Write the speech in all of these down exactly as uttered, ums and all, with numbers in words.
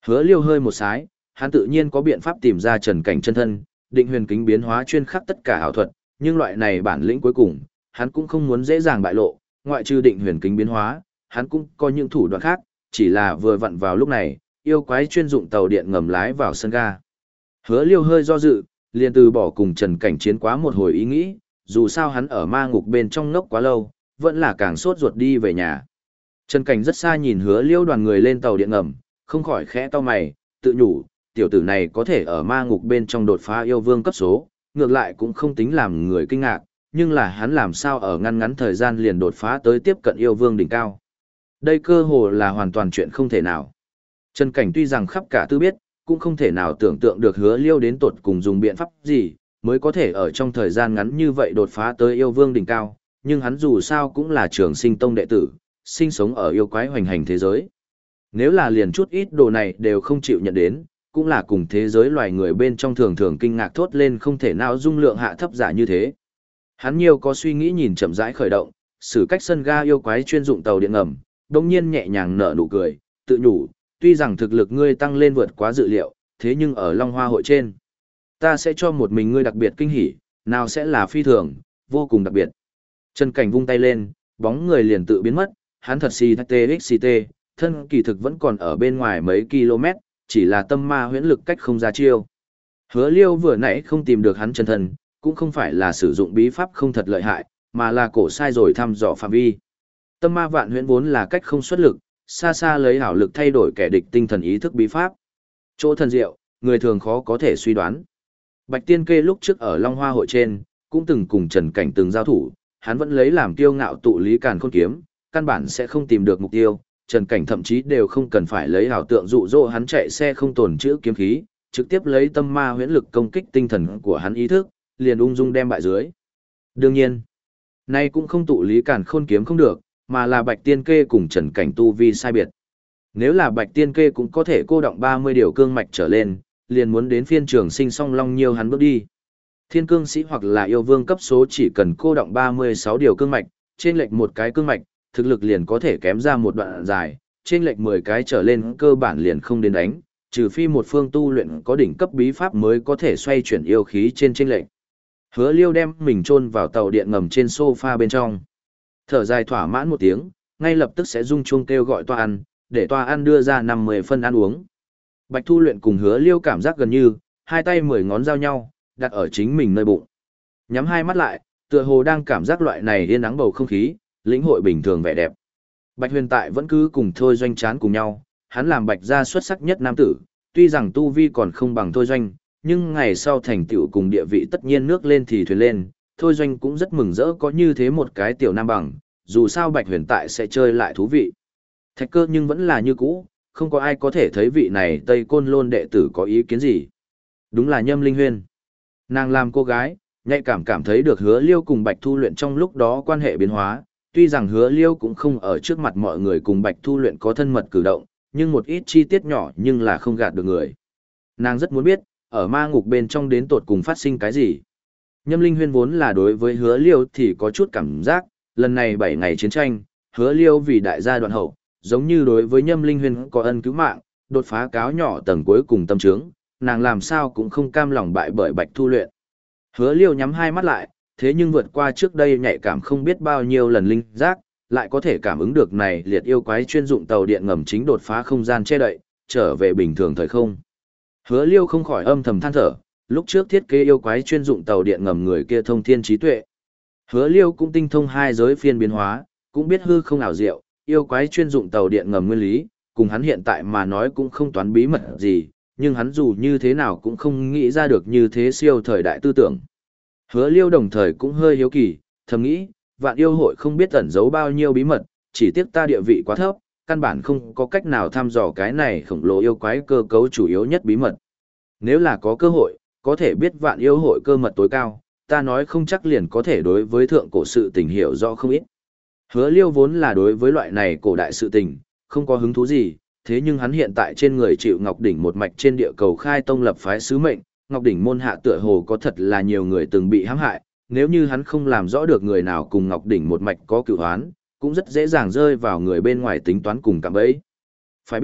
Hứa Liêu hơi một sái, hắn tự nhiên có biện pháp tìm ra Trần Cảnh chân thân, định huyền kính biến hóa chuyên khắc tất cả ảo thuật, nhưng loại này bản lĩnh cuối cùng, hắn cũng không muốn dễ dàng bại lộ, ngoại trừ định huyền kính biến hóa, hắn cũng có những thủ đoạn khác, chỉ là vừa vặn vào lúc này, yêu quái chuyên dụng tàu điện ngầm lái vào sân ga. Hứa Liêu hơi do dự, liền từ bỏ cùng Trần Cảnh chiến quá một hồi ý nghĩ, dù sao hắn ở ma ngục bên trong ngốc quá lâu, vẫn là càng sốt ruột đi về nhà. Trần Cảnh rất xa nhìn Hứa Liêu đoàn người lên tàu điện ngầm, không khỏi khẽ cau mày, tự nhủ, tiểu tử này có thể ở ma ngục bên trong đột phá yêu vương cấp số, ngược lại cũng không tính làm người kinh ngạc, nhưng là hắn làm sao ở ngăn ngắn thời gian liền đột phá tới tiếp cận yêu vương đỉnh cao. Đây cơ hồ là hoàn toàn chuyện không thể nào. Trần Cảnh tuy rằng khắp cả tư biết, cũng không thể nào tưởng tượng được Hứa Liêu đến tột cùng dùng biện pháp gì, mới có thể ở trong thời gian ngắn như vậy đột phá tới yêu vương đỉnh cao, nhưng hắn dù sao cũng là Trường Sinh Tông đệ tử, sinh sống ở yêu quái hoành hành thế giới. Nếu là liền chút ít đồ này đều không chịu nhận đến, cũng là cùng thế giới loài người bên trong thường thường kinh ngạc thốt lên không thể nào dung lượng hạ thấp giả như thế. Hắn nhiều có suy nghĩ nhìn chậm rãi khởi động, xử cách sân ga yêu quái chuyên dụng tàu điện ngầm, đồng nhiên nhẹ nhàng nở nụ cười, tự nhủ, tuy rằng thực lực ngươi tăng lên vượt quá dự liệu, thế nhưng ở Long Hoa hội trên, ta sẽ cho một mình ngươi đặc biệt kinh hỉ, nào sẽ là phi thường, vô cùng đặc biệt. Trần Cảnh vung tay lên, bóng người liền tự biến mất, hắn thật si tê xê tê, thân kỳ thực vẫn còn ở bên ngoài mấy km, chỉ là tâm ma huyễn lực cách không ra chiêu. Hứa Liêu vừa nãy không tìm được hắn chân thân, cũng không phải là sử dụng bí pháp không thật lợi hại, mà là cổ sai rồi thăm dò phạm vi. Tâm ma vạn huyễn vốn là cách không xuất lực, xa xa lấy hảo lực thay đổi kẻ địch tinh thần ý thức bí pháp. Chỗ thần diệu, người thường khó có thể suy đoán. Bạch Tiên Kê lúc trước ở Long Hoa hội trên, cũng từng cùng Trần Cảnh từng giao thủ, hắn vẫn lấy làm kiêu ngạo tụ lý càn khôn kiếm, căn bản sẽ không tìm được mục tiêu. Trần Cảnh thậm chí đều không cần phải lấy ảo tượng dụ dỗ hắn chạy xe không tồn chữ kiếm khí, trực tiếp lấy tâm ma huyễn lực công kích tinh thần của hắn ý thức, liền ung dung đem bại dưới. Đương nhiên, nay cũng không tụ lý càn khôn kiếm không được, mà là Bạch Tiên Kê cùng Trần Cảnh tu vi sai biệt. Nếu là Bạch Tiên Kê cũng có thể cô động ba mươi điều cương mạch trở lên, liền muốn đến phiên Trường Sinh song long nhiều hắn bước đi. Thiên cương sĩ hoặc là yêu vương cấp số chỉ cần cô động ba mươi sáu điều cương mạch, trên lệch một cái cương mạch, thực lực liền có thể kém ra một đoạn dài, trên lệch mười cái trở lên cơ bản liền không đến đánh, trừ phi một phương tu luyện có đỉnh cấp bí pháp mới có thể xoay chuyển yêu khí trên trên lệch. Hứa Liêu đem mình chôn vào tàu điện ngầm trên sofa bên trong. Thở dài thỏa mãn một tiếng, ngay lập tức sẽ rung chuông kêu gọi toa ăn, để toa ăn đưa ra năm mươi phân ăn uống. Bạch Thu Luyện cùng Hứa Liêu cảm giác gần như, hai tay mười ngón giao nhau, đặt ở chính mình nơi bụng. Nhắm hai mắt lại, tựa hồ đang cảm giác loại này yên ắng bầu không khí, lĩnh hội bình thường vẻ đẹp. Bạch Huyền tại vẫn cứ cùng Thôi Doanh chán cùng nhau, hắn làm Bạch gia xuất sắc nhất nam tử, tuy rằng tu vi còn không bằng Thôi Doanh, nhưng ngày sau thành tựu cùng địa vị tất nhiên nước lên thì thuyền lên, Thôi Doanh cũng rất mừng rỡ có như thế một cái tiểu nam bằng, dù sao Bạch Huyền tại sẽ chơi lại thú vị. Thạch Cơ nhưng vẫn là như cũ, không có ai có thể thấy vị này Tây Côn Lôn đệ tử có ý kiến gì. Đúng là Nhâm Linh Huyên. Nàng làm cô gái, nhạy cảm cảm thấy được Hứa Liêu cùng Bạch Thu Luyện trong lúc đó quan hệ biến hóa, tuy rằng Hứa Liêu cũng không ở trước mặt mọi người cùng Bạch Thu Luyện có thân mật cử động, nhưng một ít chi tiết nhỏ nhưng là không gạt được người. Nàng rất muốn biết, ở ma ngục bên trong đến tột cùng phát sinh cái gì. Nhâm Linh Huyên vốn là đối với Hứa Liêu thì có chút cảm giác, lần này bảy ngày chiến tranh, Hứa Liêu vì đại gia đoạn hậu, giống như đối với Nhâm Linh Huyên có ân cứu mạng, đột phá cáo nhỏ tầng cuối cùng tâm trướng, nàng làm sao cũng không cam lòng bại bởi Bạch Thu Luyện. Hứa Liêu nhắm hai mắt lại, thế nhưng vượt qua trước đây nhạy cảm không biết bao nhiêu lần linh giác, lại có thể cảm ứng được này liệt yêu quái chuyên dụng tàu điện ngầm chính đột phá không gian che đậy, trở về bình thường thời không. Hứa Liêu không khỏi âm thầm than thở, lúc trước thiết kế yêu quái chuyên dụng tàu điện ngầm người kia thông thiên trí tuệ. Hứa Liêu cũng tinh thông hai giới phiên biến hóa, cũng biết hư không ảo diệu, yêu quái chuyên dụng tàu điện ngầm nguyên lý, cùng hắn hiện tại mà nói cũng không toán bí mật gì, nhưng hắn dù như thế nào cũng không nghĩ ra được như thế siêu thời đại tư tưởng. Hứa Liêu đồng thời cũng hơi hiếu kỳ, thầm nghĩ, vạn yêu hội không biết ẩn giấu bao nhiêu bí mật, chỉ tiếc ta địa vị quá thấp, căn bản không có cách nào thăm dò cái này khổng lồ yêu quái cơ cấu chủ yếu nhất bí mật. Nếu là có cơ hội, có thể biết vạn yêu hội cơ mật tối cao, ta nói không chắc liền có thể đối với thượng cổ sự tình hiểu rõ không ít. Hứa Liêu vốn là đối với loại này cổ đại sự tình, không có hứng thú gì, thế nhưng hắn hiện tại trên người chịu Ngọc Đỉnh một mạch trên địa cầu khai tông lập phái sứ mệnh, Ngọc Đỉnh môn hạ tựa hồ có thật là nhiều người từng bị hãm hại, nếu như hắn không làm rõ được người nào cùng Ngọc Đỉnh một mạch có cửu oán, cũng rất dễ dàng rơi vào người bên ngoài tính toán cùng cạm bẫy. Phải biết,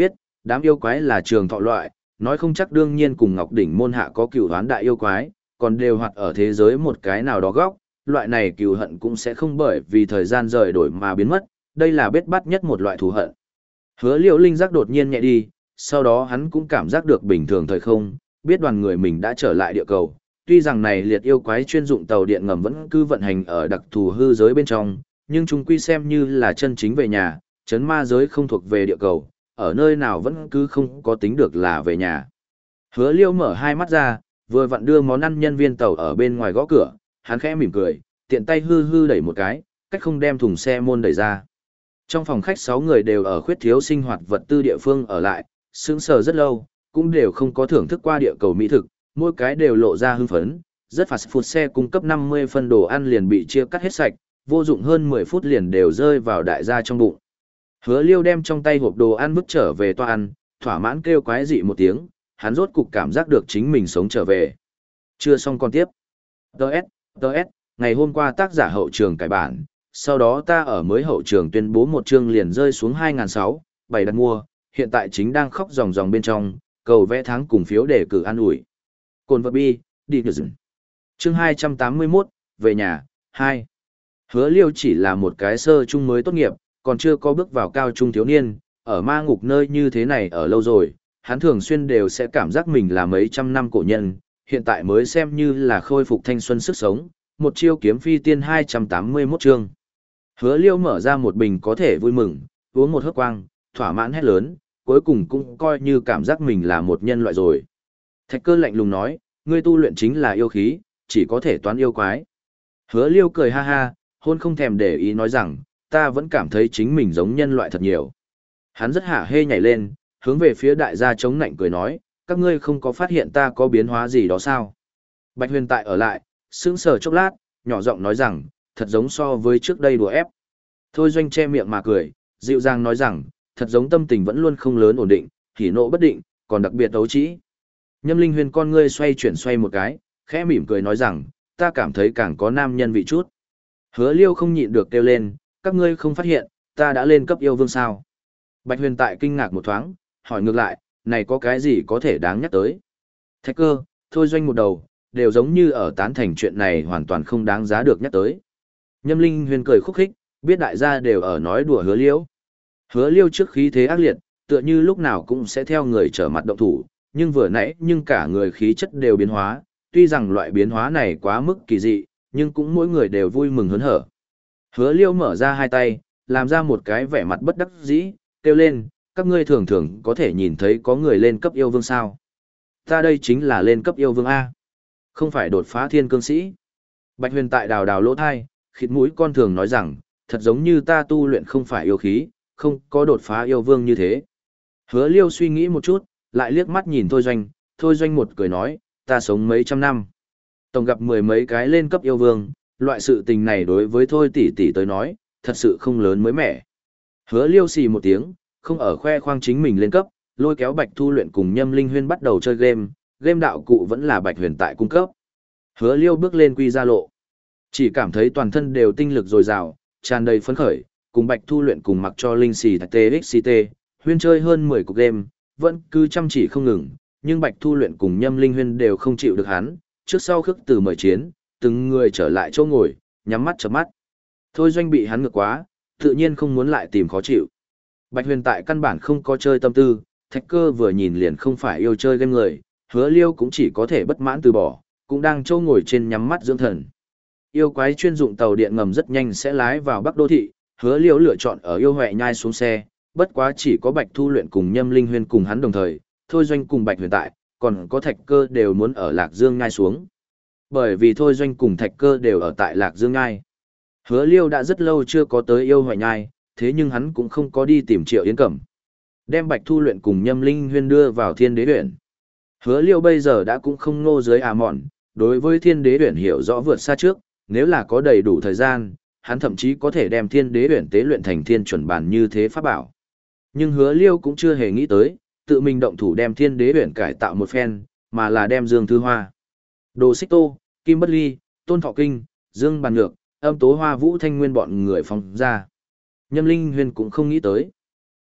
Đám yêu quái là trường thọ loại, nói không chắc đương nhiên cùng Ngọc Đỉnh môn hạ có cựu hoán đại yêu quái, còn đều hoạt ở thế giới một cái nào đó góc, loại này cựu hận cũng sẽ không bởi vì thời gian rời đổi mà biến mất, đây là bết bát nhất một loại thù hận. Hứa Liễu linh giác đột nhiên nhẹ đi, sau đó hắn cũng cảm giác được bình thường thời không, biết đoàn người mình đã trở lại địa cầu. Tuy rằng này liệt yêu quái chuyên dụng tàu điện ngầm vẫn cứ vận hành ở đặc thù hư giới bên trong, nhưng chúng quy xem như là chân chính về nhà, chấn ma giới không thuộc về địa cầu, ở nơi nào vẫn cứ không có tính được là về nhà. Hứa Liêu mở hai mắt ra, vừa vặn đưa món ăn nhân viên tàu ở bên ngoài gõ cửa, hắn khẽ mỉm cười, tiện tay hư hư đẩy một cái, cách không đem thùng xe môn đẩy ra. Trong phòng khách sáu người đều ở khuyết thiếu sinh hoạt vật tư địa phương ở lại, sững sờ rất lâu, cũng đều không có thưởng thức qua địa cầu mỹ thực, mỗi cái đều lộ ra hưng phấn, rất fast food xe cung cấp năm mươi phân đồ ăn liền bị chia cắt hết sạch, vô dụng hơn mười phút liền đều rơi vào đại gia trong bụng. Hứa Liêu đem trong tay hộp đồ ăn vứt trở về toa ăn, thỏa mãn kêu quái dị một tiếng, hắn rốt cục cảm giác được chính mình sống trở về. Chưa xong còn tiếp. Đợt, đợt, ngày hôm qua tác giả hậu trường cải bản, sau đó ta ở mới hậu trường tuyên bố một chương liền rơi xuống hai nghìn sáu trăm, bảy đặt mua, hiện tại chính đang khóc ròng ròng bên trong, cầu vẽ tháng cùng phiếu để cử an ủi. Cồn vật bi, đi được dừng. Chương hai trăm tám mươi mốt, về nhà, hai. Hứa Liêu chỉ là một cái sơ trung mới tốt nghiệp, còn chưa có bước vào cao trung thiếu niên, ở ma ngục nơi như thế này ở lâu rồi, hắn thường xuyên đều sẽ cảm giác mình là mấy trăm năm cổ nhân, hiện tại mới xem như là khôi phục thanh xuân sức sống, một chiêu kiếm phi tiên hai trăm tám mươi mốt chương. Hứa Liêu mở ra một bình có thể vui mừng, uống một hớp quang, thỏa mãn hét lớn, cuối cùng cũng coi như cảm giác mình là một nhân loại rồi. Thạch Cơ lạnh lùng nói, ngươi tu luyện chính là yêu khí, chỉ có thể toán yêu quái. Hứa Liêu cười ha ha, hôn không thèm để ý nói rằng, ta vẫn cảm thấy chính mình giống nhân loại thật nhiều. Hắn rất hả hê nhảy lên, hướng về phía đại gia chống nạnh cười nói, các ngươi không có phát hiện ta có biến hóa gì đó sao? Bạch Huyền tại ở lại, sững sờ chốc lát, nhỏ giọng nói rằng, thật giống so với trước đây đùa ép. Thôi Doanh che miệng mà cười, dịu dàng nói rằng, thật giống tâm tình vẫn luôn không lớn ổn định, hỉ nộ bất định, còn đặc biệt đấu trí. Nhâm Linh Huyền con ngươi xoay chuyển xoay một cái, khẽ mỉm cười nói rằng, ta cảm thấy càng có nam nhân vị chút. Hứa Liêu không nhịn được kêu lên, các ngươi không phát hiện, ta đã lên cấp yêu vương sao? Bạch Huyền tại kinh ngạc một thoáng, hỏi ngược lại, này có cái gì có thể đáng nhắc tới? Thạch Cơ, Thôi Doanh một đầu, đều giống như ở tán thành chuyện này hoàn toàn không đáng giá được nhắc tới. Nhâm Linh Huyền cười khúc khích, biết đại gia đều ở nói đùa Hứa Liêu. Hứa Liêu trước khí thế ác liệt, tựa như lúc nào cũng sẽ theo người trở mặt động thủ, nhưng vừa nãy nhưng cả người khí chất đều biến hóa, tuy rằng loại biến hóa này quá mức kỳ dị, nhưng cũng mỗi người đều vui mừng hớn hở. Hứa Liêu mở ra hai tay, làm ra một cái vẻ mặt bất đắc dĩ, kêu lên, các ngươi thường thường có thể nhìn thấy có người lên cấp yêu vương sao. Ta đây chính là lên cấp yêu vương A. Không phải đột phá thiên cương sĩ. Bạch Huyền tại đào đào lỗ thai, khịt mũi con thường nói rằng, thật giống như ta tu luyện không phải yêu khí, không có đột phá yêu vương như thế. Hứa Liêu suy nghĩ một chút, lại liếc mắt nhìn Thôi Doanh, Thôi Doanh một cười nói, ta sống mấy trăm năm. Tổng gặp mười mấy cái lên cấp yêu vương, loại sự tình này đối với Thôi tỷ tỷ tới nói, thật sự không lớn mới mẻ. Hứa Liêu xì một tiếng, không ở khoe khoang chính mình lên cấp, lôi kéo Bạch Thu Luyện cùng Nhâm Linh Huyên bắt đầu chơi game, game đạo cụ vẫn là Bạch Huyền tại cung cấp. Hứa Liêu bước lên quy gia lộ, chỉ cảm thấy toàn thân đều tinh lực dồi dào, tràn đầy phấn khởi, cùng Bạch Thu Luyện cùng mặc cho linh xì thạch tê ích xê tê, Huyên chơi hơn mười cục game, vẫn cứ chăm chỉ không ngừng, nhưng Bạch Thu Luyện cùng Nhâm Linh Huyên đều không chịu được hắn, trước sau khước từ mời chiến, từng người trở lại chỗ ngồi, nhắm mắt chớp mắt. Thôi Doanh bị hắn ngược quá, tự nhiên không muốn lại tìm khó chịu. Bạch Huyền tại căn bản không có chơi tâm tư, Thạch Cơ vừa nhìn liền không phải yêu chơi game người, Hứa Liêu cũng chỉ có thể bất mãn từ bỏ, cũng đang chỗ ngồi trên nhắm mắt dưỡng thần. Yêu quái chuyên dụng tàu điện ngầm rất nhanh sẽ lái vào Bắc Đô thị, Hứa Liêu lựa chọn ở yêu Huệ nhai xuống xe, bất quá chỉ có Bạch Thu Luyện cùng Nhâm Linh Huyên cùng hắn đồng thời, Thôi Doanh cùng Bạch Huyền tại, còn có Thạch Cơ đều muốn ở Lạc Dương nhai xuống. Bởi vì Thôi Doanh cùng Thạch Cơ đều ở tại Lạc Dương nhai. Hứa Liêu đã rất lâu chưa có tới yêu Huệ nhai, thế nhưng hắn cũng không có đi tìm Triệu Yến Cẩm. Đem Bạch Thu Luyện cùng Nhâm Linh Huyên đưa vào Thiên Đế Uyển. Hứa Liêu bây giờ đã cũng không ngô dưới à mọn, đối với Thiên Đế Uyển hiểu rõ vượt xa trước, nếu là có đầy đủ thời gian, hắn thậm chí có thể đem Thiên Đế Uyển tế luyện thành thiên chuẩn bản như thế pháp bảo. Nhưng Hứa Liêu cũng chưa hề nghĩ tới, tự mình động thủ đem Thiên Đế Uyển cải tạo một phen, mà là đem Dương Thư Hoa, Đồ Xích Tô, Kim Bất Ly, Tôn Thọ Kinh, Dương Bàn Nhược, Âm Tố Hoa Vũ Thanh Nguyên bọn người phóng ra. Nhâm Linh Huyên cũng không nghĩ tới.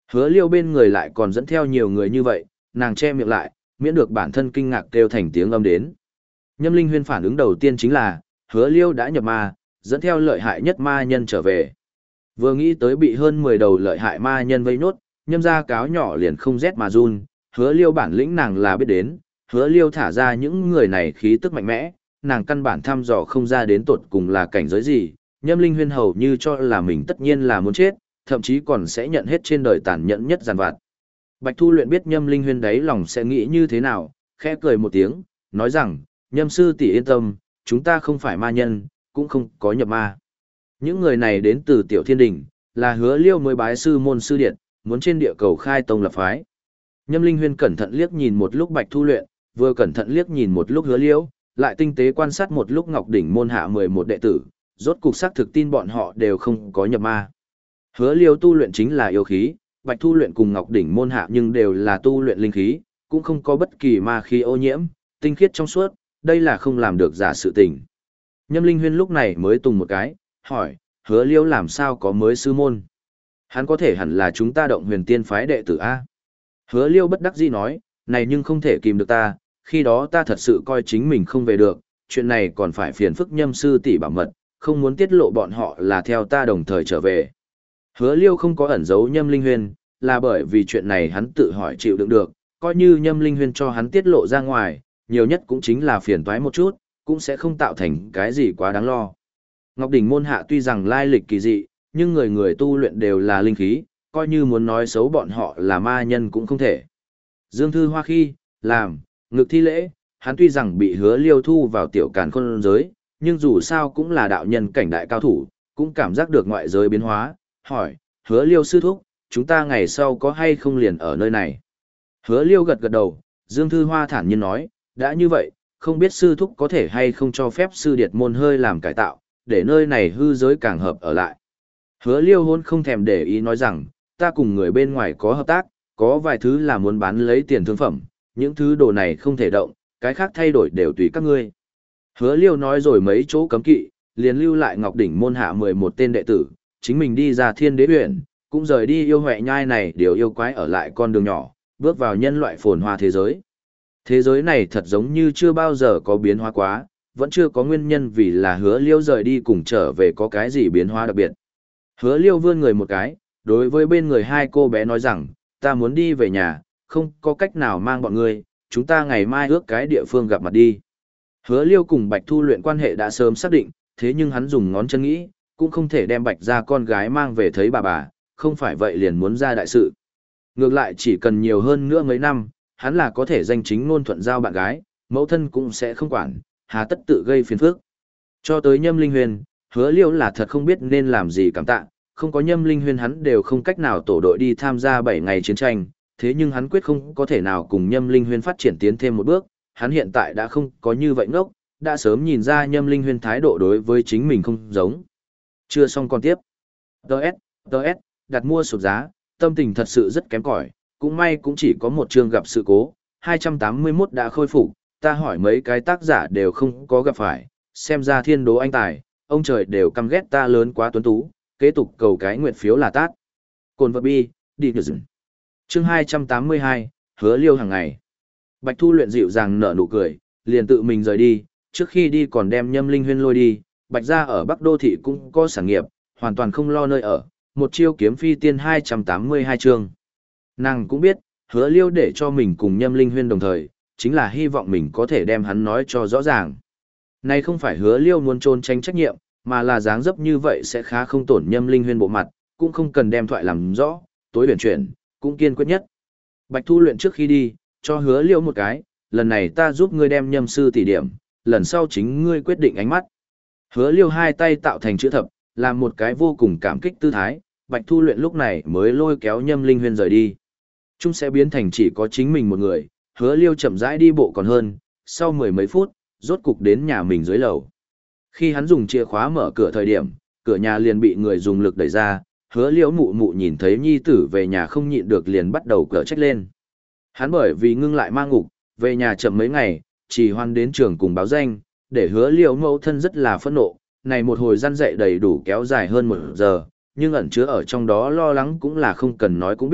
Hứa liêu bên người lại còn dẫn theo nhiều người như vậy, nàng che miệng lại, miễn được bản thân kinh ngạc kêu thành tiếng âm đến. Nhâm Linh Huyên phản ứng đầu tiên chính là, hứa liêu đã nhập ma, dẫn theo lợi hại nhất ma nhân trở về. Vừa nghĩ tới bị hơn mười đầu lợi hại ma nhân vây nốt, nhâm ra cáo nhỏ liền không rét mà run, hứa liêu bản lĩnh nàng là biết đến, hứa liêu thả ra những người này khí tức mạnh mẽ, nàng căn bản thăm dò không ra đến tột cùng là cảnh giới gì, Nhâm Linh Huyên hầu như cho là mình tất nhiên là muốn chết, thậm chí còn sẽ nhận hết trên đời tàn nhẫn nhất giàn vặt. Bạch Thu Luyện biết Nhâm Linh Huyên đấy lòng sẽ nghĩ như thế nào, khẽ cười một tiếng, nói rằng, Nhâm sư tỷ yên tâm, chúng ta không phải ma nhân, cũng không có nhập ma. Những người này đến từ Tiểu Thiên Đình, là hứa liêu mới bái sư môn sư điện, muốn trên địa cầu khai tông lập phái. Nhâm Linh Huyên cẩn thận liếc nhìn một lúc Bạch Thu Luyện, vừa cẩn thận liếc nhìn một lúc hứa liêu, lại tinh tế quan sát một lúc Ngọc Đỉnh môn hạ mười một đệ tử, rốt cục xác thực tin bọn họ đều không có nhập ma. Hứa liêu tu luyện chính là yêu khí, Bạch Thu Luyện cùng Ngọc Đỉnh môn hạ nhưng đều là tu luyện linh khí, cũng không có bất kỳ ma khí ô nhiễm, tinh khiết trong suốt, đây là không làm được giả sự tình. Nhâm Linh Huyên lúc này mới tùng một cái, hỏi, hứa liêu làm sao có mới sư môn? Hắn có thể hẳn là chúng ta Động Huyền Tiên phái đệ tử A. Hứa liêu bất đắc dĩ nói, này nhưng không thể kìm được ta, khi đó ta thật sự coi chính mình không về được, chuyện này còn phải phiền phức Nhâm sư tỷ bảo mật, không muốn tiết lộ bọn họ là theo ta đồng thời trở về. Hứa liêu không có ẩn giấu Nhâm Linh Huyên, là bởi vì chuyện này hắn tự hỏi chịu đựng được, coi như Nhâm Linh Huyên cho hắn tiết lộ ra ngoài, nhiều nhất cũng chính là phiền toái một chút, cũng sẽ không tạo thành cái gì quá đáng lo. Ngọc Đỉnh môn hạ tuy rằng lai lịch kỳ dị, nhưng người người tu luyện đều là linh khí, coi như muốn nói xấu bọn họ là ma nhân cũng không thể. Dương Thư Hoa khi, làm, ngực thi lễ, hắn tuy rằng bị hứa liêu thu vào tiểu càn khôn giới, nhưng dù sao cũng là đạo nhân cảnh đại cao thủ, cũng cảm giác được ngoại giới biến hóa, hỏi, hứa liêu sư thúc, chúng ta ngày sau có hay không liền ở nơi này? Hứa liêu gật gật đầu, Dương Thư Hoa thản nhiên nói, đã như vậy, không biết sư thúc có thể hay không cho phép sư điệt môn hơi làm cải tạo, để nơi này hư giới càng hợp ở lại. Hứa liêu hôn không thèm để ý nói rằng, ta cùng người bên ngoài có hợp tác, có vài thứ là muốn bán lấy tiền thương phẩm, những thứ đồ này không thể động, cái khác thay đổi đều tùy các ngươi. Hứa liêu nói rồi mấy chỗ cấm kỵ, liền lưu lại Ngọc Đỉnh môn hạ mười một tên đệ tử, chính mình đi ra Thiên Đế huyện, cũng rời đi yêu huệ nhai này điều yêu quái ở lại con đường nhỏ, bước vào nhân loại phồn hoa thế giới. Thế giới này thật giống như chưa bao giờ có biến hóa quá, vẫn chưa có nguyên nhân vì là hứa liêu rời đi cùng trở về có cái gì biến hóa đặc biệt. Hứa liêu vươn người một cái, đối với bên người hai cô bé nói rằng, ta muốn đi về nhà, không có cách nào mang bọn ngươi, chúng ta ngày mai ước cái địa phương gặp mặt đi. Hứa liêu cùng Bạch Thu Luyện quan hệ đã sớm xác định, thế nhưng hắn dùng ngón chân nghĩ, cũng không thể đem Bạch ra con gái mang về thấy bà bà, không phải vậy liền muốn ra đại sự. Ngược lại chỉ cần nhiều hơn nữa mấy năm, hắn là có thể danh chính ngôn thuận giao bạn gái, mẫu thân cũng sẽ không quản, hà tất tự gây phiền phức. Cho tới Nhâm Linh Huyền, hứa liêu là thật không biết nên làm gì cảm tạ, không có Nhâm Linh Huyền hắn đều không cách nào tổ đội đi tham gia bảy ngày chiến tranh, thế nhưng hắn quyết không có thể nào cùng Nhâm Linh Huyền phát triển tiến thêm một bước, hắn hiện tại đã không có như vậy ngốc, đã sớm nhìn ra Nhâm Linh Huyền thái độ đối với chính mình không giống. Chưa xong còn tiếp. Đợt, đợt, đặt mua sụt giá, tâm tình thật sự rất kém cỏi, cũng may cũng chỉ có một chương gặp sự cố, hai trăm tám mươi mốt đã khôi phục, ta hỏi mấy cái tác giả đều không có gặp phải, xem ra thiên đố anh tài, ông trời đều căm ghét ta lớn quá tuấn tú, kế tục cầu cái nguyện phiếu là tát. Cồn vật bi, đi nhờ dừng. Chương hai trăm tám mươi hai, hứa liêu hàng ngày. Bạch Thu Luyện dịu dàng nở nụ cười, liền tự mình rời đi, trước khi đi còn đem Nhâm Linh Huyên lôi đi, Bạch gia ở Bắc Đô Thị cũng có sản nghiệp, hoàn toàn không lo nơi ở, một chiêu kiếm phi tiên hai trăm tám mươi hai chương. Nàng cũng biết, hứa liêu để cho mình cùng Nhâm Linh Huyên đồng thời, chính là hy vọng mình có thể đem hắn nói cho rõ ràng. Này không phải hứa liêu muốn trốn tránh trách nhiệm, mà là dáng dấp như vậy sẽ khá không tổn Nhâm Linh Huyên bộ mặt, cũng không cần đem thoại làm rõ, tối huyền chuyển, cũng kiên quyết nhất. Bạch Thu Luyện trước khi đi, cho hứa liêu một cái, lần này ta giúp ngươi đem Nhâm sư tỷ điểm, lần sau chính ngươi quyết định ánh mắt. Hứa liêu hai tay tạo thành chữ thập, làm một cái vô cùng cảm kích tư thái, Bạch Thu Luyện lúc này mới lôi kéo Nhâm Linh Huyên rời đi. Chúng sẽ biến thành chỉ có chính mình một người, hứa liêu chậm rãi đi bộ còn hơn, sau mười mấy phút, rốt cục đến nhà mình dưới lầu. Khi hắn dùng chìa khóa mở cửa thời điểm, cửa nhà liền bị người dùng lực đẩy ra, hứa liêu mụ mụ nhìn thấy nhi tử về nhà không nhịn được liền bắt đầu cở trách lên. Hắn bởi vì ngưng lại ma ngục, về nhà chậm mấy ngày, chỉ hoan đến trường cùng báo danh, để hứa liêu mẫu thân rất là phẫn nộ, này một hồi răn dậy đầy đủ kéo dài hơn một giờ, nhưng ẩn chứa ở trong đó lo lắng cũng là không cần nói cũng biết,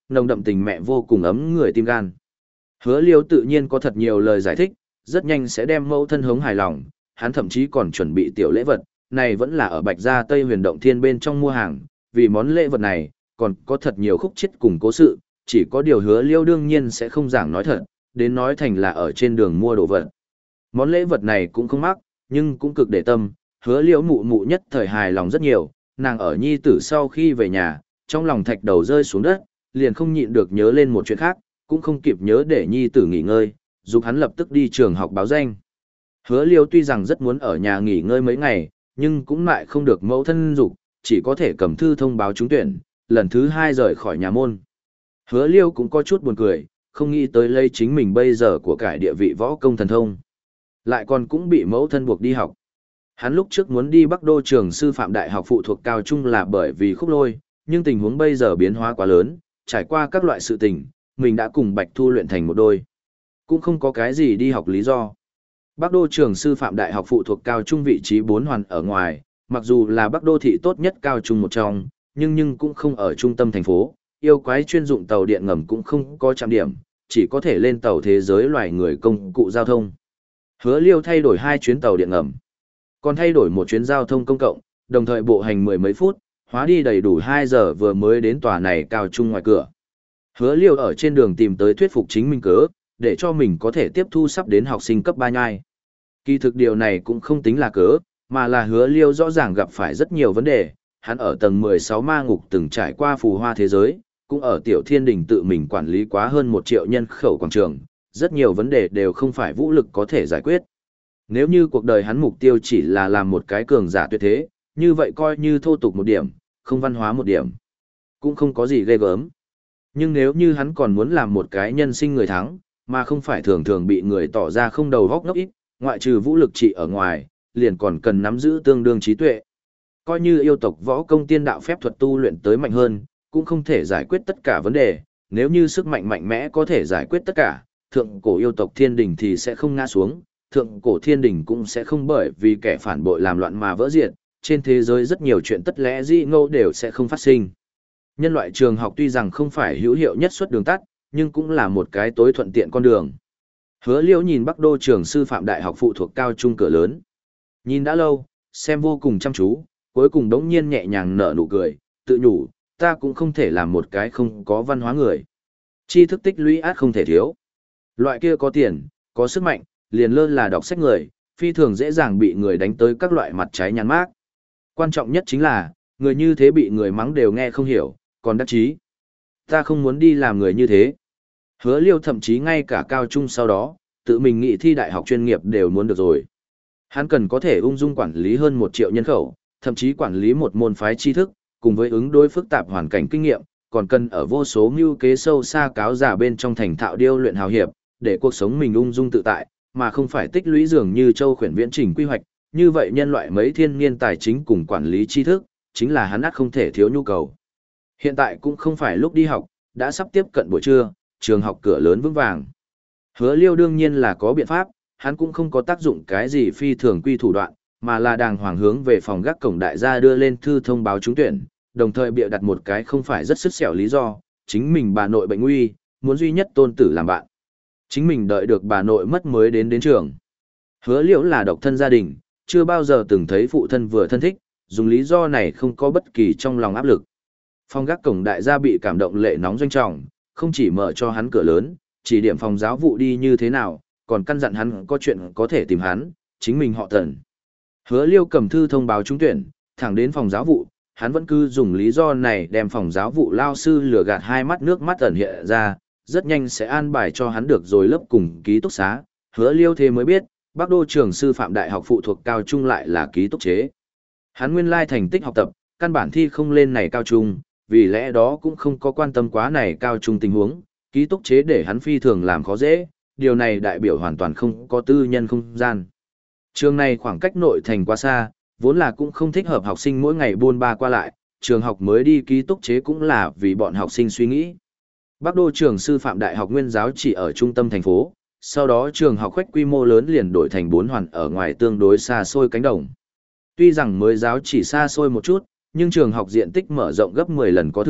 nồng đậm tình mẹ vô cùng ấm người tim gan. Hứa Liêu tự nhiên có thật nhiều lời giải thích, rất nhanh sẽ đem mẫu thân hống hài lòng, hắn thậm chí còn chuẩn bị tiểu lễ vật, này vẫn là ở Bạch Gia Tây Huyền Động Thiên bên trong mua hàng, vì món lễ vật này, còn có thật nhiều khúc chiết cùng cố sự, chỉ có điều Hứa Liêu đương nhiên sẽ không giảng nói thật, đến nói thành là ở trên đường mua đồ vật. Món lễ vật này cũng không mắc, nhưng cũng cực để tâm, Hứa Liêu mụ mụ nhất thời hài lòng rất nhiều, nàng ở nhi tử sau khi về nhà, trong lòng thạch đầu rơi xuống đất, liền không nhịn được nhớ lên một chuyện khác, cũng không kịp nhớ để nhi tử nghỉ ngơi, dục hắn lập tức đi trường học báo danh. Hứa Liêu tuy rằng rất muốn ở nhà nghỉ ngơi mấy ngày, nhưng cũng lại không được mẫu thân dục, chỉ có thể cầm thư thông báo trúng tuyển, lần thứ hai rời khỏi nhà môn. Hứa Liêu cũng có chút buồn cười, không nghĩ tới lấy chính mình bây giờ của cải địa vị võ công thần thông. Lại còn cũng bị mẫu thân buộc đi học. Hắn lúc trước muốn đi Bắc Đô trường sư phạm đại học phụ thuộc cao trung là bởi vì Khúc Lôi, nhưng tình huống bây giờ biến hóa quá lớn, trải qua các loại sự tình, mình đã cùng Bạch Thu luyện thành một đôi. Cũng không có cái gì đi học lý do. Bắc Đô trường sư phạm đại học phụ thuộc cao trung vị trí bốn hoàn ở ngoài, mặc dù là Bắc Đô thị tốt nhất cao trung một trong, nhưng nhưng cũng không ở trung tâm thành phố, yêu quái chuyên dụng tàu điện ngầm cũng không có trạm điểm, chỉ có thể lên tàu thế giới loài người công cụ giao thông. Hứa Liêu thay đổi hai chuyến tàu điện ngầm, còn thay đổi một chuyến giao thông công cộng, đồng thời bộ hành mười mấy phút, hóa đi đầy đủ hai giờ vừa mới đến tòa này cao trung ngoài cửa. Hứa Liêu ở trên đường tìm tới thuyết phục chính mình cớ, để cho mình có thể tiếp thu sắp đến học sinh cấp ba nhai. Kỳ thực điều này cũng không tính là cớ, mà là Hứa Liêu rõ ràng gặp phải rất nhiều vấn đề, hắn ở tầng mười sáu ma ngục từng trải qua phù hoa thế giới, cũng ở tiểu thiên đình tự mình quản lý quá hơn một triệu nhân khẩu quảng trường, rất nhiều vấn đề đều không phải vũ lực có thể giải quyết. Nếu như cuộc đời hắn mục tiêu chỉ là làm một cái cường giả tuyệt thế, như vậy coi như thô tục một điểm, không văn hóa một điểm, cũng không có gì ghê gớm. Nhưng nếu như hắn còn muốn làm một cái nhân sinh người thắng, mà không phải thường thường bị người tỏ ra không đầu góc ngốc ít, ngoại trừ vũ lực trị ở ngoài, liền còn cần nắm giữ tương đương trí tuệ. Coi như yêu tộc võ công tiên đạo phép thuật tu luyện tới mạnh hơn, cũng không thể giải quyết tất cả vấn đề, nếu như sức mạnh mạnh mẽ có thể giải quyết tất cả, thượng cổ yêu tộc thiên đình thì sẽ không ngã xuống, thượng cổ thiên đình cũng sẽ không bởi vì kẻ phản bội làm loạn mà vỡ diệt, trên thế giới rất nhiều chuyện tất lẽ dĩ ngẫu đều sẽ không phát sinh. Nhân loại trường học tuy rằng không phải hữu hiệu nhất xuất đường tắt, nhưng cũng là một cái tối thuận tiện con đường. Hứa Liễu nhìn Bắc Đô trường sư phạm đại học phụ thuộc cao trung cửa lớn. Nhìn đã lâu, xem vô cùng chăm chú, cuối cùng đống nhiên nhẹ nhàng nở nụ cười, tự nhủ, ta cũng không thể làm một cái không có văn hóa người. Tri thức tích lũy át không thể thiếu. Loại kia có tiền, có sức mạnh, liền lơ là đọc sách người, phi thường dễ dàng bị người đánh tới các loại mặt trái nhắn mác. Quan trọng nhất chính là, người như thế bị người mắng đều nghe không hiểu, còn đắc chí. Ta không muốn đi làm người như thế. Hứa Liêu thậm chí ngay cả cao trung sau đó, tự mình nghĩ thi đại học chuyên nghiệp đều muốn được rồi. Hắn cần có thể ung dung quản lý hơn một triệu nhân khẩu, thậm chí quản lý một môn phái tri thức, cùng với ứng đối phức tạp hoàn cảnh kinh nghiệm, còn cần ở vô số mưu kế sâu xa cáo giả bên trong thành thạo điêu luyện hào hiệp, để cuộc sống mình ung dung tự tại, mà không phải tích lũy dường như châu khuyển viễn trình quy hoạch, như vậy nhân loại mấy thiên niên tài chính cùng quản lý tri thức, chính là hắn ắt không thể thiếu nhu cầu. Hiện tại cũng không phải lúc đi học, đã sắp tiếp cận buổi trưa, trường học cửa lớn vững vàng. Hứa Liêu đương nhiên là có biện pháp, hắn cũng không có tác dụng cái gì phi thường quy thủ đoạn, mà là đàng hoàng hướng về phòng gác cổng đại gia đưa lên thư thông báo trúng tuyển, đồng thời bịa đặt một cái không phải rất sức sẹo lý do, chính mình bà nội bệnh nguy, muốn duy nhất tôn tử làm bạn. Chính mình đợi được bà nội mất mới đến đến trường. Hứa Liễu là độc thân gia đình, chưa bao giờ từng thấy phụ thân vừa thân thích, dùng lý do này không có bất kỳ trong lòng áp lực. Phòng gác cổng đại gia bị cảm động lệ nóng doanh trọng, không chỉ mở cho hắn cửa lớn, chỉ điểm phòng giáo vụ đi như thế nào, còn căn dặn hắn có chuyện có thể tìm hắn, chính mình họ Tần. Hứa Liêu cầm thư thông báo trúng tuyển, thẳng đến phòng giáo vụ, hắn vẫn cứ dùng lý do này đem phòng giáo vụ lao sư lừa gạt hai mắt nước mắt ẩn hiện ra, rất nhanh sẽ an bài cho hắn được rồi lớp cùng ký túc xá. Hứa Liêu thế mới biết, Bắc Đô trường sư phạm đại học phụ thuộc cao trung lại là ký túc chế. Hắn nguyên lai thành tích học tập, căn bản thi không lên này cao trung, vì lẽ đó cũng không có quan tâm quá này cao trung tình huống, ký túc chế để hắn phi thường làm khó dễ, điều này đại biểu hoàn toàn không có tư nhân không gian. Trường này khoảng cách nội thành quá xa, vốn là cũng không thích hợp học sinh mỗi ngày buôn ba qua lại, trường học mới đi ký túc chế cũng là vì bọn học sinh suy nghĩ. Bắc Đô trường sư phạm đại học nguyên giáo chỉ ở trung tâm thành phố, sau đó trường học khoách quy mô lớn liền đổi thành bốn hoàn ở ngoài tương đối xa xôi cánh đồng. Tuy rằng mới giáo chỉ xa xôi một chút, nhưng trường học diện tích mở rộng gấp mười lần có thừa,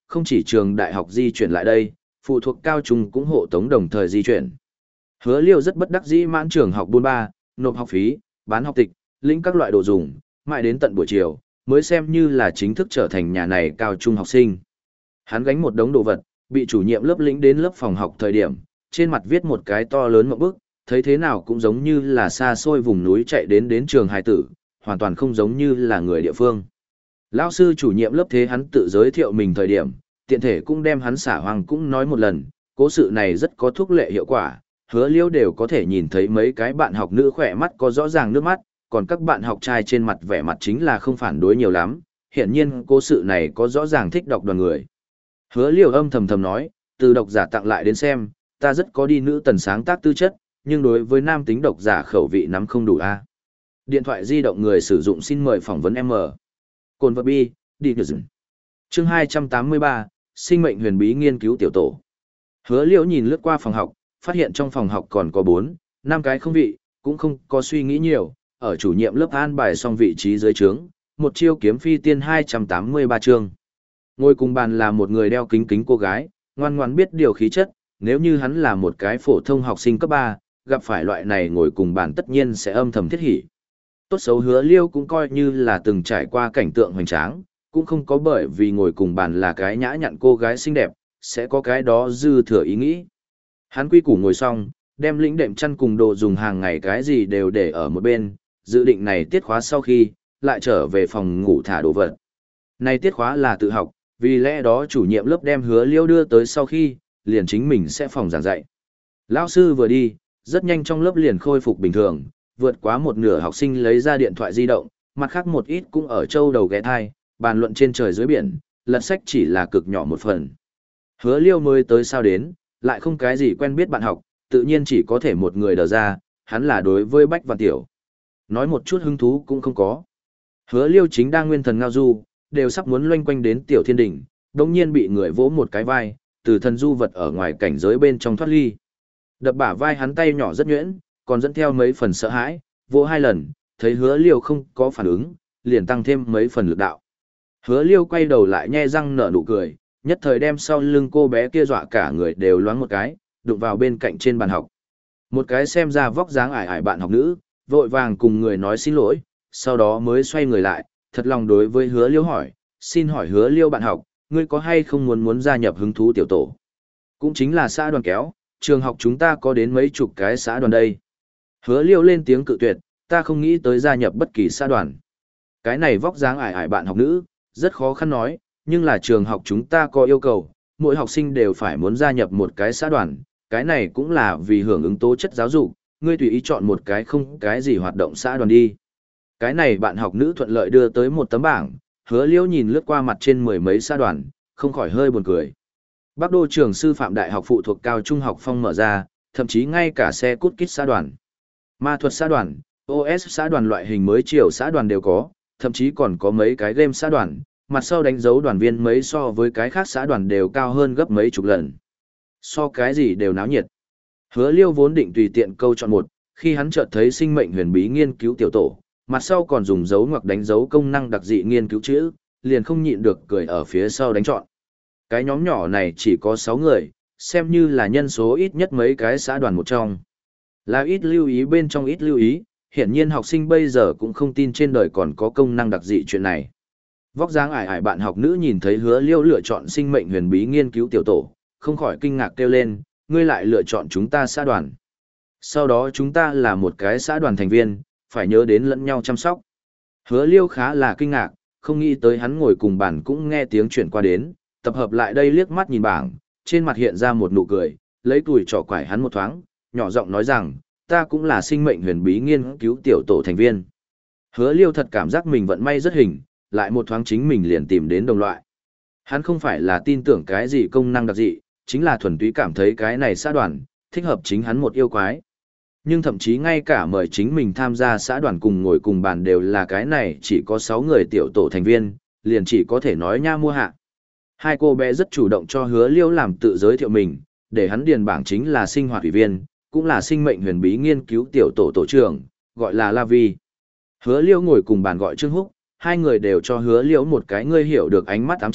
không chỉ trường đại học di chuyển lại đây, phụ thuộc cao trung cũng hộ tống đồng thời di chuyển. Hứa Liêu rất bất đắc dĩ mãn trường học buôn ba, nộp học phí, bán học tịch, lĩnh các loại đồ dùng, mãi đến tận buổi chiều, mới xem như là chính thức trở thành nhà này cao trung học sinh. Hắn gánh một đống đồ vật, bị chủ nhiệm lớp lĩnh đến lớp phòng học thời điểm, trên mặt viết một cái to lớn một bức, thấy thế nào cũng giống như là xa xôi vùng núi chạy đến đến trường hài tử, hoàn toàn không giống như là người địa phương. Lão sư chủ nhiệm lớp thế hắn tự giới thiệu mình thời điểm, tiện thể cũng đem hắn xả hoàng cũng nói một lần, cố sự này rất có thuốc lệ hiệu quả, Hứa Liêu đều có thể nhìn thấy mấy cái bạn học nữ khỏe mắt có rõ ràng nước mắt, còn các bạn học trai trên mặt vẻ mặt chính là không phản đối nhiều lắm, hiển nhiên cố sự này có rõ ràng thích đọc đoàn người. Hứa Liêu âm thầm thầm nói, từ độc giả tặng lại đến xem, ta rất có đi nữ tần sáng tác tư chất, nhưng đối với nam tính độc giả khẩu vị nắm không đủ a. Điện thoại di động người sử dụng xin mời phỏng vấn M. Cồn vật bi, đi được dừng. Chương hai trăm tám mươi ba, sinh mệnh huyền bí nghiên cứu tiểu tổ. Hứa Liễu nhìn lướt qua phòng học, phát hiện trong phòng học còn có bốn, năm cái không vị, cũng không có suy nghĩ nhiều, ở chủ nhiệm lớp an bài xong vị trí dưới trướng, một chiêu kiếm phi tiên hai trăm tám mươi ba chương. Ngồi cùng bàn là một người đeo kính kính cô gái, ngoan ngoãn biết điều khí chất, nếu như hắn là một cái phổ thông học sinh cấp ba, gặp phải loại này ngồi cùng bàn tất nhiên sẽ âm thầm thiết hỉ. Tốt xấu Hứa Liêu cũng coi như là từng trải qua cảnh tượng hoành tráng, cũng không có bởi vì ngồi cùng bàn là cái nhã nhặn cô gái xinh đẹp, sẽ có cái đó dư thừa ý nghĩ. Hắn quy củ ngồi xong, đem lĩnh đệm chăn cùng đồ dùng hàng ngày cái gì đều để ở một bên, dự định này tiết khóa sau khi, lại trở về phòng ngủ thả đồ vật. Này tiết khóa là tự học, vì lẽ đó chủ nhiệm lớp đem Hứa Liêu đưa tới sau khi, liền chính mình sẽ phòng giảng dạy. Lão sư vừa đi, rất nhanh trong lớp liền khôi phục bình thường, vượt quá một nửa học sinh lấy ra điện thoại di động, mặt khác một ít cũng ở châu đầu ghé thai, bàn luận trên trời dưới biển, lật sách chỉ là cực nhỏ một phần. Hứa Liêu mới tới sao đến, lại không cái gì quen biết bạn học, tự nhiên chỉ có thể một người đờ ra, hắn là đối với Bách Văn Tiểu. Nói một chút hứng thú cũng không có. Hứa Liêu chính đang nguyên thần ngao du, đều sắp muốn loanh quanh đến Tiểu Thiên Đỉnh, đồng nhiên bị người vỗ một cái vai, từ thần du vật ở ngoài cảnh giới bên trong thoát ly. Đập bả vai hắn tay nhỏ rất nhuyễn, còn dẫn theo mấy phần sợ hãi, vỗ hai lần, thấy Hứa Liêu không có phản ứng, liền tăng thêm mấy phần lực đạo. Hứa Liêu quay đầu lại nhe răng nở nụ cười, nhất thời đem sau lưng cô bé kia dọa cả người đều loáng một cái, đụng vào bên cạnh trên bàn học. Một cái xem ra vóc dáng ải ải bạn học nữ, vội vàng cùng người nói xin lỗi, sau đó mới xoay người lại, thật lòng đối với Hứa Liêu hỏi, xin hỏi Hứa Liêu bạn học, ngươi có hay không muốn muốn gia nhập hứng thú tiểu tổ? Cũng chính là xã đoàn kéo, trường học chúng ta có đến mấy chục cái xã đoàn đây. Hứa Liêu lên tiếng cự tuyệt, ta không nghĩ tới gia nhập bất kỳ xã đoàn. Cái này vóc dáng ải ải bạn học nữ, rất khó khăn nói, nhưng là trường học chúng ta có yêu cầu, mỗi học sinh đều phải muốn gia nhập một cái xã đoàn, cái này cũng là vì hưởng ứng tố chất giáo dục, ngươi tùy ý chọn một cái không cái gì hoạt động xã đoàn đi. Cái này bạn học nữ thuận lợi đưa tới một tấm bảng, Hứa Liêu nhìn lướt qua mặt trên mười mấy xã đoàn, không khỏi hơi buồn cười. Bắc Đô trường sư phạm đại học phụ thuộc cao trung học phong mở ra, thậm chí ngay cả xe cút kít xã đoàn, ma thuật xã đoàn, ô ét xã đoàn loại hình mới chiều xã đoàn đều có, thậm chí còn có mấy cái game xã đoàn, mặt sau đánh dấu đoàn viên mấy so với cái khác xã đoàn đều cao hơn gấp mấy chục lần. So cái gì đều náo nhiệt. Hứa Liêu vốn định tùy tiện câu chọn một, khi hắn chợt thấy sinh mệnh huyền bí nghiên cứu tiểu tổ, mặt sau còn dùng dấu ngoặc đánh dấu công năng đặc dị nghiên cứu chữ, liền không nhịn được cười ở phía sau đánh chọn. Cái nhóm nhỏ này chỉ có sáu người, xem như là nhân số ít nhất mấy cái xã đoàn một trong. Là ít lưu ý bên trong ít lưu ý, hiển nhiên học sinh bây giờ cũng không tin trên đời còn có công năng đặc dị chuyện này. Vóc dáng ải ải bạn học nữ nhìn thấy Hứa Liêu lựa chọn sinh mệnh huyền bí nghiên cứu tiểu tổ, không khỏi kinh ngạc kêu lên, ngươi lại lựa chọn chúng ta xã đoàn. Sau đó chúng ta là một cái xã đoàn thành viên, phải nhớ đến lẫn nhau chăm sóc. Hứa Liêu khá là kinh ngạc, không nghĩ tới hắn ngồi cùng bàn cũng nghe tiếng chuyển qua đến, tập hợp lại đây liếc mắt nhìn bảng, trên mặt hiện ra một nụ cười, lấy tuổi trỏ quải hắn một thoáng, nhỏ giọng nói rằng, ta cũng là sinh mệnh huyền bí nghiên cứu tiểu tổ thành viên. Hứa Liêu thật cảm giác mình vận may rất hình, lại một thoáng chính mình liền tìm đến đồng loại. Hắn không phải là tin tưởng cái gì công năng đặc dị, chính là thuần túy cảm thấy cái này xã đoàn, thích hợp chính hắn một yêu quái. Nhưng thậm chí ngay cả mời chính mình tham gia xã đoàn cùng ngồi cùng bàn đều là cái này chỉ có sáu người tiểu tổ thành viên, liền chỉ có thể nói nha mua hạ. Hai cô bé rất chủ động cho Hứa Liêu làm tự giới thiệu mình, để hắn điền bảng chính là sinh hoạt ủy viên, cũng là sinh mệnh huyền bí nghiên cứu tiểu tổ tổ trưởng, gọi là La Vi. Hứa Liêu ngồi cùng bàn gọi Trương Húc, hai người đều cho Hứa Liêu một cái ngươi hiểu được ánh mắt ám chỉ,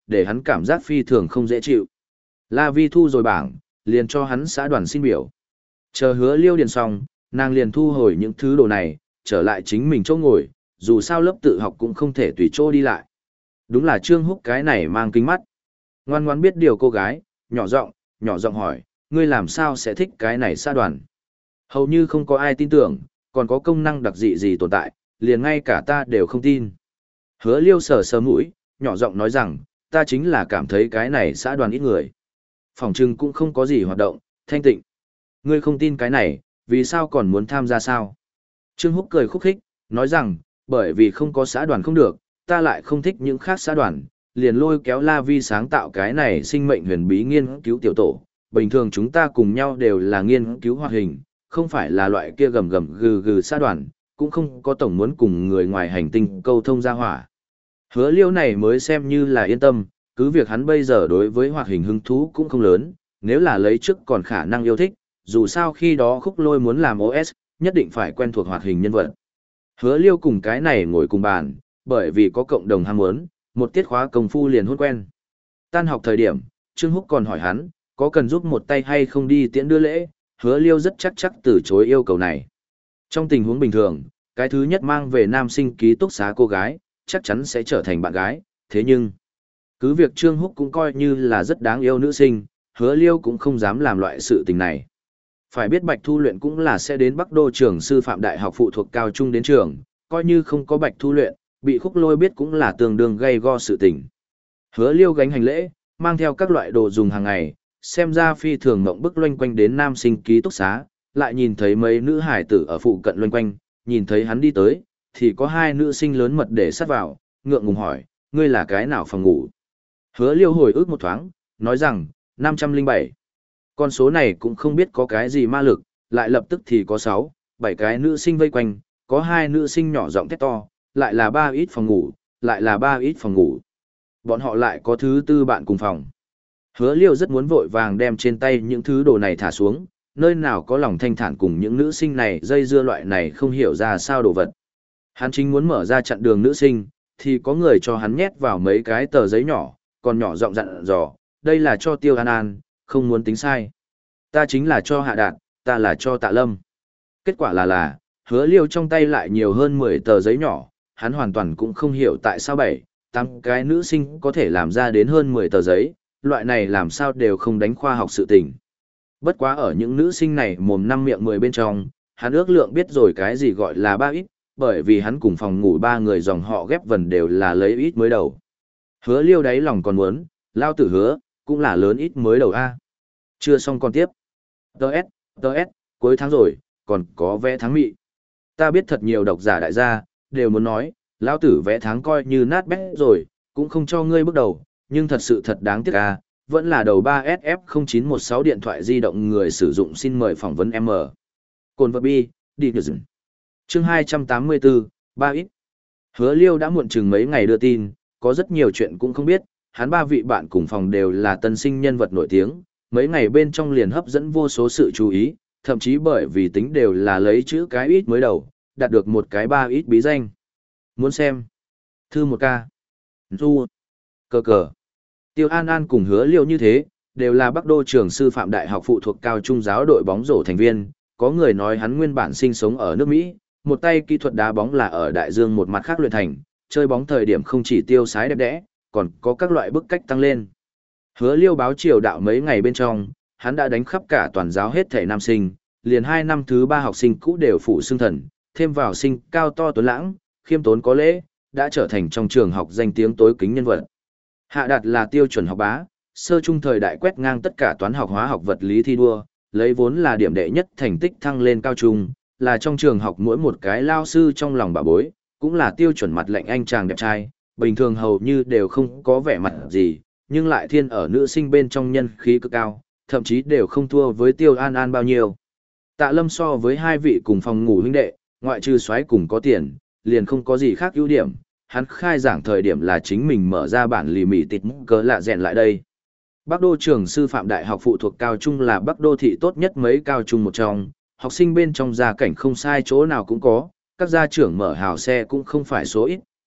để hắn cảm giác phi thường không dễ chịu. La Vi thu rồi bảng, liền cho hắn xã đoàn xin biểu. Chờ Hứa Liêu điền xong, nàng liền thu hồi những thứ đồ này, trở lại chính mình chỗ ngồi, dù sao lớp tự học cũng không thể tùy chỗ đi lại. Đúng là Trương Húc cái này mang kính mắt. Ngoan ngoãn biết điều cô gái, nhỏ giọng, nhỏ giọng hỏi, ngươi làm sao sẽ thích cái này xã đoàn? Hầu như không có ai tin tưởng, còn có công năng đặc dị gì tồn tại, liền ngay cả ta đều không tin. Hứa Liêu sờ sờ mũi, nhỏ giọng nói rằng, ta chính là cảm thấy cái này xã đoàn ít người. Phòng trưng cũng không có gì hoạt động, thanh tịnh. Ngươi không tin cái này, vì sao còn muốn tham gia sao? Trương Húc cười khúc khích, nói rằng, bởi vì không có xã đoàn không được, ta lại không thích những khác xã đoàn, liền lôi kéo La Vi sáng tạo cái này sinh mệnh huyền bí nghiên cứu tiểu tổ. Bình thường chúng ta cùng nhau đều là nghiên cứu hoạt hình, không phải là loại kia gầm gầm gừ gừ xã đoàn, cũng không có tổng muốn cùng người ngoài hành tinh câu thông ra hỏa. Hứa Liêu này mới xem như là yên tâm, cứ việc hắn bây giờ đối với hoạt hình hứng thú cũng không lớn, nếu là lấy trước còn khả năng yêu thích, dù sao khi đó Khúc Lôi muốn làm ô ét, nhất định phải quen thuộc hoạt hình nhân vật. Hứa Liêu cùng cái này ngồi cùng bàn, bởi vì có cộng đồng ham muốn, một tiết khóa công phu liền hôn quen. Tan học thời điểm, Trương Húc còn hỏi hắn, có cần giúp một tay hay không đi tiễn đưa lễ, Hứa Liêu rất chắc chắc từ chối yêu cầu này. Trong tình huống bình thường, cái thứ nhất mang về nam sinh ký túc xá cô gái, chắc chắn sẽ trở thành bạn gái, thế nhưng, cứ việc Trương Húc cũng coi như là rất đáng yêu nữ sinh, Hứa Liêu cũng không dám làm loại sự tình này. Phải biết Bạch Thu Luyện cũng là sẽ đến Bắc Đô trường sư phạm đại học phụ thuộc cao trung đến trường, coi như không có Bạch Thu Luyện, bị Khúc Lôi biết cũng là tương đương gây go sự tình. Hứa Liêu gánh hành lễ, mang theo các loại đồ dùng hàng ngày, xem ra phi thường mộng bức loanh quanh đến nam sinh ký túc xá, lại nhìn thấy mấy nữ hải tử ở phụ cận loanh quanh, nhìn thấy hắn đi tới, thì có hai nữ sinh lớn mật để sát vào, ngượng ngùng hỏi, ngươi là cái nào phòng ngủ? Hứa Liêu hồi ức một thoáng, nói rằng, năm trăm lẻ bảy. Con số này cũng không biết có cái gì ma lực, lại lập tức thì có sáu, bảy cái nữ sinh vây quanh, có hai nữ sinh nhỏ giọng thét to, lại là ba ít phòng ngủ, lại là ba ít phòng ngủ. Bọn họ lại có thứ tư bạn cùng phòng. Hứa Liêu rất muốn vội vàng đem trên tay những thứ đồ này thả xuống, nơi nào có lòng thanh thản cùng những nữ sinh này dây dưa loại này không hiểu ra sao đồ vật. Hắn chính muốn mở ra chặn đường nữ sinh, thì có người cho hắn nhét vào mấy cái tờ giấy nhỏ, còn nhỏ giọng dặn dò, đây là cho Tiêu An An, không muốn tính sai. Ta chính là cho Hạ Đạt, ta là cho Tạ Lâm. Kết quả là là, Hứa Liêu trong tay lại nhiều hơn mười tờ giấy nhỏ, hắn hoàn toàn cũng không hiểu tại sao bảy, tám cái nữ sinh có thể làm ra đến hơn mười tờ giấy, loại này làm sao đều không đánh khoa học sự tình. Bất quá ở những nữ sinh này mồm năm miệng mười bên trong, hắn ước lượng biết rồi cái gì gọi là ba ít, bởi vì hắn cùng phòng ngủ ba người dòng họ ghép vần đều là lấy ít mới đầu. Hứa Liêu đáy lòng còn muốn, lao tử hứa, cũng là lớn ít mới đầu A. Chưa xong còn tiếp. Đợt, đợt, cuối tháng rồi, còn có vé tháng mị. Ta biết thật nhiều độc giả đại gia, đều muốn nói, lao tử vé tháng coi như nát bét rồi, cũng không cho ngươi bước đầu, nhưng thật sự thật đáng tiếc A, vẫn là đầu ba S F không chín một sáu điện thoại di động người sử dụng xin mời phỏng vấn M. Cồn vật bi, đi được dừng. Chương hai trăm tám mươi tư, ba ít. Hứa Liêu đã muộn chừng mấy ngày đưa tin, có rất nhiều chuyện cũng không biết, hắn ba vị bạn cùng phòng đều là tân sinh nhân vật nổi tiếng, mấy ngày bên trong liền hấp dẫn vô số sự chú ý, thậm chí bởi vì tính đều là lấy chữ cái ít mới đầu, đạt được một cái ba ít bí danh. Muốn xem? Thư một ca. Du. Cờ cờ. Tiêu An An cùng Hứa Liêu như thế, đều là Bắc Đô trường sư phạm đại học phụ thuộc cao trung giáo đội bóng rổ thành viên, có người nói hắn nguyên bản sinh sống ở nước Mỹ, một tay kỹ thuật đá bóng là ở đại dương một mặt khác luyện thành, chơi bóng thời điểm không chỉ tiêu sái đẹp đẽ, còn có các loại bức cách tăng lên. Hứa Liêu báo triều đạo mấy ngày bên trong, hắn đã đánh khắp cả toàn giáo hết thể nam sinh, liền hai năm thứ ba học sinh cũ đều phụ xưng thần, thêm vào sinh cao to tuấn lãng, khiêm tốn có lễ, đã trở thành trong trường học danh tiếng tối kính nhân vật. Hạ Đạt là tiêu chuẩn học bá, sơ trung thời đại quét ngang tất cả toán học hóa học vật lý thi đua, lấy vốn là điểm đệ nhất thành tích thăng lên cao trung, là trong trường học mỗi một cái lao sư trong lòng bà bối, cũng là tiêu chuẩn mặt lạnh anh chàng đẹp trai, bình thường hầu như đều không có vẻ mặt gì, nhưng lại thiên ở nữ sinh bên trong nhân khí cực cao, thậm chí đều không thua với Tiêu An An bao nhiêu. Tạ Lâm so với hai vị cùng phòng ngủ huynh đệ, ngoại trừ soái cùng có tiền, liền không có gì khác ưu điểm, hắn khai giảng thời điểm là chính mình mở ra bản lì mỉ tịt cớ lạ rèn lại đây. Bắc Đô trường sư phạm đại học phụ thuộc cao trung là Bắc Đô thị tốt nhất mấy cao trung một trong, học sinh bên trong gia cảnh không sai chỗ nào cũng có, các gia trưởng mở hào xe cũng không phải số ít,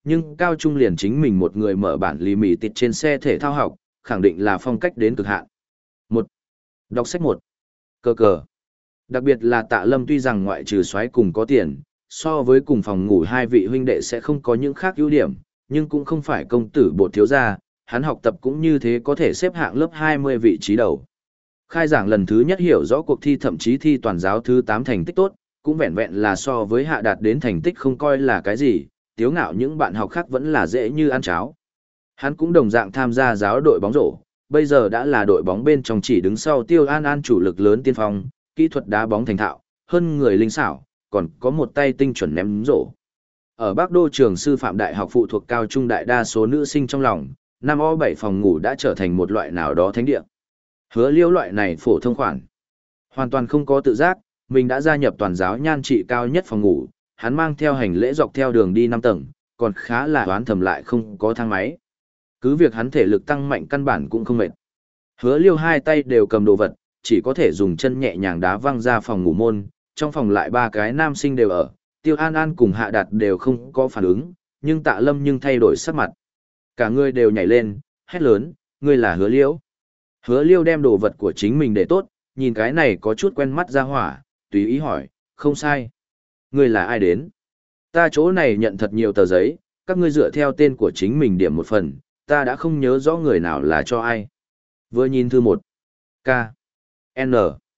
nhưng cao trung liền chính mình một người mở bản lì mì tịt trên xe thể thao học, khẳng định là phong cách đến cực hạn. Một, đọc sách một, cờ cờ. Đặc biệt là Tạ Lâm tuy rằng ngoại trừ soái cùng có tiền, so với cùng phòng ngủ hai vị huynh đệ sẽ không có những khác ưu điểm, nhưng cũng không phải công tử bột thiếu gia, hắn học tập cũng như thế có thể xếp hạng lớp hai mươi vị trí đầu. Khai giảng lần thứ nhất hiểu rõ cuộc thi thậm chí thi toàn giáo thứ tám thành tích tốt, cũng vẹn vẹn là so với hạ đạt đến thành tích không coi là cái gì, tiếu ngạo những bạn học khác vẫn là dễ như ăn cháo. Hắn cũng đồng dạng tham gia giáo đội bóng rổ, bây giờ đã là đội bóng bên trong chỉ đứng sau Tiêu An An chủ lực lớn tiên phong, kỹ thuật đá bóng thành thạo, hơn người linh xảo, còn có một tay tinh chuẩn ném rổ. Ở Bắc Đô trường sư phạm đại học phụ thuộc cao trung đại đa số nữ sinh trong lòng, năm o bảy phòng ngủ đã trở thành một loại nào đó thánh địa. Hứa Liêu loại này phổ thông khoản, hoàn toàn không có tự giác, mình đã gia nhập toàn giáo nhan trị cao nhất phòng ngủ, hắn mang theo hành lễ dọc theo đường đi năm tầng, còn khá là đoán thầm lại không có thang máy. Cứ việc hắn thể lực tăng mạnh căn bản cũng không mệt. Hứa Liêu hai tay đều cầm đồ vật, chỉ có thể dùng chân nhẹ nhàng đá văng ra phòng ngủ môn, trong phòng lại ba cái nam sinh đều ở, Tiêu An An cùng Hạ Đạt đều không có phản ứng, nhưng Tạ Lâm nhưng thay đổi sắc mặt. Cả người đều nhảy lên, hét lớn, ngươi là Hứa Liêu. Hứa Liêu đem đồ vật của chính mình để tốt, nhìn cái này có chút quen mắt ra hỏa, tùy ý hỏi, không sai. Ngươi là ai đến? Ta chỗ này nhận thật nhiều tờ giấy, các ngươi dựa theo tên của chính mình điểm một phần, ta đã không nhớ rõ người nào là cho ai. Vừa nhìn thư một. K. N.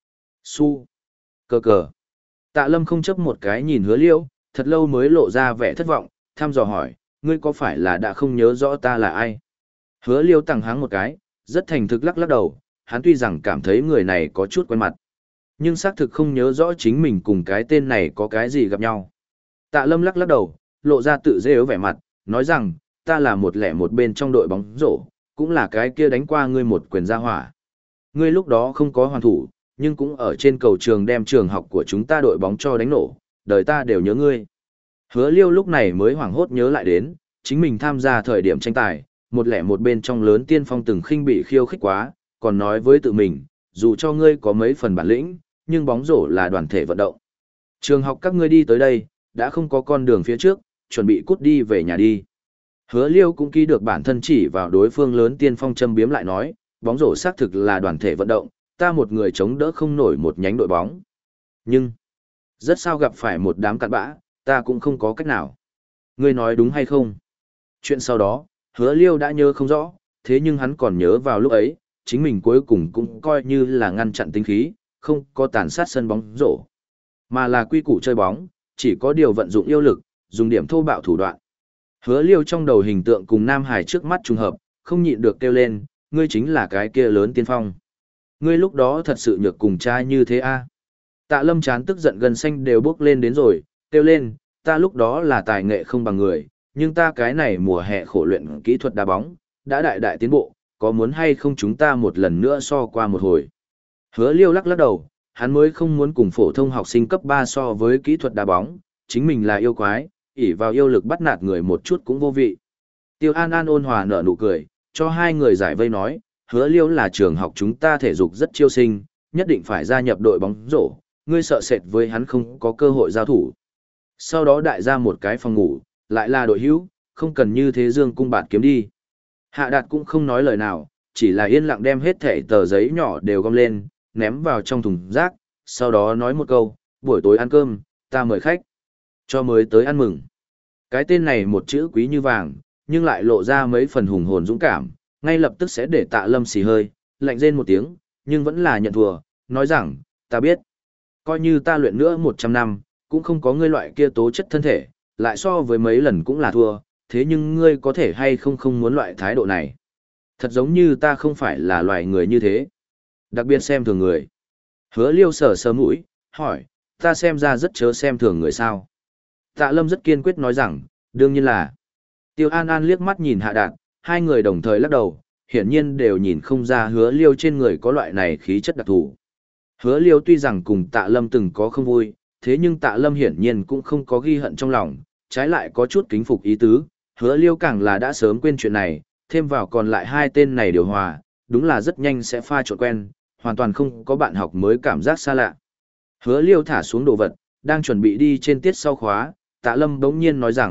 Su. Cờ cờ. Tạ Lâm không chấp một cái nhìn Hứa Liêu, thật lâu mới lộ ra vẻ thất vọng, thăm dò hỏi, ngươi có phải là đã không nhớ rõ ta là ai? Hứa Liêu tằng háng một cái, rất thành thực lắc lắc đầu, hắn tuy rằng cảm thấy người này có chút quen mặt, nhưng xác thực không nhớ rõ chính mình cùng cái tên này có cái gì gặp nhau. Tạ Lâm lắc lắc đầu, lộ ra tự dễ ớ vẻ mặt, nói rằng, ta là một lẻ một bên trong đội bóng rổ, cũng là cái kia đánh qua ngươi một quyền ra hỏa. Ngươi lúc đó không có hoàn thủ, nhưng cũng ở trên cầu trường đem trường học của chúng ta đội bóng cho đánh nổ, đời ta đều nhớ ngươi. Hứa Liêu lúc này mới hoảng hốt nhớ lại đến, chính mình tham gia thời điểm tranh tài, một lẻ một bên trong lớn tiên phong từng khinh bị khiêu khích quá, còn nói với tự mình, dù cho ngươi có mấy phần bản lĩnh, nhưng bóng rổ là đoàn thể vận động. Trường học các ngươi đi tới đây, đã không có con đường phía trước, chuẩn bị cút đi về nhà đi. Hứa Liêu cũng ký được bản thân chỉ vào đối phương lớn tiên phong châm biếm lại nói, bóng rổ xác thực là đoàn thể vận động, ta một người chống đỡ không nổi một nhánh đội bóng. Nhưng, rất sao gặp phải một đám cặn bã, ta cũng không có cách nào. Ngươi nói đúng hay không? Chuyện sau đó, Hứa Liêu đã nhớ không rõ, thế nhưng hắn còn nhớ vào lúc ấy, chính mình cuối cùng cũng coi như là ngăn chặn tính khí, không có tàn sát sân bóng rổ, mà là quy củ chơi bóng, chỉ có điều vận dụng yêu lực, dùng điểm thô bạo thủ đoạn. Hứa Liêu trong đầu hình tượng cùng Nam Hải trước mắt trùng hợp, không nhịn được kêu lên, ngươi chính là cái kia lớn tiên phong. Ngươi lúc đó thật sự nhược cùng trai như thế a? À? Tạ Lâm chán tức giận gần xanh đều bốc lên đến rồi, kêu lên, ta lúc đó là tài nghệ không bằng người, nhưng ta cái này mùa hè khổ luyện kỹ thuật đá bóng, đã đại đại tiến bộ, có muốn hay không chúng ta một lần nữa so qua một hồi. Hứa Liêu lắc lắc đầu, hắn mới không muốn cùng phổ thông học sinh cấp ba so với kỹ thuật đá bóng, chính mình là yêu quái, ỷ vào yêu lực bắt nạt người một chút cũng vô vị. Tiêu An An ôn hòa nở nụ cười, cho hai người giải vây nói, Hứa Liêu là trường học chúng ta thể dục rất chiêu sinh, nhất định phải gia nhập đội bóng rổ, ngươi sợ sệt với hắn không có cơ hội giao thủ. Sau đó đại ra một cái phòng ngủ, lại là đội hữu, không cần như thế dương cung bạt kiếm đi. Hạ Đạt cũng không nói lời nào, chỉ là yên lặng đem hết thẻ tờ giấy nhỏ đều gom lên, ném vào trong thùng rác, sau đó nói một câu, buổi tối ăn cơm, ta mời khách. Cho mới tới ăn mừng. Cái tên này một chữ quý như vàng, nhưng lại lộ ra mấy phần hùng hồn dũng cảm, ngay lập tức sẽ để Tạ Lâm xì hơi, lạnh rên một tiếng, nhưng vẫn là nhận thua, nói rằng, ta biết. Coi như ta luyện nữa một trăm năm, cũng không có ngươi loại kia tố chất thân thể, lại so với mấy lần cũng là thua, thế nhưng ngươi có thể hay không không muốn loại thái độ này. Thật giống như ta không phải là loài người như thế. Đặc biệt xem thường người. Hứa Liêu sờ sờ mũi, hỏi, ta xem ra rất chớ xem thường người sao. Tạ Lâm rất kiên quyết nói rằng, đương nhiên là. Tiêu An An liếc mắt nhìn Hạ Đạt, hai người đồng thời lắc đầu, hiển nhiên đều nhìn không ra Hứa Liêu trên người có loại này khí chất đặc thù. Hứa Liêu tuy rằng cùng Tạ Lâm từng có không vui, thế nhưng Tạ Lâm hiển nhiên cũng không có ghi hận trong lòng, trái lại có chút kính phục ý tứ. Hứa Liêu càng là đã sớm quên chuyện này, thêm vào còn lại hai tên này điều hòa, đúng là rất nhanh sẽ pha trộn quen, hoàn toàn không có bạn học mới cảm giác xa lạ. Hứa Liêu thả xuống đồ vật, đang chuẩn bị đi trên tiết sau khóa, Tạ Lâm bỗng nhiên nói rằng,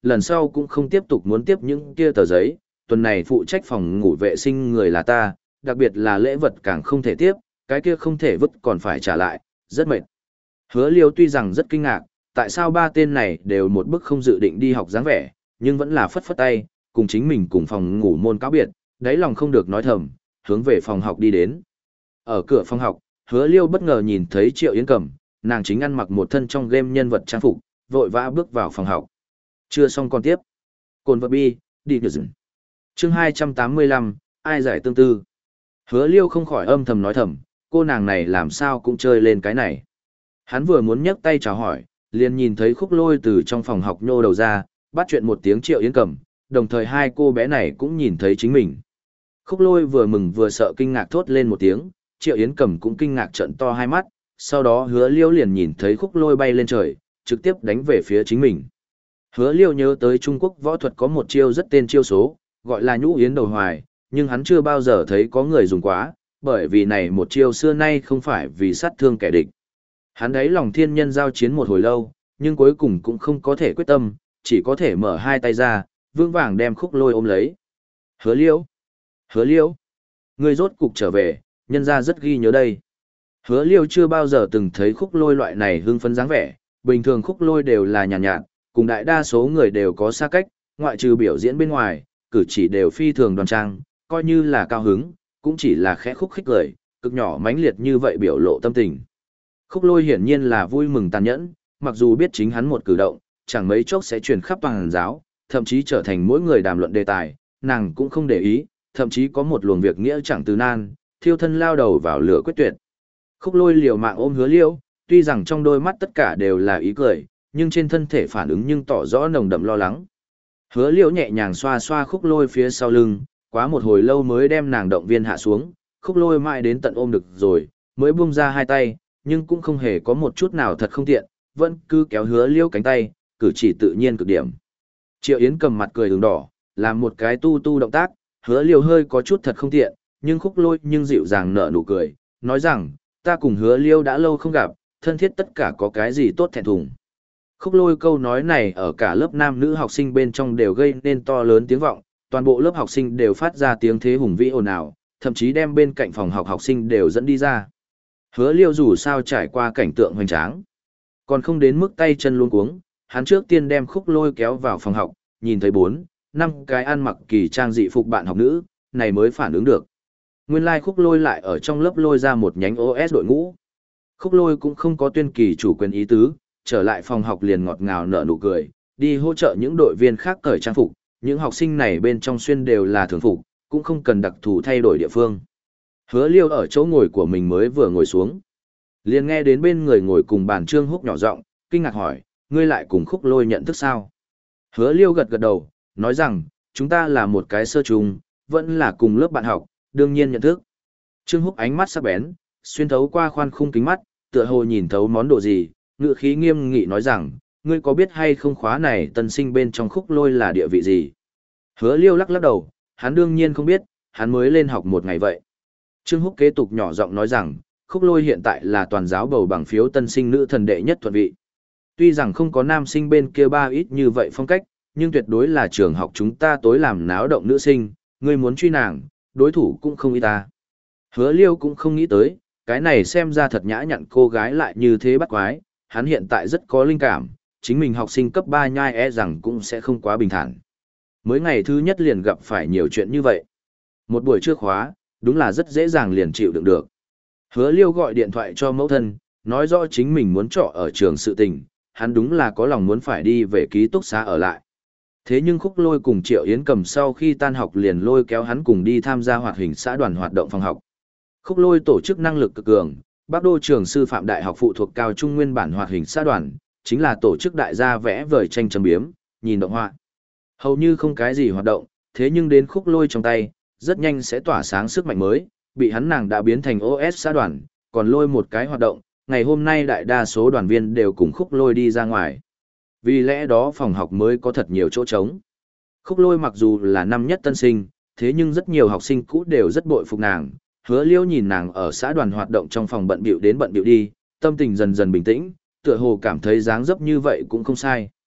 lần sau cũng không tiếp tục muốn tiếp những kia tờ giấy, tuần này phụ trách phòng ngủ vệ sinh người là ta, đặc biệt là lễ vật càng không thể tiếp, cái kia không thể vứt còn phải trả lại, rất mệt. Hứa Liêu tuy rằng rất kinh ngạc, tại sao ba tên này đều một bức không dự định đi học dáng vẻ, nhưng vẫn là phất phất tay, cùng chính mình cùng phòng ngủ môn cáo biệt, đáy lòng không được nói thầm, hướng về phòng học đi đến. Ở cửa phòng học, Hứa Liêu bất ngờ nhìn thấy Triệu Yến Cẩm, nàng chính ăn mặc một thân trong game nhân vật trang phục, vội vã bước vào phòng học. Chưa xong còn tiếp. Cồn vật bi, đi nhờ dừng. Chương hai trăm tám mươi lăm, ai giải tương tư. Hứa Liêu không khỏi âm thầm nói thầm, cô nàng này làm sao cũng chơi lên cái này. Hắn vừa muốn nhấc tay chào hỏi, liền nhìn thấy Khúc Lôi từ trong phòng học nhô đầu ra, bắt chuyện một tiếng Triệu Yến Cẩm, đồng thời hai cô bé này cũng nhìn thấy chính mình. Khúc Lôi vừa mừng vừa sợ kinh ngạc thốt lên một tiếng, Triệu Yến Cẩm cũng kinh ngạc trợn to hai mắt, sau đó Hứa Liêu liền nhìn thấy Khúc Lôi bay lên trời, trực tiếp đánh về phía chính mình. Hứa Liêu nhớ tới Trung Quốc võ thuật có một chiêu rất tên chiêu số, gọi là nhũ yến đầu hoài, nhưng hắn chưa bao giờ thấy có người dùng quá, bởi vì này một chiêu xưa nay không phải vì sát thương kẻ địch. Hắn đấy lòng thiên nhân giao chiến một hồi lâu, nhưng cuối cùng cũng không có thể quyết tâm, chỉ có thể mở hai tay ra, vương vàng đem Khúc Lôi ôm lấy. Hứa Liêu! Hứa Liêu! Người rốt cục trở về, nhân ra rất ghi nhớ đây. Hứa Liêu chưa bao giờ từng thấy Khúc Lôi loại này hưng phấn dáng vẻ, bình thường Khúc Lôi đều là nhàn nhạt, nhạt, cùng đại đa số người đều có xa cách, ngoại trừ biểu diễn bên ngoài, cử chỉ đều phi thường đoan trang, coi như là cao hứng, cũng chỉ là khẽ khúc khích cười, cực nhỏ mãnh liệt như vậy biểu lộ tâm tình. Khúc Lôi hiển nhiên là vui mừng tàn nhẫn, mặc dù biết chính hắn một cử động, chẳng mấy chốc sẽ truyền khắp toàn giáo, thậm chí trở thành mỗi người đàm luận đề tài, nàng cũng không để ý, thậm chí có một luồng việc nghĩa chẳng từ nan, thiêu thân lao đầu vào lửa quyết tuyệt. Khúc Lôi liều mạng ôm Hứa Liêu, tuy rằng trong đôi mắt tất cả đều là ý cười, nhưng trên thân thể phản ứng nhưng tỏ rõ nồng đậm lo lắng. Hứa Liêu nhẹ nhàng xoa xoa Khúc Lôi phía sau lưng, quá một hồi lâu mới đem nàng động viên hạ xuống, Khúc Lôi mãi đến tận ôm được rồi, mới buông ra hai tay, nhưng cũng không hề có một chút nào thật không tiện, vẫn cứ kéo Hứa Liêu cánh tay, cử chỉ tự nhiên cực điểm. Triệu Yến cầm mặt cười ửng đỏ, làm một cái tu tu động tác, Hứa Liêu hơi có chút thật không tiện, nhưng Khúc Lôi nhưng dịu dàng nở nụ cười, nói rằng, ta cùng Hứa Liêu đã lâu không gặp, thân thiết tất cả có cái gì tốt thẹn thùng. Khúc Lôi câu nói này ở cả lớp nam nữ học sinh bên trong đều gây nên to lớn tiếng vọng, toàn bộ lớp học sinh đều phát ra tiếng thế hùng vĩ ồn ào, thậm chí đem bên cạnh phòng học học sinh đều dẫn đi ra. Hứa Liêu dù sao trải qua cảnh tượng hoành tráng, còn không đến mức tay chân luống cuống, hắn trước tiên đem Khúc Lôi kéo vào phòng học, nhìn thấy bốn, năm cái ăn mặc kỳ trang dị phục bạn học nữ, này mới phản ứng được. Nguyên lai like Khúc Lôi lại ở trong lớp lôi ra một nhánh ô ét đội ngũ. Khúc Lôi cũng không có tuyên kỳ chủ quyền ý tứ, trở lại phòng học liền ngọt ngào nở nụ cười, đi hỗ trợ những đội viên khác cởi trang phục, những học sinh này bên trong xuyên đều là thường phục, cũng không cần đặc thù thay đổi địa phương. Hứa Liêu ở chỗ ngồi của mình mới vừa ngồi xuống, liền nghe đến bên người ngồi cùng bàn Trương Húc nhỏ giọng, kinh ngạc hỏi, ngươi lại cùng Khúc Lôi nhận thức sao? Hứa Liêu gật gật đầu, nói rằng, chúng ta là một cái sơ trùng, vẫn là cùng lớp bạn học, đương nhiên nhận thức. Trương Húc ánh mắt sắc bén, xuyên thấu qua khoan khung kính mắt, tựa hồ nhìn thấu món đồ gì, ngữ khí nghiêm nghị nói rằng, ngươi có biết hay không khóa này tân sinh bên trong Khúc Lôi là địa vị gì? Hứa Liêu lắc lắc đầu, hắn đương nhiên không biết, hắn mới lên học một ngày vậy. Trương Húc kế tục nhỏ giọng nói rằng, Khúc Lôi hiện tại là toàn giáo bầu bằng phiếu tân sinh nữ thần đệ nhất thuận vị. Tuy rằng không có nam sinh bên kia ba ít như vậy phong cách, nhưng tuyệt đối là trường học chúng ta tối làm náo động nữ sinh, ngươi muốn truy nàng, đối thủ cũng không ít ta. Hứa Liêu cũng không nghĩ tới, cái này xem ra thật nhã nhặn cô gái lại như thế bắt quái, hắn hiện tại rất có linh cảm, chính mình học sinh cấp ba nhai e rằng cũng sẽ không quá bình thản. Mới ngày thứ nhất liền gặp phải nhiều chuyện như vậy. Một buổi trưa khóa, đúng là rất dễ dàng liền chịu đựng được. Hứa Liêu gọi điện thoại cho mẫu thân, nói rõ chính mình muốn trọ ở trường sự tình, hắn đúng là có lòng muốn phải đi về ký túc xá ở lại. Thế nhưng Khúc Lôi cùng Triệu Yến Cầm sau khi tan học liền lôi kéo hắn cùng đi tham gia hoạt hình xã đoàn hoạt động phòng học. Khúc Lôi tổ chức năng lực cực cường, Bắc Đô trường sư phạm đại học phụ thuộc cao trung nguyên bản hoạt hình xã đoàn, chính là tổ chức đại gia vẽ vời tranh chấm biếm, nhìn động họa. Hầu như không cái gì hoạt động, thế nhưng đến Khúc Lôi trong tay, rất nhanh sẽ tỏa sáng sức mạnh mới, bị hắn nàng đã biến thành ô ét xã đoàn, còn lôi một cái hoạt động, ngày hôm nay đại đa số đoàn viên đều cùng Khúc Lôi đi ra ngoài. Vì lẽ đó phòng học mới có thật nhiều chỗ trống. Khúc Lôi mặc dù là năm nhất tân sinh, thế nhưng rất nhiều học sinh cũ đều rất bội phục nàng. Hứa Liêu nhìn nàng ở xã đoàn hoạt động trong phòng bận bịu đến bận bịu đi, tâm tình dần dần bình tĩnh, tựa hồ cảm thấy dáng dấp như vậy cũng không sai.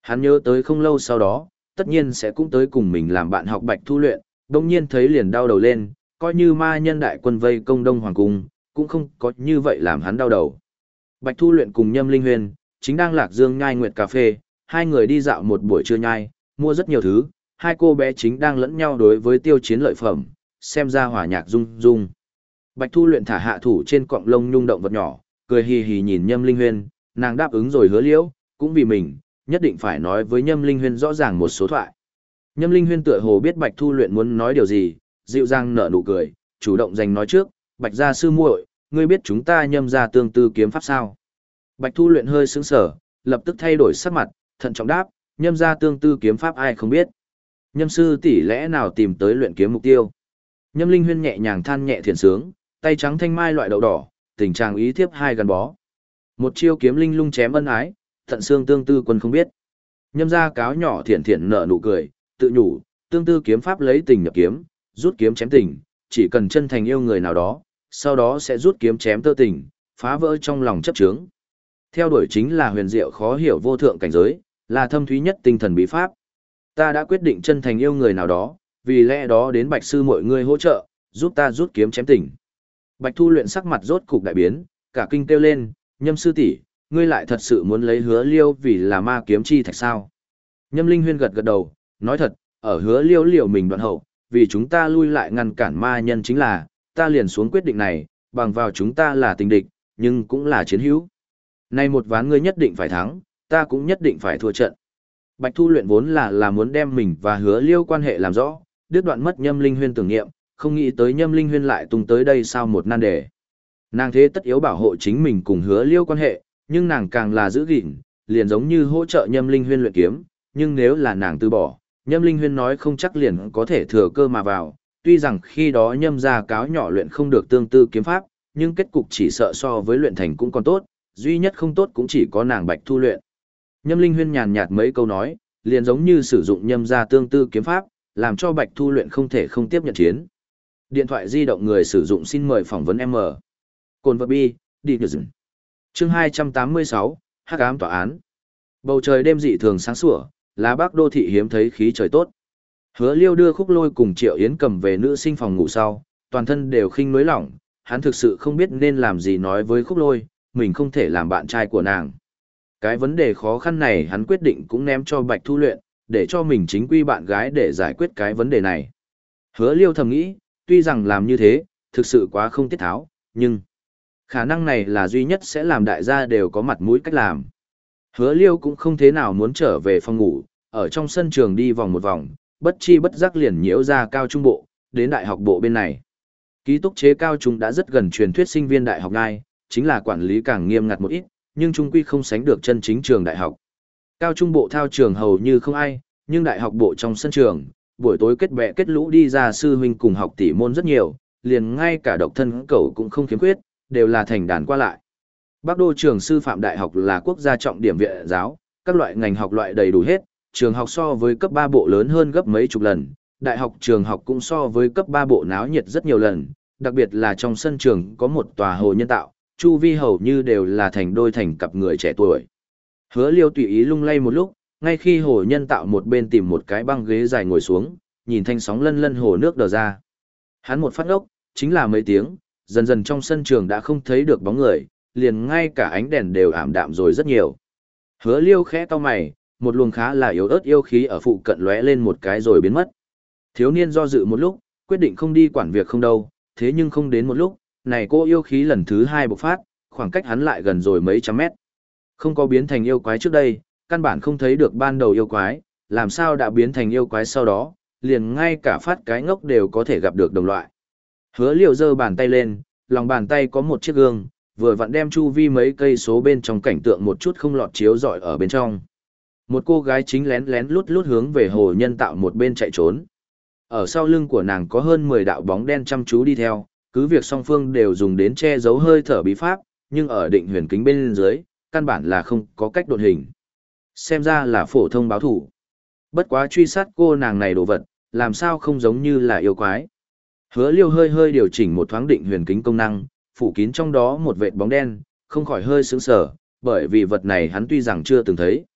Hắn nhớ tới không lâu sau đó, tất nhiên sẽ cũng tới cùng mình làm bạn học Bạch Thu Luyện, đồng nhiên thấy liền đau đầu lên, coi như ma nhân đại quân vây công Đông Hoàng Cung, cũng không có như vậy làm hắn đau đầu. Bạch Thu Luyện cùng Nhâm Linh Huyền, chính đang lạc dương nhai nguyệt cà phê, hai người đi dạo một buổi trưa nhai, mua rất nhiều thứ, hai cô bé chính đang lẫn nhau đối với tiêu chiến lợi phẩm, xem ra hòa nhạc rung rung. Bạch Thu Luyện thả hạ thủ trên cọng lông nhung động vật nhỏ, cười hì hì nhìn Nhâm Linh Huyền, nàng đáp ứng rồi hứa liễu, cũng vì mình, nhất định phải nói với Nhâm Linh Huyền rõ ràng một số thoại. Nhâm Linh Huyền tựa hồ biết Bạch Thu Luyện muốn nói điều gì, dịu dàng nở nụ cười, chủ động giành nói trước, Bạch gia sư muội, ngươi biết chúng ta Nhâm gia tương tư kiếm pháp sao? Bạch Thu Luyện hơi sững sờ, lập tức thay đổi sắc mặt, thận trọng đáp, Nhâm gia tương tư kiếm pháp ai không biết? Nhâm sư tỷ lẽ nào tìm tới luyện kiếm mục tiêu? Nhâm Linh Huyền nhẹ nhàng than nhẹ thiền sướng, tay trắng thanh mai loại đậu đỏ, tình trạng ý thiếp hai gắn bó. Một chiêu kiếm linh lung chém ân ái, thận xương tương tư quân không biết. Nhâm gia cáo nhỏ thiện thiện nở nụ cười, tự nhủ, tương tư kiếm pháp lấy tình nhập kiếm, rút kiếm chém tình, chỉ cần chân thành yêu người nào đó, sau đó sẽ rút kiếm chém tơ tình, phá vỡ trong lòng chấp chướng. Theo đuổi chính là huyền diệu khó hiểu vô thượng cảnh giới, là thâm thúy nhất tinh thần bí pháp. Ta đã quyết định chân thành yêu người nào đó, vì lẽ đó đến Bạch sư mọi người hỗ trợ, giúp ta rút kiếm chém tình. Bạch Thu Luyện sắc mặt rốt cục đại biến, cả kinh kêu lên, Nhâm sư tỷ, ngươi lại thật sự muốn lấy hứa liêu vì là ma kiếm chi thạch sao? Nhâm Linh Huyên gật gật đầu, nói thật, ở hứa liêu liều mình đoạn hậu, vì chúng ta lui lại ngăn cản ma nhân chính là, ta liền xuống quyết định này, bằng vào chúng ta là tình địch, nhưng cũng là chiến hữu. Nay một ván ngươi nhất định phải thắng, ta cũng nhất định phải thua trận. Bạch Thu Luyện vốn là là muốn đem mình và hứa liêu quan hệ làm rõ, đứt đoạn mất Nhâm Linh Huyên tưởng niệm, không nghĩ tới Nhâm Linh Huyên lại tung tới đây sao một nan đề. Nàng thế tất yếu bảo hộ chính mình cùng hứa liêu quan hệ, nhưng nàng càng là giữ gìn, liền giống như hỗ trợ Nhâm Linh Huyên luyện kiếm, nhưng nếu là nàng từ bỏ, Nhâm Linh Huyên nói không chắc liền có thể thừa cơ mà vào, tuy rằng khi đó Nhâm gia cáo nhỏ luyện không được tương tư kiếm pháp, nhưng kết cục chỉ sợ so với luyện thành cũng còn tốt, duy nhất không tốt cũng chỉ có nàng Bạch Thu Luyện. Nhâm Linh Huyên nhàn nhạt mấy câu nói, liền giống như sử dụng Nhâm gia tương tư kiếm pháp, làm cho Bạch Thu Luyện không thể không tiếp nhận chiến. Điện thoại di động người sử dụng xin mời phỏng vấn M. Cồn vật bi, đi được dừng. Chương hai trăm tám mươi sáu, Hắc ám tòa án. Bầu trời đêm dị thường sáng sủa, lá bắc đô thị hiếm thấy khí trời tốt. Hứa Liêu đưa Khúc Lôi cùng Triệu Yến cầm về nữ sinh phòng ngủ sau, toàn thân đều khinh nối lỏng, hắn thực sự không biết nên làm gì nói với Khúc Lôi, mình không thể làm bạn trai của nàng. Cái vấn đề khó khăn này hắn quyết định cũng ném cho Bạch Thu Luyện, để cho mình chính quy bạn gái để giải quyết cái vấn đề này. Hứa Liêu thầm nghĩ, tuy rằng làm như thế, thực sự quá không tiết tháo, nhưng khả năng này là duy nhất sẽ làm đại gia đều có mặt mũi cách làm. Hứa Liêu cũng không thế nào muốn trở về phòng ngủ, ở trong sân trường đi vòng một vòng, bất chi bất giác liền nhiễu ra cao trung bộ, đến đại học bộ bên này. Ký túc chế cao trung đã rất gần truyền thuyết sinh viên đại học ngay, chính là quản lý càng nghiêm ngặt một ít, nhưng trung quy không sánh được chân chính trường đại học. Cao trung bộ thao trường hầu như không ai, nhưng đại học bộ trong sân trường, buổi tối kết bè kết lũ đi ra sư huynh cùng học tỷ môn rất nhiều, liền ngay cả độc thân cậu cũng không khiếm khuyết, đều là thành đàn qua lại. Bắc Đô trường sư phạm đại học là quốc gia trọng điểm viện giáo, các loại ngành học loại đầy đủ hết, trường học so với cấp ba bộ lớn hơn gấp mấy chục lần, đại học trường học cũng so với cấp ba bộ náo nhiệt rất nhiều lần, đặc biệt là trong sân trường có một tòa hồ nhân tạo, chu vi hầu như đều là thành đôi thành cặp người trẻ tuổi. Hứa Liêu tùy ý lung lay một lúc, ngay khi hồ nhân tạo một bên tìm một cái băng ghế dài ngồi xuống, nhìn thanh sóng lân lân hồ nước đờ ra. Hắn một phát ốc, chính là mấy tiếng, dần dần trong sân trường đã không thấy được bóng người, liền ngay cả ánh đèn đều ảm đạm rồi rất nhiều. Hứa Liêu khẽ cau mày, một luồng khá là yếu ớt yêu khí ở phụ cận lóe lên một cái rồi biến mất. Thiếu niên do dự một lúc, quyết định không đi quản việc không đâu, thế nhưng không đến một lúc, này cô yêu khí lần thứ hai bộc phát, khoảng cách hắn lại gần rồi mấy trăm mét. Không có biến thành yêu quái trước đây, căn bản không thấy được ban đầu yêu quái, làm sao đã biến thành yêu quái sau đó, liền ngay cả phát cái ngốc đều có thể gặp được đồng loại. Hứa Liêu giơ bàn tay lên, lòng bàn tay có một chiếc gương, vừa vặn đem chu vi mấy cây số bên trong cảnh tượng một chút không lọt chiếu rọi ở bên trong. Một cô gái chính lén lén lút lút hướng về hồ nhân tạo một bên chạy trốn. Ở sau lưng của nàng có hơn mười đạo bóng đen chăm chú đi theo, cứ việc song phương đều dùng đến che giấu hơi thở bí pháp, nhưng ở định huyền kính bên dưới, căn bản là không có cách đột hình. Xem ra là phổ thông báo thủ. Bất quá truy sát cô nàng này đồ vật, làm sao không giống như là yêu quái. Hứa Liêu hơi hơi điều chỉnh một thoáng định huyền kính công năng, phủ kín trong đó một vệt bóng đen, không khỏi hơi sững sờ, bởi vì vật này hắn tuy rằng chưa từng thấy.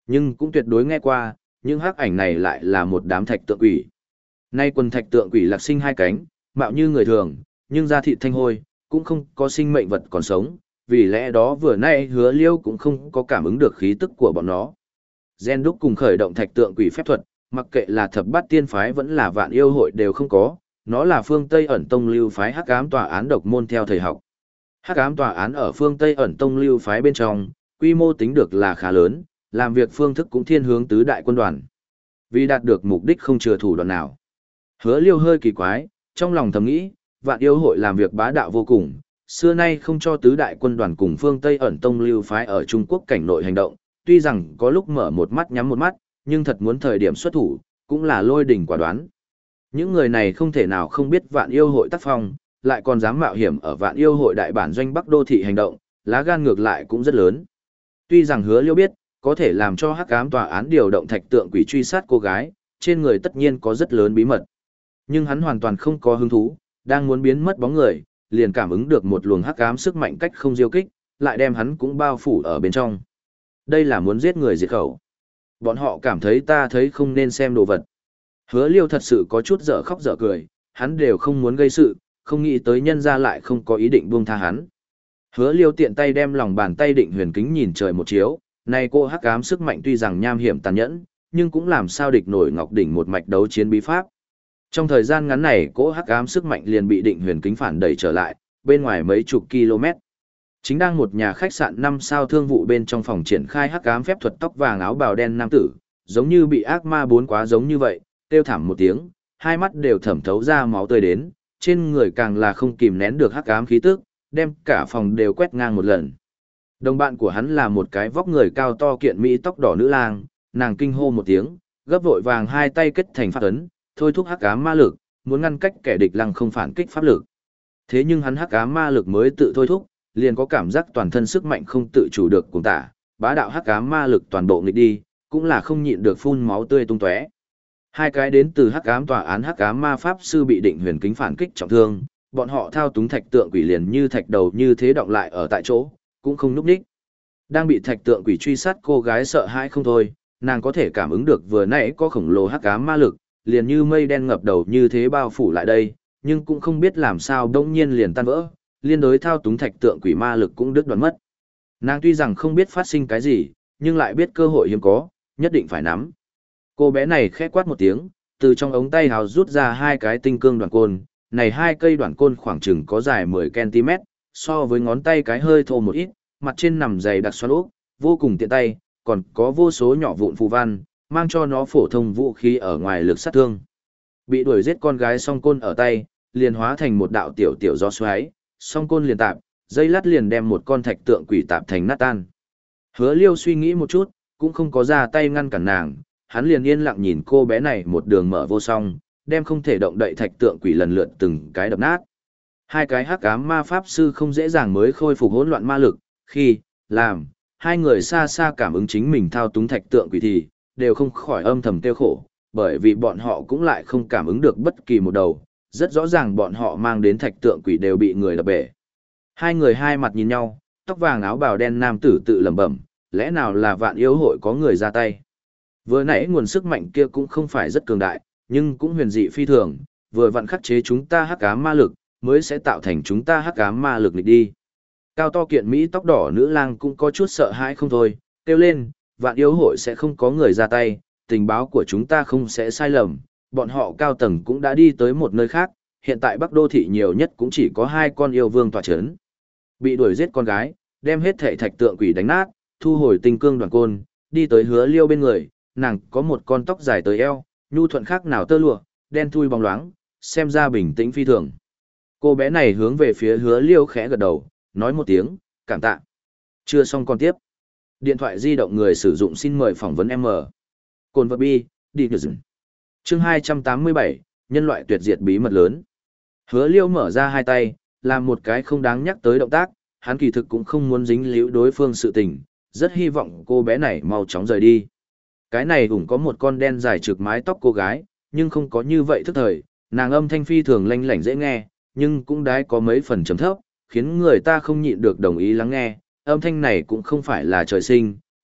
Nhưng cũng tuyệt đối nghe qua, những hắc ảnh này lại là một đám thạch tượng quỷ. Nay quần thạch tượng quỷ lạc sinh hai cánh, mạo như người thường, nhưng da thịt thanh hôi, cũng không có sinh mệnh vật còn sống, vì lẽ đó vừa nay Hứa Liêu cũng không có cảm ứng được khí tức của bọn nó. Gen đúc cùng khởi động thạch tượng quỷ phép thuật, mặc kệ là thập bát tiên phái vẫn là vạn yêu hội đều không có, nó là phương Tây ẩn tông lưu phái hắc ám tòa án độc môn theo thầy học. Hắc ám tòa án ở phương Tây ẩn tông lưu phái bên trong, quy mô tính được là khá lớn, làm việc phương thức cũng thiên hướng tứ đại quân đoàn. Vì đạt được mục đích không chừa thủ đoạn nào. Hứa Liêu hơi kỳ quái, trong lòng thầm nghĩ, vạn yêu hội làm việc bá đạo vô cùng, xưa nay không cho tứ đại quân đoàn cùng phương Tây ẩn tông lưu phái ở Trung Quốc cảnh nội hành động, tuy rằng có lúc mở một mắt nhắm một mắt, nhưng thật muốn thời điểm xuất thủ, cũng là lôi đỉnh quả đoán. Những người này không thể nào không biết vạn yêu hội tác phong, lại còn dám mạo hiểm ở vạn yêu hội đại bản doanh Bắc Đô thị hành động, lá gan ngược lại cũng rất lớn. Tuy rằng Hứa Liêu biết, có thể làm cho hắc ám tòa án điều động thạch tượng quỷ truy sát cô gái, trên người tất nhiên có rất lớn bí mật. Nhưng hắn hoàn toàn không có hứng thú, đang muốn biến mất bóng người, liền cảm ứng được một luồng hắc ám sức mạnh cách không diêu kích, lại đem hắn cũng bao phủ ở bên trong. Đây là muốn giết người diệt khẩu. Bọn họ cảm thấy ta thấy không nên xem đồ vật. Hứa Liêu thật sự có chút dở khóc dở cười, hắn đều không muốn gây sự, không nghĩ tới nhân ra lại không có ý định buông tha hắn. Hứa Liêu tiện tay đem lòng bàn tay định huyền kính nhìn trời một chiếu, này cô hắc ám sức mạnh tuy rằng nham hiểm tàn nhẫn, nhưng cũng làm sao địch nổi Ngọc đỉnh một mạch đấu chiến bí pháp. Trong thời gian ngắn này, cỗ hắc ám sức mạnh liền bị định huyền kính phản đẩy trở lại, bên ngoài mấy chục km. Chính đang một nhà khách sạn năm sao thương vụ bên trong phòng triển khai hắc ám phép thuật tóc vàng áo bào đen nam tử, giống như bị ác ma bốn quá giống như vậy, kêu thảm một tiếng, hai mắt đều thẩm thấu ra máu tươi đến, trên người càng là không kìm nén được hắc ám khí tức, đem cả phòng đều quét ngang một lần. Đồng bạn của hắn là một cái vóc người cao to kiện mỹ tóc đỏ nữ lang, nàng kinh hô một tiếng, gấp vội vàng hai tay kết thành pháp ấn, thôi thúc hắc ám ma lực, muốn ngăn cách kẻ địch lăng không phản kích pháp lực. Thế nhưng hắn hắc ám ma lực mới tự thôi thúc, liền có cảm giác toàn thân sức mạnh không tự chủ được cùng tả, bá đạo hắc ám ma lực toàn bộ nghịch đi, cũng là không nhịn được phun máu tươi tung tóe. Hai cái đến từ hắc ám tòa án hắc ám ma pháp sư bị định huyền kính phản kích trọng thương, bọn họ thao túng thạch tượng quỷ liền như thạch đầu như thế động lại ở tại chỗ, cũng không núp đích. Đang bị thạch tượng quỷ truy sát cô gái sợ hãi không thôi, nàng có thể cảm ứng được vừa nãy có khổng lồ hắc ám ma lực, liền như mây đen ngập đầu như thế bao phủ lại đây, nhưng cũng không biết làm sao đông nhiên liền tan vỡ, liên đối thao túng thạch tượng quỷ ma lực cũng đứt đoạn mất. Nàng tuy rằng không biết phát sinh cái gì, nhưng lại biết cơ hội hiếm có, nhất định phải nắm. Cô bé này khẽ quát một tiếng, từ trong ống tay hào rút ra hai cái tinh cương đoạn côn, này hai cây đoạn côn khoảng chừng có dài mười ki lô mét, so với ngón tay cái hơi thô một ít, mặt trên nằm dày đặc xoắn ốc, vô cùng tiện tay, còn có vô số nhỏ vụn phù văn, mang cho nó phổ thông vũ khí ở ngoài lực sát thương. Bị đuổi giết con gái song côn ở tay, liền hóa thành một đạo tiểu tiểu gió xoáy, song côn liền tạp, dây lát liền đem một con thạch tượng quỷ tạp thành nát tan. Hứa Liêu suy nghĩ một chút, cũng không có ra tay ngăn cản nàng, hắn liền yên lặng nhìn cô bé này một đường mở vô song, đem không thể động đậy thạch tượng quỷ lần lượt từng cái đập nát. Hai cái hắc ám ma pháp sư không dễ dàng mới khôi phục hỗn loạn ma lực, khi làm hai người xa xa cảm ứng chính mình thao túng thạch tượng quỷ thì đều không khỏi âm thầm tiêu khổ, bởi vì bọn họ cũng lại không cảm ứng được bất kỳ một đầu, rất rõ ràng bọn họ mang đến thạch tượng quỷ đều bị người đập bể. Hai người hai mặt nhìn nhau, tóc vàng áo bào đen nam tử tự lẩm bẩm, lẽ nào là vạn yêu hội có người ra tay. Vừa nãy nguồn sức mạnh kia cũng không phải rất cường đại, nhưng cũng huyền dị phi thường, vừa vặn khắc chế chúng ta hắc ám ma lực, mới sẽ tạo thành chúng ta hắc ám ma lực nghịch đi. Cao to kiện Mỹ tóc đỏ nữ lang cũng có chút sợ hãi không thôi, kêu lên, vạn yêu hội sẽ không có người ra tay, tình báo của chúng ta không sẽ sai lầm, bọn họ cao tầng cũng đã đi tới một nơi khác, hiện tại Bắc Đô thị nhiều nhất cũng chỉ có hai con yêu vương tọa chấn. Bị đuổi giết con gái, đem hết thể thạch tượng quỷ đánh nát, thu hồi tinh cương đoàn côn, đi tới Hứa Liêu bên người, nàng có một con tóc dài tới eo, nhu thuận khác nào tơ lụa, đen thui bóng loáng, xem ra bình tĩnh phi thường. Cô bé này hướng về phía Hứa Liêu khẽ gật đầu, nói một tiếng, cảm tạ. Chưa xong còn tiếp. Điện thoại di động người sử dụng xin mời phỏng vấn M. Cồn vật bi, đi được dừng. Chương hai trăm tám mươi bảy, nhân loại tuyệt diệt bí mật lớn. Hứa Liêu mở ra hai tay, làm một cái không đáng nhắc tới động tác, hắn kỳ thực cũng không muốn dính líu đối phương sự tình, rất hy vọng cô bé này mau chóng rời đi. Cái này cũng có một con đen dài trực mái tóc cô gái, nhưng không có như vậy thức thời, nàng âm thanh phi thường lanh lảnh dễ nghe, nhưng cũng đái có mấy phần trầm thấp, khiến người ta không nhịn được đồng ý lắng nghe. Âm thanh này cũng không phải là trời sinh,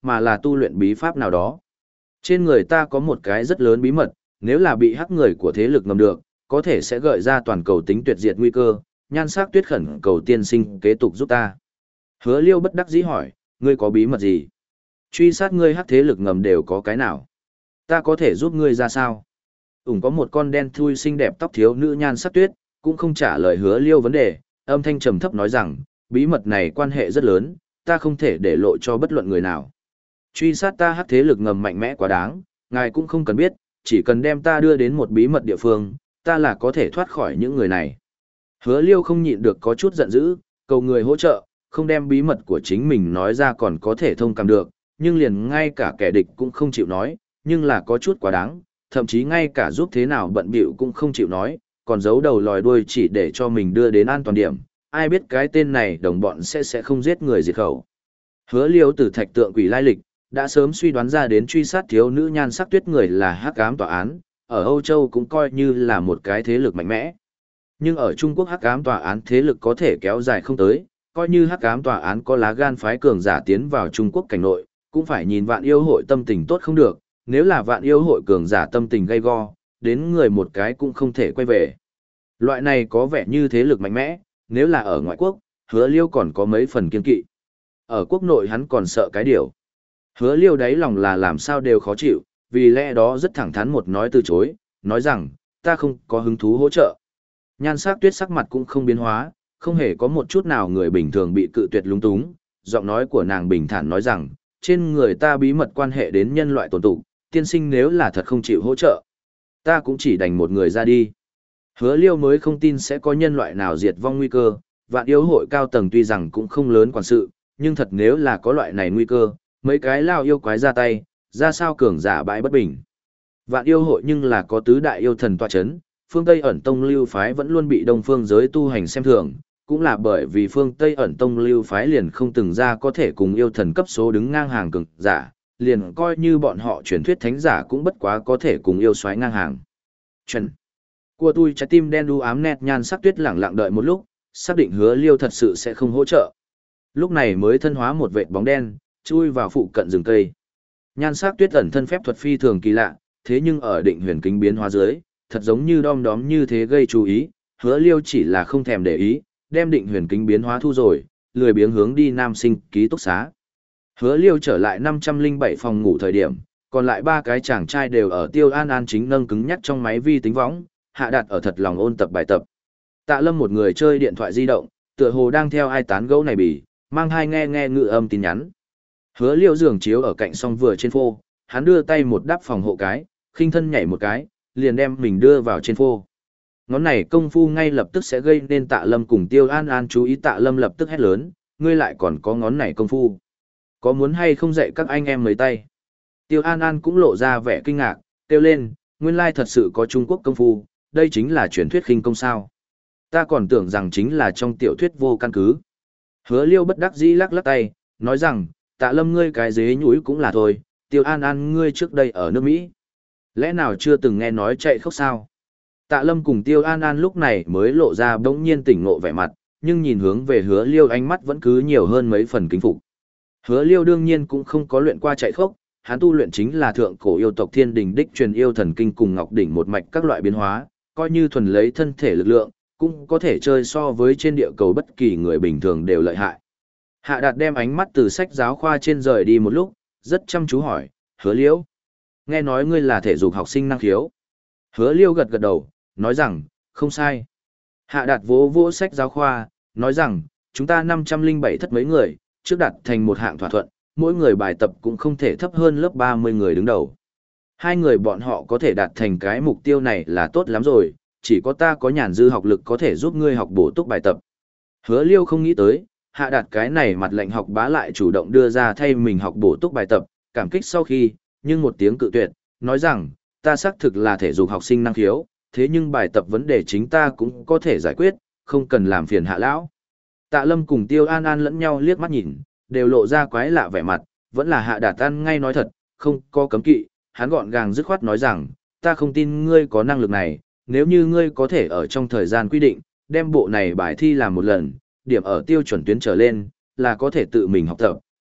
mà là tu luyện bí pháp nào đó. Trên người ta có một cái rất lớn bí mật, nếu là bị hắc người của thế lực ngầm được, có thể sẽ gợi ra toàn cầu tính tuyệt diệt nguy cơ, Nhan Sắc Tuyết khẩn cầu tiên sinh kế tục giúp ta. Hứa Liêu bất đắc dĩ hỏi, ngươi có bí mật gì? Truy sát ngươi hắc thế lực ngầm đều có cái nào? Ta có thể giúp ngươi ra sao? Ủng có một con đen thui xinh đẹp tóc thiếu nữ Nhan Sắc Tuyết, cũng không trả lời Hứa Liêu vấn đề, âm thanh trầm thấp nói rằng, bí mật này quan hệ rất lớn, ta không thể để lộ cho bất luận người nào. Truy sát ta hắc thế lực ngầm mạnh mẽ quá đáng, ngài cũng không cần biết, chỉ cần đem ta đưa đến một bí mật địa phương, ta là có thể thoát khỏi những người này. Hứa Liêu không nhịn được có chút giận dữ, cầu người hỗ trợ, không đem bí mật của chính mình nói ra còn có thể thông cảm được, nhưng liền ngay cả kẻ địch cũng không chịu nói, nhưng là có chút quá đáng, thậm chí ngay cả giúp thế nào bận bịu cũng không chịu nói, còn giấu đầu lòi đuôi chỉ để cho mình đưa đến an toàn điểm, ai biết cái tên này đồng bọn sẽ sẽ không giết người diệt khẩu. Hứa Liêu từ thạch tượng quỷ lai lịch, đã sớm suy đoán ra đến truy sát thiếu nữ Nhan Sắc Tuyết người là hắc ám tòa án, ở Âu Châu cũng coi như là một cái thế lực mạnh mẽ. Nhưng ở Trung Quốc hắc ám tòa án thế lực có thể kéo dài không tới, coi như hắc ám tòa án có lá gan phái cường giả tiến vào Trung Quốc cảnh nội, cũng phải nhìn Vạn Yêu hội tâm tình tốt không được, nếu là Vạn Yêu hội cường giả tâm tình gay go, đến người một cái cũng không thể quay về. Loại này có vẻ như thế lực mạnh mẽ, nếu là ở ngoại quốc, Hứa Liêu còn có mấy phần kiên kỵ. Ở quốc nội hắn còn sợ cái điều. Hứa Liêu đáy lòng là làm sao đều khó chịu, vì lẽ đó rất thẳng thắn một nói từ chối, nói rằng, ta không có hứng thú hỗ trợ. Nhan Sắc Tuyết sắc mặt cũng không biến hóa, không hề có một chút nào người bình thường bị cự tuyệt lung túng, giọng nói của nàng bình thản nói rằng, trên người ta bí mật quan hệ đến nhân loại tồn tụ, tiên sinh nếu là thật không chịu hỗ trợ, ta cũng chỉ đành một người ra đi. Hứa Liêu mới không tin sẽ có nhân loại nào diệt vong nguy cơ, Vạn Yêu hội cao tầng tuy rằng cũng không lớn quản sự, nhưng thật nếu là có loại này nguy cơ, mấy cái lao yêu quái ra tay, ra sao cường giả bãi bất bình. Vạn Yêu hội nhưng là có tứ đại yêu thần tọa chấn, phương Tây ẩn tông lưu phái vẫn luôn bị đông phương giới tu hành xem thường, cũng là bởi vì phương Tây ẩn tông lưu phái liền không từng ra có thể cùng yêu thần cấp số đứng ngang hàng cường giả, liền coi như bọn họ truyền thuyết thánh giả cũng bất quá có thể cùng yêu soái ngang hàng. Chuẩn. Của tôi trái tim đen đu ám nét Nhan Sắc Tuyết lẳng lặng đợi một lúc, xác định Hứa Liêu thật sự sẽ không hỗ trợ. Lúc này mới thân hóa một vệt bóng đen, chui vào phụ cận rừng cây. Nhan Sắc Tuyết ẩn thân phép thuật phi thường kỳ lạ, thế nhưng ở định huyền kính biến hóa dưới, thật giống như đom đóm như thế gây chú ý, Hứa Liêu chỉ là không thèm để ý, đem định huyền kính biến hóa thu rồi, lười biếng hướng đi nam sinh ký túc xá. Hứa Liêu trở lại năm trăm lẻ bảy phòng ngủ thời điểm, còn lại ba cái chàng trai đều ở Tiêu An An chính nâng cứng nhắc trong máy vi tính võng, Hạ Đạt ở thật lòng ôn tập bài tập. Tạ Lâm một người chơi điện thoại di động, tựa hồ đang theo ai tán gẫu này bỉ, mang hai nghe nghe ngự âm tin nhắn. Hứa Liêu giường chiếu ở cạnh song vừa trên phô, hắn đưa tay một đắp phòng hộ cái, khinh thân nhảy một cái, liền đem mình đưa vào trên phô. Ngón này công phu ngay lập tức sẽ gây nên Tạ Lâm cùng Tiêu An An chú ý. Tạ Lâm lập tức hét lớn, ngươi lại còn có ngón này công phu. Có muốn hay không dạy các anh em mấy tay? Tiêu An An cũng lộ ra vẻ kinh ngạc, kêu lên, nguyên lai thật sự có Trung Quốc công phu, đây chính là truyền thuyết khinh công sao. Ta còn tưởng rằng chính là trong tiểu thuyết vô căn cứ. Hứa Liêu bất đắc dĩ lắc lắc tay, nói rằng, Tạ Lâm ngươi cái dế nhũi cũng là thôi, Tiêu An An ngươi trước đây ở nước Mỹ. Lẽ nào chưa từng nghe nói chạy khốc sao? Tạ Lâm cùng Tiêu An An lúc này mới lộ ra bỗng nhiên tỉnh ngộ vẻ mặt, nhưng nhìn hướng về Hứa Liêu ánh mắt vẫn cứ nhiều hơn mấy phần kính phục. Hứa Liêu đương nhiên cũng không có luyện qua chạy khốc, hắn tu luyện chính là thượng cổ yêu tộc Thiên Đình đích truyền yêu thần kinh cùng Ngọc đỉnh một mạch các loại biến hóa, coi như thuần lấy thân thể lực lượng, cũng có thể chơi so với trên địa cầu bất kỳ người bình thường đều lợi hại. Hạ Đạt đem ánh mắt từ sách giáo khoa trên rời đi một lúc, rất chăm chú hỏi, Hứa Liêu, nghe nói ngươi là thể dục học sinh năng khiếu. Hứa Liêu gật gật đầu, nói rằng, không sai. Hạ Đạt vỗ vỗ sách giáo khoa, nói rằng, chúng ta năm trăm lẻ bảy thất mấy người, trước đặt thành một hạng thỏa thuận, mỗi người bài tập cũng không thể thấp hơn lớp ba mươi người đứng đầu. Hai người bọn họ có thể đạt thành cái mục tiêu này là tốt lắm rồi, chỉ có ta có nhàn dư học lực có thể giúp ngươi học bổ túc bài tập. Hứa Liêu không nghĩ tới, Hạ Đạt cái này mặt lệnh học bá lại chủ động đưa ra thay mình học bổ túc bài tập, cảm kích sau khi, nhưng một tiếng cự tuyệt, nói rằng, ta xác thực là thể dục học sinh năng khiếu, thế nhưng bài tập vấn đề chính ta cũng có thể giải quyết, không cần làm phiền Hạ lão. Tạ Lâm cùng Tiêu An An lẫn nhau liếc mắt nhìn, đều lộ ra quái lạ vẻ mặt, vẫn là Hạ Đạt ăn ngay nói thật, không có cấm kỵ, hắn gọn gàng dứt khoát nói rằng, ta không tin ngươi có năng lực này, nếu như ngươi có thể ở trong thời gian quy định, đem bộ này bài thi làm một lần, điểm ở tiêu chuẩn tuyến trở lên, là có thể tự mình học tập,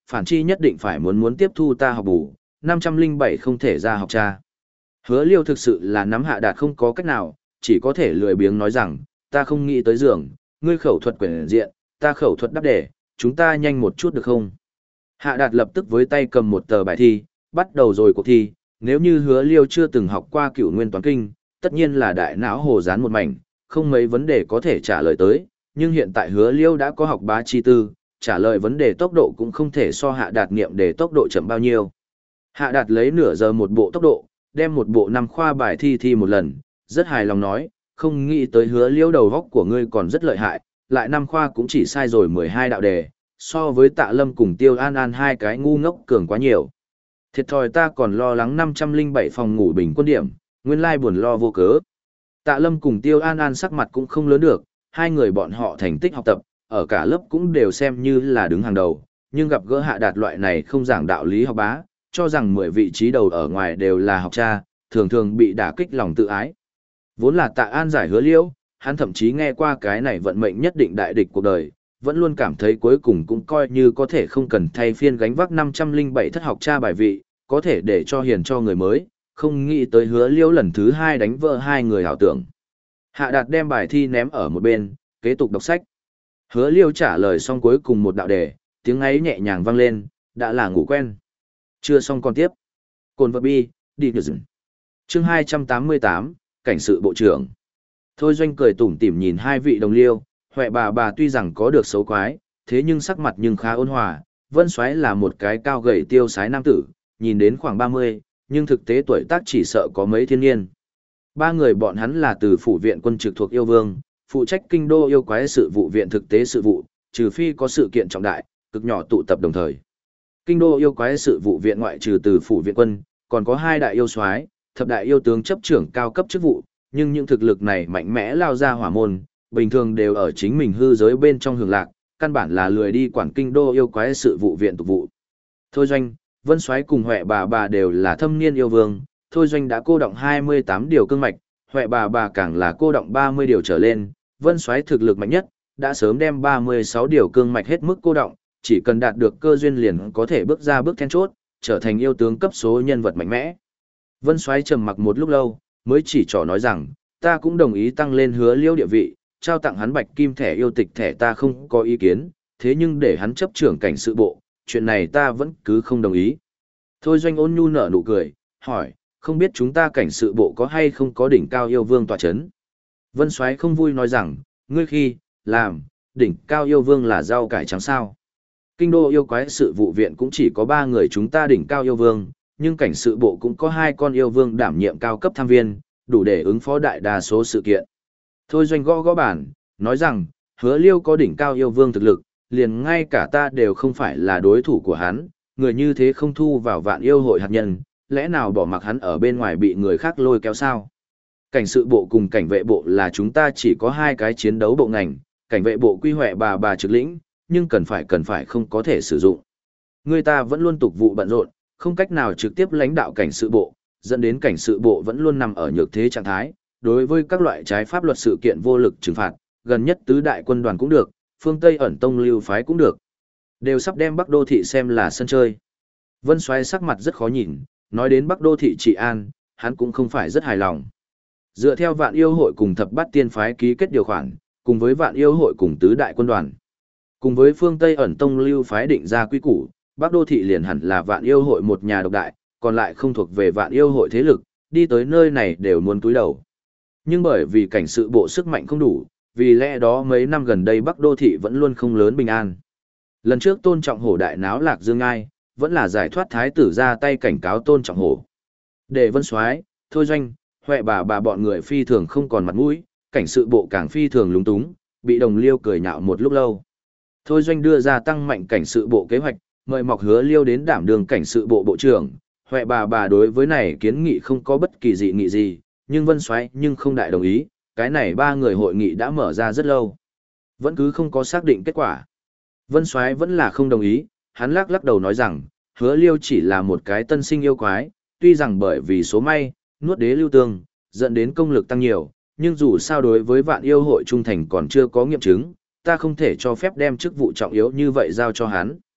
phản chi nhất định phải muốn muốn tiếp thu ta học bù, năm trăm linh bảy không thể ra học cha. Hứa Liêu thực sự là nắm Hạ Đạt không có cách nào, chỉ có thể lười biếng nói rằng, ta không nghĩ tới giường, ngươi khẩu thuật quyển diện, ta khẩu thuật đáp đề, chúng ta nhanh một chút được không? Hạ Đạt lập tức với tay cầm một tờ bài thi, bắt đầu rồi cuộc thi, nếu như Hứa Liêu chưa từng học qua cửu nguyên toán kinh, tất nhiên là đại não hồ dán một mảnh, không mấy vấn đề có thể trả lời tới, nhưng hiện tại Hứa Liêu đã có học bá chi tư, trả lời vấn đề tốc độ cũng không thể so Hạ Đạt nghiệm đề tốc độ chậm bao nhiêu. Hạ Đạt lấy nửa giờ một bộ tốc độ, đem một bộ năm khoa bài thi thi một lần, rất hài lòng nói, không nghĩ tới Hứa Liêu đầu góc của ngươi còn rất lợi hại, lại năm khoa cũng chỉ sai rồi mười hai đạo đề, so với Tạ Lâm cùng Tiêu An An hai cái ngu ngốc cường quá nhiều. Thiệt thòi ta còn lo lắng năm trăm linh bảy phòng ngủ bình quân điểm, nguyên lai buồn lo vô cớ. Tạ Lâm cùng Tiêu An An sắc mặt cũng không lớn được, hai người bọn họ thành tích học tập, ở cả lớp cũng đều xem như là đứng hàng đầu, nhưng gặp gỡ Hạ Đạt loại này không giảng đạo lý học bá, cho rằng mười vị trí đầu ở ngoài đều là học cha, thường thường bị đả kích lòng tự ái. Vốn là Tạ An giải Hứa Liêu, hắn thậm chí nghe qua cái này vận mệnh nhất định đại địch cuộc đời, vẫn luôn cảm thấy cuối cùng cũng coi như có thể không cần thay phiên gánh vác năm trăm linh bảy thất học cha bài vị, có thể để cho hiền cho người mới, không nghĩ tới Hứa Liêu lần thứ hai đánh vỡ hai người ảo tưởng. Hạ Đạt đem bài thi ném ở một bên, kế tục đọc sách. Hứa Liêu trả lời xong cuối cùng một đạo đề, tiếng ấy nhẹ nhàng vang lên, đã là ngủ quen. Chưa xong còn tiếp. Cồn vật bi, đi được dừng. Chương hai trăm tám mươi tám, Cảnh sự bộ trưởng. Thôi Doanh cười tủm tỉm nhìn hai vị đồng liêu, Huệ bà bà tuy rằng có được xấu quái, thế nhưng sắc mặt nhưng khá ôn hòa. Vân Soái là một cái cao gầy tiêu sái nam tử, nhìn đến khoảng ba mươi, nhưng thực tế tuổi tác chỉ sợ có mấy thiên niên. Ba người bọn hắn là từ phủ viện quân trực thuộc yêu vương, phụ trách kinh đô yêu quái sự vụ viện thực tế sự vụ, trừ phi có sự kiện trọng đại, cực nhỏ tụ tập đồng thời. Kinh đô yêu quái sự vụ viện ngoại trừ từ phủ viện quân, còn có hai đại yêu soái, thập đại yêu tướng chấp trưởng cao cấp chức vụ, nhưng những thực lực này mạnh mẽ lao ra hỏa môn, bình thường đều ở chính mình hư giới bên trong hưởng lạc, căn bản là lười đi quản kinh đô yêu quái sự vụ viện tục vụ. Thôi Doanh, Vân Soái cùng Huệ bà bà đều là thâm niên yêu vương, Thôi Doanh đã cô động hai mươi tám điều cương mạch, Huệ bà bà càng là cô động ba mươi điều trở lên, Vân Soái thực lực mạnh nhất, đã sớm đem ba mươi sáu điều cương mạch hết mức cô động, chỉ cần đạt được cơ duyên liền có thể bước ra bước then chốt, trở thành yêu tướng cấp số nhân vật mạnh mẽ. Vân Soái trầm mặc một lúc lâu, mới chỉ trỏ nói rằng, ta cũng đồng ý tăng lên Hứa Liêu địa vị, trao tặng hắn bạch kim thẻ yêu tịch thẻ ta không có ý kiến, thế nhưng để hắn chấp trưởng cảnh sự bộ, chuyện này ta vẫn cứ không đồng ý. Thôi Doanh ôn nhu nở nụ cười, hỏi, không biết chúng ta cảnh sự bộ có hay không có đỉnh cao yêu vương tọa chấn? Vân Soái không vui nói rằng, ngươi khi, làm, đỉnh cao yêu vương là rau cải trắng sao. Kinh đô yêu quái sự vụ viện cũng chỉ có ba người chúng ta đỉnh cao yêu vương, nhưng cảnh sự bộ cũng có hai con yêu vương đảm nhiệm cao cấp tham viên, đủ để ứng phó đại đa số sự kiện. Thôi Doanh gõ gõ bản, nói rằng, Hứa Liêu có đỉnh cao yêu vương thực lực, liền ngay cả ta đều không phải là đối thủ của hắn, người như thế không thu vào vạn yêu hội hạt nhân, lẽ nào bỏ mặc hắn ở bên ngoài bị người khác lôi kéo sao? Cảnh sự bộ cùng cảnh vệ bộ là chúng ta chỉ có hai cái chiến đấu bộ ngành, cảnh vệ bộ quy hoẹ bà bà trực lĩnh, nhưng cần phải cần phải không có thể sử dụng. Người ta vẫn luôn tục vụ bận rộn, không cách nào trực tiếp lãnh đạo cảnh sự bộ, dẫn đến cảnh sự bộ vẫn luôn nằm ở nhược thế trạng thái, đối với các loại trái pháp luật sự kiện vô lực trừng phạt, gần nhất tứ đại quân đoàn cũng được, phương Tây ẩn tông lưu phái cũng được. Đều sắp đem Bắc Đô Thị xem là sân chơi. Vân Soái sắc mặt rất khó nhìn, nói đến Bắc Đô Thị trị an, hắn cũng không phải rất hài lòng. Dựa theo vạn yêu hội cùng thập bát tiên phái ký kết điều khoản, cùng với vạn yêu hội cùng tứ đại quân đoàn, cùng với phương Tây ẩn tông lưu phái định ra quy củ, Bắc Đô Thị liền hẳn là vạn yêu hội một nhà độc đại, còn lại không thuộc về vạn yêu hội thế lực, đi tới nơi này đều muốn túi đầu. Nhưng bởi vì cảnh sự bộ sức mạnh không đủ, vì lẽ đó mấy năm gần đây Bắc Đô Thị vẫn luôn không lớn bình an. Lần trước Tôn Trọng Hổ đại náo Lạc Dương Ai, vẫn là giải thoát thái tử ra tay cảnh cáo Tôn Trọng Hổ. Để Vân Soái, Thôi Doanh, Huệ bà bà bọn người phi thường không còn mặt mũi, cảnh sự bộ càng phi thường lúng túng, bị đồng liêu cười nhạo một lúc lâu. Thôi Doanh đưa ra tăng mạnh cảnh sự bộ kế hoạch, mời mọc Hứa Liêu đến đảm đường cảnh sự bộ bộ trưởng. Huệ bà bà đối với này kiến nghị không có bất kỳ dị nghị gì, nhưng Vân Soái nhưng không đại đồng ý, cái này ba người hội nghị đã mở ra rất lâu. Vẫn cứ không có xác định kết quả. Vân Soái vẫn là không đồng ý, hắn lắc lắc đầu nói rằng, Hứa Liêu chỉ là một cái tân sinh yêu quái, tuy rằng bởi vì số may, nuốt đế lưu tương, dẫn đến công lực tăng nhiều, nhưng dù sao đối với vạn yêu hội trung thành còn chưa có nghiệm chứng, ta không thể cho phép đem chức vụ trọng yếu như vậy giao cho hắn.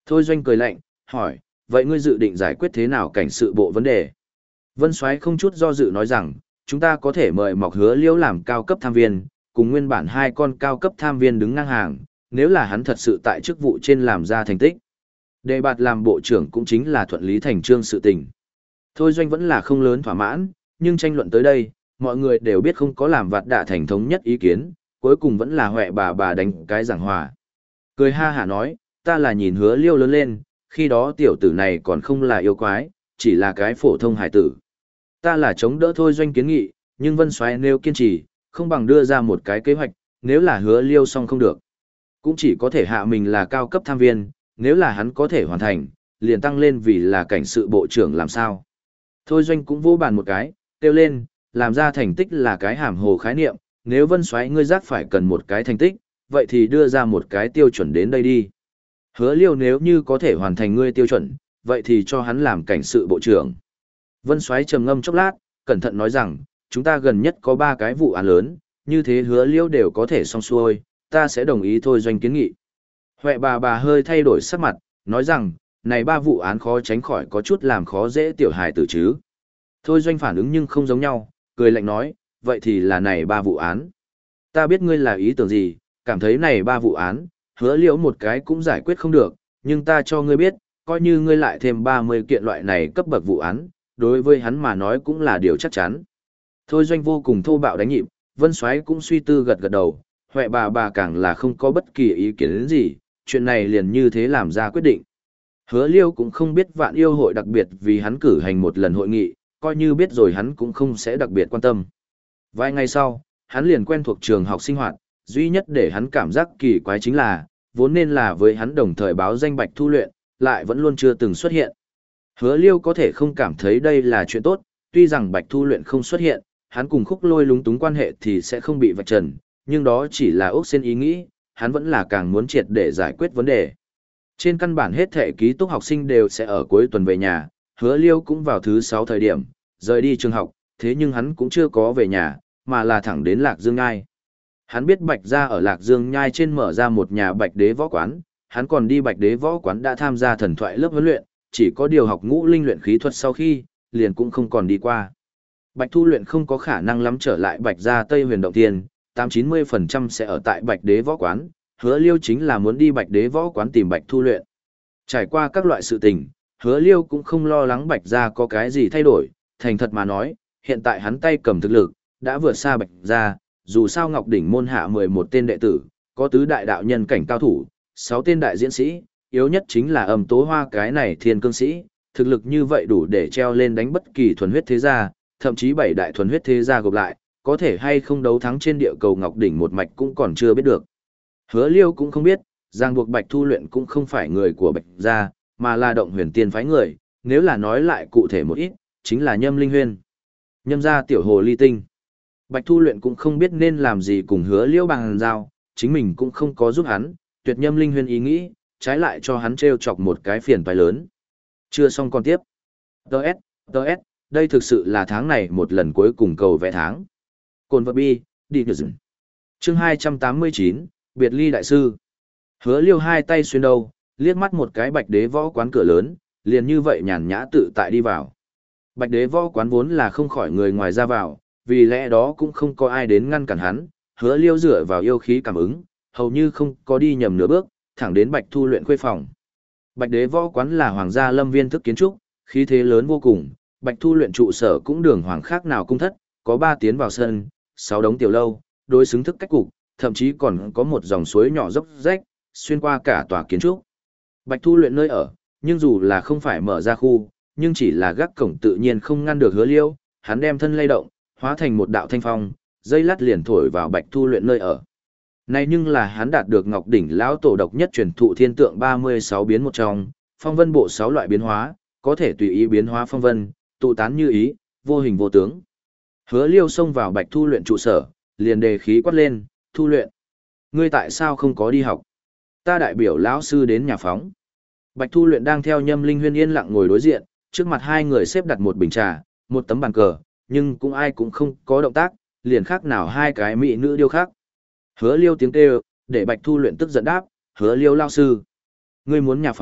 Thôi Doanh cười lạnh, hỏi, vậy ngươi dự định giải quyết thế nào cảnh sự bộ vấn đề? Vân Soái không chút do dự nói rằng, chúng ta có thể mời Mọc Hứa Liễu làm cao cấp tham viên, cùng nguyên bản hai con cao cấp tham viên đứng ngang hàng, nếu là hắn thật sự tại chức vụ trên làm ra thành tích. Đề bạt làm bộ trưởng cũng chính là thuận lý thành trương sự tình. Thôi Doanh vẫn là không lớn thỏa mãn, nhưng tranh luận tới đây, mọi người đều biết không có làm vạt đạ thành thống nhất ý kiến, cuối cùng vẫn là huệ bà bà đánh cái giảng hòa. Cười ha hả nói, ta là nhìn Hứa Liêu lớn lên, khi đó tiểu tử này còn không là yêu quái, chỉ là cái phổ thông hải tử. Ta là chống đỡ Thôi Doanh kiến nghị, nhưng Vân Soái nêu kiên trì, không bằng đưa ra một cái kế hoạch, nếu là Hứa Liêu xong không được. Cũng chỉ có thể hạ mình là cao cấp tham viên, nếu là hắn có thể hoàn thành, liền tăng lên vì là cảnh sự bộ trưởng làm sao. Thôi Doanh cũng vô bàn một cái, kêu lên, làm ra thành tích là cái hàm hồ khái niệm, nếu Vân Soái ngươi giác phải cần một cái thành tích, vậy thì đưa ra một cái tiêu chuẩn đến đây đi. Hứa Liêu nếu như có thể hoàn thành ngươi tiêu chuẩn, vậy thì cho hắn làm cảnh sự bộ trưởng. Vân Soái trầm ngâm chốc lát, cẩn thận nói rằng, chúng ta gần nhất có ba cái vụ án lớn, như thế Hứa Liêu đều có thể xong xuôi, ta sẽ đồng ý Thôi Doanh kiến nghị. Huệ bà bà hơi thay đổi sắc mặt, nói rằng, này ba vụ án khó tránh khỏi có chút làm khó dễ tiểu hài tử chứ. Thôi Doanh phản ứng nhưng không giống nhau, cười lạnh nói, vậy thì là này ba vụ án. Ta biết ngươi là ý tưởng gì, cảm thấy này ba vụ án, Hứa Liễu một cái cũng giải quyết không được, nhưng ta cho ngươi biết, coi như ngươi lại thêm ba mươi kiện loại này cấp bậc vụ án, đối với hắn mà nói cũng là điều chắc chắn. Thôi Doanh vô cùng thô bạo đánh nhịp, Vân Soái cũng suy tư gật gật đầu, Huệ bà bà càng là không có bất kỳ ý kiến đến gì, chuyện này liền như thế làm ra quyết định. Hứa Liêu cũng không biết Vạn Yêu hội đặc biệt vì hắn cử hành một lần hội nghị, coi như biết rồi hắn cũng không sẽ đặc biệt quan tâm. Vài ngày sau, hắn liền quen thuộc trường học sinh hoạt, duy nhất để hắn cảm giác kỳ quái chính là, vốn nên là với hắn đồng thời báo danh Bạch Thu Luyện, lại vẫn luôn chưa từng xuất hiện. Hứa Liêu có thể không cảm thấy đây là chuyện tốt, tuy rằng Bạch Thu Luyện không xuất hiện, hắn cùng Khúc Lôi lúng túng quan hệ thì sẽ không bị vạch trần, nhưng đó chỉ là ốc sen ý nghĩ, hắn vẫn là càng muốn triệt để giải quyết vấn đề. Trên căn bản hết thể ký túc học sinh đều sẽ ở cuối tuần về nhà, Hứa Liêu cũng vào thứ sáu thời điểm, rời đi trường học, thế nhưng hắn cũng chưa có về nhà, mà là thẳng đến Lạc Dương Nhai. Hắn biết Bạch gia ở Lạc Dương Nhai trên mở ra một nhà Bạch Đế võ quán, hắn còn đi Bạch Đế võ quán đã tham gia thần thoại lớp huấn luyện, chỉ có điều học ngũ linh luyện khí thuật sau khi, liền cũng không còn đi qua. Bạch Thu Luyện không có khả năng lắm trở lại Bạch gia Tây Huyền Động Tiên, tám chín mươi phần trăm sẽ ở tại Bạch Đế võ quán, Hứa Liêu chính là muốn đi Bạch Đế võ quán tìm Bạch Thu Luyện. Trải qua các loại sự tình, Hứa Liêu cũng không lo lắng Bạch gia có cái gì thay đổi, thành thật mà nói, hiện tại hắn tay cầm thực lực, đã vượt xa Bạch gia, dù sao Ngọc Đỉnh môn hạ mười một tên đệ tử, có tứ đại đạo nhân cảnh cao thủ, sáu tên đại diễn sĩ, yếu nhất chính là Âm Tố Hoa cái này thiên cương sĩ, thực lực như vậy đủ để treo lên đánh bất kỳ thuần huyết thế gia, thậm chí bảy đại thuần huyết thế gia gộp lại, có thể hay không đấu thắng trên địa cầu Ngọc Đỉnh một mạch cũng còn chưa biết được. Hứa Liêu cũng không biết, ràng buộc Bạch Thu Luyện cũng không phải người của Bạch gia, mà là Động Huyền Tiên phái người, nếu là nói lại cụ thể một ít, chính là Nhâm Linh Huyên. Nhâm gia tiểu hồ ly tinh. Bạch Thu Luyện cũng không biết nên làm gì cùng Hứa Liêu bằng giao, chính mình cũng không có giúp hắn, tuyệt Nhâm Linh Huyên ý nghĩ, trái lại cho hắn trêu chọc một cái phiền toái lớn. Chưa xong còn tiếp. Đợt, đợt, đây thực sự là tháng này một lần cuối cùng cầu vẽ tháng. Cồn vật bi, đi được dừng. Chương hai trăm tám mươi chín, Biệt ly đại sư. Hứa Liêu hai tay xuyên đầu, liếc mắt một cái Bạch Đế võ quán cửa lớn, liền như vậy nhàn nhã tự tại đi vào. Bạch Đế võ quán vốn là không khỏi người ngoài ra vào, vì lẽ đó cũng không có ai đến ngăn cản hắn, Hứa Liêu dựa vào yêu khí cảm ứng, hầu như không có đi nhầm nửa bước, thẳng đến Bạch Thu Luyện khuê phòng. Bạch Đế võ quán là hoàng gia lâm viên thức kiến trúc, khí thế lớn vô cùng, Bạch Thu Luyện trụ sở cũng đường hoàng khác nào cung thất, có ba tiến vào sân, sáu đống tiểu lâu, đối xứng thức cách cục, thậm chí còn có một dòng suối nhỏ dốc rách, xuyên qua cả tòa kiến trúc. Bạch Thu Luyện nơi ở, nhưng dù là không phải mở ra khu, nhưng chỉ là gác cổng tự nhiên không ngăn được Hứa Liêu, hắn đem thân lay động, hóa thành một đạo thanh phong, dây lát liền thổi vào Bạch Thu Luyện nơi ở. Này nhưng là hắn đạt được Ngọc Đỉnh lão tổ độc nhất truyền thụ thiên tượng ba mươi sáu biến một trong, phong vân bộ sáu loại biến hóa, có thể tùy ý biến hóa phong vân, tụ tán như ý, vô hình vô tướng. Hứa Liêu xông vào Bạch Thu Luyện trụ sở, liền đề khí quát lên, "Thu Luyện, ngươi tại sao không có đi học? Ta đại biểu lão sư đến nhà phóng." Bạch Thu Luyện đang theo Nhâm Linh Huyên yên lặng ngồi đối diện, trước mặt hai người xếp đặt một bình trà, một tấm bàn cờ, nhưng cũng ai cũng không có động tác, liền khác nào hai cái mỹ nữ điêu khắc. Hứa Liêu tiếng kêu, để Bạch Thu Luyện tức giận đáp, "Hứa Liêu lão sư, ngươi muốn nhà phóng,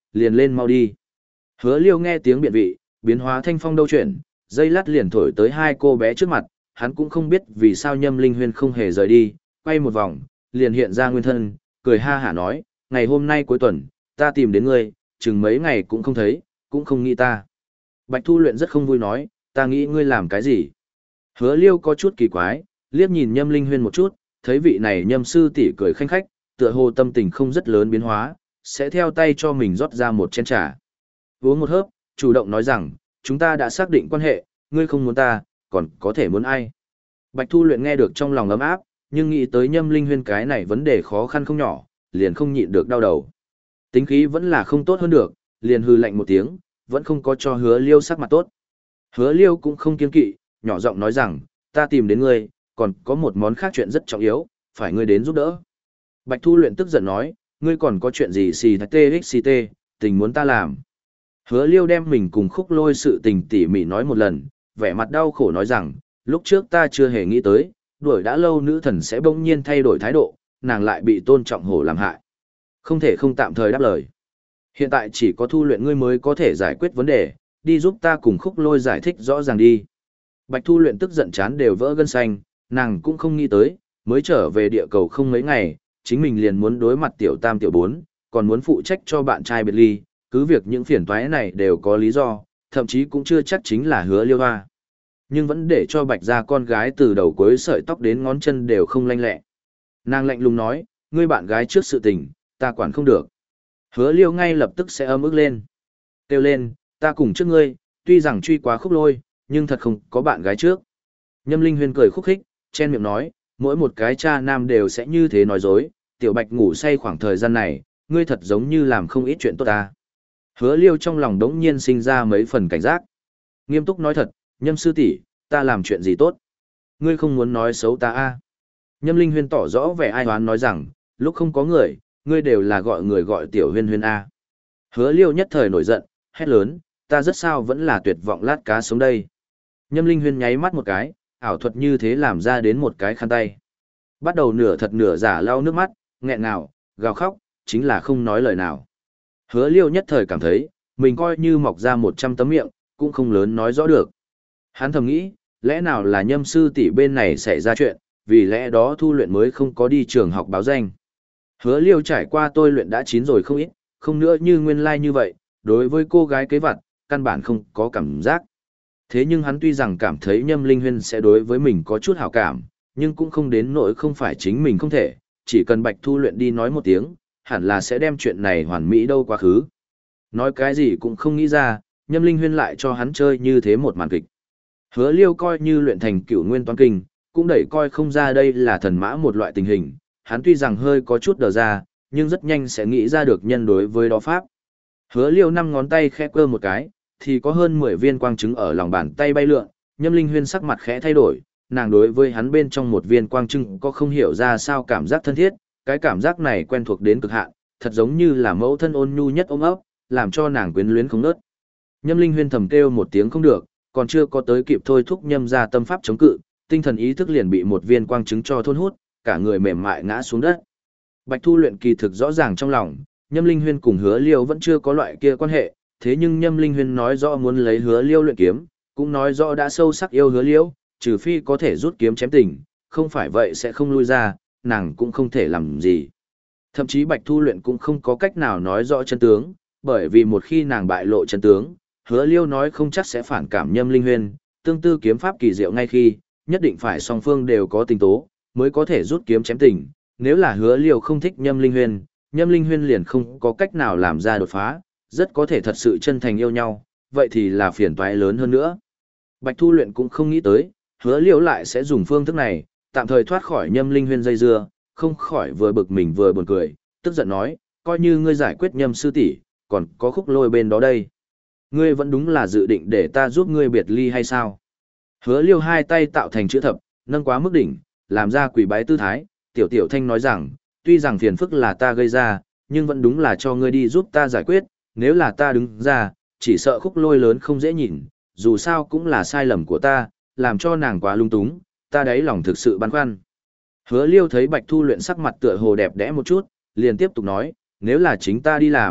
liền lên mau đi. Hứa Liêu nghe tiếng biện vị, biến hóa thanh phong đâu chuyển, dây lát liền thổi tới hai cô bé trước mặt, hắn cũng không biết vì sao Nhâm Linh Huyên không hề rời đi, quay một vòng, liền hiện ra nguyên thân, cười ha hả nói, ngày hôm nay cuối tuần, ta tìm đến ngươi, chừng mấy ngày cũng không thấy, cũng không nghĩ ta. Bạch Thu Luyện rất không vui nói, ta nghĩ ngươi làm cái gì? Hứa Liêu có chút kỳ quái, liếc nhìn Nhâm Linh Huyên một chút, thấy vị này Nhâm sư tỷ cười khanh khách, tựa hồ tâm tình không rất lớn biến hóa, sẽ theo tay cho mình rót ra một chén trà. Uống một hớp, chủ động nói rằng, chúng ta đã xác định quan hệ, ngươi không muốn ta, còn có thể muốn ai. Bạch Thu Luyện nghe được trong lòng ấm áp, nhưng nghĩ tới Nhâm Linh Huyên cái này vấn đề khó khăn không nhỏ, liền không nhịn được đau đầu. Tính khí vẫn là không tốt hơn được, liền hư lạnh một tiếng, vẫn không có cho Hứa Liêu sắc mặt tốt. Hứa Liêu cũng không kiêng kỵ, nhỏ giọng nói rằng, ta tìm đến ngươi, còn có một món khác chuyện rất trọng yếu, phải ngươi đến giúp đỡ. Bạch Thu Luyện tức giận nói, ngươi còn có chuyện gì xì tê xì tê, tình muốn ta làm. Hứa Liêu đem mình cùng Khúc Lôi sự tình tỉ mỉ nói một lần, vẻ mặt đau khổ nói rằng, lúc trước ta chưa hề nghĩ tới, đuổi đã lâu nữ thần sẽ bỗng nhiên thay đổi thái độ, nàng lại bị Tôn Trọng Hổ làm hại. Không thể không tạm thời đáp lời. Hiện tại chỉ có Thu Luyện ngươi mới có thể giải quyết vấn đề, đi giúp ta cùng Khúc Lôi giải thích rõ ràng đi. Bạch Thu Luyện tức giận chán đều vỡ gân xanh, nàng cũng không nghĩ tới, mới trở về địa cầu không mấy ngày, chính mình liền muốn đối mặt tiểu tam tiểu bốn, còn muốn phụ trách cho bạn trai biệt ly, cứ việc những phiền toái này đều có lý do, thậm chí cũng chưa chắc chính là Hứa Liêu hoa. Nhưng vẫn để cho Bạch gia con gái từ đầu cuối sợi tóc đến ngón chân đều không lanh lẹ. Nàng lạnh lùng nói, ngươi bạn gái trước sự tình, ta quản không được. Hứa Liêu ngay lập tức sẽ ấm ức lên. Kêu lên, ta cùng trước ngươi, tuy rằng truy quá Khúc Lôi, nhưng thật không có bạn gái trước. Nhâm Linh Huyên cười khúc khích, chen miệng nói, mỗi một cái cha nam đều sẽ như thế nói dối, tiểu Bạch ngủ say khoảng thời gian này, ngươi thật giống như làm không ít chuyện tốt ta. Hứa Liêu trong lòng đống nhiên sinh ra mấy phần cảnh giác. Nghiêm túc nói thật, Nhâm sư tỷ, ta làm chuyện gì tốt? Ngươi không muốn nói xấu ta a? Nhâm Linh Huyên tỏ rõ vẻ ai hoán nói rằng, lúc không có người, ngươi đều là gọi người gọi tiểu Huyên Huyên a. Hứa Liêu nhất thời nổi giận, hét lớn, ta rất sao vẫn là tuyệt vọng lát cá sống đây. Nhâm Linh Huyên nháy mắt một cái, ảo thuật như thế làm ra đến một cái khăn tay. Bắt đầu nửa thật nửa giả lau nước mắt, nghẹn ngào, gào khóc, chính là không nói lời nào. Hứa Liêu nhất thời cảm thấy, mình coi như mọc ra một trăm tấm miệng, cũng không lớn nói rõ được. Hắn thầm nghĩ, lẽ nào là Nhâm sư tỷ bên này xảy ra chuyện, vì lẽ đó Thu Luyện mới không có đi trường học báo danh. Hứa Liêu trải qua tôi luyện đã chín rồi không ít, không nữa như nguyên lai like như vậy, đối với cô gái kế vật, căn bản không có cảm giác. Thế nhưng hắn tuy rằng cảm thấy Nhâm Linh Huyên sẽ đối với mình có chút hảo cảm, nhưng cũng không đến nỗi không phải chính mình không thể, chỉ cần Bạch Thu Luyện đi nói một tiếng, hẳn là sẽ đem chuyện này hoàn mỹ đâu quá khứ. Nói cái gì cũng không nghĩ ra, Nhâm Linh Huyên lại cho hắn chơi như thế một màn kịch. Hứa Liêu coi như luyện thành cửu nguyên toán kinh, cũng đẩy coi không ra đây là thần mã một loại tình hình, hắn tuy rằng hơi có chút đờ ra, nhưng rất nhanh sẽ nghĩ ra được nhân đối với đó pháp. Hứa Liêu năm ngón tay khẽ cơ một cái, thì có hơn mười viên quang trứng ở lòng bàn tay bay lượn, Nhâm Linh Huyên sắc mặt khẽ thay đổi, nàng đối với hắn bên trong một viên quang trứng có không hiểu ra sao cảm giác thân thiết, cái cảm giác này quen thuộc đến cực hạn, thật giống như là mẫu thân ôn nhu nhất ôm ấp, làm cho nàng quyến luyến không nớt. Nhâm Linh Huyên thầm kêu một tiếng không được, còn chưa có tới kịp thôi thúc Nhâm ra tâm pháp chống cự, tinh thần ý thức liền bị một viên quang trứng cho thôn hút, cả người mềm mại ngã xuống đất. Bạch Thu Luyện kỳ thực rõ ràng trong lòng, Nhâm Linh Huyên cùng Hứa Liêu vẫn chưa có loại kia quan hệ, thế nhưng Nhâm Linh Huyên nói rõ muốn lấy Hứa Liêu luyện kiếm, cũng nói rõ đã sâu sắc yêu Hứa Liêu, trừ phi có thể rút kiếm chém tình, không phải vậy sẽ không lui ra, nàng cũng không thể làm gì. Thậm chí Bạch Thu Luyện cũng không có cách nào nói rõ chân tướng, bởi vì một khi nàng bại lộ chân tướng, Hứa Liêu nói không chắc sẽ phản cảm Nhâm Linh Huyên, tương tư kiếm pháp kỳ diệu ngay khi, nhất định phải song phương đều có tình tố, mới có thể rút kiếm chém tình, nếu là Hứa Liêu không thích Nhâm Linh Huyên, Nhâm Linh Huyên liền không có cách nào làm ra đột phá, rất có thể thật sự chân thành yêu nhau, vậy thì là phiền toái lớn hơn nữa. Bạch Thu Luyện cũng không nghĩ tới, Hứa Liêu lại sẽ dùng phương thức này, tạm thời thoát khỏi Nhâm Linh Huyên dây dưa, không khỏi vừa bực mình vừa buồn cười, tức giận nói, coi như ngươi giải quyết Nhâm sư tỷ, còn có Khúc Lôi bên đó đây. Ngươi vẫn đúng là dự định để ta giúp ngươi biệt ly hay sao? Hứa Liêu hai tay tạo thành chữ thập, nâng quá mức đỉnh, làm ra quỳ bái tư thái, tiểu tiểu thanh nói rằng, tuy rằng phiền phức là ta gây ra, nhưng vẫn đúng là cho ngươi đi giúp ta giải quyết, nếu là ta đứng ra, chỉ sợ Khúc Lôi lớn không dễ nhìn, dù sao cũng là sai lầm của ta, làm cho nàng quá lung túng, ta đáy lòng thực sự băn khoăn. Hứa Liêu thấy Bạch Thu Luyện sắc mặt tựa hồ đẹp đẽ một chút, liền tiếp tục nói, nếu là chính ta đi làm,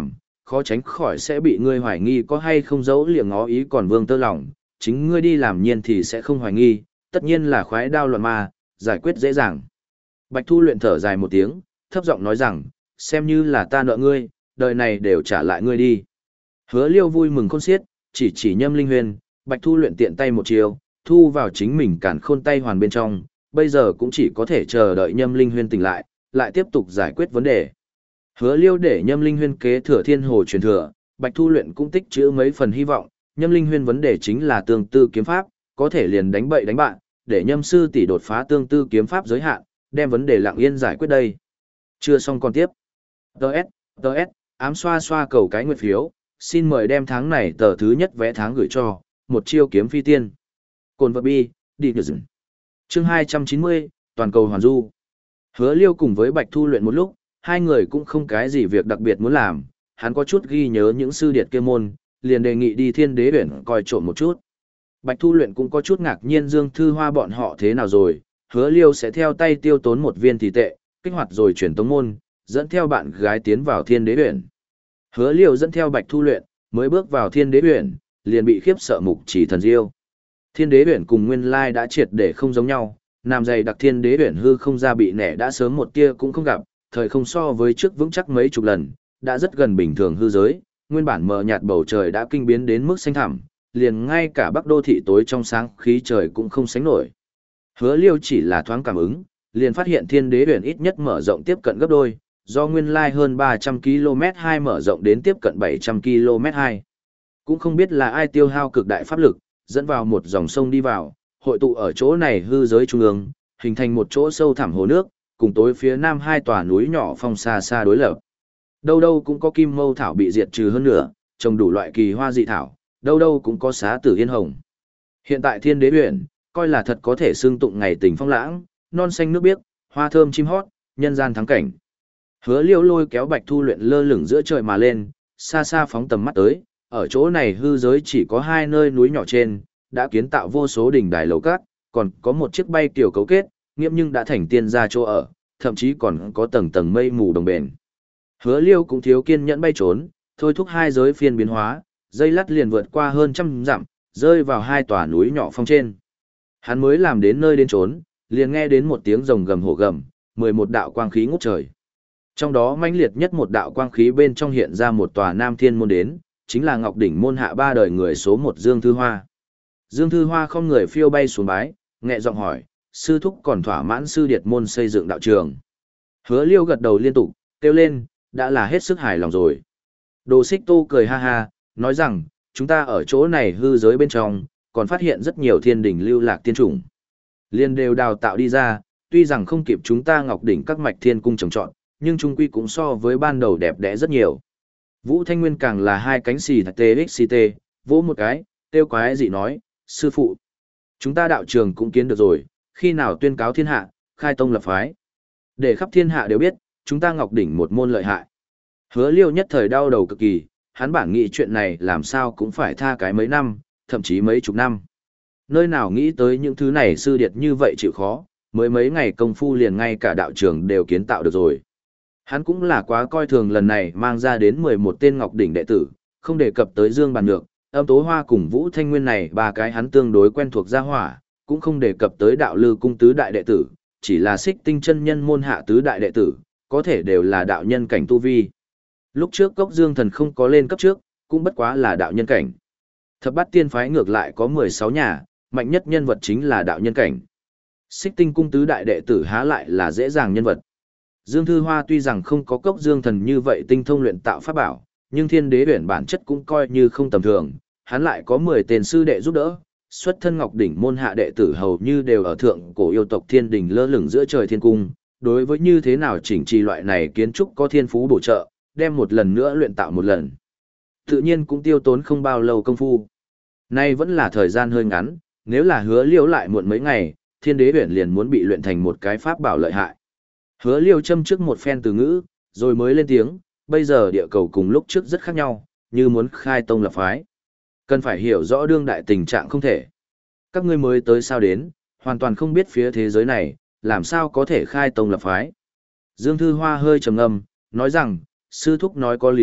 khó tránh khỏi sẽ bị ngươi hoài nghi có hay không giấu liệng ngó ý còn vương tơ lòng, chính ngươi đi làm nhiên thì sẽ không hoài nghi, tất nhiên là khoái đao loạn ma, giải quyết dễ dàng. Bạch Thu Luyện thở dài một tiếng, thấp giọng nói rằng, xem như là ta nợ ngươi, đời này đều trả lại ngươi đi. Hứa Liêu vui mừng khôn xiết, chỉ chỉ Nhâm Linh Huyền, Bạch Thu Luyện tiện tay một chiều, thu vào chính mình cản khôn tay hoàn bên trong, bây giờ cũng chỉ có thể chờ đợi Nhâm Linh Huyền tỉnh lại, lại tiếp tục giải quyết vấn đề. Hứa Liêu để Nhâm Linh Huyền kế thừa Thiên Hồ truyền thừa, Bạch Thu Luyện cũng tích trữ mấy phần hy vọng, Nhâm Linh Huyền vấn đề chính là tương tư kiếm pháp, có thể liền đánh bậy đánh bạn, để Nhâm sư tỷ đột phá tương tư kiếm pháp giới hạn, đem vấn đề lặng yên giải quyết đây. Chưa xong còn tiếp. Đợt, đợt, ám xoa xoa cầu cái nguyệt phiếu, xin mời đem tháng này tờ thứ nhất vé tháng gửi cho, một chiêu kiếm phi tiên. Cồn vật bi, đi được dừng. Chương hai trăm chín mươi, toàn cầu hoàn du. Hứa Liêu cùng với Bạch Thu Luyện một lúc, hai người cũng không cái gì việc đặc biệt muốn làm, hắn có chút ghi nhớ những sư điệt kia môn, liền đề nghị đi Thiên Đế Uyển coi trộm một chút. Bạch Thu Luyện cũng có chút ngạc nhiên Dương Thư Hoa bọn họ thế nào rồi, Hứa Liêu sẽ theo tay tiêu tốn một viên thì tệ, kích hoạt rồi chuyển tống môn, dẫn theo bạn gái tiến vào Thiên Đế Uyển. Hứa Liêu dẫn theo Bạch Thu Luyện, mới bước vào Thiên Đế Uyển, liền bị khiếp sợ mục chỉ thần diêu. Thiên Đế Uyển cùng nguyên lai đã triệt để không giống nhau, nam dày đặc Thiên Đế Uyển hư không ra bị nẻ đã sớm một tia cũng không gặp, thời không so với trước vững chắc mấy chục lần, đã rất gần bình thường hư giới, nguyên bản mờ nhạt bầu trời đã kinh biến đến mức xanh thẳm, liền ngay cả Bắc đô thị tối trong sáng khí trời cũng không sánh nổi. Hứa Liêu chỉ là thoáng cảm ứng, liền phát hiện Thiên Đế Uyển ít nhất mở rộng tiếp cận gấp đôi, do nguyên lai hơn ba trăm ki lô mét hai mở rộng đến tiếp cận bảy trăm ki lô mét hai. Cũng không biết là ai tiêu hao cực đại pháp lực, dẫn vào một dòng sông đi vào, hội tụ ở chỗ này hư giới trung ương, hình thành một chỗ sâu thẳm hồ nước, cùng tối phía nam hai tòa núi nhỏ phong xa xa đối lập. Đâu đâu cũng có kim mâu thảo bị diệt trừ hơn nữa, trồng đủ loại kỳ hoa dị thảo, đâu đâu cũng có xá tử yên hồng. Hiện tại Thiên Đế Uyển, coi là thật có thể xương tụng ngày tình phong lãng, non xanh nước biếc, hoa thơm chim hót, nhân gian thắng cảnh. Hứa Liêu lôi kéo Bạch Thu Luyện lơ lửng giữa trời mà lên, xa xa phóng tầm mắt tới, ở chỗ này hư giới chỉ có hai nơi núi nhỏ trên, đã kiến tạo vô số đỉnh đài lầu cát, còn có một chiếc bay kiểu cấu kết, nghiêm nhưng đã thành tiên gia chỗ ở, thậm chí còn có tầng tầng mây mù đồng bền. Hứa Liêu cũng thiếu kiên nhẫn bay trốn, thôi thúc hai giới phiên biến hóa, dây lắt liền vượt qua hơn trăm dặm, rơi vào hai tòa núi nhỏ phong trên. Hắn mới làm đến nơi đến trốn, liền nghe đến một tiếng rồng gầm hổ gầm, mười một đạo quang khí ngút trời. Trong đó mãnh liệt nhất một đạo quang khí bên trong hiện ra một tòa Nam Thiên môn đến, chính là Ngọc đỉnh môn hạ ba đời người số một Dương Thư Hoa. Dương Thư Hoa không người phiêu bay xuống bái, nhẹ giọng hỏi, sư thúc còn thỏa mãn sư điệt môn xây dựng đạo trường. Hứa Liêu gật đầu liên tục, kêu lên, đã là hết sức hài lòng rồi. Đồ Xích Tô cười ha ha, nói rằng, chúng ta ở chỗ này hư giới bên trong, còn phát hiện rất nhiều thiên đỉnh lưu lạc tiên chủng. Liên đều đào tạo đi ra, tuy rằng không kịp chúng ta Ngọc đỉnh các mạch thiên cung trồng trọt, nhưng trung quy cũng so với ban đầu đẹp đẽ rất nhiều. Vũ Thanh Nguyên càng là hai cánh xì thật tê xê tê, vỗ một cái, tiêu quái dị nói, sư phụ. Chúng ta đạo trường cũng kiến được rồi, khi nào tuyên cáo thiên hạ, khai tông lập phái. Để khắp thiên hạ đều biết, chúng ta Ngọc đỉnh một môn lợi hại. Hứa Liêu nhất thời đau đầu cực kỳ, hắn bản nghĩ chuyện này làm sao cũng phải tha cái mấy năm, thậm chí mấy chục năm. Nơi nào nghĩ tới những thứ này sư điệt như vậy chịu khó, mới mấy ngày công phu liền ngay cả đạo trường đều kiến tạo được rồi. Hắn cũng là quá coi thường lần này mang ra đến mười một tên Ngọc đỉnh đệ tử, không đề cập tới Dương Bàn Nhược, Âm Tố Hoa cùng Vũ Thanh Nguyên này ba cái hắn tương đối quen thuộc gia hỏa, cũng không đề cập tới đạo lư cung tứ đại đệ tử, chỉ là Xích Tinh chân nhân môn hạ tứ đại đệ tử, có thể đều là đạo nhân cảnh tu vi. Lúc trước Cốc Dương Thần không có lên cấp trước, cũng bất quá là đạo nhân cảnh. Thập Bát Tiên phái ngược lại có mười sáu nhà, mạnh nhất nhân vật chính là đạo nhân cảnh. Xích Tinh cung tứ đại đệ tử há lại là dễ dàng nhân vật. Dương Thư Hoa tuy rằng không có Cốc Dương Thần như vậy tinh thông luyện tạo pháp bảo, nhưng Thiên Đế Uyển bản chất cũng coi như không tầm thường, hắn lại có mười tên sư đệ giúp đỡ, xuất thân Ngọc đỉnh môn hạ đệ tử hầu như đều ở thượng cổ yêu tộc Thiên Đình lơ lửng giữa trời thiên cung, đối với như thế nào chỉnh trì loại này kiến trúc có thiên phú bổ trợ, đem một lần nữa luyện tạo một lần. Tự nhiên cũng tiêu tốn không bao lâu công phu. Nay vẫn là thời gian hơi ngắn, nếu là Hứa Liêu lại muộn mấy ngày, Thiên Đế Uyển liền muốn bị luyện thành một cái pháp bảo lợi hại. Hứa Liêu châm trước một phen từ ngữ, rồi mới lên tiếng, bây giờ địa cầu cùng lúc trước rất khác nhau, như muốn khai tông lập phái. Cần phải hiểu rõ đương đại tình trạng không thể. Các ngươi mới tới sao đến, hoàn toàn không biết phía thế giới này, làm sao có thể khai tông lập phái. Dương Thư Hoa hơi trầm ngâm, nói rằng, sư thúc nói có lý,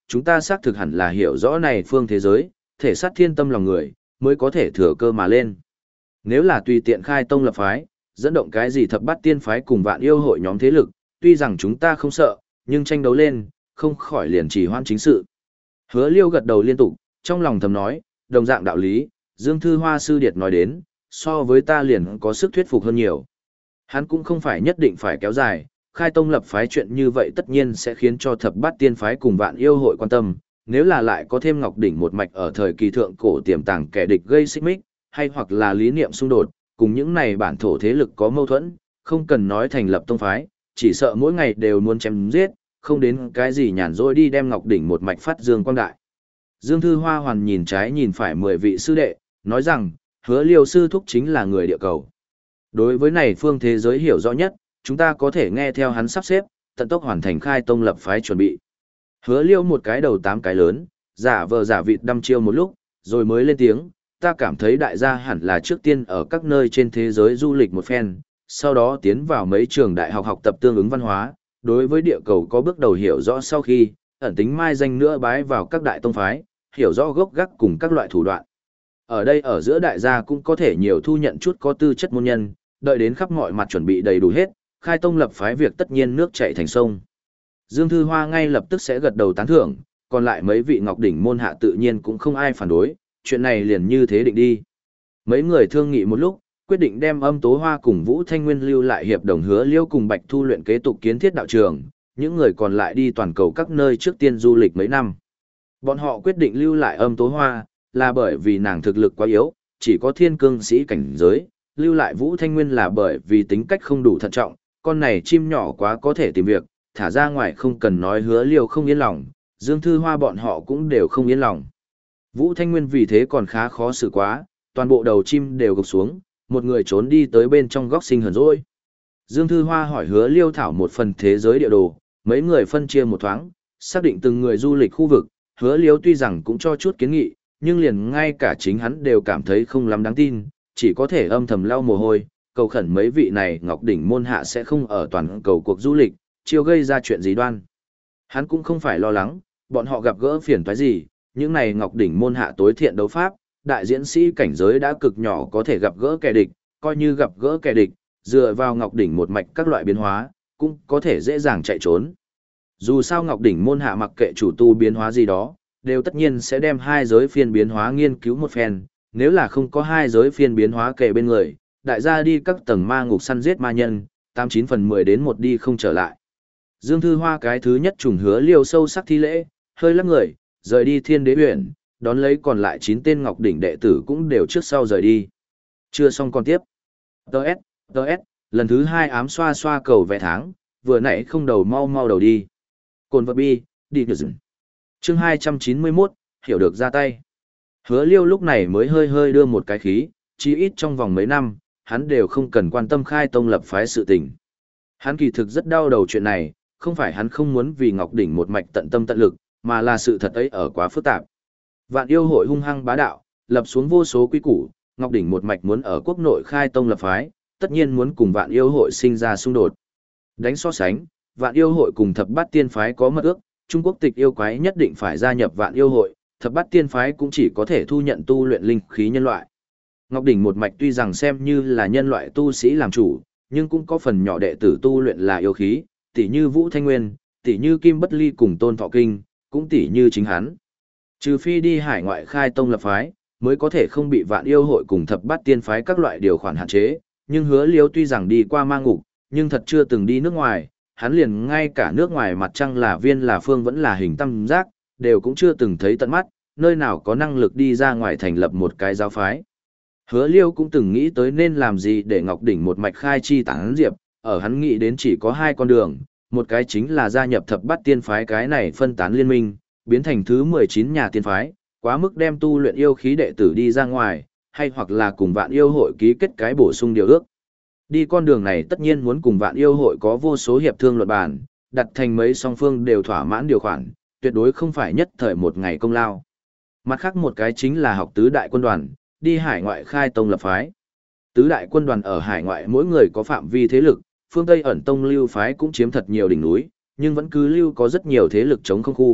chúng ta xác thực hẳn là hiểu rõ này phương thế giới, thể sát thiên tâm lòng người, mới có thể thừa cơ mà lên. Nếu là tùy tiện khai tông lập phái, dẫn động cái gì thập bát tiên phái cùng vạn yêu hội nhóm thế lực, tuy rằng chúng ta không sợ, nhưng tranh đấu lên, không khỏi liền chỉ hoãn chính sự. Hứa Liêu gật đầu liên tục, trong lòng thầm nói, đồng dạng đạo lý, Dương Thư Hoa sư điệt nói đến, so với ta liền có sức thuyết phục hơn nhiều. Hắn cũng không phải nhất định phải kéo dài, khai tông lập phái chuyện như vậy tất nhiên sẽ khiến cho thập bát tiên phái cùng vạn yêu hội quan tâm, nếu là lại có thêm Ngọc Đỉnh một mạch ở thời kỳ thượng cổ tiềm tàng kẻ địch gây xích mích, hay hoặc là lý niệm xung đột, cùng những này bản thổ thế lực có mâu thuẫn, không cần nói thành lập tông phái, chỉ sợ mỗi ngày đều muốn chém giết, không đến cái gì nhàn rỗi đi đem Ngọc Đỉnh một mạch phát dương quang đại. Dương Thư Hoa hoàn nhìn trái nhìn phải mười vị sư đệ, nói rằng, Hứa Liêu sư thúc chính là người địa cầu. Đối với này phương thế giới hiểu rõ nhất, chúng ta có thể nghe theo hắn sắp xếp, tận tốc hoàn thành khai tông lập phái chuẩn bị. Hứa Liêu một cái đầu tám cái lớn, giả vờ giả vịt đăm chiêu một lúc, rồi mới lên tiếng, ta cảm thấy đại gia hẳn là trước tiên ở các nơi trên thế giới du lịch một phen, sau đó tiến vào mấy trường đại học học tập tương ứng văn hóa, đối với địa cầu có bước đầu hiểu rõ sau khi, ẩn tính mai danh nữa bái vào các đại tông phái, hiểu rõ gốc gác cùng các loại thủ đoạn. Ở đây ở giữa đại gia cũng có thể nhiều thu nhận chút có tư chất môn nhân, đợi đến khắp mọi mặt chuẩn bị đầy đủ hết, khai tông lập phái việc tất nhiên nước chảy thành sông. Dương Thư Hoa ngay lập tức sẽ gật đầu tán thưởng, còn lại mấy vị Ngọc Đỉnh môn hạ tự nhiên cũng không ai phản đối, chuyện này liền như thế định đi. Mấy người thương nghị một lúc, quyết định đem Âm Tố Hoa cùng Vũ Thanh Nguyên lưu lại hiệp đồng Hứa Liêu cùng Bạch Thu luyện kế tục kiến thiết đạo trường, những người còn lại đi toàn cầu các nơi trước tiên du lịch mấy năm. Bọn họ quyết định lưu lại Âm Tố Hoa, là bởi vì nàng thực lực quá yếu, chỉ có thiên cương sĩ cảnh giới, lưu lại Vũ Thanh Nguyên là bởi vì tính cách không đủ thận trọng, con này chim nhỏ quá có thể tìm việc, thả ra ngoài không cần nói Hứa Liêu không yên lòng, Dương Thư Hoa bọn họ cũng đều không yên lòng. Vũ Thanh Nguyên vì thế còn khá khó xử quá, toàn bộ đầu chim đều gục xuống, một người trốn đi tới bên trong góc sinh hờn rồi. Dương Thư Hoa hỏi Hứa Liêu thảo một phần thế giới địa đồ, mấy người phân chia một thoáng, xác định từng người du lịch khu vực, Hứa Liêu tuy rằng cũng cho chút kiến nghị, nhưng liền ngay cả chính hắn đều cảm thấy không lắm đáng tin, chỉ có thể âm thầm lau mồ hôi, cầu khẩn mấy vị này Ngọc Đỉnh môn hạ sẽ không ở toàn cầu cuộc du lịch, chiêu gây ra chuyện gì đoan. Hắn cũng không phải lo lắng, bọn họ gặp gỡ phiền toái gì, những này Ngọc Đỉnh môn hạ tối thiện đấu pháp, đại diễn sĩ cảnh giới đã cực nhỏ có thể gặp gỡ kẻ địch, coi như gặp gỡ kẻ địch, dựa vào Ngọc Đỉnh một mạch các loại biến hóa, cũng có thể dễ dàng chạy trốn. Dù sao Ngọc Đỉnh môn hạ mặc kệ chủ tu biến hóa gì đó, đều tất nhiên sẽ đem hai giới phiên biến hóa nghiên cứu một phen, nếu là không có hai giới phiên biến hóa kể bên người, đại gia đi các tầng ma ngục săn giết ma nhân, tám chín phần mười đến một đi không trở lại. Dương Thư Hoa cái thứ nhất trùng Hứa Liêu sâu sắc thi lễ, hơi lắc người, rời đi Thiên Đế huyện, đón lấy còn lại chín tên Ngọc Đỉnh đệ tử cũng đều trước sau rời đi. Chưa xong còn tiếp. Đợt, đợt, lần thứ hai ám xoa xoa cầu vẽ tháng, vừa nãy không đầu mau mau đầu đi. Cồn vật bi, đi được dừng. Chương hai trăm chín mươi mốt, hiểu được ra tay. Hứa Liêu lúc này mới hơi hơi đưa một cái khí, chí ít trong vòng mấy năm, hắn đều không cần quan tâm khai tông lập phái sự tình. Hắn kỳ thực rất đau đầu chuyện này, không phải hắn không muốn vì Ngọc Đỉnh một mạch tận tâm tận lực, mà là sự thật ấy ở quá phức tạp. Vạn yêu hội hung hăng bá đạo, lập xuống vô số quy củ, Ngọc Đỉnh một mạch muốn ở quốc nội khai tông lập phái, tất nhiên muốn cùng vạn yêu hội sinh ra xung đột. Đánh so sánh, vạn yêu hội cùng thập bát tiên phái có mật ước, Trung Quốc tịch yêu quái nhất định phải gia nhập vạn yêu hội, thập bát tiên phái cũng chỉ có thể thu nhận tu luyện linh khí nhân loại. Ngọc Đỉnh một mạch tuy rằng xem như là nhân loại tu sĩ làm chủ, nhưng cũng có phần nhỏ đệ tử tu luyện là yêu khí, tỷ như Vũ Thanh Nguyên, tỷ như Kim Bất Ly cùng Tôn Thọ Kinh, cũng tỷ như chính hắn. Trừ phi đi hải ngoại khai tông lập phái, mới có thể không bị vạn yêu hội cùng thập bát tiên phái các loại điều khoản hạn chế, nhưng Hứa Liêu tuy rằng đi qua ma ngục, nhưng thật chưa từng đi nước ngoài, hắn liền ngay cả nước ngoài mặt trăng là viên là phương vẫn là hình tam giác, đều cũng chưa từng thấy tận mắt, nơi nào có năng lực đi ra ngoài thành lập một cái giáo phái. Hứa Liêu cũng từng nghĩ tới nên làm gì để Ngọc Đỉnh một mạch khai chi tán diệp, ở hắn nghĩ đến chỉ có hai con đường, một cái chính là gia nhập thập bát tiên phái cái này phân tán liên minh, biến thành thứ mười chín nhà tiên phái, quá mức đem tu luyện yêu khí đệ tử đi ra ngoài, hay hoặc là cùng vạn yêu hội ký kết cái bổ sung điều ước. Đi con đường này tất nhiên muốn cùng vạn yêu hội có vô số hiệp thương luận bàn, đặt thành mấy song phương đều thỏa mãn điều khoản, tuyệt đối không phải nhất thời một ngày công lao. Mặt khác một cái chính là học tứ đại quân đoàn, đi hải ngoại khai tông lập phái. Tứ đại quân đoàn ở hải ngoại mỗi người có phạm vi thế lực, phương Tây ẩn tông lưu phái cũng chiếm thật nhiều đỉnh núi, nhưng vẫn cứ lưu có rất nhiều thế lực chống không khu,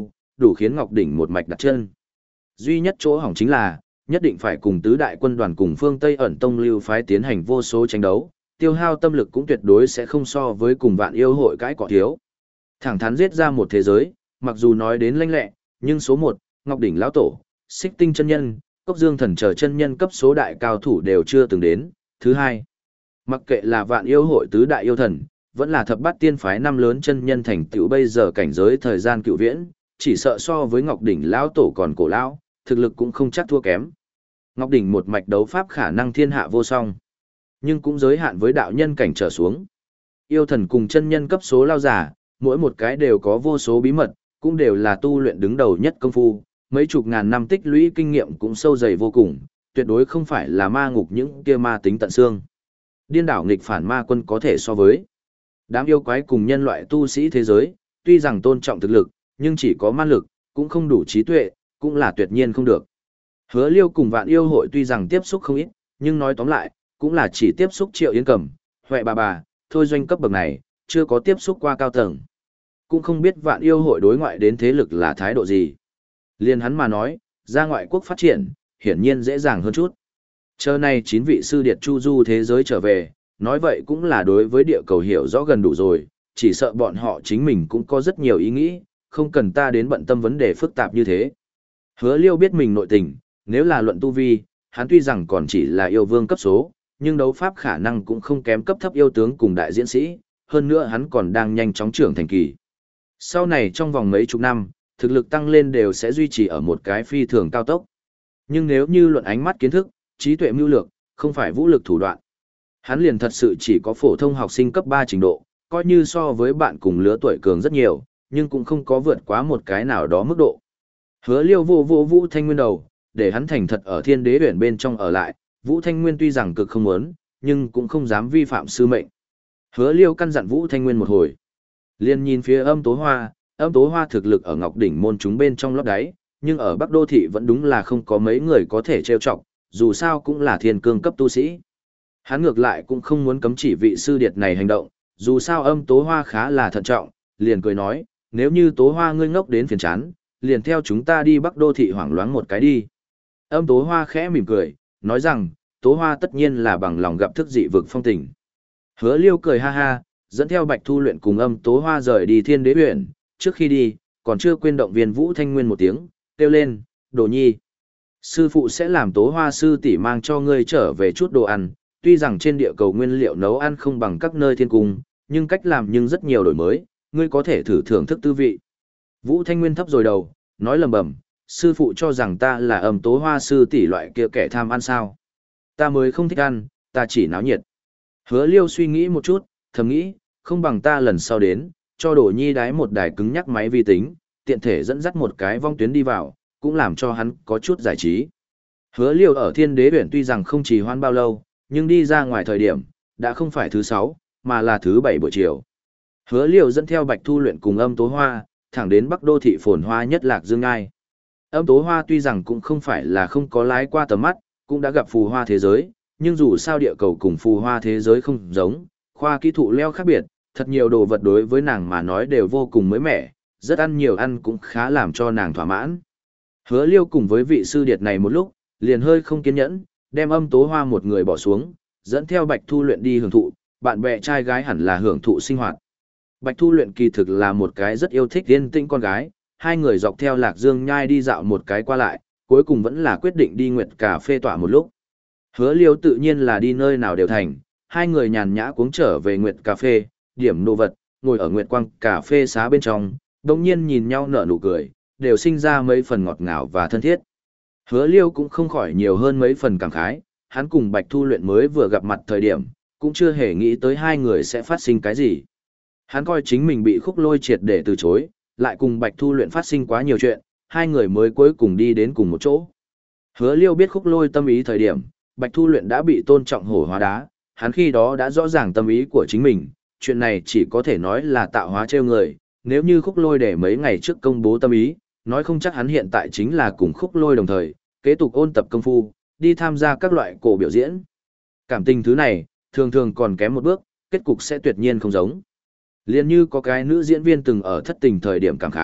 đủ khiến Ngọc Đỉnh một mạch đặt chân. Duy nhất chỗ hỏng chính là, nhất định phải cùng tứ đại quân đoàn cùng phương Tây ẩn tông lưu phái tiến hành vô số tranh đấu, tiêu hao tâm lực cũng tuyệt đối sẽ không so với cùng vạn yêu hội cãi cọ thiếu. Thẳng thắn giết ra một thế giới, mặc dù nói đến lanh lẹ, nhưng số một, Ngọc Đỉnh lão tổ, Xích Tinh chân nhân, Cốc Dương thần chờ chân nhân cấp số đại cao thủ đều chưa từng đến. Thứ hai, mặc kệ là vạn yêu hội tứ đại yêu thần, vẫn là thập bát tiên phái năm lớn chân nhân thành tựu bây giờ cảnh giới thời gian cựu viễn, chỉ sợ so với Ngọc Đỉnh lão tổ còn cổ lão, thực lực cũng không chắc thua kém. Ngọc Đỉnh một mạch đấu pháp khả năng thiên hạ vô song, nhưng cũng giới hạn với đạo nhân cảnh trở xuống. Yêu thần cùng chân nhân cấp số lao giả, mỗi một cái đều có vô số bí mật, cũng đều là tu luyện đứng đầu nhất công phu, mấy chục ngàn năm tích lũy kinh nghiệm cũng sâu dày vô cùng, tuyệt đối không phải là ma ngục những kia ma tính tận xương. Điên đảo nghịch phản ma quân có thể so với. Đám yêu quái cùng nhân loại tu sĩ thế giới, tuy rằng tôn trọng thực lực, nhưng chỉ có man lực, cũng không đủ trí tuệ, cũng là tuyệt nhiên không được. Hứa Liêu cùng vạn yêu hội tuy rằng tiếp xúc không ít, nhưng nói tóm lại, cũng là chỉ tiếp xúc Triệu Yến Cầm, Huệ bà bà, thôi doanh cấp bậc này, chưa có tiếp xúc qua cao tầng. Cũng không biết vạn yêu hội đối ngoại đến thế lực là thái độ gì. Liên hắn mà nói, ra ngoại quốc phát triển, hiển nhiên dễ dàng hơn chút. Chờ này chín vị sư điệt chu du thế giới trở về, nói vậy cũng là đối với địa cầu hiểu rõ gần đủ rồi, chỉ sợ bọn họ chính mình cũng có rất nhiều ý nghĩ, không cần ta đến bận tâm vấn đề phức tạp như thế. Hứa Liêu biết mình nội tình, nếu là luận tu vi, hắn tuy rằng còn chỉ là yêu vương cấp số, nhưng đấu pháp khả năng cũng không kém cấp thấp yêu tướng cùng đại diễn sĩ, hơn nữa hắn còn đang nhanh chóng trưởng thành kỳ. Sau này trong vòng mấy chục năm, thực lực tăng lên đều sẽ duy trì ở một cái phi thường cao tốc. Nhưng nếu như luận ánh mắt kiến thức, trí tuệ mưu lược, không phải vũ lực thủ đoạn, hắn liền thật sự chỉ có phổ thông học sinh cấp ba trình độ, coi như so với bạn cùng lứa tuổi cường rất nhiều, nhưng cũng không có vượt quá một cái nào đó mức độ. Hứa Liêu vô vô Vũ Thanh Nguyên đầu, để hắn thành thật ở Thiên Đế Uyển bên trong ở lại, Vũ Thanh Nguyên tuy rằng cực không muốn, nhưng cũng không dám vi phạm sư mệnh. Hứa Liêu căn dặn Vũ Thanh Nguyên một hồi. Liên nhìn phía Âm Tố Hoa, Âm Tố Hoa thực lực ở Ngọc Đỉnh môn chúng bên trong lót đáy, nhưng ở Bắc Đô thị vẫn đúng là không có mấy người có thể trêu chọc, dù sao cũng là thiên cương cấp tu sĩ. Hắn ngược lại cũng không muốn cấm chỉ vị sư điệt này hành động, dù sao Âm Tố Hoa khá là thận trọng, liền cười nói, nếu như Tố Hoa ngươi ngốc đến phiền chán, liền theo chúng ta đi Bắc Đô thị hoảng loáng một cái đi. Âm Tố Hoa khẽ mỉm cười, nói rằng, Tố Hoa tất nhiên là bằng lòng gặp thức dị vực phong tình. Hứa Liêu cười ha ha, dẫn theo Bạch Thu Luyện cùng Âm Tố Hoa rời đi Thiên Đế Uyển, trước khi đi, còn chưa quên động viên Vũ Thanh Nguyên một tiếng, kêu lên, Đồ Nhi. Sư phụ sẽ làm Tố Hoa sư tỷ mang cho ngươi trở về chút đồ ăn, tuy rằng trên địa cầu nguyên liệu nấu ăn không bằng các nơi thiên cung, nhưng cách làm nhưng rất nhiều đổi mới, ngươi có thể thử thưởng thức tư vị. Vũ Thanh Nguyên thấp rồi đầu, nói lầm bầm, sư phụ cho rằng ta là Âm Tố Hoa sư tỷ loại kia kẻ tham ăn sao. Ta mới không thích ăn, ta chỉ náo nhiệt. Hứa Liêu suy nghĩ một chút, thầm nghĩ, không bằng ta lần sau đến, cho Đồ Nhi đái một đài cứng nhắc máy vi tính, tiện thể dẫn dắt một cái vong tuyến đi vào, cũng làm cho hắn có chút giải trí. Hứa Liêu ở Thiên Đế Uyển tuy rằng không trì hoãn bao lâu, nhưng đi ra ngoài thời điểm, đã không phải thứ sáu, mà là thứ bảy buổi chiều. Hứa Liêu dẫn theo Bạch Thu Luyện cùng Âm Tố Hoa, thẳng đến Bắc Đô thị phồn hoa nhất Lạc Dương Ngai. Âm Tố Hoa tuy rằng cũng không phải là không có lái qua tầm mắt, cũng đã gặp phù hoa thế giới, nhưng dù sao địa cầu cùng phù hoa thế giới không giống, khoa kỹ thụ leo khác biệt, thật nhiều đồ vật đối với nàng mà nói đều vô cùng mới mẻ, rất ăn nhiều ăn cũng khá làm cho nàng thỏa mãn. Hứa Liêu cùng với vị sư điệt này một lúc, liền hơi không kiên nhẫn, đem Âm Tố Hoa một người bỏ xuống, dẫn theo Bạch Thu Luyện đi hưởng thụ, bạn bè trai gái hẳn là hưởng thụ sinh hoạt. Bạch Thu Luyện kỳ thực là một cái rất yêu thích yên tĩnh con gái, hai người dọc theo Lạc Dương Nhai đi dạo một cái qua lại, cuối cùng vẫn là quyết định đi Nguyệt Cà Phê tỏa một lúc. Hứa Liêu tự nhiên là đi nơi nào đều thành, hai người nhàn nhã cuống trở về Nguyệt Cà Phê, điểm đồ vật, ngồi ở Nguyệt Quang Cà Phê xá bên trong, đồng nhiên nhìn nhau nở nụ cười, đều sinh ra mấy phần ngọt ngào và thân thiết. Hứa Liêu cũng không khỏi nhiều hơn mấy phần cảm khái, hắn cùng Bạch Thu Luyện mới vừa gặp mặt thời điểm, cũng chưa hề nghĩ tới hai người sẽ phát sinh cái gì. Hắn coi chính mình bị Khúc Lôi triệt để từ chối, lại cùng Bạch Thu Luyện phát sinh quá nhiều chuyện, hai người mới cuối cùng đi đến cùng một chỗ. Hứa Liêu biết Khúc Lôi tâm ý thời điểm, Bạch Thu Luyện đã bị Tôn Trọng hổ hóa đá, hắn khi đó đã rõ ràng tâm ý của chính mình, chuyện này chỉ có thể nói là tạo hóa trêu người, nếu như Khúc Lôi để mấy ngày trước công bố tâm ý, nói không chắc hắn hiện tại chính là cùng Khúc Lôi đồng thời, kế tục ôn tập công phu, đi tham gia các loại cổ biểu diễn. Cảm tình thứ này, thường thường còn kém một bước, kết cục sẽ tuyệt nhiên không giống. Liên như có cái nữ diễn viên từng ở thất tình thời điểm cảm khái,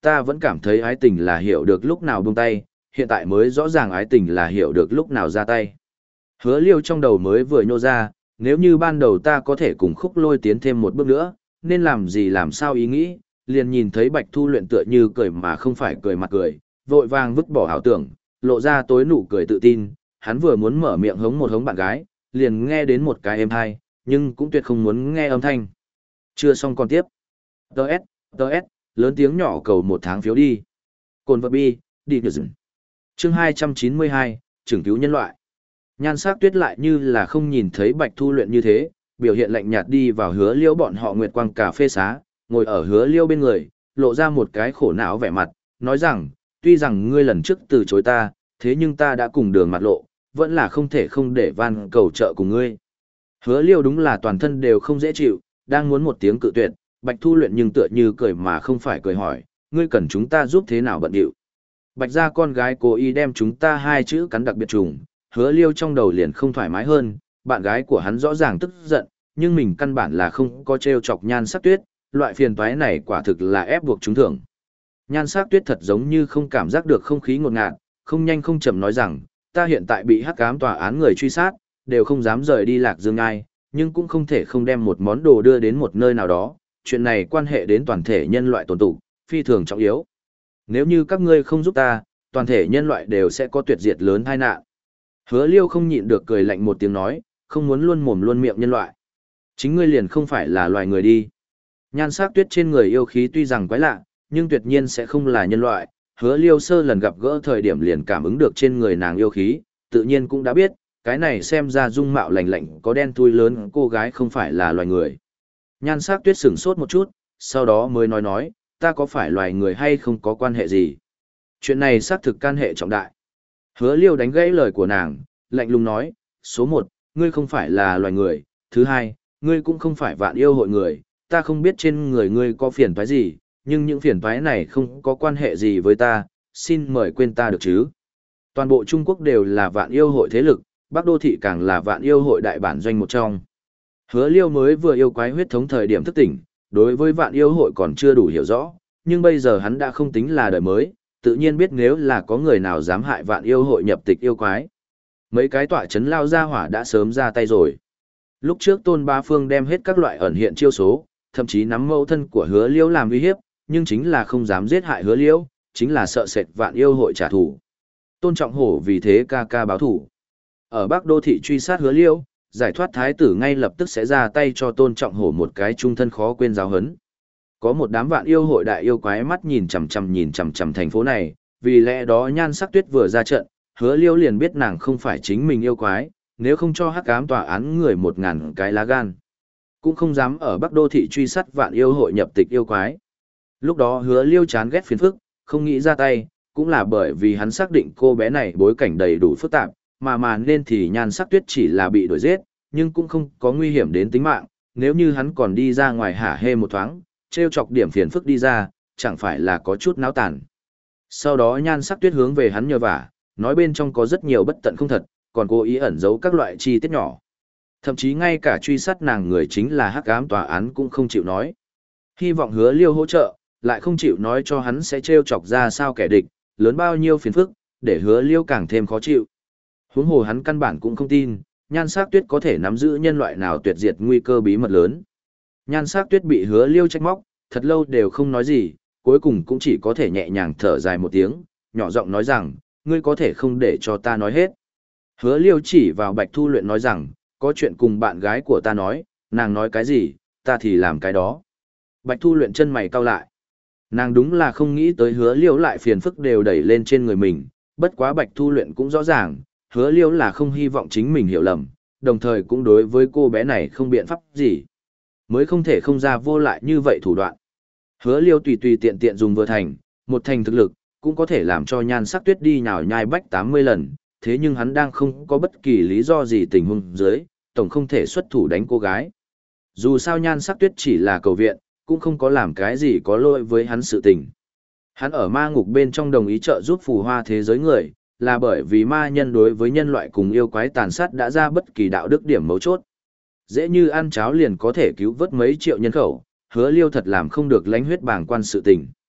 ta vẫn cảm thấy ái tình là hiểu được lúc nào buông tay, hiện tại mới rõ ràng ái tình là hiểu được lúc nào ra tay. Hứa Liêu trong đầu mới vừa nhô ra, nếu như ban đầu ta có thể cùng Khúc Lôi tiến thêm một bước nữa, nên làm gì làm sao ý nghĩ, liền nhìn thấy Bạch Thu Luyện tựa như cười mà không phải cười mặt cười, vội vàng vứt bỏ ảo tưởng, lộ ra tối nụ cười tự tin, hắn vừa muốn mở miệng hống một hống bạn gái, liền nghe đến một cái êm hai, nhưng cũng tuyệt không muốn nghe âm thanh. Chưa xong còn tiếp. Đợt, đợt, lớn tiếng nhỏ cầu một tháng phiếu đi. Cồn vật bi, đi được dừng. Chương hai trăm chín mươi hai, trưởng cứu nhân loại. Nhan sắc tuyết lại như là không nhìn thấy Bạch Thu Luyện như thế, biểu hiện lạnh nhạt đi vào Hứa Liêu bọn họ Nguyệt Quang cà phê xá, ngồi ở Hứa Liêu bên người, lộ ra một cái khổ não vẻ mặt, nói rằng, tuy rằng ngươi lần trước từ chối ta, thế nhưng ta đã cùng đường mặt lộ, vẫn là không thể không để van cầu trợ cùng ngươi. Hứa Liêu đúng là toàn thân đều không dễ chịu, đang muốn một tiếng cự tuyệt, Bạch Thu Luyện nhưng tựa như cười mà không phải cười hỏi, ngươi cần chúng ta giúp thế nào bận điệu. Bạch gia con gái cố ý đem chúng ta hai chữ cắn đặc biệt trùng, Hứa Liêu trong đầu liền không thoải mái hơn, bạn gái của hắn rõ ràng tức giận, nhưng mình căn bản là không có trêu chọc Nhan Sắc Tuyết, loại phiền toái này quả thực là ép buộc chúng thưởng. Nhan Sắc Tuyết thật giống như không cảm giác được không khí ngột ngạt, không nhanh không chậm nói rằng, ta hiện tại bị hắc ám tòa án người truy sát, đều không dám rời đi Lạc Dương Ngai, nhưng cũng không thể không đem một món đồ đưa đến một nơi nào đó, chuyện này quan hệ đến toàn thể nhân loại tồn tụ, phi thường trọng yếu. Nếu như các ngươi không giúp ta, toàn thể nhân loại đều sẽ có tuyệt diệt lớn tai nạn. Hứa Liêu không nhịn được cười lạnh một tiếng nói, không muốn luôn mồm luôn miệng nhân loại. Chính ngươi liền không phải là loài người đi. Nhan sắc tuyết trên người yêu khí tuy rằng quái lạ, nhưng tuyệt nhiên sẽ không là nhân loại. Hứa Liêu sơ lần gặp gỡ thời điểm liền cảm ứng được trên người nàng yêu khí, tự nhiên cũng đã biết, cái này xem ra dung mạo lạnh lạnh có đen thui lớn cô gái không phải là loài người. Nhan sắc tuyết sửng sốt một chút, sau đó mới nói nói, ta có phải loài người hay không có quan hệ gì. Chuyện này xác thực can hệ trọng đại. Hứa Liêu đánh gãy lời của nàng, lạnh lùng nói, số một, ngươi không phải là loài người, thứ hai, ngươi cũng không phải vạn yêu hội người, ta không biết trên người ngươi có phiền toái gì, nhưng những phiền toái này không có quan hệ gì với ta, xin mời quên ta được chứ. Toàn bộ Trung Quốc đều là vạn yêu hội thế lực, Bắc Đô Thị càng là vạn yêu hội đại bản doanh một trong. Hứa Liêu mới vừa yêu quái huyết thống thời điểm thức tỉnh, đối với vạn yêu hội còn chưa đủ hiểu rõ, nhưng bây giờ hắn đã không tính là đời mới, tự nhiên biết nếu là có người nào dám hại vạn yêu hội nhập tịch yêu quái. Mấy cái tọa chấn lao ra hỏa đã sớm ra tay rồi. Lúc trước Tôn Ba Phương đem hết các loại ẩn hiện chiêu số, thậm chí nắm mẫu thân của Hứa Liêu làm uy hiếp, nhưng chính là không dám giết hại Hứa Liêu, chính là sợ sệt vạn yêu hội trả thù. Tôn Trọng Hổ vì thế ca ca báo thù. Ở Bắc Đô Thị truy sát Hứa Liêu, giải thoát thái tử ngay lập tức sẽ ra tay cho Tôn Trọng Hổ một cái trung thân khó quên giáo hấn. Có một đám vạn yêu hội đại yêu quái mắt nhìn chằm chằm nhìn chằm chằm thành phố này, vì lẽ đó Nhan Sắc Tuyết vừa ra trận, Hứa Liêu liền biết nàng không phải chính mình yêu quái, nếu không cho hắc ám tòa án người một ngàn cái lá gan, cũng không dám ở Bắc Đô Thị truy sát vạn yêu hội nhập tịch yêu quái. Lúc đó Hứa Liêu chán ghét phiền phức, không nghĩ ra tay, cũng là bởi vì hắn xác định cô bé này bối cảnh đầy đủ phức tạp, mà mà nên thì Nhan Sắc Tuyết chỉ là bị đuổi giết, nhưng cũng không có nguy hiểm đến tính mạng, nếu như hắn còn đi ra ngoài hả hê một thoáng, trêu chọc điểm phiền phức đi ra, chẳng phải là có chút náo tàn. Sau đó Nhan Sắc Tuyết hướng về hắn nhờ vả, nói bên trong có rất nhiều bất tận không thật, còn cố ý ẩn giấu các loại chi tiết nhỏ. Thậm chí ngay cả truy sát nàng người chính là hắc ám tòa án cũng không chịu nói. Hy vọng Hứa Liêu hỗ trợ, lại không chịu nói cho hắn sẽ trêu chọc ra sao kẻ địch, lớn bao nhiêu phiền phức, để Hứa Liêu càng thêm khó chịu. Huống hồ hắn căn bản cũng không tin, Nhan Sắc Tuyết có thể nắm giữ nhân loại nào tuyệt diệt nguy cơ bí mật lớn. Nhan Sắc Tuyết bị Hứa Liêu trách móc, thật lâu đều không nói gì, cuối cùng cũng chỉ có thể nhẹ nhàng thở dài một tiếng, nhỏ giọng nói rằng, ngươi có thể không để cho ta nói hết. Hứa Liêu chỉ vào Bạch Thu Luyện nói rằng, có chuyện cùng bạn gái của ta nói, nàng nói cái gì, ta thì làm cái đó. Bạch Thu Luyện chân mày cau lại. Nàng đúng là không nghĩ tới Hứa Liêu lại phiền phức đều đẩy lên trên người mình, bất quá Bạch Thu Luyện cũng rõ ràng, Hứa Liêu là không hy vọng chính mình hiểu lầm, đồng thời cũng đối với cô bé này không biện pháp gì. Mới không thể không ra vô lại như vậy thủ đoạn. Hứa Liêu tùy tùy tiện tiện dùng vừa thành, một thành thực lực, cũng có thể làm cho Nhan Sắc Tuyết đi nhào nhai bách tám mươi lần, thế nhưng hắn đang không có bất kỳ lý do gì tình huống dưới, tổng không thể xuất thủ đánh cô gái. Dù sao Nhan Sắc Tuyết chỉ là cầu viện, cũng không có làm cái gì có lỗi với hắn sự tình. Hắn ở ma ngục bên trong đồng ý trợ giúp phù hoa thế giới người, là bởi vì ma nhân đối với nhân loại cùng yêu quái tàn sát đã ra bất kỳ đạo đức điểm mấu chốt. Dễ như ăn cháo liền có thể cứu vớt mấy triệu nhân khẩu, Hứa Liêu thật làm không được lãnh huyết bảng quan sự tình.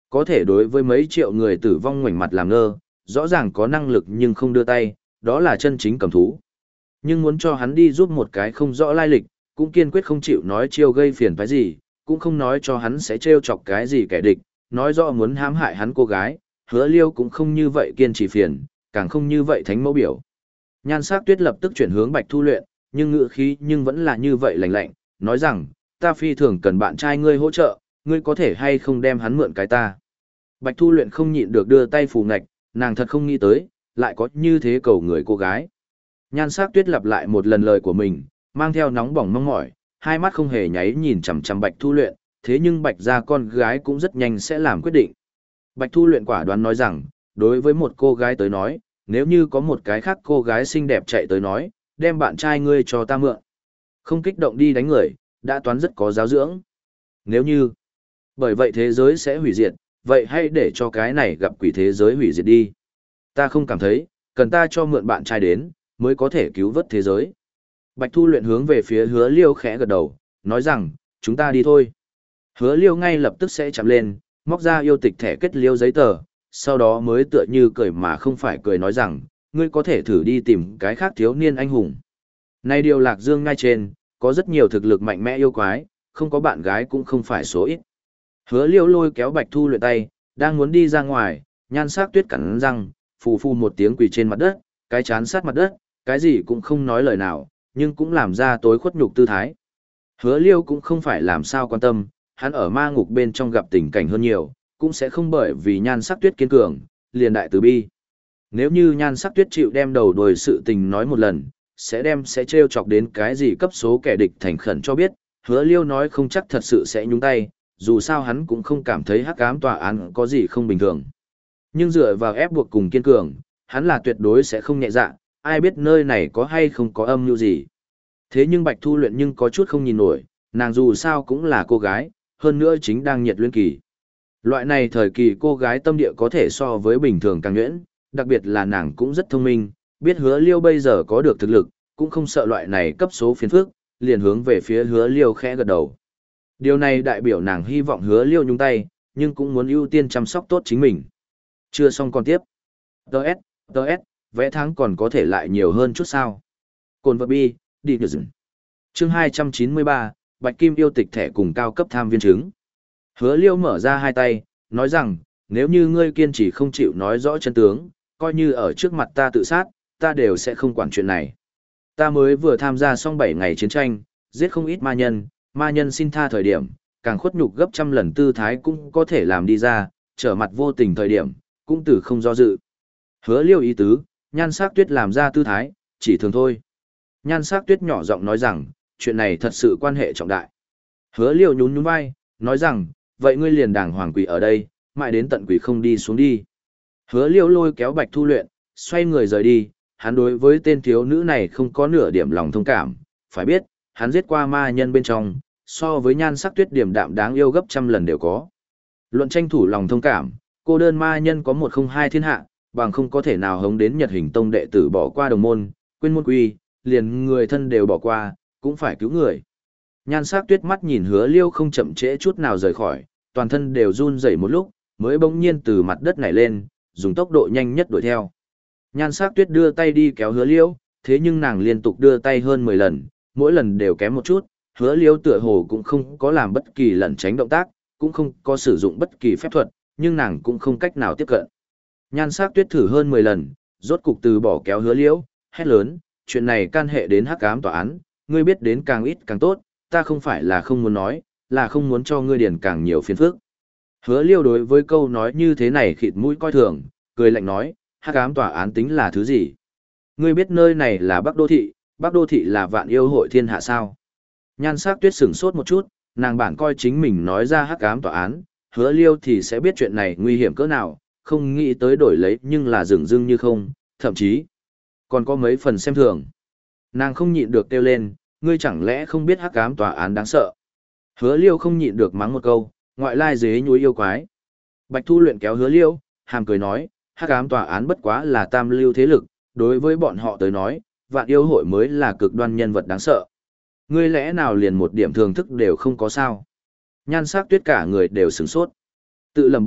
Có thể đối với mấy triệu người tử vong ngoảnh mặt làm ngơ, rõ ràng có năng lực nhưng không đưa tay, đó là chân chính cầm thú. Nhưng muốn cho hắn đi giúp một cái không rõ lai lịch, cũng kiên quyết không chịu nói chiêu gây phiền phải gì, cũng không nói cho hắn sẽ trêu chọc cái gì kẻ địch, nói rõ muốn hãm hại hắn cô gái, Hứa Liêu cũng không như vậy kiên trì phiền, càng không như vậy thánh mẫu biểu. Nhan Sắc Tuyết lập tức chuyển hướng Bạch Thu Luyện, nhưng ngữ khí nhưng vẫn là như vậy lạnh lạnh, nói rằng, ta phi thường cần bạn trai ngươi hỗ trợ, ngươi có thể hay không đem hắn mượn cái ta. Bạch Thu Luyện không nhịn được đưa tay phù ngạch, nàng thật không nghĩ tới, lại có như thế cầu người cô gái. Nhan Sắc Tuyết lặp lại một lần lời của mình, mang theo nóng bỏng mong mỏi, hai mắt không hề nháy nhìn chằm chằm Bạch Thu Luyện, thế nhưng Bạch gia con gái cũng rất nhanh sẽ làm quyết định. Bạch Thu Luyện quả đoán nói rằng, đối với một cô gái tới nói, nếu như có một cái khác cô gái xinh đẹp chạy tới nói, đem bạn trai ngươi cho ta mượn. Không kích động đi đánh người, đã toán rất có giáo dưỡng. Nếu như, bởi vậy thế giới sẽ hủy diệt, vậy hãy để cho cái này gặp quỷ thế giới hủy diệt đi. Ta không cảm thấy, cần ta cho mượn bạn trai đến, mới có thể cứu vớt thế giới. Bạch Thu Luyện hướng về phía Hứa Liêu khẽ gật đầu, nói rằng, chúng ta đi thôi. Hứa Liêu ngay lập tức sẽ chạm lên, móc ra yêu tịch thẻ kết liêu giấy tờ, sau đó mới tựa như cười mà không phải cười nói rằng, ngươi có thể thử đi tìm cái khác thiếu niên anh hùng. Nay điều Lạc Dương ngay trên, có rất nhiều thực lực mạnh mẽ yêu quái, không có bạn gái cũng không phải số ít. Hứa Liêu lôi kéo Bạch Thu Luyện tay, đang muốn đi ra ngoài, Nhan Sắc Tuyết cắn răng, phù phù một tiếng quỳ trên mặt đất, cái chán sát mặt đất, cái gì cũng không nói lời nào, nhưng cũng làm ra tối khuất nhục tư thái. Hứa Liêu cũng không phải làm sao quan tâm, hắn ở ma ngục bên trong gặp tình cảnh hơn nhiều, cũng sẽ không bởi vì Nhan Sắc Tuyết kiên cường, liền đại từ bi. Nếu như Nhan Sắc Tuyết chịu đem đầu đuôi sự tình nói một lần, sẽ đem sẽ trêu chọc đến cái gì cấp số kẻ địch thành khẩn cho biết, Hứa Liêu nói không chắc thật sự sẽ nhúng tay, dù sao hắn cũng không cảm thấy hắc ám tòa án có gì không bình thường. Nhưng dựa vào ép buộc cùng kiên cường, hắn là tuyệt đối sẽ không nhẹ dạ, ai biết nơi này có hay không có âm mưu gì. Thế nhưng Bạch Thu Luyện nhưng có chút không nhìn nổi, nàng dù sao cũng là cô gái, hơn nữa chính đang nhiệt luyện kỳ. Loại này thời kỳ cô gái tâm địa có thể so với bình thường càng nhuyễn, đặc biệt là nàng cũng rất thông minh, biết Hứa Liêu bây giờ có được thực lực, cũng không sợ loại này cấp số phiền phức, liền hướng về phía Hứa Liêu khẽ gật đầu. Điều này đại biểu nàng hy vọng Hứa Liêu nhúng tay, nhưng cũng muốn ưu tiên chăm sóc tốt chính mình. Chưa xong còn tiếp. Đợt, đợt, vẽ tháng còn có thể lại nhiều hơn chút sao. Cồn vật bi, đi được dừng. Chương hai trăm chín mươi ba, Bạch Kim yêu tịch thẻ cùng cao cấp tham viên chứng. Hứa Liêu mở ra hai tay, nói rằng, nếu như ngươi kiên trì không chịu nói rõ chân tướng, coi như ở trước mặt ta tự sát, ta đều sẽ không quản chuyện này. Ta mới vừa tham gia xong bảy ngày chiến tranh, giết không ít ma nhân, ma nhân xin tha thời điểm, càng khuất nhục gấp trăm lần tư thái cũng có thể làm đi ra, trở mặt vô tình thời điểm, cũng từ không do dự. Hứa Liêu ý tứ, Nhan Sắc Tuyết làm ra tư thái, chỉ thường thôi. Nhan Sắc Tuyết nhỏ giọng nói rằng, chuyện này thật sự quan hệ trọng đại. Hứa Liêu nhún nhún vai, nói rằng, vậy ngươi liền đàng hoàng quỷ ở đây, mãi đến tận quỷ không đi xuống đi. Hứa Liêu lôi kéo Bạch Thu Luyện, xoay người rời đi, hắn đối với tên thiếu nữ này không có nửa điểm lòng thông cảm, phải biết, hắn giết qua ma nhân bên trong, so với Nhan Sắc Tuyết điểm đạm đáng yêu gấp trăm lần đều có. Luận tranh thủ lòng thông cảm, cô đơn ma nhân có một không hai thiên hạ, bằng không có thể nào hống đến Nhật Hình Tông đệ tử bỏ qua đồng môn, quên môn quy, liền người thân đều bỏ qua, cũng phải cứu người. Nhan Sắc Tuyết mắt nhìn Hứa Liêu không chậm trễ chút nào rời khỏi, toàn thân đều run rẩy một lúc, mới bỗng nhiên từ mặt đất nhảy lên, dùng tốc độ nhanh nhất đuổi theo. Nhan Sắc Tuyết đưa tay đi kéo Hứa Liêu, thế nhưng nàng liên tục đưa tay hơn mười lần, mỗi lần đều kém một chút, Hứa Liêu tựa hồ cũng không có làm bất kỳ lẩn tránh động tác, cũng không có sử dụng bất kỳ phép thuật, nhưng nàng cũng không cách nào tiếp cận. Nhan Sắc Tuyết thử hơn mười lần, rốt cục từ bỏ kéo Hứa Liêu, hét lớn, chuyện này can hệ đến hắc ám tòa án, ngươi biết đến càng ít càng tốt, ta không phải là không muốn nói, là không muốn cho ngươi điền càng nhiều phiền phức. Hứa Liêu đối với câu nói như thế này khịt mũi coi thường, cười lạnh nói, hắc ám tòa án tính là thứ gì? Ngươi biết nơi này là Bắc Đô Thị, Bắc Đô Thị là vạn yêu hội thiên hạ sao? Nhan Sắc Tuyết sửng sốt một chút, nàng bản coi chính mình nói ra hắc ám tòa án, Hứa Liêu thì sẽ biết chuyện này nguy hiểm cỡ nào, không nghĩ tới đổi lấy nhưng là dửng dưng như không, thậm chí còn có mấy phần xem thường. Nàng không nhịn được kêu lên, ngươi chẳng lẽ không biết hắc ám tòa án đáng sợ? Hứa Liêu không nhịn được mắng một câu, ngoại lai dế nhúi yêu quái. Bạch Thu Luyện kéo Hứa Liêu, hàm cười nói, hắc ám tòa án bất quá là tam lưu thế lực, đối với bọn họ tới nói, vạn yêu hội mới là cực đoan nhân vật đáng sợ. Ngươi lẽ nào liền một điểm thường thức đều không có sao? Nhan Sắc Tuyết cả người đều sửng sốt. Tự lẩm bẩm,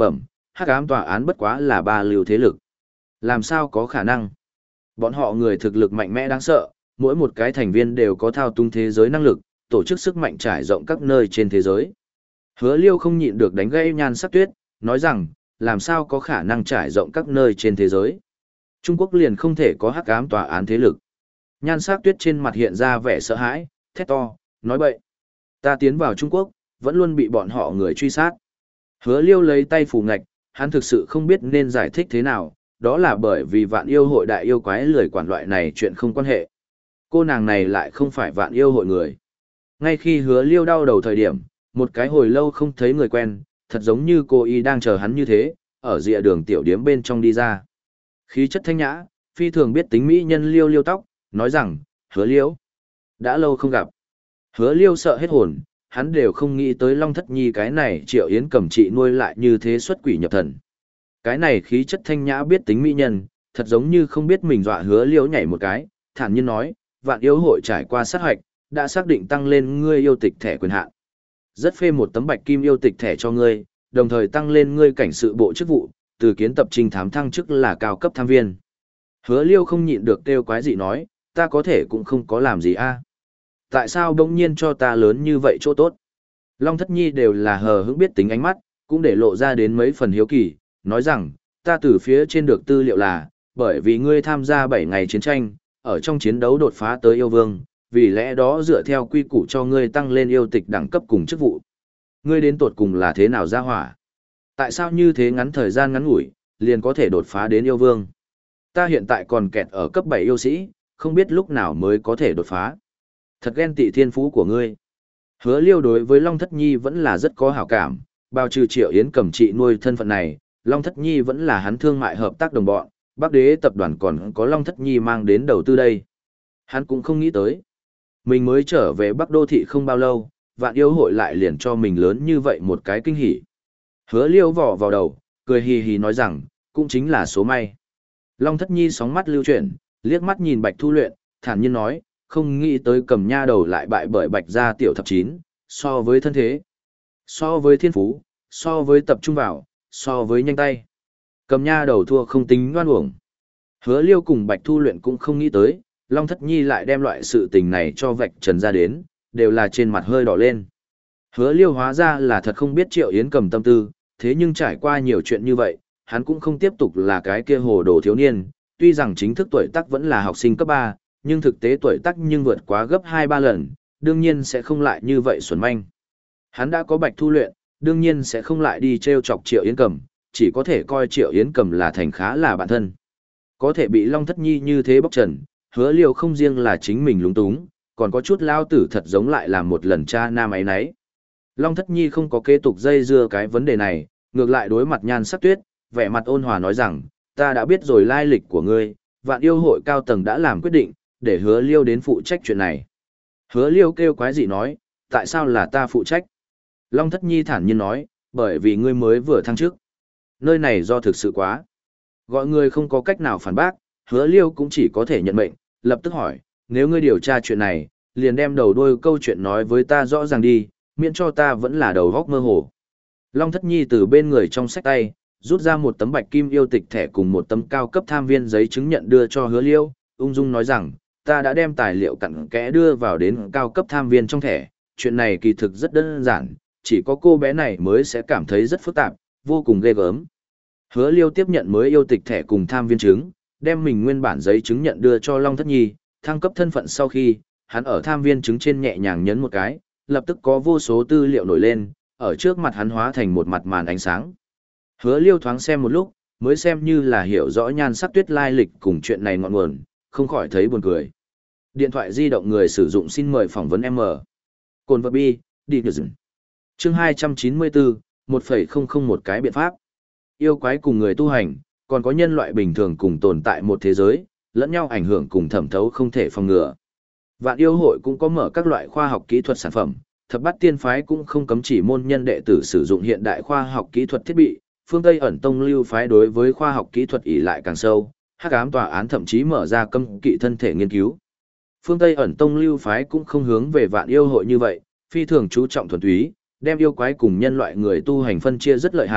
hắc ám tòa án bất quá là ba lưu thế lực. Làm sao có khả năng? Bọn họ người thực lực mạnh mẽ đáng sợ, mỗi một cái thành viên đều có thao túng thế giới năng lực, tổ chức sức mạnh trải rộng các nơi trên thế giới. Hứa Liêu không nhịn được đánh gãy Nhan Sắc Tuyết, nói rằng, làm sao có khả năng trải rộng các nơi trên thế giới? Trung Quốc liền không thể có hắc ám tòa án thế lực. Nhan Sắc Tuyết trên mặt hiện ra vẻ sợ hãi, thét to, nói bậy. Ta tiến vào Trung Quốc, vẫn luôn bị bọn họ người truy sát. Hứa Liêu lấy tay phủ ngạch, hắn thực sự không biết nên giải thích thế nào, đó là bởi vì vạn yêu hội đại yêu quái lười quản loại này chuyện không quan hệ. Cô nàng này lại không phải vạn yêu hội người. Ngay khi Hứa Liêu đau đầu thời điểm, một cái hồi lâu không thấy người quen, thật giống như cô y đang chờ hắn như thế, ở rìa đường tiểu điếm bên trong đi ra. Khí chất thanh nhã, phi thường biết tính mỹ nhân Liêu Liêu tóc, nói rằng, Hứa Liêu, đã lâu không gặp. Hứa Liêu sợ hết hồn, hắn đều không nghĩ tới Long Thất Nhi cái này Triệu Yến cầm chị nuôi lại như thế xuất quỷ nhập thần. Cái này khí chất thanh nhã biết tính mỹ nhân, thật giống như không biết mình dọa Hứa Liêu nhảy một cái, thản nhiên nói, vạn yêu hội trải qua sát hoạch, đã xác định tăng lên ngươi yêu tịch thẻ quyền hạn. Rất phê một tấm bạch kim yêu tịch thẻ cho ngươi, đồng thời tăng lên ngươi cảnh sự bộ chức vụ, từ kiến tập trinh thám thăng chức là cao cấp tham viên. Hứa Liêu không nhịn được kêu quái dị nói, ta có thể cũng không có làm gì a. Tại sao bỗng nhiên cho ta lớn như vậy chỗ tốt? Long Thất Nhi đều là hờ hững biết tính ánh mắt, cũng để lộ ra đến mấy phần hiếu kỳ, nói rằng, ta từ phía trên được tư liệu là, bởi vì ngươi tham gia bảy ngày chiến tranh, ở trong chiến đấu đột phá tới yêu vương, vì lẽ đó dựa theo quy củ cho ngươi tăng lên yêu tịch đẳng cấp cùng chức vụ. Ngươi đến tột cùng là thế nào ra hỏa? Tại sao như thế ngắn thời gian ngắn ngủi, liền có thể đột phá đến yêu vương? Ta hiện tại còn kẹt ở cấp bảy yêu sĩ, không biết lúc nào mới có thể đột phá. Thật ghen tị thiên phú của ngươi. Hứa Liêu đối với Long Thất Nhi vẫn là rất có hảo cảm, bao trừ Triệu Yến cầm chị nuôi thân phận này, Long Thất Nhi vẫn là hắn thương mại hợp tác đồng bọn, Bắc Đế tập đoàn còn có Long Thất Nhi mang đến đầu tư đây. Hắn cũng không nghĩ tới. Mình mới trở về Bắc Đô Thị không bao lâu, vạn yêu hội lại liền cho mình lớn như vậy một cái kinh hỉ. Hứa Liêu vỏ vào đầu, cười hì hì nói rằng, cũng chính là số may. Long Thất Nhi sóng mắt lưu chuyển, liếc mắt nhìn Bạch Thu Luyện, thản nhiên nói, không nghĩ tới cầm nha đầu lại bại bởi Bạch gia tiểu thập chín, so với thân thế, so với thiên phú, so với tập trung vào, so với nhanh tay. Cầm nha đầu thua không tính ngoan uổng. Hứa Liêu cùng Bạch Thu Luyện cũng không nghĩ tới, Long Thất Nhi lại đem loại sự tình này cho vạch trần ra đến, đều là trên mặt hơi đỏ lên. Hứa Liêu hóa ra là thật không biết Triệu Yến cầm tâm tư, thế nhưng trải qua nhiều chuyện như vậy, hắn cũng không tiếp tục là cái kia hồ đồ thiếu niên, tuy rằng chính thức tuổi tác vẫn là học sinh cấp ba, nhưng thực tế tuổi tác nhưng vượt quá gấp hai ba lần, đương nhiên sẽ không lại như vậy xuẩn manh. Hắn đã có Bạch Thu Luyện, đương nhiên sẽ không lại đi trêu chọc Triệu Yến cầm, chỉ có thể coi Triệu Yến cầm là thành khá là bạn thân. Có thể bị Long Thất Nhi như thế bóc trần, Hứa Liêu không riêng là chính mình lúng túng, còn có chút lao tử thật giống lại làm một lần cha nam ấy nấy. Long Thất Nhi không có kế tục dây dưa cái vấn đề này, ngược lại đối mặt Nhan Sắc Tuyết, vẻ mặt ôn hòa nói rằng, ta đã biết rồi lai lịch của ngươi, vạn yêu hội cao tầng đã làm quyết định, để Hứa Liêu đến phụ trách chuyện này. Hứa Liêu kêu quái dị nói, tại sao là ta phụ trách? Long Thất Nhi thản nhiên nói, bởi vì ngươi mới vừa thăng chức. Nơi này do thực sự quá. Gọi ngươi không có cách nào phản bác, Hứa Liêu cũng chỉ có thể nhận mệnh, lập tức hỏi, nếu ngươi điều tra chuyện này, liền đem đầu đuôi câu chuyện nói với ta rõ ràng đi, miễn cho ta vẫn là đầu góc mơ hồ. Long Thất Nhi từ bên người trong sách tay, rút ra một tấm bạch kim yêu tịch thẻ cùng một tấm cao cấp tham viên giấy chứng nhận đưa cho Hứa Liêu, ung dung nói rằng, ta đã đem tài liệu cặn kẽ đưa vào đến cao cấp tham viên trong thẻ, chuyện này kỳ thực rất đơn giản, chỉ có cô bé này mới sẽ cảm thấy rất phức tạp, vô cùng ghê gớm. Hứa Liêu tiếp nhận mới yêu tịch thẻ cùng tham viên chứng, đem mình nguyên bản giấy chứng nhận đưa cho Long Thất Nhi, thăng cấp thân phận sau khi, hắn ở tham viên chứng trên nhẹ nhàng nhấn một cái, lập tức có vô số tư liệu nổi lên, ở trước mặt hắn hóa thành một mặt màn ánh sáng. Hứa Liêu thoáng xem một lúc, mới xem như là hiểu rõ Nhan Sắc Tuyết lai lịch cùng chuyện này ngọn nguồn, không khỏi thấy buồn cười. Điện thoại di động người sử dụng xin mời phỏng vấn M. Cồn vật bi, đi được dừng. Chương hai trăm chín mươi bốn, một phẩy không không một cái biện pháp. Yêu quái cùng người tu hành, còn có nhân loại bình thường cùng tồn tại một thế giới, lẫn nhau ảnh hưởng cùng thẩm thấu không thể phòng ngừa. Vạn yêu hội cũng có mở các loại khoa học kỹ thuật sản phẩm, thập bát tiên phái cũng không cấm chỉ môn nhân đệ tử sử dụng hiện đại khoa học kỹ thuật thiết bị, phương Tây ẩn tông lưu phái đối với khoa học kỹ thuật ỷ lại càng sâu, hắc ám tòa án thậm chí mở ra cấm kỵ thân thể nghiên cứu. Phương Tây ẩn tông lưu phái cũng không hướng về vạn yêu hội như vậy, phi thường chú trọng thuần túy, đem yêu quái cùng nhân loại người tu hành phân chia rất lợi hại,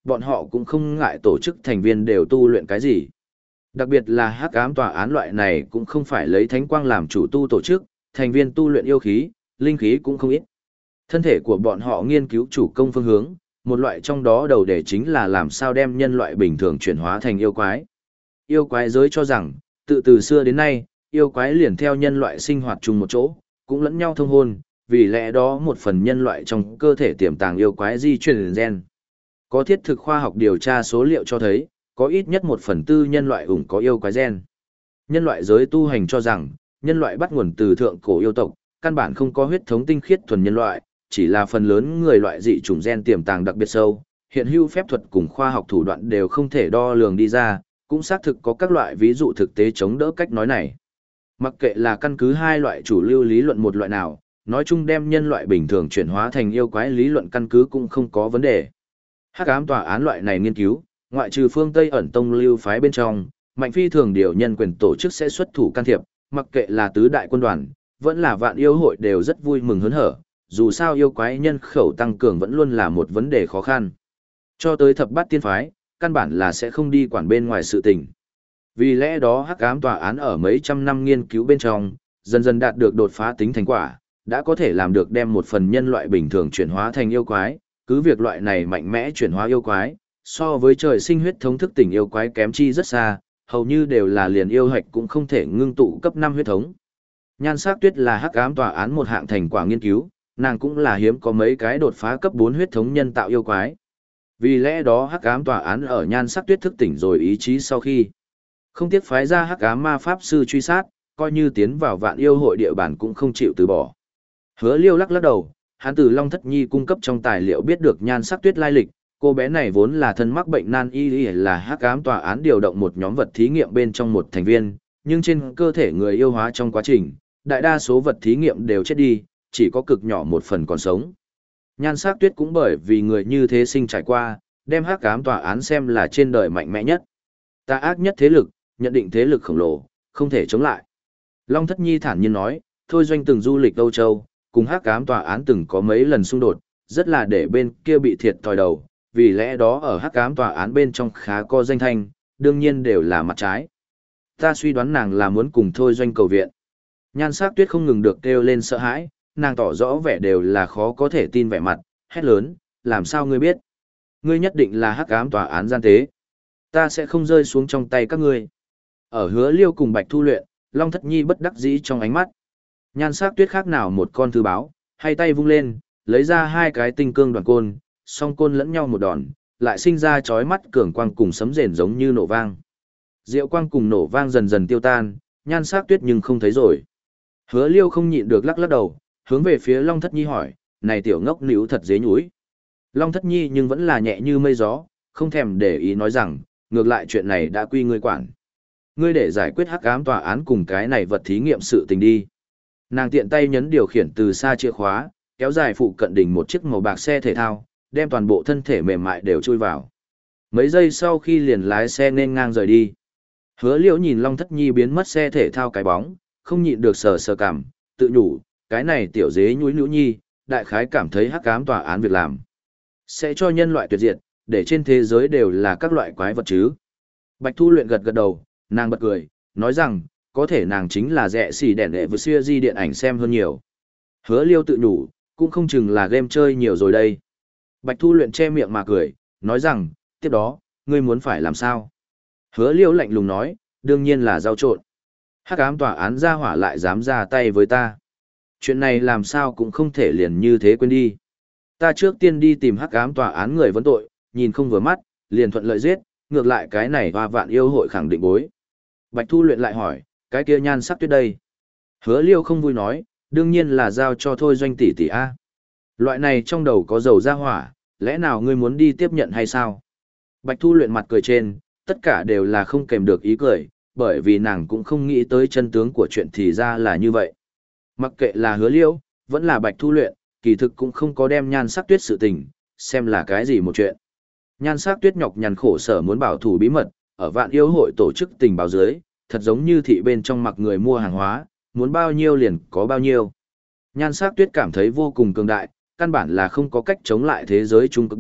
bọn họ cũng không ngại tổ chức thành viên đều tu luyện cái gì. Đặc biệt là hắc ám tòa án loại này cũng không phải lấy thánh quang làm chủ tu tổ chức, thành viên tu luyện yêu khí, linh khí cũng không ít. Thân thể của bọn họ nghiên cứu chủ công phương hướng, một loại trong đó đầu đề chính là làm sao đem nhân loại bình thường chuyển hóa thành yêu quái. Yêu quái giới cho rằng, tự từ xưa đến nay, yêu quái liền theo nhân loại sinh hoạt chung một chỗ, cũng lẫn nhau thông hôn, vì lẽ đó một phần nhân loại trong cơ thể tiềm tàng yêu quái di truyền gen. Có thiết thực khoa học điều tra số liệu cho thấy, có ít nhất một phần tư nhân loại ủng có yêu quái gen. Nhân loại giới tu hành cho rằng, nhân loại bắt nguồn từ thượng cổ yêu tộc, căn bản không có huyết thống tinh khiết thuần nhân loại, chỉ là phần lớn người loại dị chủng gen tiềm tàng đặc biệt sâu, hiện hữu phép thuật cùng khoa học thủ đoạn đều không thể đo lường đi ra, cũng xác thực có các loại ví dụ thực tế chống đỡ cách nói này. Mặc kệ là căn cứ hai loại chủ lưu lý luận một loại nào, nói chung đem nhân loại bình thường chuyển hóa thành yêu quái lý luận căn cứ cũng không có vấn đề. Hắc ám tòa án loại này nghiên cứu, ngoại trừ phương Tây ẩn tông lưu phái bên trong, mạnh phi thường điều nhân quyền tổ chức sẽ xuất thủ can thiệp, mặc kệ là tứ đại quân đoàn, vẫn là vạn yêu hội đều rất vui mừng hớn hở, dù sao yêu quái nhân khẩu tăng cường vẫn luôn là một vấn đề khó khăn. Cho tới thập bát tiên phái, căn bản là sẽ không đi quản bên ngoài sự tình. Vì lẽ đó hắc ám tòa án ở mấy trăm năm nghiên cứu bên trong, dần dần đạt được đột phá tính thành quả, đã có thể làm được đem một phần nhân loại bình thường chuyển hóa thành yêu quái, cứ việc loại này mạnh mẽ chuyển hóa yêu quái, so với trời sinh huyết thống thức tỉnh yêu quái kém chi rất xa, hầu như đều là liền yêu hạch cũng không thể ngưng tụ cấp năm huyết thống. Nhan Sắc Tuyết là hắc ám tòa án một hạng thành quả nghiên cứu, nàng cũng là hiếm có mấy cái đột phá cấp bốn huyết thống nhân tạo yêu quái. Vì lẽ đó hắc ám tòa án ở Nhan Sắc Tuyết thức tỉnh rồi ý chí sau khi không tiếc phái ra hắc ám ma pháp sư truy sát, coi như tiến vào vạn yêu hội địa bàn cũng không chịu từ bỏ. Hứa Liêu lắc lắc đầu, hắn từ Long Thất Nhi cung cấp trong tài liệu biết được Nhan Sắc Tuyết lai lịch, cô bé này vốn là thân mắc bệnh nan y là hắc ám tòa án điều động một nhóm vật thí nghiệm bên trong một thành viên, nhưng trên cơ thể người yêu hóa trong quá trình, đại đa số vật thí nghiệm đều chết đi, chỉ có cực nhỏ một phần còn sống. Nhan Sắc Tuyết cũng bởi vì người như thế sinh trải qua, đem hắc ám tòa án xem là trên đời mạnh mẽ nhất, tà ác nhất thế lực, nhận định thế lực khổng lồ, không thể chống lại. Long Thất Nhi thản nhiên nói, Thôi Doanh từng du lịch Âu Châu, cùng hắc ám tòa án từng có mấy lần xung đột, rất là để bên kia bị thiệt thòi đầu, vì lẽ đó ở hắc ám tòa án bên trong khá có danh thanh, đương nhiên đều là mặt trái. Ta suy đoán nàng là muốn cùng Thôi Doanh cầu viện. Nhan Sắc Tuyết không ngừng được kêu lên sợ hãi, nàng tỏ rõ vẻ đều là khó có thể tin vẻ mặt, hét lớn, làm sao ngươi biết? Ngươi nhất định là hắc ám tòa án gian tế. Ta sẽ không rơi xuống trong tay các ngươi. Ở Hứa Liêu cùng Bạch Thu luyện, Long Thất Nhi bất đắc dĩ trong ánh mắt. Nhan Sắc Tuyết khác nào một con thư báo, hay tay vung lên, lấy ra hai cái tinh cương đoàn côn, song côn lẫn nhau một đòn, lại sinh ra chói mắt cường quang cùng sấm rền giống như nổ vang. Diệu quang cùng nổ vang dần dần tiêu tan, Nhan Sắc Tuyết nhưng không thấy rồi. Hứa Liêu không nhịn được lắc lắc đầu, hướng về phía Long Thất Nhi hỏi, này tiểu ngốc níu thật dế nhúi. Long Thất Nhi nhưng vẫn là nhẹ như mây gió, không thèm để ý nói rằng, ngược lại chuyện này đã quy ngươi quản. Ngươi để giải quyết hắc ám tòa án cùng cái này vật thí nghiệm sự tình đi. Nàng tiện tay nhấn điều khiển từ xa chìa khóa, kéo dài phụ cận đỉnh một chiếc màu bạc xe thể thao, đem toàn bộ thân thể mềm mại đều chui vào. Mấy giây sau khi liền lái xe nên ngang rời đi. Hứa Liễu nhìn Long Thất Nhi biến mất xe thể thao cái bóng, không nhịn được sờ sờ cảm, tự nhủ, cái này tiểu dế nhúi nhũ nhi, đại khái cảm thấy hắc ám tòa án việc làm sẽ cho nhân loại tuyệt diệt, để trên thế giới đều là các loại quái vật chứ. Bạch Thu luyện gật gật đầu, nàng bật cười, nói rằng, có thể nàng chính là rẻ xỉ đèn đệ vừa xưa di điện ảnh xem hơn nhiều. Hứa Liêu tự nhủ, cũng không chừng là game chơi nhiều rồi đây. Bạch Thu luyện che miệng mà cười, nói rằng, tiếp đó, ngươi muốn phải làm sao? Hứa Liêu lạnh lùng nói, đương nhiên là giao trộn. Hắc ám tòa án ra hỏa lại dám ra tay với ta. Chuyện này làm sao cũng không thể liền như thế quên đi. Ta trước tiên đi tìm hắc ám tòa án người vấn tội, nhìn không vừa mắt, liền thuận lợi giết, ngược lại cái này hoa vạn yêu hội khẳng định bối. Bạch Thu luyện lại hỏi, cái kia Nhan Sắc Tuyết đây. Hứa Liêu không vui nói, đương nhiên là giao cho Thôi Doanh tỷ tỷ A. Loại này trong đầu có dầu ra hỏa, lẽ nào ngươi muốn đi tiếp nhận hay sao? Bạch Thu luyện mặt cười trên, tất cả đều là không kèm được ý cười, bởi vì nàng cũng không nghĩ tới chân tướng của chuyện thì ra là như vậy. Mặc kệ là Hứa Liêu, vẫn là Bạch Thu luyện, kỳ thực cũng không có đem Nhan Sắc Tuyết sự tình, xem là cái gì một chuyện. Nhan Sắc Tuyết nhọc nhằn khổ sở muốn bảo thủ bí mật, ở vạn yêu hội tổ chức tình báo dưới, thật giống như thị bên trong mặc người mua hàng hóa, muốn bao nhiêu liền có bao nhiêu. Nhan Sắc Tuyết cảm thấy vô cùng cường đại, căn bản là không có cách chống lại thế giới trung cực bốt,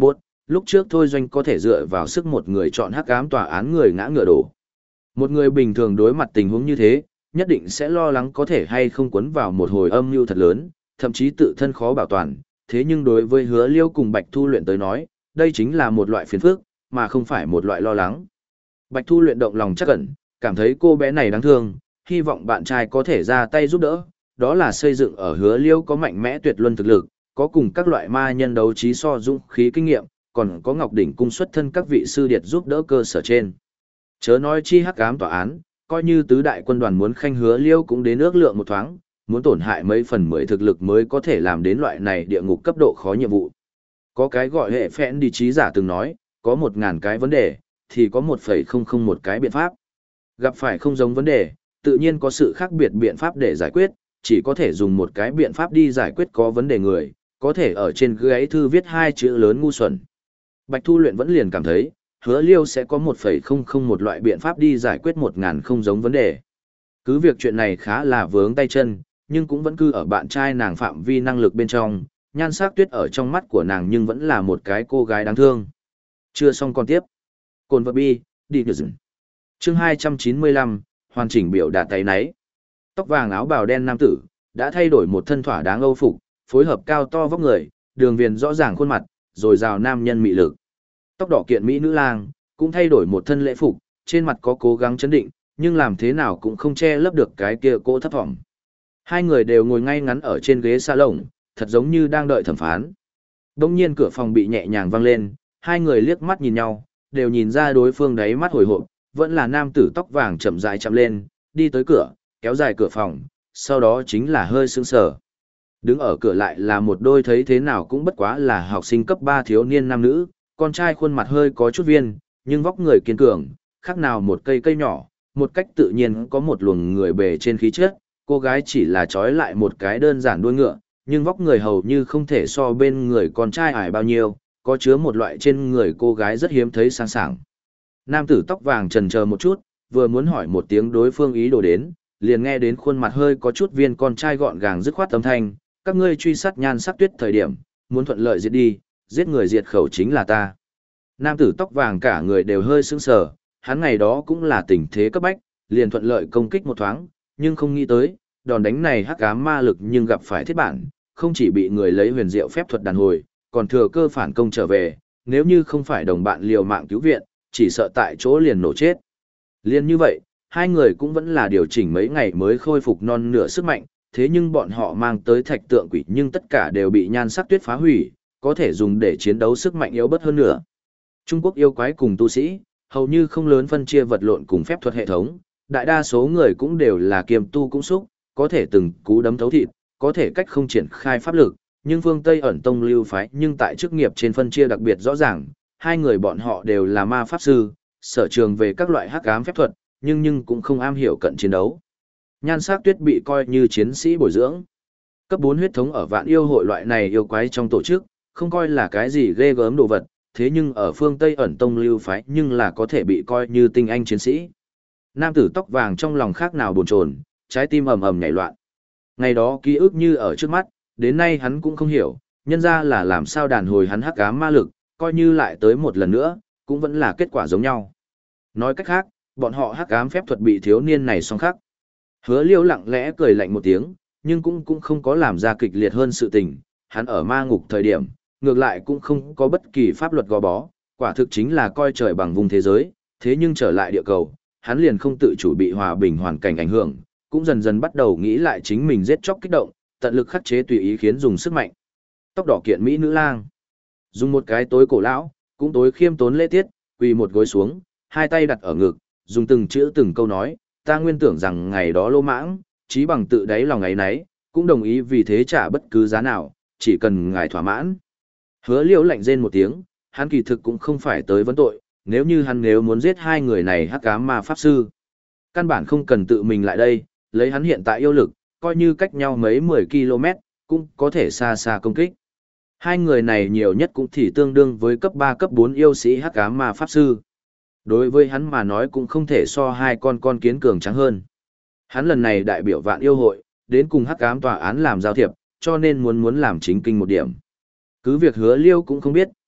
lúc trước Thôi Doanh có thể dựa vào sức một người chọn hắc ám tòa án người ngã ngựa đổ. Một người bình thường đối mặt tình huống như thế, nhất định sẽ lo lắng có thể hay không cuốn vào một hồi âm mưu thật lớn, thậm chí tự thân khó bảo toàn. Thế nhưng đối với Hứa Liêu cùng Bạch Thu Luyện tới nói, đây chính là một loại phiền phức, mà không phải một loại lo lắng. Bạch Thu Luyện động lòng chắc ẩn, cảm thấy cô bé này đáng thương, hy vọng bạn trai có thể ra tay giúp đỡ, đó là xây dựng ở Hứa Liêu có mạnh mẽ tuyệt luân thực lực, có cùng các loại ma nhân đấu trí so dũng khí kinh nghiệm, còn có Ngọc Đỉnh cung xuất thân các vị sư điệt giúp đỡ cơ sở trên. Chớ nói chi hắc ám tòa án, coi như tứ đại quân đoàn muốn khanh Hứa Liêu cũng đến ước lượng một thoáng, muốn tổn hại mấy phần mười thực lực mới có thể làm đến loại này địa ngục cấp độ khó nhiệm vụ. Có cái gọi hệ phẽn đi trí giả từng nói, có một ngàn cái vấn đề, thì có một phẩy không không một cái biện pháp. Gặp phải không giống vấn đề, tự nhiên có sự khác biệt biện pháp để giải quyết, chỉ có thể dùng một cái biện pháp đi giải quyết có vấn đề người, có thể ở trên gáy thư viết hai chữ lớn ngu xuẩn. Bạch Thu Luyện vẫn liền cảm thấy, Hứa Liêu sẽ có một phẩy không không một loại biện pháp đi giải quyết một ngàn không giống vấn đề. Cứ việc chuyện này khá là vướng tay chân, nhưng cũng vẫn cứ ở bạn trai nàng phạm vi năng lực bên trong, nhan sắc tuyết ở trong mắt của nàng nhưng vẫn là một cái cô gái đáng thương. Chưa xong còn tiếp. Cồn vật bi, đi được dừng. Chương hai trăm chín mươi lăm, hoàn chỉnh biểu đạt tay náy. Tóc vàng áo bào đen nam tử, đã thay đổi một thân thỏa đáng âu phục, phối hợp cao to vóc người, đường viền rõ ràng khuôn mặt, rồi rào nam nhân mị lực. Tóc đỏ kiện mỹ nữ lang, cũng thay đổi một thân lễ phục, trên mặt có cố gắng chấn định, nhưng làm thế nào cũng không che lấp được cái kia cỗ thấp thỏm. Hai người đều ngồi ngay ngắn ở trên ghế salon, thật giống như đang đợi thẩm phán. Đông nhiên cửa phòng bị nhẹ nhàng văng lên, hai người liếc mắt nhìn nhau, đều nhìn ra đối phương đáy mắt hồi hộp, vẫn là nam tử tóc vàng chậm rãi chậm lên, đi tới cửa, kéo dài cửa phòng, sau đó chính là hơi sững sờ. Đứng ở cửa lại là một đôi thấy thế nào cũng bất quá là học sinh cấp ba thiếu niên nam nữ, con trai khuôn mặt hơi có chút viên, nhưng vóc người kiên cường, khác nào một cây cây nhỏ, một cách tự nhiên có một luồng người bề trên khí chất. Cô gái chỉ là trói lại một cái đơn giản đuôi ngựa, nhưng vóc người hầu như không thể so bên người con trai ải bao nhiêu, có chứa một loại trên người cô gái rất hiếm thấy sang sảng. Nam tử tóc vàng chần chờ một chút, vừa muốn hỏi một tiếng đối phương ý đồ đến, liền nghe đến khuôn mặt hơi có chút viên con trai gọn gàng dứt khoát âm thanh, các ngươi truy sát nhan sắc tuyết thời điểm, muốn thuận lợi diệt đi, giết người diệt khẩu chính là ta. Nam tử tóc vàng cả người đều hơi sững sờ, hắn ngày đó cũng là tình thế cấp bách, liền thuận lợi công kích một thoáng, nhưng không nghĩ tới, đòn đánh này hắc ám ma lực nhưng gặp phải thiết bản, không chỉ bị người lấy huyền diệu phép thuật đàn hồi, còn thừa cơ phản công trở về, nếu như không phải đồng bạn liều mạng cứu viện, chỉ sợ tại chỗ liền nổ chết. Liên như vậy, hai người cũng vẫn là điều chỉnh mấy ngày mới khôi phục non nửa sức mạnh, thế nhưng bọn họ mang tới thạch tượng quỷ nhưng tất cả đều bị nhan sắc tuyết phá hủy, có thể dùng để chiến đấu sức mạnh yếu bớt hơn nữa. Trung Quốc yêu quái cùng tu sĩ, hầu như không lớn phân chia vật lộn cùng phép thuật hệ thống, đại đa số người cũng đều là kiềm tu cũng xúc, có thể từng cú đấm thấu thịt, có thể cách không triển khai pháp lực, nhưng phương Tây ẩn tông lưu phái nhưng tại chức nghiệp trên phân chia đặc biệt rõ ràng, hai người bọn họ đều là ma pháp sư, sở trường về các loại hắc ám phép thuật, nhưng nhưng cũng không am hiểu cận chiến đấu. Nhan sắc tuyết bị coi như chiến sĩ bồi dưỡng. Cấp bốn huyết thống ở vạn yêu hội loại này yêu quái trong tổ chức, không coi là cái gì ghê gớm đồ vật, thế nhưng ở phương Tây ẩn tông lưu phái nhưng là có thể bị coi như tinh anh chiến sĩ. Nam tử tóc vàng trong lòng khác nào bồn chồn, trái tim ầm ầm nhảy loạn. Ngày đó ký ức như ở trước mắt, đến nay hắn cũng không hiểu, nhân ra là làm sao đàn hồi hắn hắc ám ma lực, coi như lại tới một lần nữa, cũng vẫn là kết quả giống nhau. Nói cách khác, bọn họ hắc ám phép thuật bị thiếu niên này song khắc. Hứa Liêu lặng lẽ cười lạnh một tiếng, nhưng cũng cũng không có làm ra kịch liệt hơn sự tình, hắn ở ma ngục thời điểm, ngược lại cũng không có bất kỳ pháp luật gò bó, quả thực chính là coi trời bằng vùng thế giới, thế nhưng trở lại địa cầu, hắn liền không tự chủ bị hòa bình hoàn cảnh ảnh hưởng, cũng dần dần bắt đầu nghĩ lại chính mình giết chóc kích động, tận lực khắc chế tùy ý khiến dùng sức mạnh. Tóc đỏ kiện mỹ nữ lang, dùng một cái tối cổ lão, cũng tối khiêm tốn lễ tiết, quỳ một gối xuống, hai tay đặt ở ngực, dùng từng chữ từng câu nói, ta nguyên tưởng rằng ngày đó lô mãng, chí bằng tự đáy lòng ấy nấy, cũng đồng ý vì thế trả bất cứ giá nào, chỉ cần ngài thỏa mãn. Hứa Liễu lạnh rên một tiếng, hắn kỳ thực cũng không phải tới vấn tội, nếu như hắn nếu muốn giết hai người này hắc ám ma pháp sư, căn bản không cần tự mình lại đây, lấy hắn hiện tại yêu lực, coi như cách nhau mấy mười ki lô mét, cũng có thể xa xa công kích. Hai người này nhiều nhất cũng thì tương đương với cấp ba cấp bốn yêu sĩ hắc ám ma pháp sư. Đối với hắn mà nói cũng không thể so hai con con kiến cường trắng hơn. Hắn lần này đại biểu vạn yêu hội, đến cùng hắc ám tòa án làm giao thiệp, cho nên muốn muốn làm chính kinh một điểm. Cứ việc Hứa Liêu cũng không biết,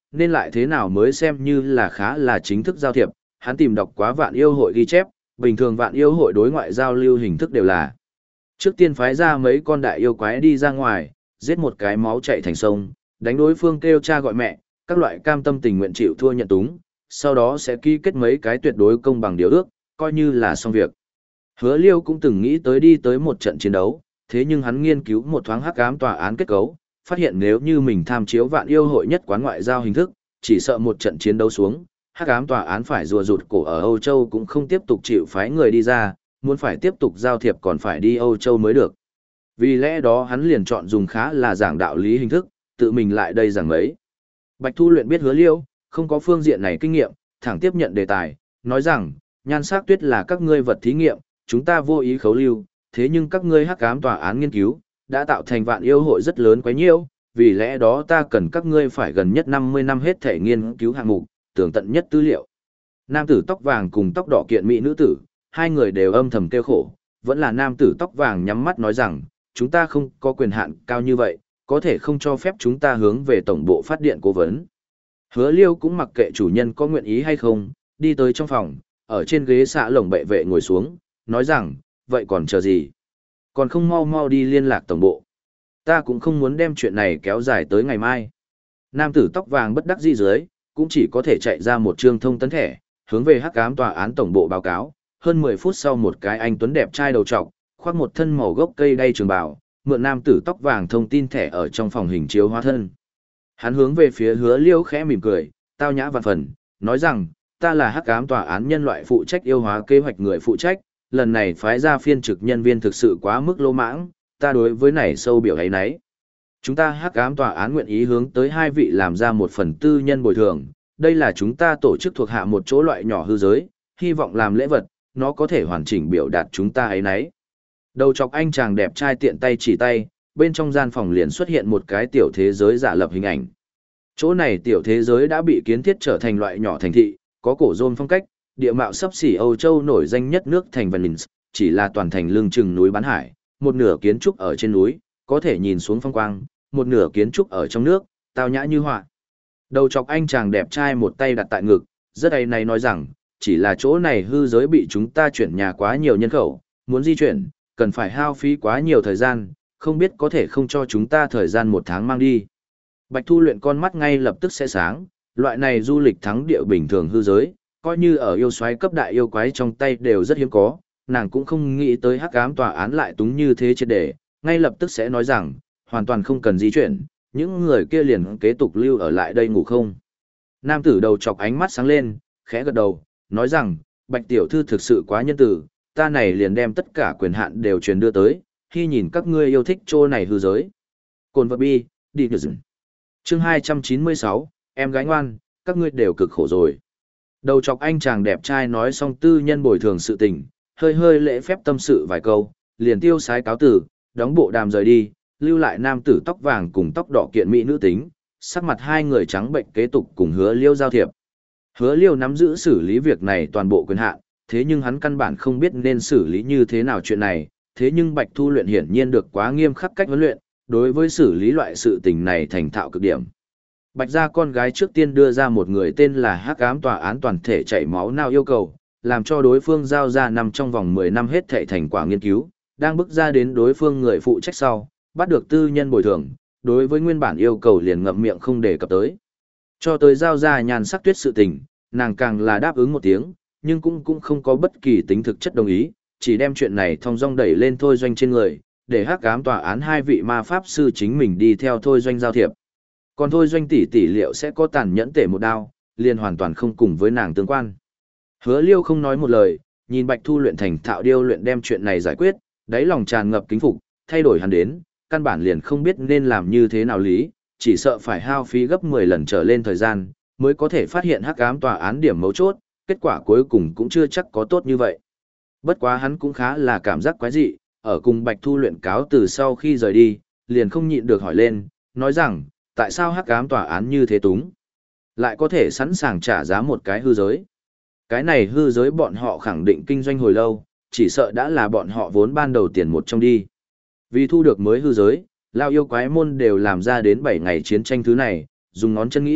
nên lại thế nào mới xem như là khá là chính thức giao thiệp, hắn tìm đọc quá vạn yêu hội ghi chép, bình thường vạn yêu hội đối ngoại giao lưu hình thức đều là trước tiên phái ra mấy con đại yêu quái đi ra ngoài, giết một cái máu chạy thành sông, đánh đối phương kêu cha gọi mẹ, các loại cam tâm tình nguyện chịu thua nhận túng, sau đó sẽ ký kết mấy cái tuyệt đối công bằng điều ước, coi như là xong việc. Hứa Liêu cũng từng nghĩ tới đi tới một trận chiến đấu, thế nhưng hắn nghiên cứu một thoáng hắc ám tòa án kết cấu, phát hiện nếu như mình tham chiếu vạn yêu hội nhất quán ngoại giao hình thức, chỉ sợ một trận chiến đấu xuống, hắc ám tòa án phải rùa rụt cổ ở Âu Châu cũng không tiếp tục chịu phái người đi ra, muốn phải tiếp tục giao thiệp còn phải đi Âu Châu mới được. Vì lẽ đó hắn liền chọn dùng khá là giảng đạo lý hình thức, tự mình lại đây giảng mấy. Bạch Thu Luyện biết Hứa Liêu không có phương diện này kinh nghiệm, thẳng tiếp nhận đề tài, nói rằng, nhan sắc tuyết là các ngươi vật thí nghiệm, chúng ta vô ý khấu lưu, thế nhưng các ngươi hắc ám tòa án nghiên cứu, đã tạo thành vạn yêu hội rất lớn quấy nhiễu, vì lẽ đó ta cần các ngươi phải gần nhất năm mươi năm hết thể nghiên cứu hạng mục, tường tận nhất tư liệu. Nam tử tóc vàng cùng tóc đỏ kiện mỹ nữ tử, hai người đều âm thầm kêu khổ, vẫn là nam tử tóc vàng nhắm mắt nói rằng, chúng ta không có quyền hạn cao như vậy, có thể không cho phép chúng ta hướng về tổng bộ phát điện cố vấn. Hứa Liêu cũng mặc kệ chủ nhân có nguyện ý hay không, đi tới trong phòng, ở trên ghế xạ lồng bệ vệ ngồi xuống, nói rằng, vậy còn chờ gì? Còn không mau mau đi liên lạc tổng bộ. Ta cũng không muốn đem chuyện này kéo dài tới ngày mai. Nam tử tóc vàng bất đắc dĩ dưới, cũng chỉ có thể chạy ra một trương thông tấn thẻ, hướng về hắc ám tòa án tổng bộ báo cáo. Hơn mười phút sau một cái anh tuấn đẹp trai đầu trọc, khoác một thân màu gốc cây đay trường bào, mượn nam tử tóc vàng thông tin thẻ ở trong phòng hình chiếu hóa thân. Hắn hướng về phía Hứa Liêu khẽ mỉm cười, tao nhã vạn phần, nói rằng, ta là hắc ám tòa án nhân loại phụ trách yêu hóa kế hoạch người phụ trách, lần này phái ra phiên trực nhân viên thực sự quá mức lỗ mãng, ta đối với này sâu biểu ấy nấy. Chúng ta hắc ám tòa án nguyện ý hướng tới hai vị làm ra một phần tư nhân bồi thường, đây là chúng ta tổ chức thuộc hạ một chỗ loại nhỏ hư giới, hy vọng làm lễ vật, nó có thể hoàn chỉnh biểu đạt chúng ta ấy nấy. Đầu chọc anh chàng đẹp trai tiện tay chỉ tay, bên trong gian phòng liền xuất hiện một cái tiểu thế giới giả lập hình ảnh. Chỗ này tiểu thế giới đã bị kiến thiết trở thành loại nhỏ thành thị, có cổ rôn phong cách, địa mạo sấp xỉ Âu Châu nổi danh nhất nước thành Venice, chỉ là toàn thành lưng chừng núi bán hải, một nửa kiến trúc ở trên núi, có thể nhìn xuống phong quang, một nửa kiến trúc ở trong nước, tao nhã như họa. Đầu chọc anh chàng đẹp trai một tay đặt tại ngực, rất ấy này nói rằng, chỉ là chỗ này hư giới bị chúng ta chuyển nhà quá nhiều nhân khẩu, muốn di chuyển, cần phải hao phí quá nhiều thời gian, không biết có thể không cho chúng ta thời gian một tháng mang đi. Bạch Thu Luyện con mắt ngay lập tức sẽ sáng, loại này du lịch thắng địa bình thường hư giới, coi như ở yêu xoáy cấp đại yêu quái trong tay đều rất hiếm có, nàng cũng không nghĩ tới hắc ám tòa án lại túng như thế triệt để, ngay lập tức sẽ nói rằng, hoàn toàn không cần di chuyển, những người kia liền kế tục lưu ở lại đây ngủ không. Nam tử đầu chọc ánh mắt sáng lên, khẽ gật đầu, nói rằng, Bạch tiểu thư thực sự quá nhân từ, ta này liền đem tất cả quyền hạn đều truyền đưa tới, khi nhìn các ngươi yêu thích chỗ này hư giới. Cồn vật bi, đi được dừng. Chương hai trăm chín mươi sáu, em gái ngoan, các ngươi đều cực khổ rồi. Đầu chọc anh chàng đẹp trai nói xong tư nhân bồi thường sự tình, hơi hơi lễ phép tâm sự vài câu, liền tiêu sái cáo tử, đóng bộ đàm rời đi, lưu lại nam tử tóc vàng cùng tóc đỏ kiện mỹ nữ tính, sắc mặt hai người trắng bệnh kế tục cùng Hứa Liêu giao thiệp. Hứa Liêu nắm giữ xử lý việc này toàn bộ quyền hạn, thế nhưng hắn căn bản không biết nên xử lý như thế nào chuyện này, thế nhưng Bạch Thu Luyện hiển nhiên được quá nghiêm khắc cách huấn luyện, đối với xử lý loại sự tình này thành thạo cực điểm. Bạch gia con gái trước tiên đưa ra một người tên là Hắc Ám tòa án toàn thể chảy máu nào yêu cầu, làm cho đối phương giao ra nằm trong vòng mười năm hết thảy thành quả nghiên cứu, đang bước ra đến đối phương người phụ trách sau, bắt được tư nhân bồi thường, đối với nguyên bản yêu cầu liền ngậm miệng không đề cập tới. Cho tới giao ra nhàn sắc tuyết sự tình, nàng càng là đáp ứng một tiếng, nhưng cũng cũng không có bất kỳ tính thực chất đồng ý, chỉ đem chuyện này thong dong đẩy lên Thôi Doanh trên người, để Hắc Ám tòa án hai vị ma pháp sư chính mình đi theo Thôi Doanh giao thiệp. Còn Thôi Doanh tỷ tỷ liệu sẽ có tàn nhẫn tể một đao, liền hoàn toàn không cùng với nàng tương quan. Hứa Liêu không nói một lời, nhìn Bạch Thu Luyện thành thạo điêu luyện đem chuyện này giải quyết, đáy lòng tràn ngập kính phục, thay đổi hắn đến, căn bản liền không biết nên làm như thế nào lý, chỉ sợ phải hao phí gấp mười lần trở lên thời gian, mới có thể phát hiện Hắc Ám tòa án điểm mấu chốt, kết quả cuối cùng cũng chưa chắc có tốt như vậy. Bất quá hắn cũng khá là cảm giác quái dị, ở cùng Bạch Thu Luyện cáo từ sau khi rời đi, liền không nhịn được hỏi lên, nói rằng, tại sao Hắc Ám tòa án như thế túng? Lại có thể sẵn sàng trả giá một cái hư giới. Cái này hư giới bọn họ khẳng định kinh doanh hồi lâu, chỉ sợ đã là bọn họ vốn ban đầu tiền một trong đi. Vì thu được mới hư giới, lao yêu quái môn đều làm ra đến bảy ngày chiến tranh thứ này, dùng ngón chân nghĩ,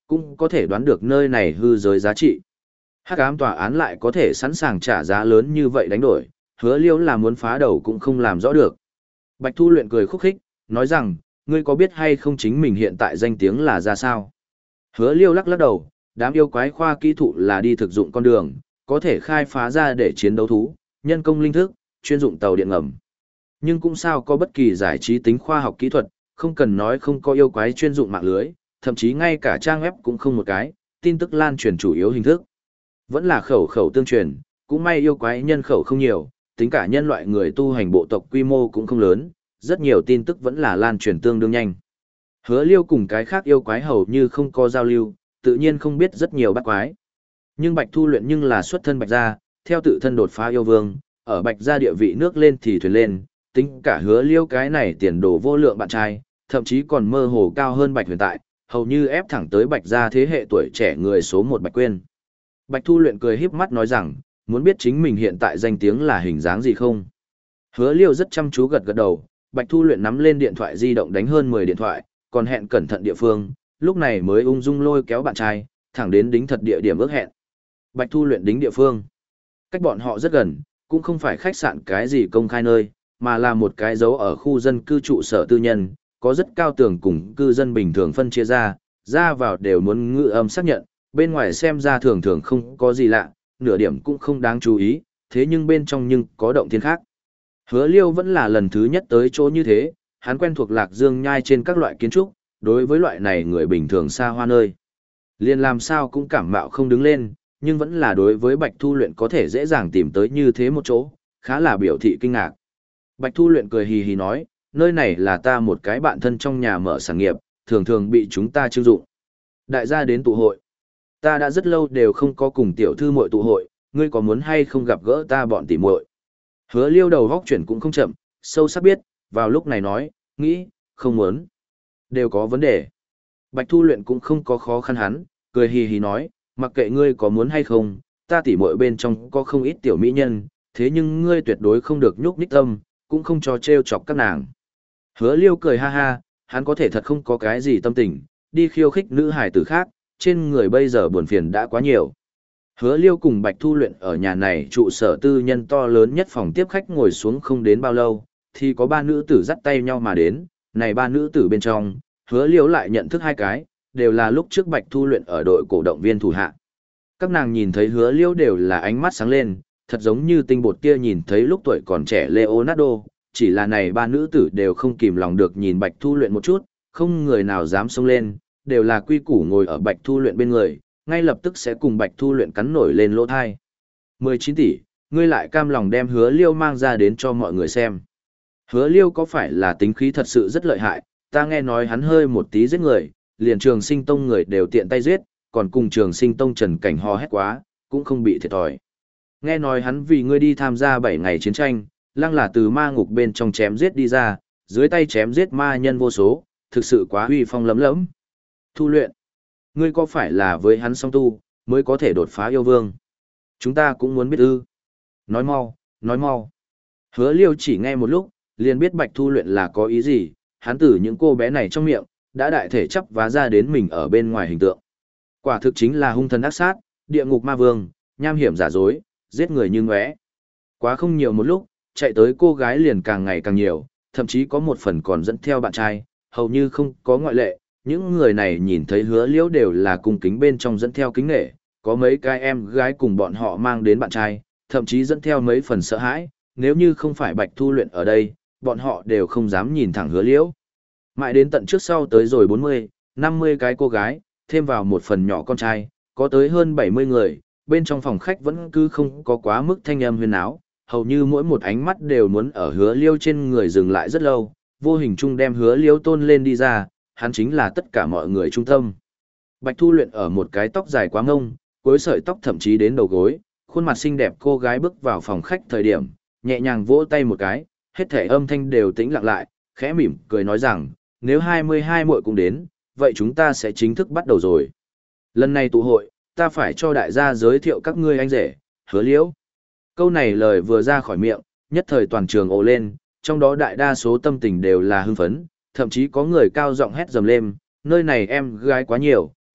cũng có thể đoán được nơi này hư giới giá trị. Hắc ám tòa án lại có thể sẵn sàng trả giá lớn như vậy đánh đổi, Hứa Liêu là muốn phá đầu cũng không làm rõ được. Bạch Thu Luyện cười khúc khích, nói rằng, ngươi có biết hay không chính mình hiện tại danh tiếng là ra sao? Hứa Liêu lắc lắc đầu, đám yêu quái khoa kỹ thụ là đi thực dụng con đường, có thể khai phá ra để chiến đấu thú, nhân công linh thức, chuyên dụng tàu điện ngầm. Nhưng cũng sao có bất kỳ giải trí tính khoa học kỹ thuật, không cần nói không có yêu quái chuyên dụng mạng lưới, thậm chí ngay cả trang web cũng không một cái, tin tức lan truyền chủ yếu hình thức. Vẫn là khẩu khẩu tương truyền, cũng may yêu quái nhân khẩu không nhiều, tính cả nhân loại người tu hành bộ tộc quy mô cũng không lớn, rất nhiều tin tức vẫn là lan truyền tương đương nhanh. Hứa Liêu cùng cái khác yêu quái hầu như không có giao lưu, tự nhiên không biết rất nhiều bát quái. Nhưng Bạch Thu Luyện nhưng là xuất thân Bạch gia, theo tự thân đột phá yêu vương, ở Bạch gia địa vị nước lên thì thuyền lên, tính cả Hứa Liêu cái này tiền đồ vô lượng bạn trai, thậm chí còn mơ hồ cao hơn Bạch Huyền tại, hầu như ép thẳng tới Bạch gia thế hệ tuổi trẻ người số một Bạch Quyên. Bạch Thu Luyện cười híp mắt nói rằng, muốn biết chính mình hiện tại danh tiếng là hình dáng gì không? Hứa Liêu rất chăm chú gật gật đầu, Bạch Thu Luyện nắm lên điện thoại di động đánh hơn mười điện thoại, còn hẹn cẩn thận địa phương, lúc này mới ung dung lôi kéo bạn trai, thẳng đến đính thật địa điểm ước hẹn. Bạch Thu Luyện đính địa phương. Cách bọn họ rất gần, cũng không phải khách sạn cái gì công khai nơi, mà là một cái dấu ở khu dân cư trụ sở tư nhân, có rất cao tường cùng cư dân bình thường phân chia ra, ra vào đều muốn ngữ âm xác nhận, bên ngoài xem ra thường thường không có gì lạ, nửa điểm cũng không đáng chú ý, thế nhưng bên trong nhưng có động thiên khác. Hứa Liêu vẫn là lần thứ nhất tới chỗ như thế, hắn quen thuộc Lạc Dương nhai trên các loại kiến trúc, đối với loại này người bình thường xa hoa nơi. Liền làm sao cũng cảm mạo không đứng lên, nhưng vẫn là đối với Bạch Thu Luyện có thể dễ dàng tìm tới như thế một chỗ, khá là biểu thị kinh ngạc. Bạch Thu Luyện cười hì hì nói, nơi này là ta một cái bạn thân trong nhà mở sản nghiệp, thường thường bị chúng ta trưng dụng. Đại gia đến tụ hội. Ta đã rất lâu đều không có cùng tiểu thư muội tụ hội, ngươi có muốn hay không gặp gỡ ta bọn tỉ muội? Hứa Liêu đầu góc chuyển cũng không chậm, sâu sắc biết, vào lúc này nói, nghĩ, không muốn. Đều có vấn đề. Bạch Thu Luyện cũng không có khó khăn hắn, cười hì hì nói, mặc kệ ngươi có muốn hay không, ta tỉ muội bên trong có không ít tiểu mỹ nhân, thế nhưng ngươi tuyệt đối không được nhúc nhích tâm, cũng không cho trêu chọc các nàng. Hứa Liêu cười ha ha, hắn có thể thật không có cái gì tâm tình, đi khiêu khích nữ hải tử khác, trên người bây giờ buồn phiền đã quá nhiều. Hứa Liêu cùng Bạch Thu Luyện ở nhà này trụ sở tư nhân to lớn nhất phòng tiếp khách ngồi xuống không đến bao lâu, thì có ba nữ tử dắt tay nhau mà đến, này ba nữ tử bên trong, Hứa Liêu lại nhận thức hai cái, đều là lúc trước Bạch Thu Luyện ở đội cổ động viên thủ hạ. Các nàng nhìn thấy Hứa Liêu đều là ánh mắt sáng lên, thật giống như tinh bột kia nhìn thấy lúc tuổi còn trẻ Leonardo, chỉ là này ba nữ tử đều không kìm lòng được nhìn Bạch Thu Luyện một chút, không người nào dám xông lên, đều là quy củ ngồi ở Bạch Thu Luyện bên người, ngay lập tức sẽ cùng Bạch Thu Luyện cắn nổi lên lỗ thai. mười chín tỷ, ngươi lại cam lòng đem Hứa Liêu mang ra đến cho mọi người xem. Hứa Liêu có phải là tính khí thật sự rất lợi hại, ta nghe nói hắn hơi một tí giết người, liền Trường Sinh Tông người đều tiện tay giết, còn cùng Trường Sinh Tông Trần Cảnh ho hét quá, cũng không bị thiệt thòi. Nghe nói hắn vì ngươi đi tham gia bảy ngày chiến tranh, lăng là từ ma ngục bên trong chém giết đi ra, dưới tay chém giết ma nhân vô số, thực sự quá uy phong lấm lẫm. Thu Luyện, ngươi có phải là với hắn song tu, mới có thể đột phá yêu vương? Chúng ta cũng muốn biết ư. Nói mau, nói mau. Hứa Liêu chỉ nghe một lúc, liền biết Bạch Thu Luyện là có ý gì, hắn từ những cô bé này trong miệng, đã đại thể chấp vá ra đến mình ở bên ngoài hình tượng. Quả thực chính là hung thần ác sát, địa ngục ma vương, nham hiểm giả dối, giết người như ngóe. Quá không nhiều một lúc, chạy tới cô gái liền càng ngày càng nhiều, thậm chí có một phần còn dẫn theo bạn trai, hầu như không có ngoại lệ. Những người này nhìn thấy Hứa Liễu đều là cung kính bên trong dẫn theo kính nể, có mấy cái em gái cùng bọn họ mang đến bạn trai, thậm chí dẫn theo mấy phần sợ hãi, nếu như không phải Bạch Thu Luyện ở đây, bọn họ đều không dám nhìn thẳng Hứa Liễu. Mãi đến tận trước sau tới rồi bốn mươi, năm mươi cái cô gái, thêm vào một phần nhỏ con trai, có tới hơn bảy mươi người, bên trong phòng khách vẫn cứ không có quá mức thanh âm huyên áo, hầu như mỗi một ánh mắt đều muốn ở Hứa Liêu trên người dừng lại rất lâu, vô hình chung đem Hứa Liêu tôn lên đi ra, hắn chính là tất cả mọi người trung tâm. Bạch Thu Luyện ở một cái tóc dài quá ngông, cuối sợi tóc thậm chí đến đầu gối, khuôn mặt xinh đẹp cô gái bước vào phòng khách thời điểm, nhẹ nhàng vỗ tay một cái, hết thể âm thanh đều tĩnh lặng lại, khẽ mỉm cười nói rằng, nếu hai mươi hai muội cũng đến, vậy chúng ta sẽ chính thức bắt đầu rồi. Lần này tụ hội, ta phải cho đại gia giới thiệu các ngươi anh rể, Hứa Liễu. Câu này lời vừa ra khỏi miệng, nhất thời toàn trường ồ lên, trong đó đại đa số tâm tình đều là hưng phấn, thậm chí có người cao giọng hét dầm lên, nơi này em gái quá nhiều,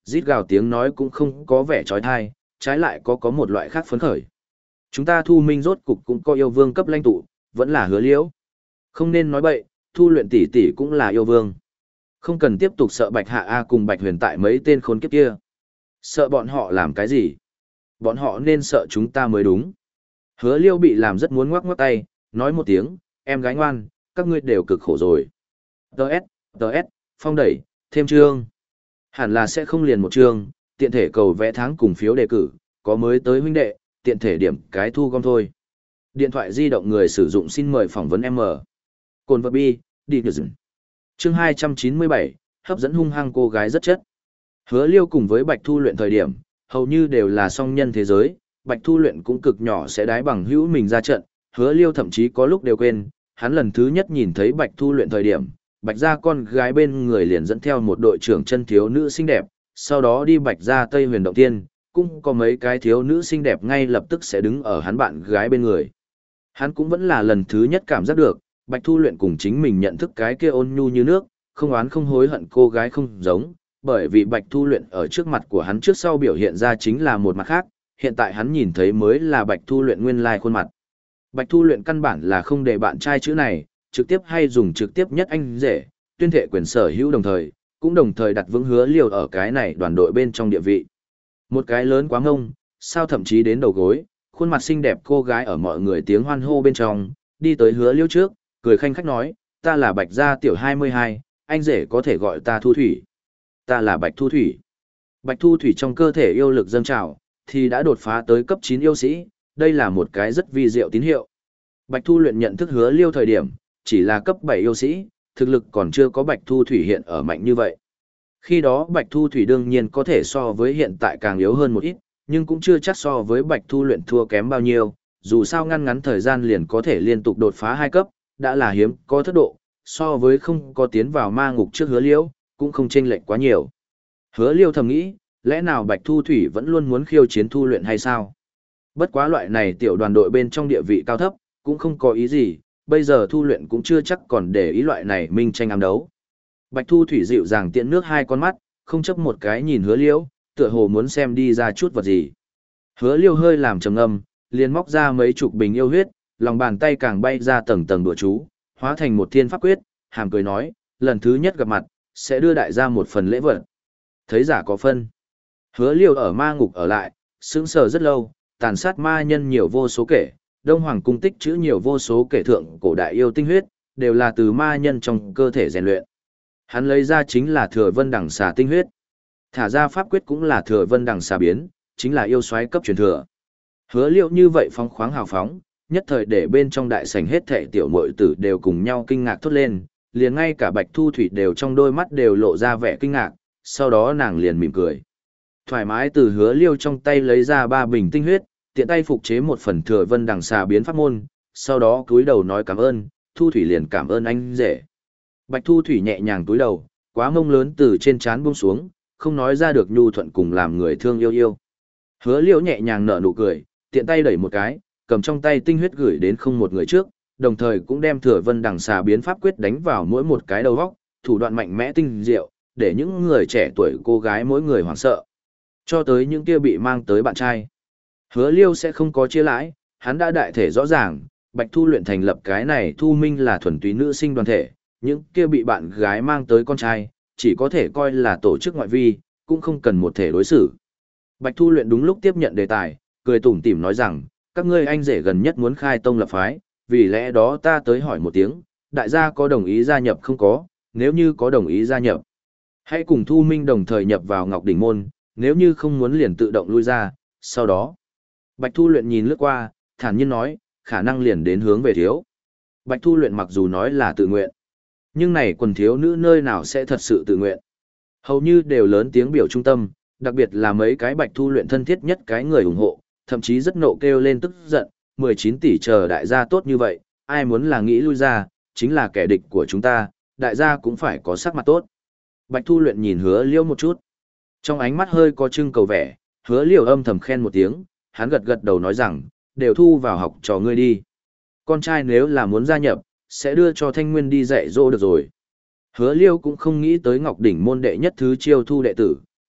rít gào tiếng nói cũng không có vẻ trói thai, trái lại có có một loại khác phấn khởi. Chúng ta Thu Minh rốt cục cũng có yêu vương cấp lãnh tụ, vẫn là Hứa Liễu. Không nên nói bậy, Thu Luyện tỷ tỷ cũng là yêu vương. Không cần tiếp tục sợ Bạch Hạ A cùng Bạch Huyền tại mấy tên khốn kiếp kia. Sợ bọn họ làm cái gì? Bọn họ nên sợ chúng ta mới đúng. Hứa Liêu bị làm rất muốn ngoắc ngoắc tay, nói một tiếng, em gái ngoan, các ngươi đều cực khổ rồi. Đợt, đợt, phong đẩy, thêm chương. Hẳn là sẽ không liền một chương, tiện thể cầu vẽ tháng cùng phiếu đề cử, có mới tới huynh đệ, tiện thể điểm cái thu gom thôi. Điện thoại di động người sử dụng xin mời phỏng vấn M. Cồn vật bi, đi được dừng. Chương hai trăm chín mươi bảy, hấp dẫn hung hăng cô gái rất chất. Hứa Liêu cùng với Bạch Thu Luyện thời điểm, hầu như đều là song nhân thế giới, Bạch Thu Luyện cũng cực nhỏ sẽ đái bằng hữu mình ra trận, Hứa Liêu thậm chí có lúc đều quên, hắn lần thứ nhất nhìn thấy Bạch Thu Luyện thời điểm, Bạch gia con gái bên người liền dẫn theo một đội trưởng chân thiếu nữ xinh đẹp, sau đó đi Bạch gia Tây Huyền Động Tiên, cũng có mấy cái thiếu nữ xinh đẹp ngay lập tức sẽ đứng ở hắn bạn gái bên người. Hắn cũng vẫn là lần thứ nhất cảm giác được, Bạch Thu Luyện cùng chính mình nhận thức cái kia ôn nhu như nước, không oán không hối hận cô gái không giống, bởi vì Bạch Thu Luyện ở trước mặt của hắn trước sau biểu hiện ra chính là một mặt khác, hiện tại hắn nhìn thấy mới là Bạch Thu Luyện nguyên lai khuôn mặt. Bạch Thu Luyện căn bản là không để bạn trai chữ này, trực tiếp hay dùng trực tiếp nhất anh rể, tuyên thệ quyền sở hữu đồng thời, cũng đồng thời đặt vững Hứa Liêu ở cái này đoàn đội bên trong địa vị. Một cái lớn quá ngông, sao thậm chí đến đầu gối, khuôn mặt xinh đẹp cô gái ở mọi người tiếng hoan hô bên trong, đi tới Hứa Liêu trước, cười khanh khách nói, ta là Bạch gia tiểu hai mươi hai, anh rể có thể gọi ta Thu Thủy. Ta là Bạch Thu Thủy. Bạch Thu Thủy trong cơ thể yêu lực dâng trào, thì đã đột phá tới cấp chín yêu sĩ, đây là một cái rất vi diệu tín hiệu. Bạch Thu Luyện nhận thức Hứa Liêu thời điểm, chỉ là cấp bảy yêu sĩ, thực lực còn chưa có Bạch Thu Thủy hiện ở mạnh như vậy. Khi đó Bạch Thu Thủy đương nhiên có thể so với hiện tại càng yếu hơn một ít, nhưng cũng chưa chắc so với Bạch Thu Luyện thua kém bao nhiêu, dù sao ngăn ngắn thời gian liền có thể liên tục đột phá hai cấp, đã là hiếm có thất độ, so với không có tiến vào ma ngục trước Hứa Liêu, cũng không chênh lệch quá nhiều. Hứa Liêu thầm nghĩ, lẽ nào Bạch Thu Thủy vẫn luôn muốn khiêu chiến Thu Luyện hay sao? Bất quá loại này tiểu đoàn đội bên trong địa vị cao thấp, cũng không có ý gì, bây giờ Thu Luyện cũng chưa chắc còn để ý loại này minh tranh ám đấu. Bạch Thu Thủy dịu dàng tiện nước hai con mắt, không chấp một cái nhìn Hứa Liêu, tựa hồ muốn xem đi ra chút vật gì. Hứa Liêu hơi làm trầm ngâm, liền móc ra mấy chục bình yêu huyết, lòng bàn tay càng bay ra tầng tầng đùa chú, hóa thành một thiên pháp quyết, hàm cười nói, lần thứ nhất gặp mặt, sẽ đưa đại gia một phần lễ vật. Thấy giả có phân. Hứa Liêu ở ma ngục ở lại, sững sờ rất lâu, tàn sát ma nhân nhiều vô số kể, Đông Hoàng cung tích trữ nhiều vô số kể thượng cổ đại yêu tinh huyết, đều là từ ma nhân trong cơ thể rèn luyện. Hắn lấy ra chính là Thừa Vân Đằng Xà tinh huyết. Thả ra pháp quyết cũng là Thừa Vân Đằng Xà biến, chính là yêu soái cấp truyền thừa. Hứa Liêu như vậy phóng khoáng hào phóng, nhất thời để bên trong đại sảnh hết thảy tiểu muội tử đều cùng nhau kinh ngạc thốt lên, liền ngay cả Bạch Thu Thủy đều trong đôi mắt đều lộ ra vẻ kinh ngạc, sau đó nàng liền mỉm cười. Thoải mái từ Hứa Liêu trong tay lấy ra ba bình tinh huyết, tiện tay phục chế một phần Thừa Vân Đằng Xà biến pháp môn, sau đó cúi đầu nói cảm ơn, Thu Thủy liền cảm ơn anh rể. Bạch Thu Thủy nhẹ nhàng cúi đầu, quá mông lớn từ trên trán buông xuống, không nói ra được nhu thuận cùng làm người thương yêu yêu. Hứa Liêu nhẹ nhàng nở nụ cười, tiện tay đẩy một cái, cầm trong tay tinh huyết gửi đến không một người trước, đồng thời cũng đem Thừa Vân Đằng Xà biến pháp quyết đánh vào mỗi một cái đầu góc, thủ đoạn mạnh mẽ tinh diệu, để những người trẻ tuổi cô gái mỗi người hoảng sợ. Cho tới những kia bị mang tới bạn trai. Hứa Liêu sẽ không có chia lãi, hắn đã đại thể rõ ràng, Bạch Thu Luyện thành lập cái này Thu Minh là thuần túy nữ sinh đoàn thể, những kia bị bạn gái mang tới con trai, chỉ có thể coi là tổ chức ngoại vi, cũng không cần một thể đối xử. Bạch Thu Luyện đúng lúc tiếp nhận đề tài, cười tủm tỉm nói rằng, các ngươi anh rể gần nhất muốn khai tông lập phái, vì lẽ đó ta tới hỏi một tiếng, đại gia có đồng ý gia nhập không có, nếu như có đồng ý gia nhập, hãy cùng Thu Minh đồng thời nhập vào Ngọc Đỉnh Môn, nếu như không muốn liền tự động lui ra, sau đó. Bạch Thu Luyện nhìn lướt qua, thản nhiên nói, khả năng liền đến hướng về thiếu. Bạch Thu Luyện mặc dù nói là tự nguyện, nhưng này quần thiếu nữ nơi nào sẽ thật sự tự nguyện. Hầu như đều lớn tiếng biểu trung tâm, đặc biệt là mấy cái Bạch Thu Luyện thân thiết nhất cái người ủng hộ, thậm chí rất nộ kêu lên tức giận, mười chín tỷ chờ đại gia tốt như vậy, ai muốn là nghĩ lui ra, chính là kẻ địch của chúng ta, đại gia cũng phải có sắc mặt tốt. Bạch Thu Luyện nhìn Hứa Liêu một chút, trong ánh mắt hơi có trưng cầu vẻ, Hứa Liêu âm thầm khen một tiếng, hắn gật gật đầu nói rằng, đều thu vào học trò ngươi đi. Con trai nếu là muốn gia nhập, sẽ đưa cho Thanh Nguyên đi dạy dỗ được rồi. Hứa Liêu cũng không nghĩ tới Ngọc Đỉnh Môn đệ nhất thứ chiêu thu đệ tử,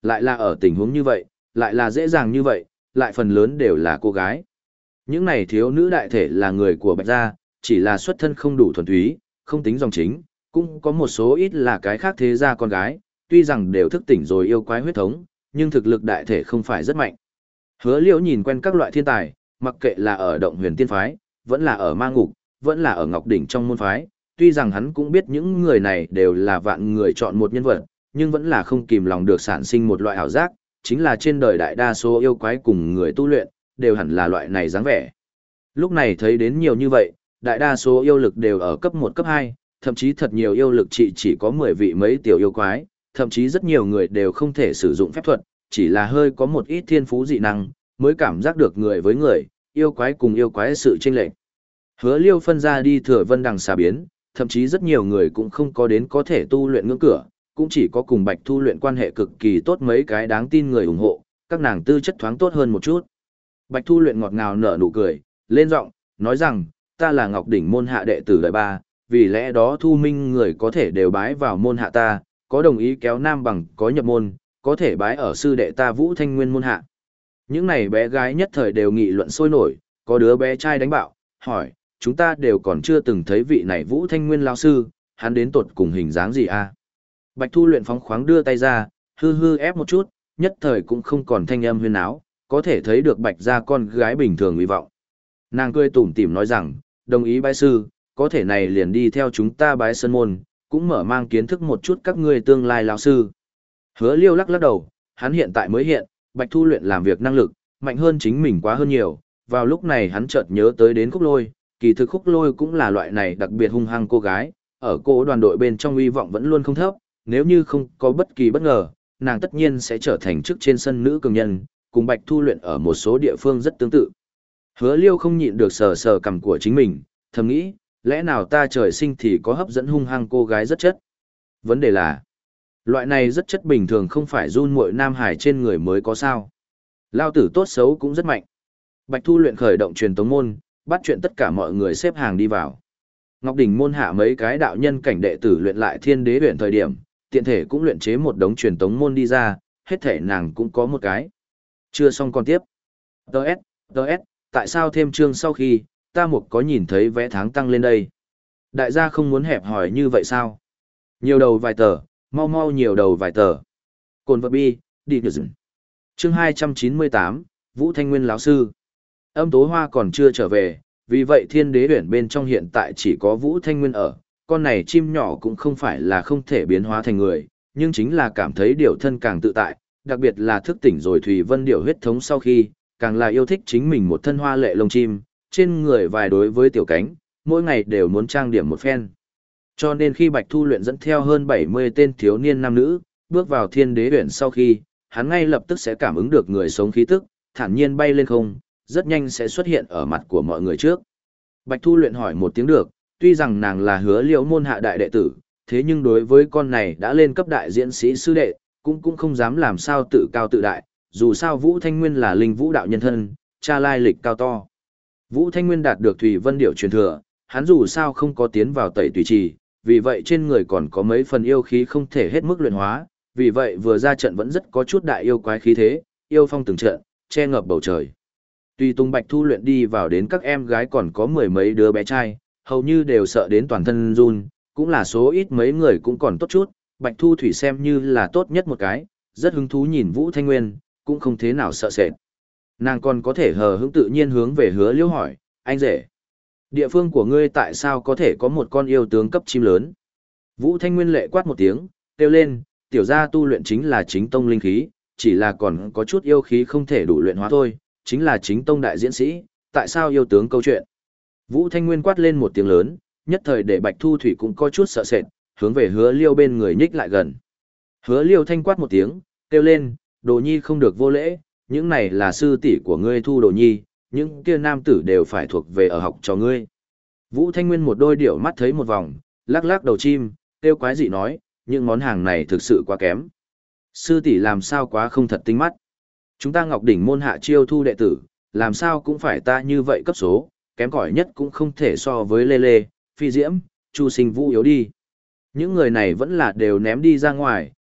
lại là ở tình huống như vậy, lại là dễ dàng như vậy, lại phần lớn đều là cô gái. Những này thiếu nữ đại thể là người của Bạch gia, chỉ là xuất thân không đủ thuần túy, không tính dòng chính, cũng có một số ít là cái khác thế gia con gái, tuy rằng đều thức tỉnh rồi yêu quái huyết thống, nhưng thực lực đại thể không phải rất mạnh. Hứa Liễu nhìn quen các loại thiên tài, mặc kệ là ở Động Huyền Tiên phái, vẫn là ở Ma Ngục, vẫn là ở Ngọc Đỉnh trong môn phái, tuy rằng hắn cũng biết những người này đều là vạn người chọn một nhân vật, nhưng vẫn là không kìm lòng được sản sinh một loại ảo giác, chính là trên đời đại đa số yêu quái cùng người tu luyện, đều hẳn là loại này dáng vẻ. Lúc này thấy đến nhiều như vậy, đại đa số yêu lực đều ở cấp một cấp hai, thậm chí thật nhiều yêu lực chỉ chỉ có mười vị mấy tiểu yêu quái, thậm chí rất nhiều người đều không thể sử dụng phép thuật, chỉ là hơi có một ít thiên phú dị năng, mới cảm giác được người với người, yêu quái cùng yêu quái sự chênh lệch. Hứa Liêu phân ra đi Thừa Vân Đằng xà biến, thậm chí rất nhiều người cũng không có đến có thể tu luyện ngưỡng cửa, cũng chỉ có cùng Bạch Thu luyện quan hệ cực kỳ tốt mấy cái đáng tin người ủng hộ, các nàng tư chất thoáng tốt hơn một chút. Bạch Thu luyện ngọt ngào nở nụ cười, lên giọng, nói rằng, ta là Ngọc Đỉnh môn hạ đệ tử đời ba, vì lẽ đó thu minh người có thể đều bái vào môn hạ ta, có đồng ý kéo nam bằng có nhập môn, có thể bái ở sư đệ ta Vũ Thanh Nguyên môn hạ. Những này bé gái nhất thời đều nghị luận sôi nổi, có đứa bé trai đánh bạo, hỏi, chúng ta đều còn chưa từng thấy vị này Vũ Thanh Nguyên lão sư, hắn đến tột cùng hình dáng gì a? Bạch Thu luyện phóng khoáng đưa tay ra, hư hư ép một chút, nhất thời cũng không còn thanh âm huyên áo, có thể thấy được Bạch gia con gái bình thường hy vọng. Nàng cười tủm tỉm nói rằng, đồng ý bái sư, có thể này liền đi theo chúng ta bái sơn môn, cũng mở mang kiến thức một chút các ngươi tương lai lão sư. Hứa Liêu lắc lắc đầu, hắn hiện tại mới hiện, Bạch Thu luyện làm việc năng lực, mạnh hơn chính mình quá hơn nhiều, vào lúc này hắn chợt nhớ tới đến Khúc Lôi, kỳ thực Khúc Lôi cũng là loại này đặc biệt hung hăng cô gái, ở cô đoàn đội bên trong hy vọng vẫn luôn không thấp, nếu như không có bất kỳ bất ngờ, nàng tất nhiên sẽ trở thành chức trên sân nữ cường nhân, cùng Bạch Thu luyện ở một số địa phương rất tương tự. Hứa Liêu không nhịn được sờ sờ cằm của chính mình, thầm nghĩ, lẽ nào ta trời sinh thì có hấp dẫn hung hăng cô gái rất chất? Vấn đề là, loại này rất chất bình thường không phải run muội nam hải trên người mới có sao. Lao tử tốt xấu cũng rất mạnh. Bạch Thu luyện khởi động truyền tống môn, bắt chuyện tất cả mọi người xếp hàng đi vào. Ngọc Đỉnh môn hạ mấy cái đạo nhân cảnh đệ tử luyện lại thiên đế huyền thời điểm, tiện thể cũng luyện chế một đống truyền tống môn đi ra, hết thể nàng cũng có một cái. Chưa xong còn tiếp. Đợt, đợt, tại sao thêm chương sau khi, ta một có nhìn thấy vẽ tháng tăng lên đây? Đại gia không muốn hẹp hỏi như vậy sao? Nhiều đầu vài tờ, mau mau nhiều đầu vài tờ. Cồn vật bi, đi được dừng. Chương hai trăm chín mươi tám, Vũ Thanh Nguyên lão sư. Âm Tố Hoa còn chưa trở về, vì vậy thiên đế huyển bên trong hiện tại chỉ có Vũ Thanh Nguyên ở, con này chim nhỏ cũng không phải là không thể biến hóa thành người, nhưng chính là cảm thấy điều thân càng tự tại, đặc biệt là thức tỉnh rồi Thủy Vân điểu huyết thống sau khi, càng là yêu thích chính mình một thân hoa lệ lông chim, trên người vài đối với tiểu cánh, mỗi ngày đều muốn trang điểm một phen. Cho nên khi Bạch Thu luyện dẫn theo hơn bảy mươi tên thiếu niên nam nữ, bước vào thiên đế huyển sau khi, hắn ngay lập tức sẽ cảm ứng được người sống khí tức, thản nhiên bay lên không, rất nhanh sẽ xuất hiện ở mặt của mọi người trước. Bạch Thu luyện hỏi một tiếng được, tuy rằng nàng là Hứa Liễu môn hạ đại đệ tử, thế nhưng đối với con này đã lên cấp đại diễn sĩ sư đệ, cũng cũng không dám làm sao tự cao tự đại, dù sao Vũ Thanh Nguyên là linh vũ đạo nhân thân, cha lai lịch cao to. Vũ Thanh Nguyên đạt được Thủy Vân điểu truyền thừa, hắn dù sao không có tiến vào tẩy tùy trì, vì vậy trên người còn có mấy phần yêu khí không thể hết mức luyện hóa, vì vậy vừa ra trận vẫn rất có chút đại yêu quái khí thế, yêu phong từng trận, che ngập bầu trời. Tuy Tung Bạch Thu luyện đi vào đến các em gái còn có mười mấy đứa bé trai, hầu như đều sợ đến toàn thân run, cũng là số ít mấy người cũng còn tốt chút, Bạch Thu Thủy xem như là tốt nhất một cái, rất hứng thú nhìn Vũ Thanh Nguyên, cũng không thế nào sợ sệt. Nàng còn có thể hờ hững tự nhiên hướng về Hứa Liễu hỏi, anh rể, địa phương của ngươi tại sao có thể có một con yêu tướng cấp chim lớn? Vũ Thanh Nguyên lệ quát một tiếng, kêu lên, tiểu gia tu luyện chính là chính tông linh khí, chỉ là còn có chút yêu khí không thể đủ luyện hóa thôi, chính là chính tông đại diễn sĩ, tại sao yêu tướng câu chuyện? Vũ Thanh Nguyên quát lên một tiếng lớn, nhất thời để Bạch Thu Thủy cũng có chút sợ sệt, hướng về Hứa Liêu bên người nhích lại gần. Hứa Liêu thanh quát một tiếng, kêu lên, Đồ Nhi không được vô lễ, những này là sư tỷ của ngươi Thu Đồ Nhi, những kia nam tử đều phải thuộc về ở học cho ngươi. Vũ Thanh Nguyên một đôi điểu mắt thấy một vòng, lắc lắc đầu chim, kêu quái dị nói, những món hàng này thực sự quá kém. Sư tỷ làm sao quá không thật tinh mắt. Chúng ta Ngọc Đỉnh môn hạ chiêu thu đệ tử, làm sao cũng phải ta như vậy cấp số, kém cỏi nhất cũng không thể so với Lê Lê, Phi Diễm, Chu Sinh Vũ yếu đi. Những người này vẫn là đều ném đi ra ngoài,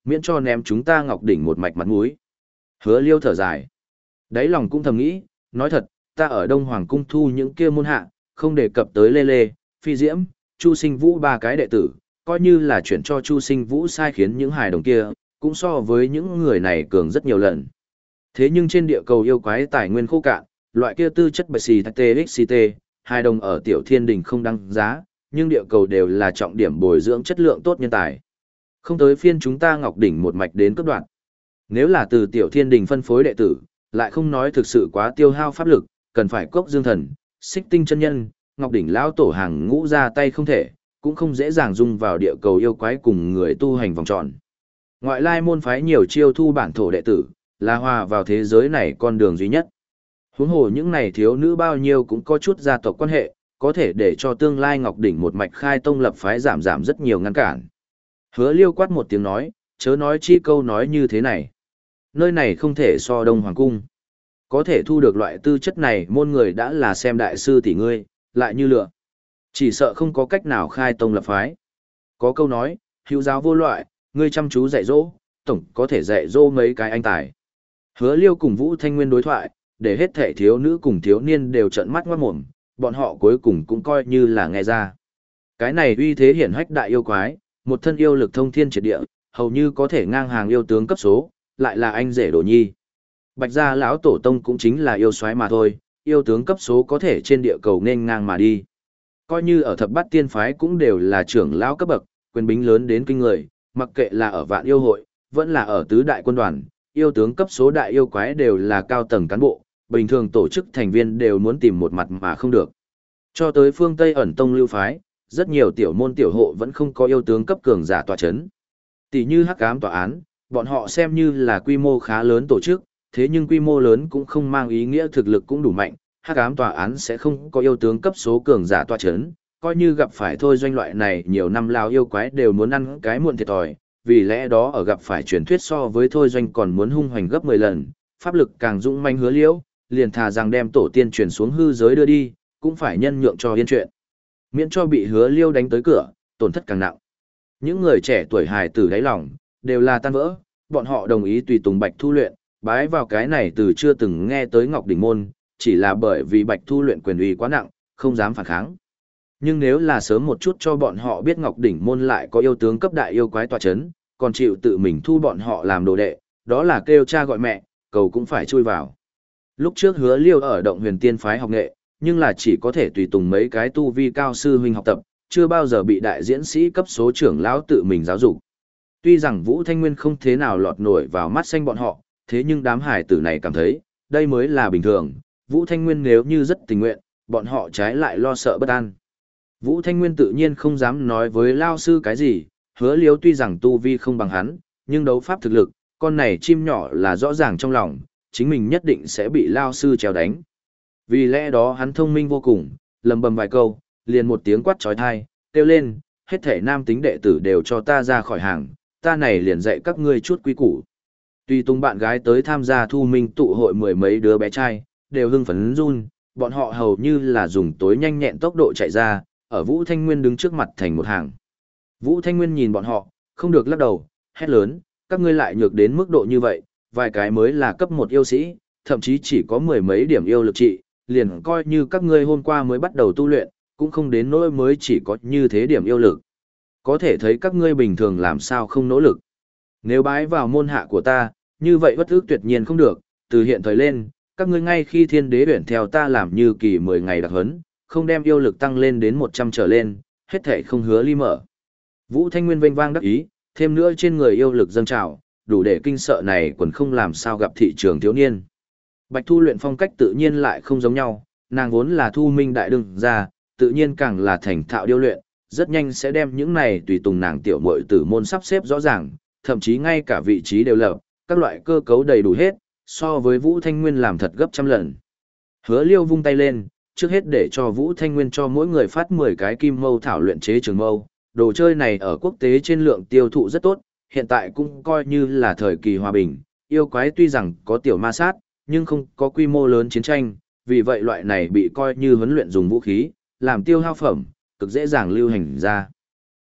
miễn cho ném chúng ta Ngọc Đỉnh một mạch mặt mũi. Hứa Liêu thở dài. Đáy lòng cũng thầm nghĩ, nói thật, ta ở Đông Hoàng cung thu những kia môn hạ, không đề cập tới Lê Lê, Phi Diễm, Chu Sinh Vũ ba cái đệ tử, coi như là chuyển cho Chu Sinh Vũ sai khiến những hài đồng kia, cũng so với những người này cường rất nhiều lần. Thế nhưng trên địa cầu yêu quái tài nguyên khô cạn, loại kia tư chất bạch xì tê xê tê, hài đồng ở tiểu thiên đình không đăng giá, nhưng địa cầu đều là trọng điểm bồi dưỡng chất lượng tốt nhân tài. Không tới phiên chúng ta Ngọc Đỉnh một mạch đến cấp đoạn. Nếu là từ tiểu thiên đình phân phối đệ tử, lại không nói thực sự quá tiêu hao pháp lực, cần phải cốc dương thần, xích tinh chân nhân, Ngọc Đỉnh lão tổ hàng ngũ ra tay không thể, cũng không dễ dàng dung vào địa cầu yêu quái cùng người tu hành vòng tròn. Ngoại lai môn phái nhiều chiêu thu bản thổ đệ tử, là hòa vào thế giới này con đường duy nhất. Huống hồ những này thiếu nữ bao nhiêu cũng có chút gia tộc quan hệ, có thể để cho tương lai Ngọc Đỉnh một mạch khai tông lập phái giảm giảm rất nhiều ngăn cản. Hứa Liêu quát một tiếng nói, chớ nói chi câu nói như thế này. Nơi này không thể so Đông Hoàng cung. Có thể thu được loại tư chất này môn người đã là xem đại sư tỷ ngươi, lại như lựa. Chỉ sợ không có cách nào khai tông lập phái. Có câu nói, hữu giáo vô loại, ngươi chăm chú dạy dỗ, tổng có thể dạy dỗ mấy cái anh tài. Hứa Liêu cùng Vũ Thanh Nguyên đối thoại, để hết thể thiếu nữ cùng thiếu niên đều trợn mắt ngoát mồm, bọn họ cuối cùng cũng coi như là nghe ra. Cái này uy thế hiển hách đại yêu quái, một thân yêu lực thông thiên triệt địa, hầu như có thể ngang hàng yêu tướng cấp số, lại là anh rể Đồ Nhi. Bạch gia lão tổ tông cũng chính là yêu soái mà thôi, yêu tướng cấp số có thể trên địa cầu nên ngang mà đi. Coi như ở thập bát tiên phái cũng đều là trưởng lão cấp bậc, quyền bính lớn đến kinh người, mặc kệ là ở vạn yêu hội, vẫn là ở tứ đại quân đoàn, yêu tướng cấp số đại yêu quái đều là cao tầng cán bộ, bình thường tổ chức thành viên đều muốn tìm một mặt mà không được. Cho tới phương Tây ẩn tông lưu phái, rất nhiều tiểu môn tiểu hộ vẫn không có yêu tướng cấp cường giả tọa chấn. Tỷ như Hắc Ám tòa án, bọn họ xem như là quy mô khá lớn tổ chức, thế nhưng quy mô lớn cũng không mang ý nghĩa thực lực cũng đủ mạnh, Hắc Ám tòa án sẽ không có yêu tướng cấp số cường giả tọa chấn, coi như gặp phải thôi doanh loại này nhiều năm lao yêu quái đều muốn ăn cái muộn thiệt thòi, vì lẽ đó ở gặp phải truyền thuyết so với thôi doanh còn muốn hung hoành gấp mười lần, pháp lực càng dũng manh Hứa Liễu, liền thà rằng đem tổ tiên truyền xuống hư giới đưa đi, cũng phải nhân nhượng cho yên chuyện. Miễn cho bị Hứa Liêu đánh tới cửa, tổn thất càng nặng. Những người trẻ tuổi hài tử đáy lòng, đều là tan vỡ, bọn họ đồng ý tùy tùng Bạch Thu luyện, bái vào cái này từ chưa từng nghe tới Ngọc Đỉnh môn, chỉ là bởi vì Bạch Thu luyện quyền uy quá nặng, không dám phản kháng. Nhưng nếu là sớm một chút cho bọn họ biết Ngọc Đỉnh môn lại có yêu tướng cấp đại yêu quái tọa chấn, còn chịu tự mình thu bọn họ làm đồ đệ, đó là kêu cha gọi mẹ, cầu cũng phải chui vào. Lúc trước Hứa Liêu ở Động Huyền Tiên phái học nghệ, nhưng là chỉ có thể tùy tùng mấy cái tu vi cao sư huynh học tập, chưa bao giờ bị đại diễn sĩ cấp số trưởng lão tự mình giáo dục. Tuy rằng Vũ Thanh Nguyên không thế nào lọt nổi vào mắt xanh bọn họ, thế nhưng đám hải tử này cảm thấy, đây mới là bình thường, Vũ Thanh Nguyên nếu như rất tình nguyện, bọn họ trái lại lo sợ bất an. Vũ Thanh Nguyên tự nhiên không dám nói với lao sư cái gì, Hứa Liêu tuy rằng tu vi không bằng hắn, nhưng đấu pháp thực lực, con này chim nhỏ là rõ ràng trong lòng, chính mình nhất định sẽ bị lao sư treo đánh. Vì lẽ đó hắn thông minh vô cùng, lầm bầm vài câu, liền một tiếng quát trói thai, kêu lên, hết thể nam tính đệ tử đều cho ta ra khỏi hàng, ta này liền dạy các ngươi chút quý củ. Tùy tung bạn gái tới tham gia thu minh tụ hội mười mấy đứa bé trai, đều hưng phấn run, bọn họ hầu như là dùng tối nhanh nhẹn tốc độ chạy ra, ở Vũ Thanh Nguyên đứng trước mặt thành một hàng. Vũ Thanh Nguyên nhìn bọn họ, không được lắc đầu, hét lớn, các ngươi lại nhược đến mức độ như vậy, vài cái mới là cấp một yêu sĩ, thậm chí chỉ có mười mấy điểm yêu lực trị, liền coi như các ngươi hôm qua mới bắt đầu tu luyện, cũng không đến nỗi mới chỉ có như thế điểm yêu lực. Có thể thấy các ngươi bình thường làm sao không nỗ lực. Nếu bái vào môn hạ của ta, như vậy bất ước tuyệt nhiên không được, từ hiện thời lên, các ngươi ngay khi thiên đế huyển theo ta làm như kỳ mười ngày đặc hấn, không đem yêu lực tăng lên đến một trăm trở lên, hết thể không hứa ly mở. Vũ Thanh Nguyên vênh vang đắc ý, thêm nữa trên người yêu lực dâng trào, đủ để kinh sợ này quần không làm sao gặp thị trường thiếu niên. Bạch Thu luyện phong cách tự nhiên lại không giống nhau, nàng vốn là thu minh đại đương ra, tự nhiên càng là thành thạo điêu luyện, rất nhanh sẽ đem những này tùy tùng nàng tiểu muội tử môn sắp xếp rõ ràng, thậm chí ngay cả vị trí đều lập, các loại cơ cấu đầy đủ hết, so với Vũ Thanh Nguyên làm thật gấp trăm lần. Hứa Liêu vung tay lên, trước hết để cho Vũ Thanh Nguyên cho mỗi người phát mười cái kim mâu thảo luyện chế trường mâu, đồ chơi này ở quốc tế trên lượng tiêu thụ rất tốt, hiện tại cũng coi như là thời kỳ hòa bình, yêu quái tuy rằng có tiểu ma sát, nhưng không có quy mô lớn chiến tranh, vì vậy loại này bị coi như huấn luyện dùng vũ khí, làm tiêu hao phẩm, cực dễ dàng lưu hành ra.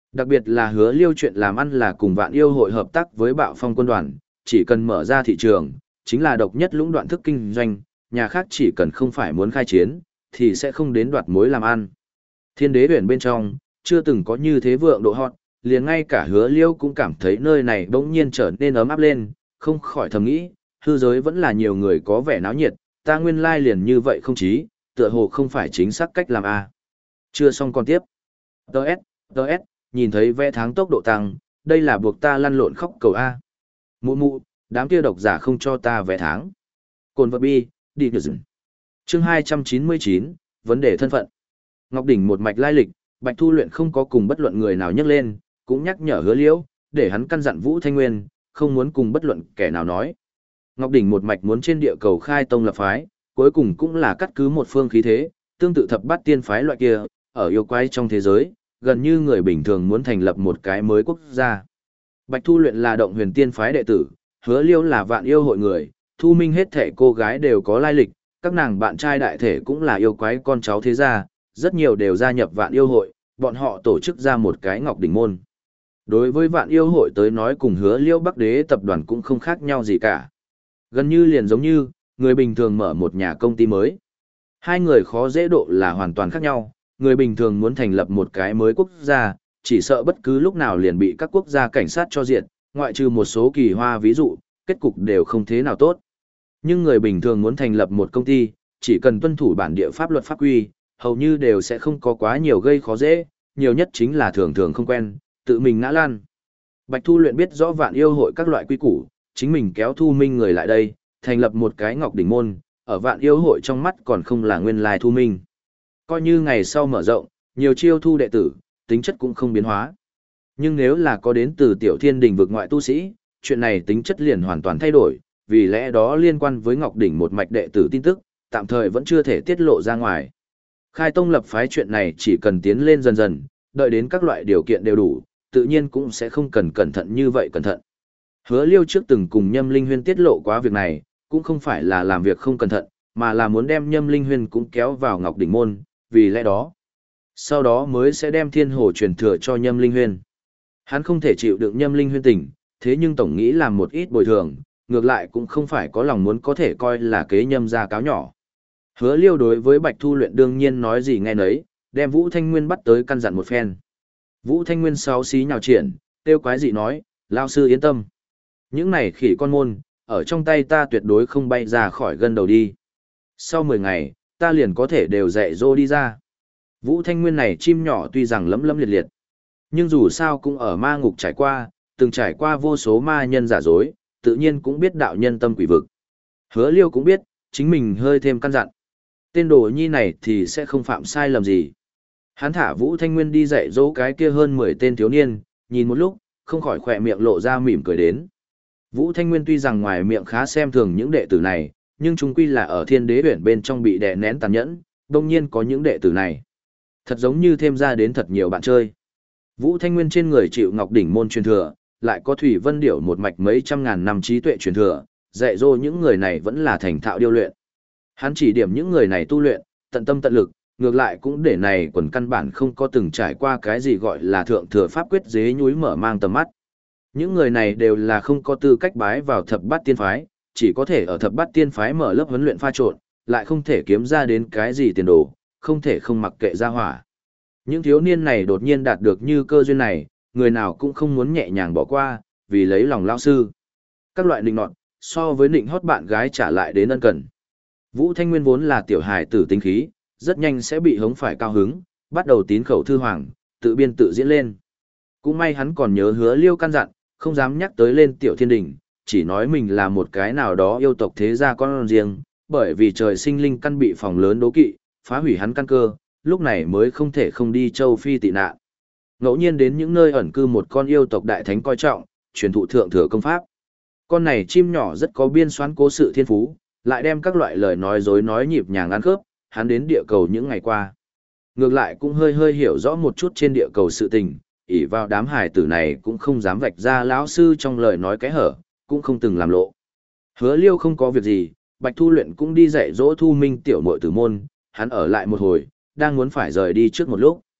Đặc biệt là hứa liêu chuyện làm ăn là cùng vạn yêu hội hợp tác với bạo phong quân đoàn, chỉ cần mở ra thị trường, chính là độc nhất lũng đoạn thức kinh doanh, nhà khác chỉ cần không phải muốn khai chiến, thì sẽ không đến đoạt mối làm ăn. Thiên đế huyền bên trong, chưa từng có như thế vượng độ hot, liền ngay cả hứa liêu cũng cảm thấy nơi này bỗng nhiên trở nên ấm áp lên, không khỏi thầm nghĩ, hư giới vẫn là nhiều người có vẻ náo nhiệt, ta nguyên lai liền như vậy không chí, tựa hồ không phải chính xác cách làm a. Chưa xong còn tiếp. Đợt, đợt, nhìn thấy vẽ tháng tốc độ tăng, đây là buộc ta lăn lộn khóc cầu A. Mụ mụ, đám kia độc giả không cho ta vẽ tháng. Cồn vật bi, đi được dừng. Chương hai trăm chín mươi chín, vấn đề thân phận. Ngọc Đỉnh một mạch lai lịch, Bạch Thu Luyện không có cùng bất luận người nào nhắc lên, cũng nhắc nhở hứa liễu, để hắn căn dặn Vũ Thanh Nguyên, không muốn cùng bất luận kẻ nào nói. Ngọc Đỉnh một mạch muốn trên địa cầu khai tông lập phái, cuối cùng cũng là cắt cứ một phương khí thế, tương tự thập bát tiên phái loại kia, ở yêu quái trong thế giới, gần như người bình thường muốn thành lập một cái mới quốc gia. Bạch Thu Luyện là động huyền tiên phái đệ tử, hứa liêu là vạn yêu hội người, Thu Minh hết thể cô gái đều có lai lịch, các nàng bạn trai đại thể cũng là yêu quái con cháu thế gia, rất nhiều đều gia nhập vạn yêu hội, bọn họ tổ chức ra một cái Ngọc Đỉnh môn. Đối với vạn yêu hội tới nói cùng hứa liêu Bắc Đế tập đoàn cũng không khác nhau gì cả. Gần như liền giống như, người bình thường mở một nhà công ty mới. Hai người khó dễ độ là hoàn toàn khác nhau, người bình thường muốn thành lập một cái mới quốc gia, chỉ sợ bất cứ lúc nào liền bị các quốc gia cảnh sát cho diện, ngoại trừ một số kỳ hoa ví dụ, kết cục đều không thế nào tốt. Nhưng người bình thường muốn thành lập một công ty, chỉ cần tuân thủ bản địa pháp luật pháp quy, hầu như đều sẽ không có quá nhiều gây khó dễ, nhiều nhất chính là thường thường không quen, tự mình ngã lan. Bạch Thu Luyện biết rõ vạn yêu hội các loại quy củ, chính mình kéo Thu Minh người lại đây, thành lập một cái Ngọc Đỉnh môn, ở vạn yêu hội trong mắt còn không là nguyên lai Thu Minh. Coi như ngày sau mở rộng, nhiều chiêu thu đệ tử, tính chất cũng không biến hóa. Nhưng nếu là có đến từ tiểu thiên đình vực ngoại tu sĩ, chuyện này tính chất liền hoàn toàn thay đổi, vì lẽ đó liên quan với Ngọc Đỉnh một mạch đệ tử tin tức, tạm thời vẫn chưa thể tiết lộ ra ngoài. Khai tông lập phái chuyện này chỉ cần tiến lên dần dần, đợi đến các loại điều kiện đều đủ, tự nhiên cũng sẽ không cần cẩn thận như vậy cẩn thận. Hứa Liêu trước từng cùng Nhâm Linh Huyên tiết lộ quá việc này, cũng không phải là làm việc không cẩn thận, mà là muốn đem Nhâm Linh Huyên cũng kéo vào Ngọc Đỉnh môn, vì lẽ đó, sau đó mới sẽ đem thiên hồ truyền thừa cho Nhâm Linh Huyên. Hắn không thể chịu đựng Nhâm Linh Huyên tình, thế nhưng tổng nghĩ làm một ít bồi thường, ngược lại cũng không phải có lòng muốn có thể coi là kế Nhâm ra cáo nhỏ. Hứa Liêu đối với Bạch Thu Luyện đương nhiên nói gì nghe nấy, đem Vũ Thanh Nguyên bắt tới căn dặn một phen. Vũ Thanh Nguyên xáo xí nhào triển, tiêu quái dị nói, lao sư yên tâm. Những này khỉ con môn, ở trong tay ta tuyệt đối không bay ra khỏi gân đầu đi. Sau mười ngày, ta liền có thể đều dạy dỗ đi ra. Vũ Thanh Nguyên này chim nhỏ tuy rằng lấm lấm liệt liệt, nhưng dù sao cũng ở ma ngục trải qua, từng trải qua vô số ma nhân giả dối, tự nhiên cũng biết đạo nhân tâm quỷ vực. Hứa Liêu cũng biết, chính mình hơi thêm căn dặn. Tên đồ nhi này thì sẽ không phạm sai lầm gì. Hắn thả Vũ Thanh Nguyên đi dạy dỗ cái kia hơn mười tên thiếu niên, nhìn một lúc, không khỏi khỏe miệng lộ ra mỉm cười đến. Vũ Thanh Nguyên tuy rằng ngoài miệng khá xem thường những đệ tử này, nhưng chúng quy là ở thiên đế huyển bên trong bị đè nén tàn nhẫn, đông nhiên có những đệ tử này. Thật giống như thêm ra đến thật nhiều bạn chơi. Vũ Thanh Nguyên trên người chịu Ngọc Đỉnh môn truyền thừa, lại có Thủy Vân Điểu một mạch mấy trăm ngàn năm trí tuệ truyền thừa, dạy dỗ những người này vẫn là thành thạo điêu luyện. Hắn chỉ điểm những người này tu luyện, tận tâm tận lực, ngược lại cũng để này quần căn bản không có từng trải qua cái gì gọi là thượng thừa pháp quyết dế nhúi mở mang tầm mắt. Những người này đều là không có tư cách bái vào thập bát tiên phái, chỉ có thể ở thập bát tiên phái mở lớp huấn luyện pha trộn, lại không thể kiếm ra đến cái gì tiền đồ, không thể không mặc kệ ra hỏa. Những thiếu niên này đột nhiên đạt được như cơ duyên này, người nào cũng không muốn nhẹ nhàng bỏ qua, vì lấy lòng lao sư. Các loại định nọt, so với định hót bạn gái trả lại đến ân cần. Vũ Thanh Nguyên vốn là tiểu hài tử tính khí, rất nhanh sẽ bị hống phải cao hứng, bắt đầu tín khẩu thư hoàng, tự biên tự diễn lên. Cũng may hắn còn nhớ Hứa Liêu căn dặn, không dám nhắc tới lên tiểu thiên đình, chỉ nói mình là một cái nào đó yêu tộc thế gia con riêng, bởi vì trời sinh linh căn bị phòng lớn đố kỵ, phá hủy hắn căn cơ, lúc này mới không thể không đi châu Phi tị nạn. Ngẫu nhiên đến những nơi ẩn cư một con yêu tộc đại thánh coi trọng, truyền thụ thượng thừa công pháp. Con này chim nhỏ rất có biên soán cố sự thiên phú, lại đem các loại lời nói dối nói nhịp nhàng ăn khớp, hắn đến địa cầu những ngày qua. Ngược lại cũng hơi hơi hiểu rõ một chút trên địa cầu sự tình, ỷ vào đám hải tử này cũng không dám vạch ra lão sư trong lời nói cái hở, cũng không từng làm lộ. Hứa Liêu không có việc gì, Bạch Thu Luyện cũng đi dạy dỗ Thu Minh tiểu muội tử môn, hắn ở lại một hồi, đang muốn phải rời đi trước một lúc.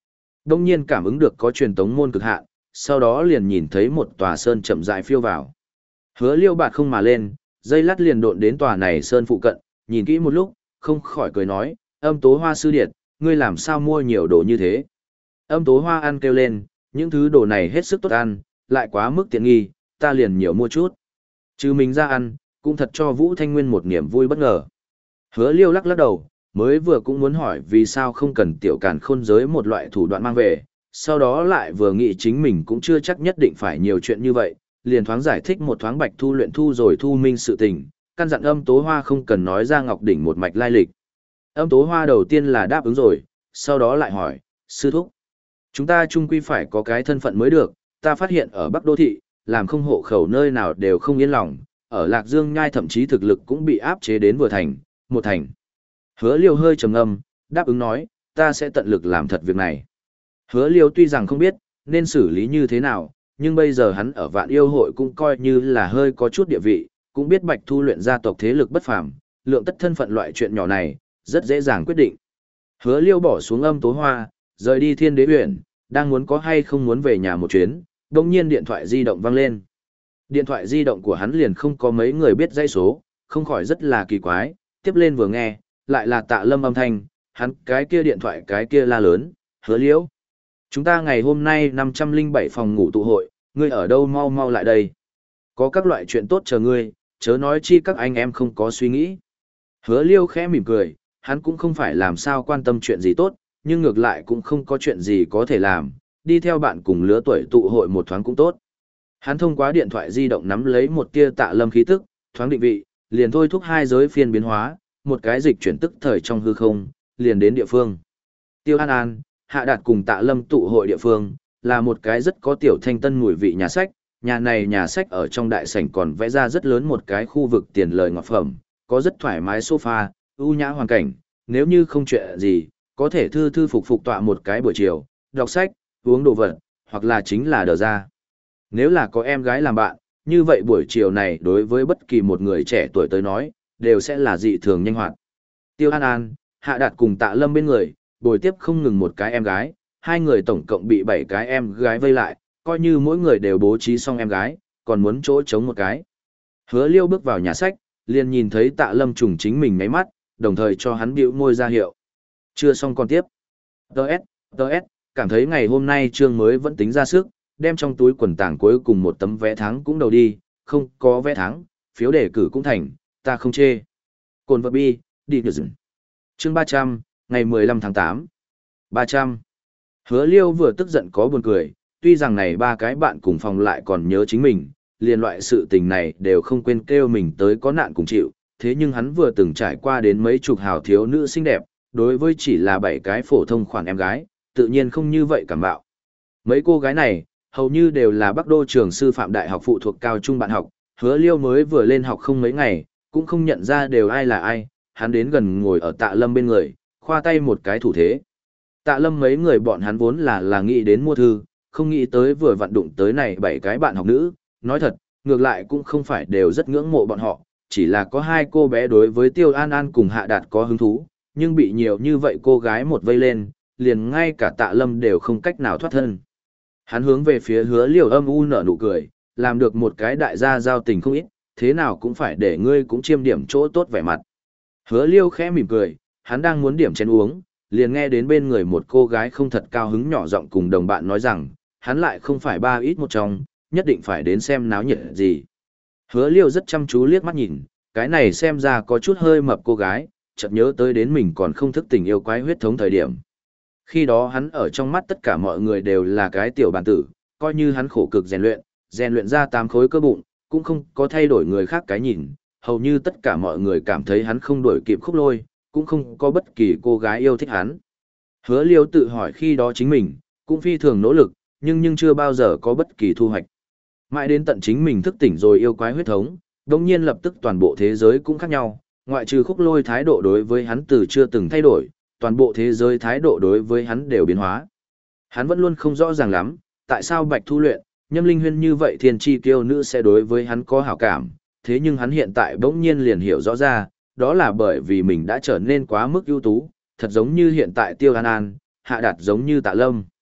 Đông nhiên cảm ứng được có truyền tống môn cực hạn, sau đó liền nhìn thấy một tòa sơn chậm rãi phiêu vào. Hứa Liêu bạt không mà lên, dây lát liền độn đến tòa này sơn phụ cận, nhìn kỹ một lúc, không khỏi cười nói, Âm Tố Hoa sư điệt, ngươi làm sao mua nhiều đồ như thế? Âm Tố Hoa ăn kêu lên, những thứ đồ này hết sức tốt ăn, lại quá mức tiện nghi, ta liền nhiều mua chút. Chứ mình ra ăn, cũng thật cho Vũ Thanh Nguyên một niềm vui bất ngờ. Hứa Liêu lắc lắc đầu, mới vừa cũng muốn hỏi vì sao không cần tiểu càn khôn giới một loại thủ đoạn mang về, sau đó lại vừa nghĩ chính mình cũng chưa chắc nhất định phải nhiều chuyện như vậy, liền thoáng giải thích một thoáng Bạch Thu luyện thu rồi thu minh sự tình, căn dặn Âm Tố Hoa không cần nói ra Ngọc Đỉnh một mạch lai lịch. Âm Tố Hoa đầu tiên là đáp ứng rồi, sau đó lại hỏi, sư thúc, chúng ta chung quy phải có cái thân phận mới được, ta phát hiện ở Bắc Đô Thị, làm không hộ khẩu nơi nào đều không yên lòng, ở Lạc Dương Nhai thậm chí thực lực cũng bị áp chế đến vừa thành, một thành. Hứa Liêu hơi trầm ngâm, đáp ứng nói, ta sẽ tận lực làm thật việc này. Hứa Liêu tuy rằng không biết nên xử lý như thế nào, nhưng bây giờ hắn ở Vạn Yêu hội cũng coi như là hơi có chút địa vị, cũng biết Bạch Thu luyện gia tộc thế lực bất phàm, lượng tất thân phận loại chuyện nhỏ này, rất dễ dàng quyết định. Hứa Liêu bỏ xuống Âm Tố Hoa, rời đi Thiên Đế huyện, đang muốn có hay không muốn về nhà một chuyến, đồng nhiên điện thoại di động vang lên. Điện thoại di động của hắn liền không có mấy người biết dãy số, không khỏi rất là kỳ quái, tiếp lên vừa nghe, lại là Tạ Lâm âm thanh, hắn cái kia điện thoại cái kia la lớn, Hứa Liễu. Chúng ta ngày hôm nay năm trăm lẻ bảy phòng ngủ tụ hội, ngươi ở đâu mau mau lại đây. Có các loại chuyện tốt chờ ngươi, chớ nói chi các anh em không có suy nghĩ. Hứa Liêu khẽ mỉm cười, hắn cũng không phải làm sao quan tâm chuyện gì tốt, nhưng ngược lại cũng không có chuyện gì có thể làm, đi theo bạn cùng lứa tuổi tụ hội một thoáng cũng tốt. Hắn thông qua điện thoại di động nắm lấy một tia Tạ Lâm khí tức, thoáng định vị, liền thôi thúc hai giới phiên biến hóa, một cái dịch chuyển tức thời trong hư không, liền đến địa phương. Tiêu An An, Hạ Đạt cùng Tạ Lâm tụ hội địa phương, là một cái rất có tiểu thanh tân mùi vị nhà sách, nhà này nhà sách ở trong đại sảnh còn vẽ ra rất lớn một cái khu vực tiền lời ngọt phẩm, có rất thoải mái sofa, ưu nhã hoàn cảnh, nếu như không chuyện gì, có thể thư thư phục phục tọa một cái buổi chiều, đọc sách, uống đồ vật, hoặc là chính là đờ ra. Nếu là có em gái làm bạn, như vậy buổi chiều này đối với bất kỳ một người trẻ tuổi tới nói, đều sẽ là dị thường nhanh hoạt. Tiêu An An, Hạ Đạt cùng Tạ Lâm bên người, bồi tiếp không ngừng một cái em gái, hai người tổng cộng bị bảy cái em gái vây lại, coi như mỗi người đều bố trí xong em gái, còn muốn chỗ trống một cái. Hứa Liêu bước vào nhà sách, liền nhìn thấy Tạ Lâm trùng chính mình ngáy mắt, đồng thời cho hắn bĩu môi ra hiệu. Chưa xong còn tiếp. Đợt, đợt, cảm thấy ngày hôm nay chương mới vẫn tính ra sức, đem trong túi quần tàng cuối cùng một tấm vé thắng cũng đầu đi, không có vé thắng, phiếu đề cử cũng thành, ta không chê. Cồn vật bi, đi được dừng. Chương ba trăm, ngày mười lăm tháng tám. ba trăm. Hứa Liêu vừa tức giận có buồn cười, tuy rằng này ba cái bạn cùng phòng lại còn nhớ chính mình, liền loại sự tình này đều không quên kêu mình tới có nạn cùng chịu, thế nhưng hắn vừa từng trải qua đến mấy chục hào thiếu nữ xinh đẹp, đối với chỉ là bảy cái phổ thông khoản em gái, tự nhiên không như vậy cảm bạo. Mấy cô gái này, hầu như đều là Bắc Đô trường sư phạm đại học phụ thuộc cao trung bạn học, Hứa Liêu mới vừa lên học không mấy ngày, cũng không nhận ra đều ai là ai, hắn đến gần ngồi ở Tạ Lâm bên người, khoa tay một cái thủ thế. Tạ Lâm mấy người bọn hắn vốn là là nghĩ đến mua thư, không nghĩ tới vừa vặn đụng tới này bảy cái bạn học nữ, nói thật, ngược lại cũng không phải đều rất ngưỡng mộ bọn họ, chỉ là có hai cô bé đối với Tiêu An An cùng Hạ Đạt có hứng thú, nhưng bị nhiều như vậy cô gái một vây lên, liền ngay cả Tạ Lâm đều không cách nào thoát thân. Hắn hướng về phía Hứa Liêu âm u nở nụ cười, làm được một cái đại gia giao tình không ít, thế nào cũng phải để ngươi cũng chiêm điểm chỗ tốt vẻ mặt. Hứa Liêu khẽ mỉm cười, hắn đang muốn điểm chén uống, liền nghe đến bên người một cô gái không thật cao hứng nhỏ giọng cùng đồng bạn nói rằng, hắn lại không phải ba ít một trong, nhất định phải đến xem náo nhiệt gì. Hứa Liêu rất chăm chú liếc mắt nhìn, cái này xem ra có chút hơi mập cô gái, chợt nhớ tới đến mình còn không thức tình yêu quái huyết thống thời điểm. Khi đó hắn ở trong mắt tất cả mọi người đều là cái tiểu bản tử, coi như hắn khổ cực rèn luyện, rèn luyện ra tám khối cơ bụng, cũng không có thay đổi người khác cái nhìn, hầu như tất cả mọi người cảm thấy hắn không đổi kịp Khúc Lôi, cũng không có bất kỳ cô gái yêu thích hắn. Hứa Liêu tự hỏi khi đó chính mình, cũng phi thường nỗ lực, nhưng nhưng chưa bao giờ có bất kỳ thu hoạch. Mãi đến tận chính mình thức tỉnh rồi yêu quái huyết thống, đồng nhiên lập tức toàn bộ thế giới cũng khác nhau, ngoại trừ Khúc Lôi thái độ đối với hắn từ chưa từng thay đổi, toàn bộ thế giới thái độ đối với hắn đều biến hóa. Hắn vẫn luôn không rõ ràng lắm, tại sao Bạch Thu luyện, Nhâm Linh Huyên như vậy thiên chi kiêu nữ sẽ đối với hắn có hảo cảm, thế nhưng hắn hiện tại bỗng nhiên liền hiểu rõ ra, đó là bởi vì mình đã trở nên quá mức ưu tú, thật giống như hiện tại Tiêu An An, Hạ Đạt giống như Tạ Lâm.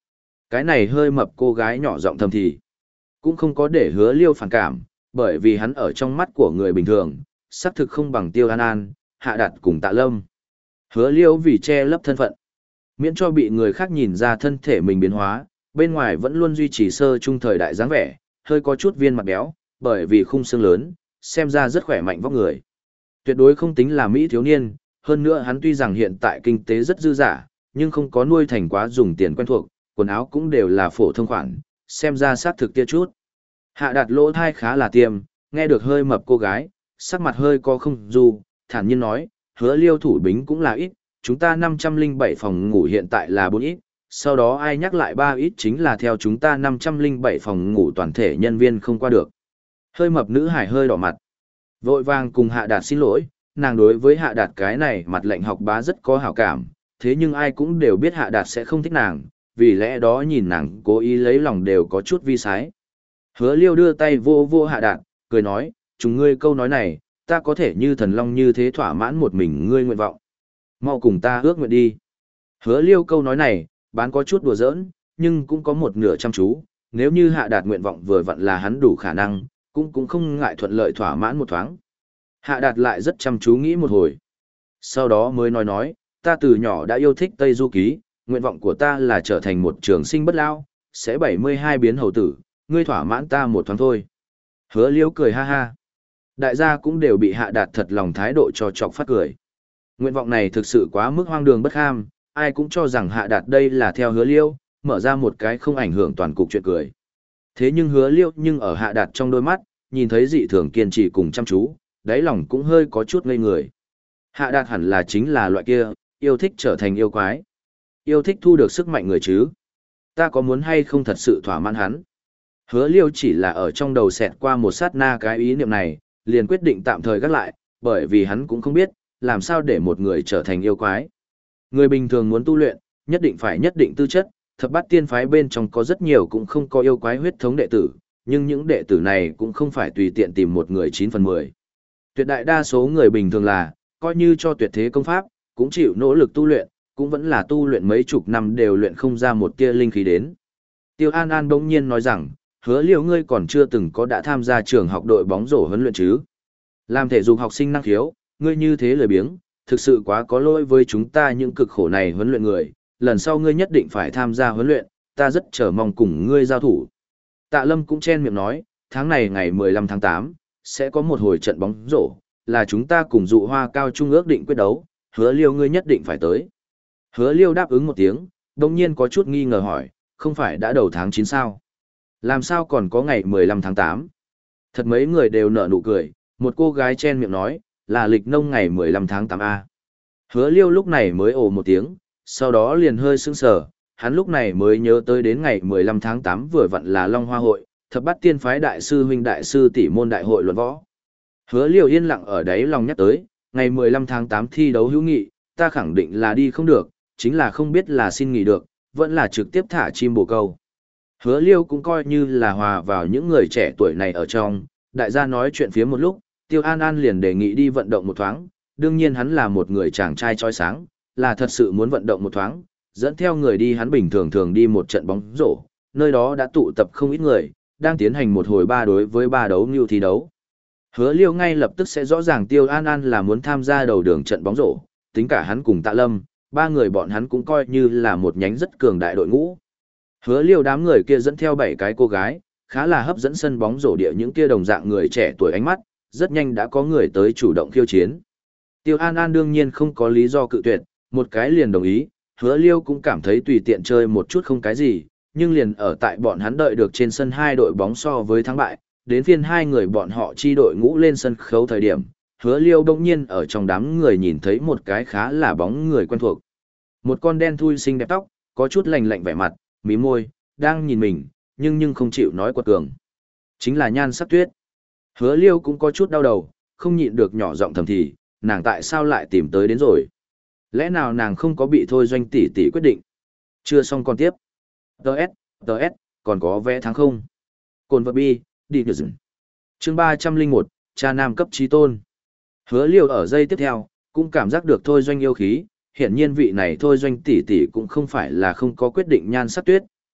Cái này hơi mập cô gái nhỏ giọng thầm thì. Cũng không có để hứa liêu phản cảm, bởi vì hắn ở trong mắt của người bình thường, xác thực không bằng Tiêu An An, Hạ Đạt cùng Tạ Lâm. Hứa liêu vì che lấp thân phận, miễn cho bị người khác nhìn ra thân thể mình biến hóa, bên ngoài vẫn luôn duy trì sơ trung thời đại dáng vẻ, hơi có chút viên mặt béo, bởi vì khung xương lớn, xem ra rất khỏe mạnh vóc người. Tuyệt đối không tính là Mỹ thiếu niên, hơn nữa hắn tuy rằng hiện tại kinh tế rất dư dả, nhưng không có nuôi thành quá dùng tiền quen thuộc, quần áo cũng đều là phổ thông khoản, xem ra sát thực tia chút. Hạ Đạt lỗ thai khá là tiêm, nghe được hơi mập cô gái, sắc mặt hơi có không du, thản nhiên nói, hứa liêu thủ bính cũng là ít, chúng ta năm trăm lẻ bảy phòng ngủ hiện tại là bốn ít, sau đó ai nhắc lại ba ít chính là theo chúng ta năm trăm lẻ bảy phòng ngủ toàn thể nhân viên không qua được. Hơi mập nữ hải hơi đỏ mặt. Vội vàng cùng Hạ Đạt xin lỗi, nàng đối với Hạ Đạt cái này mặt lệnh học bá rất có hảo cảm, thế nhưng ai cũng đều biết Hạ Đạt sẽ không thích nàng, vì lẽ đó nhìn nàng cố ý lấy lòng đều có chút vi sái. Hứa liêu đưa tay vô vô Hạ Đạt, cười nói, chúng ngươi câu nói này, ta có thể như thần long như thế thỏa mãn một mình ngươi nguyện vọng. Mau cùng ta ước nguyện đi. Hứa liêu câu nói này, bán có chút đùa giỡn, nhưng cũng có một nửa chăm chú, nếu như Hạ Đạt nguyện vọng vừa vặn là hắn đủ khả năng, cũng cũng không ngại thuận lợi thỏa mãn một thoáng. Hạ Đạt lại rất chăm chú nghĩ một hồi. Sau đó mới nói nói, ta từ nhỏ đã yêu thích Tây Du Ký, nguyện vọng của ta là trở thành một trường sinh bất lao, sẽ bảy mươi hai biến hầu tử, ngươi thỏa mãn ta một thoáng thôi. Hứa liêu cười ha ha. Đại gia cũng đều bị Hạ Đạt thật lòng thái độ cho chọc phát cười. Nguyện vọng này thực sự quá mức hoang đường bất kham, ai cũng cho rằng Hạ Đạt đây là theo hứa liêu, mở ra một cái không ảnh hưởng toàn cục chuyện cười. Thế nhưng hứa liêu nhưng ở Hạ Đạt trong đôi mắt, nhìn thấy dị thường kiên trì cùng chăm chú, đáy lòng cũng hơi có chút ngây người. Hạ Đạt hẳn là chính là loại kia, yêu thích trở thành yêu quái. Yêu thích thu được sức mạnh người chứ. Ta có muốn hay không thật sự thỏa mãn hắn? Hứa liêu chỉ là ở trong đầu xẹt qua một sát na cái ý niệm này, liền quyết định tạm thời gác lại, bởi vì hắn cũng không biết, làm sao để một người trở thành yêu quái. Người bình thường muốn tu luyện, nhất định phải nhất định tư chất, thập bát tiên phái bên trong có rất nhiều cũng không có yêu quái huyết thống đệ tử, nhưng những đệ tử này cũng không phải tùy tiện tìm một người chín phần mười. Tuyệt đại đa số người bình thường là, coi như cho tuyệt thế công pháp, cũng chịu nỗ lực tu luyện, cũng vẫn là tu luyện mấy chục năm đều luyện không ra một tia linh khí đến. Tiêu An An bỗng nhiên nói rằng, hứa liêu ngươi còn chưa từng có đã tham gia trường học đội bóng rổ huấn luyện chứ. Làm thể dục học sinh năng khiếu, ngươi như thế lười biếng, thực sự quá có lỗi với chúng ta những cực khổ này huấn luyện người, lần sau ngươi nhất định phải tham gia huấn luyện, ta rất chờ mong cùng ngươi giao thủ. Tạ Lâm cũng chen miệng nói, tháng này ngày mười lăm tháng tám, sẽ có một hồi trận bóng rổ, là chúng ta cùng dụ hoa cao trung ước định quyết đấu, hứa liêu ngươi nhất định phải tới. Hứa liêu đáp ứng một tiếng, đồng nhiên có chút nghi ngờ hỏi, không phải đã đầu tháng chín sao? Làm sao còn có ngày mười lăm tháng tám? Thật mấy người đều nở nụ cười, một cô gái chen miệng nói, là lịch nông ngày mười lăm tháng tám A. Hứa liêu lúc này mới ồ một tiếng, sau đó liền hơi sững sờ, hắn lúc này mới nhớ tới đến ngày mười lăm tháng tám vừa vặn là Long Hoa hội, thập bát tiên phái đại sư huynh đại sư tỷ môn đại hội luận võ. Hứa liêu yên lặng ở đấy lòng nhắc tới, ngày mười lăm tháng tám thi đấu hữu nghị, ta khẳng định là đi không được, chính là không biết là xin nghỉ được, vẫn là trực tiếp thả chim bồ câu. Hứa liêu cũng coi như là hòa vào những người trẻ tuổi này ở trong, đại gia nói chuyện phía một lúc, Tiêu An An liền đề nghị đi vận động một thoáng, đương nhiên hắn là một người chàng trai trói sáng, là thật sự muốn vận động một thoáng, dẫn theo người đi hắn bình thường thường đi một trận bóng rổ, nơi đó đã tụ tập không ít người, đang tiến hành một hồi ba đối với ba đấu như thi đấu. Hứa liêu ngay lập tức sẽ rõ ràng Tiêu An An là muốn tham gia đầu đường trận bóng rổ, tính cả hắn cùng Tạ Lâm, ba người bọn hắn cũng coi như là một nhánh rất cường đại đội ngũ. Hứa liêu đám người kia dẫn theo bảy cái cô gái, khá là hấp dẫn sân bóng rổ địa những kia đồng dạng người trẻ tuổi ánh mắt, rất nhanh đã có người tới chủ động khiêu chiến. Tiêu An An đương nhiên không có lý do cự tuyệt, một cái liền đồng ý, hứa liêu cũng cảm thấy tùy tiện chơi một chút không cái gì, nhưng liền ở tại bọn hắn đợi được trên sân hai đội bóng so với thắng bại, đến phiên hai người bọn họ chi đội ngũ lên sân khấu thời điểm, hứa liêu đông nhiên ở trong đám người nhìn thấy một cái khá là bóng người quen thuộc. Một con đen thui xinh đẹp tóc, có chút lạnh lạnh vẻ mặt, mí môi, đang nhìn mình, nhưng nhưng không chịu nói quật cường. Chính là Nhan Sắc Tuyết. Hứa liêu cũng có chút đau đầu, không nhịn được nhỏ giọng thầm thì, nàng tại sao lại tìm tới đến rồi? Lẽ nào nàng không có bị thôi doanh tỷ tỷ quyết định? Chưa xong còn tiếp. Đợt, đợt, còn có vé tháng không? Cồn vật bi, đi được dừng. Chương ba trăm lẻ một, cha nam cấp trí tôn. Hứa liêu ở giây tiếp theo, cũng cảm giác được thôi doanh yêu khí, hiển nhiên vị này thôi doanh tỷ tỷ cũng không phải là không có quyết định Nhan Sắc Tuyết,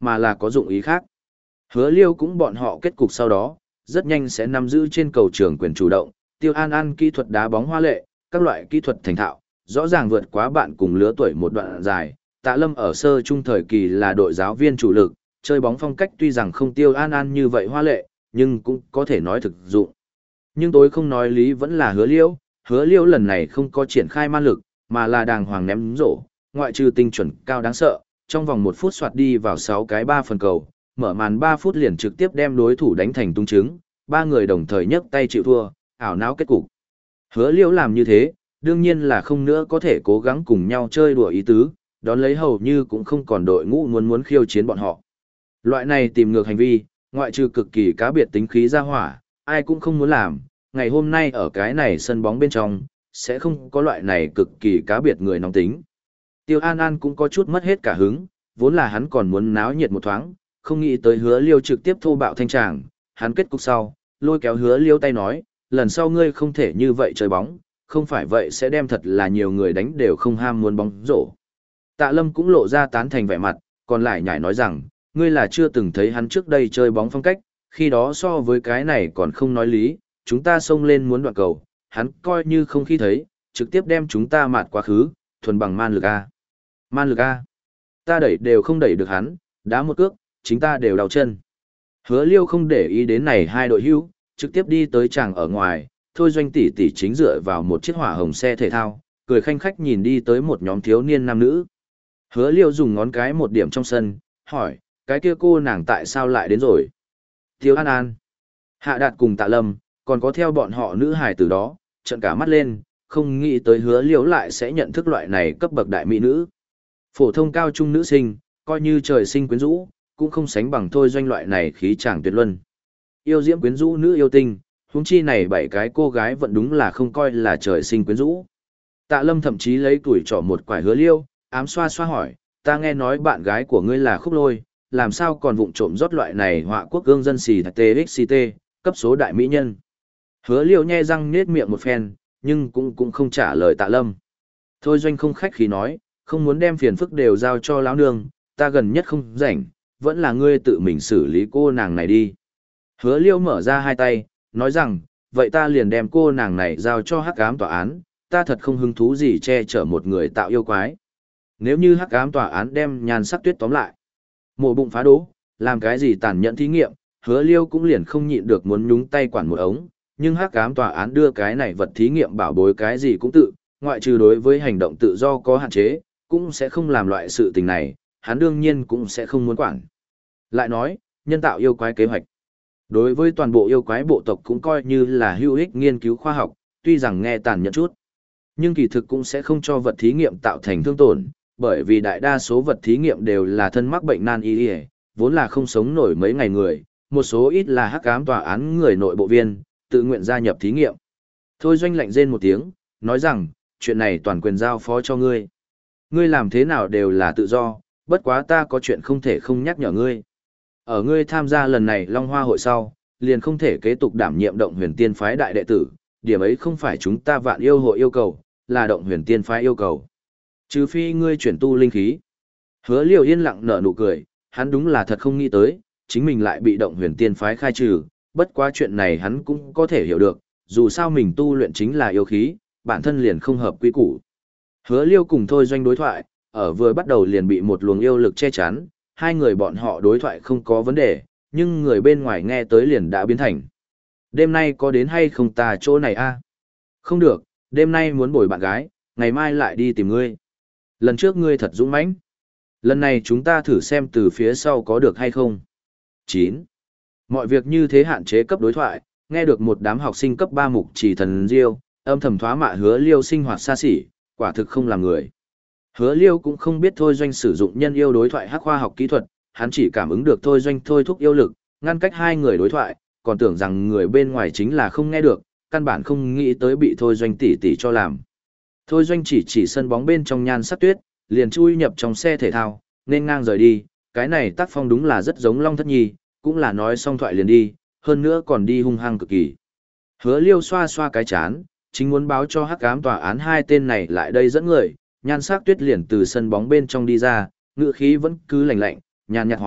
mà là có dụng ý khác. Hứa Liêu cũng bọn họ kết cục sau đó, rất nhanh sẽ nắm giữ trên cầu trường quyền chủ động, Tiêu An An kỹ thuật đá bóng hoa lệ, các loại kỹ thuật thành thạo, rõ ràng vượt quá bạn cùng lứa tuổi một đoạn dài. Tạ Lâm ở sơ trung thời kỳ là đội giáo viên chủ lực, chơi bóng phong cách tuy rằng không Tiêu An An như vậy hoa lệ, nhưng cũng có thể nói thực dụng. Nhưng tối không nói lý vẫn là Hứa Liêu, Hứa Liêu lần này không có triển khai man lực, mà là đàng hoàng ném rổ, ngoại trừ tinh chuẩn cao đáng sợ, trong vòng một phút soạt đi vào sáu cái ba phần cầu, mở màn ba phút liền trực tiếp đem đối thủ đánh thành tung trứng, ba người đồng thời nhấc tay chịu thua, ảo não kết cục. Hứa Liễu làm như thế, đương nhiên là không nữa có thể cố gắng cùng nhau chơi đùa ý tứ, đón lấy hầu như cũng không còn đội ngũ muốn muốn khiêu chiến bọn họ. Loại này tìm ngược hành vi, ngoại trừ cực kỳ cá biệt tính khí ra hỏa, ai cũng không muốn làm, ngày hôm nay ở cái này sân bóng bên trong, sẽ không có loại này cực kỳ cá biệt người nóng tính. Tiêu An An cũng có chút mất hết cả hứng, vốn là hắn còn muốn náo nhiệt một thoáng, không nghĩ tới Hứa Liêu trực tiếp thô bạo thanh tràng, hắn kết cục sau, lôi kéo Hứa Liêu tay nói, lần sau ngươi không thể như vậy chơi bóng, không phải vậy sẽ đem thật là nhiều người đánh đều không ham muốn bóng rổ. Tạ Lâm cũng lộ ra tán thành vẻ mặt, còn lại nhảy nói rằng, ngươi là chưa từng thấy hắn trước đây chơi bóng phong cách, khi đó so với cái này còn không nói lý, chúng ta xông lên muốn đoạn cầu, hắn coi như không khi thấy, trực tiếp đem chúng ta mạt quá khứ, thuần bằng man lực A. Man lực A. Ta đẩy đều không đẩy được hắn, đá một cước, chính ta đều đau chân. Hứa Liêu không để ý đến này hai đội hữu, trực tiếp đi tới chàng ở ngoài, Thôi Doanh tỷ tỷ chính dựa vào một chiếc hỏa hồng xe thể thao, cười khanh khách nhìn đi tới một nhóm thiếu niên nam nữ. Hứa Liêu dùng ngón cái một điểm trong sân, hỏi, cái kia cô nàng tại sao lại đến rồi? Tiêu An An, Hạ Đạt cùng Tạ Lâm, còn có theo bọn họ nữ hài từ đó, trợn cả mắt lên, không nghĩ tới Hứa Liêu lại sẽ nhận thức loại này cấp bậc đại mỹ nữ. Phổ thông cao trung nữ sinh, coi như trời sinh quyến rũ, cũng không sánh bằng Thôi Doanh loại này khí chàng tuyệt luân. Yêu diễm quyến rũ nữ yêu tinh, huống chi này bảy cái cô gái vẫn đúng là không coi là trời sinh quyến rũ. Tạ Lâm thậm chí lấy tuổi trỏ một quải Hứa Liêu, ám xoa xoa hỏi, ta nghe nói bạn gái của ngươi là Khúc Lôi, làm sao còn vụng trộm rót loại này họa quốc gương dân xì tê ích xê tê, cấp số đại mỹ nhân. Hứa Liêu nhe răng nết miệng một phen, nhưng cũng cũng không trả lời Tạ Lâm. Thôi Doanh không khách khí nói, không muốn đem phiền phức đều giao cho lão nương, ta gần nhất không rảnh, vẫn là ngươi tự mình xử lý cô nàng này đi. Hứa Liêu mở ra hai tay, nói rằng, vậy ta liền đem cô nàng này giao cho hắc ám tòa án, ta thật không hứng thú gì che chở một người tạo yêu quái. Nếu như hắc ám tòa án đem Nhan Sắc Tuyết tóm lại, mổ bụng phá đố, làm cái gì tàn nhẫn thí nghiệm, Hứa Liêu cũng liền không nhịn được muốn nhúng tay quản một ống, nhưng hắc ám tòa án đưa cái này vật thí nghiệm bảo bối cái gì cũng tự, ngoại trừ đối với hành động tự do có hạn chế, cũng sẽ không làm loại sự tình này, hắn đương nhiên cũng sẽ không muốn quản. Lại nói, nhân tạo yêu quái kế hoạch. Đối với toàn bộ yêu quái bộ tộc cũng coi như là hữu ích nghiên cứu khoa học, tuy rằng nghe tàn nhẫn chút, nhưng kỳ thực cũng sẽ không cho vật thí nghiệm tạo thành thương tổn, bởi vì đại đa số vật thí nghiệm đều là thân mắc bệnh nan y, vốn là không sống nổi mấy ngày người, một số ít là hắc ám tòa án người nội bộ viên, tự nguyện gia nhập thí nghiệm. Thôi Doanh lạnh rên một tiếng, nói rằng, chuyện này toàn quyền giao phó cho ngươi. Ngươi làm thế nào đều là tự do, bất quá ta có chuyện không thể không nhắc nhở ngươi. Ở ngươi tham gia lần này Long Hoa hội sau, liền không thể kế tục đảm nhiệm Động Huyền Tiên phái đại đệ tử, điểm ấy không phải chúng ta Vạn Yêu hội yêu cầu, là Động Huyền Tiên phái yêu cầu. Trừ phi ngươi chuyển tu linh khí. Hứa Liêu yên lặng nở nụ cười, hắn đúng là thật không nghĩ tới, chính mình lại bị Động Huyền Tiên phái khai trừ, bất quá chuyện này hắn cũng có thể hiểu được, dù sao mình tu luyện chính là yêu khí, bản thân liền không hợp quy củ. Hứa Liêu cùng Thôi Doanh đối thoại, ở vừa bắt đầu liền bị một luồng yêu lực che chắn, hai người bọn họ đối thoại không có vấn đề, nhưng người bên ngoài nghe tới liền đã biến thành. Đêm nay có đến hay không ta chỗ này a? Không được, đêm nay muốn bồi bạn gái, ngày mai lại đi tìm ngươi. Lần trước ngươi thật dũng mãnh. Lần này chúng ta thử xem từ phía sau có được hay không. chín. Mọi việc như thế hạn chế cấp đối thoại, nghe được một đám học sinh cấp ba mục chỉ thần diêu, âm thầm thoá mạ Hứa Liêu sinh hoạt xa xỉ, quả thực không làm người. Hứa Liêu cũng không biết Thôi Doanh sử dụng nhân yêu đối thoại hắc khoa học kỹ thuật, hắn chỉ cảm ứng được Thôi Doanh thôi thúc yêu lực, ngăn cách hai người đối thoại, còn tưởng rằng người bên ngoài chính là không nghe được, căn bản không nghĩ tới bị Thôi Doanh tỉ tỉ cho làm. Thôi Doanh chỉ chỉ sân bóng bên trong Nhan Sắc Tuyết, liền chui nhập trong xe thể thao, nên ngang rời đi, cái này tác phong đúng là rất giống Long Thất Nhi, cũng là nói xong thoại liền đi, hơn nữa còn đi hung hăng cực kỳ. Hứa Liêu xoa xoa cái chán, chính muốn báo cho hắc ám tòa án hai tên này lại đây dẫn người, Nhan Sắc Tuyết liền từ sân bóng bên trong đi ra, ngữ khí vẫn cứ lạnh lạnh, nhàn nhạt hỏi,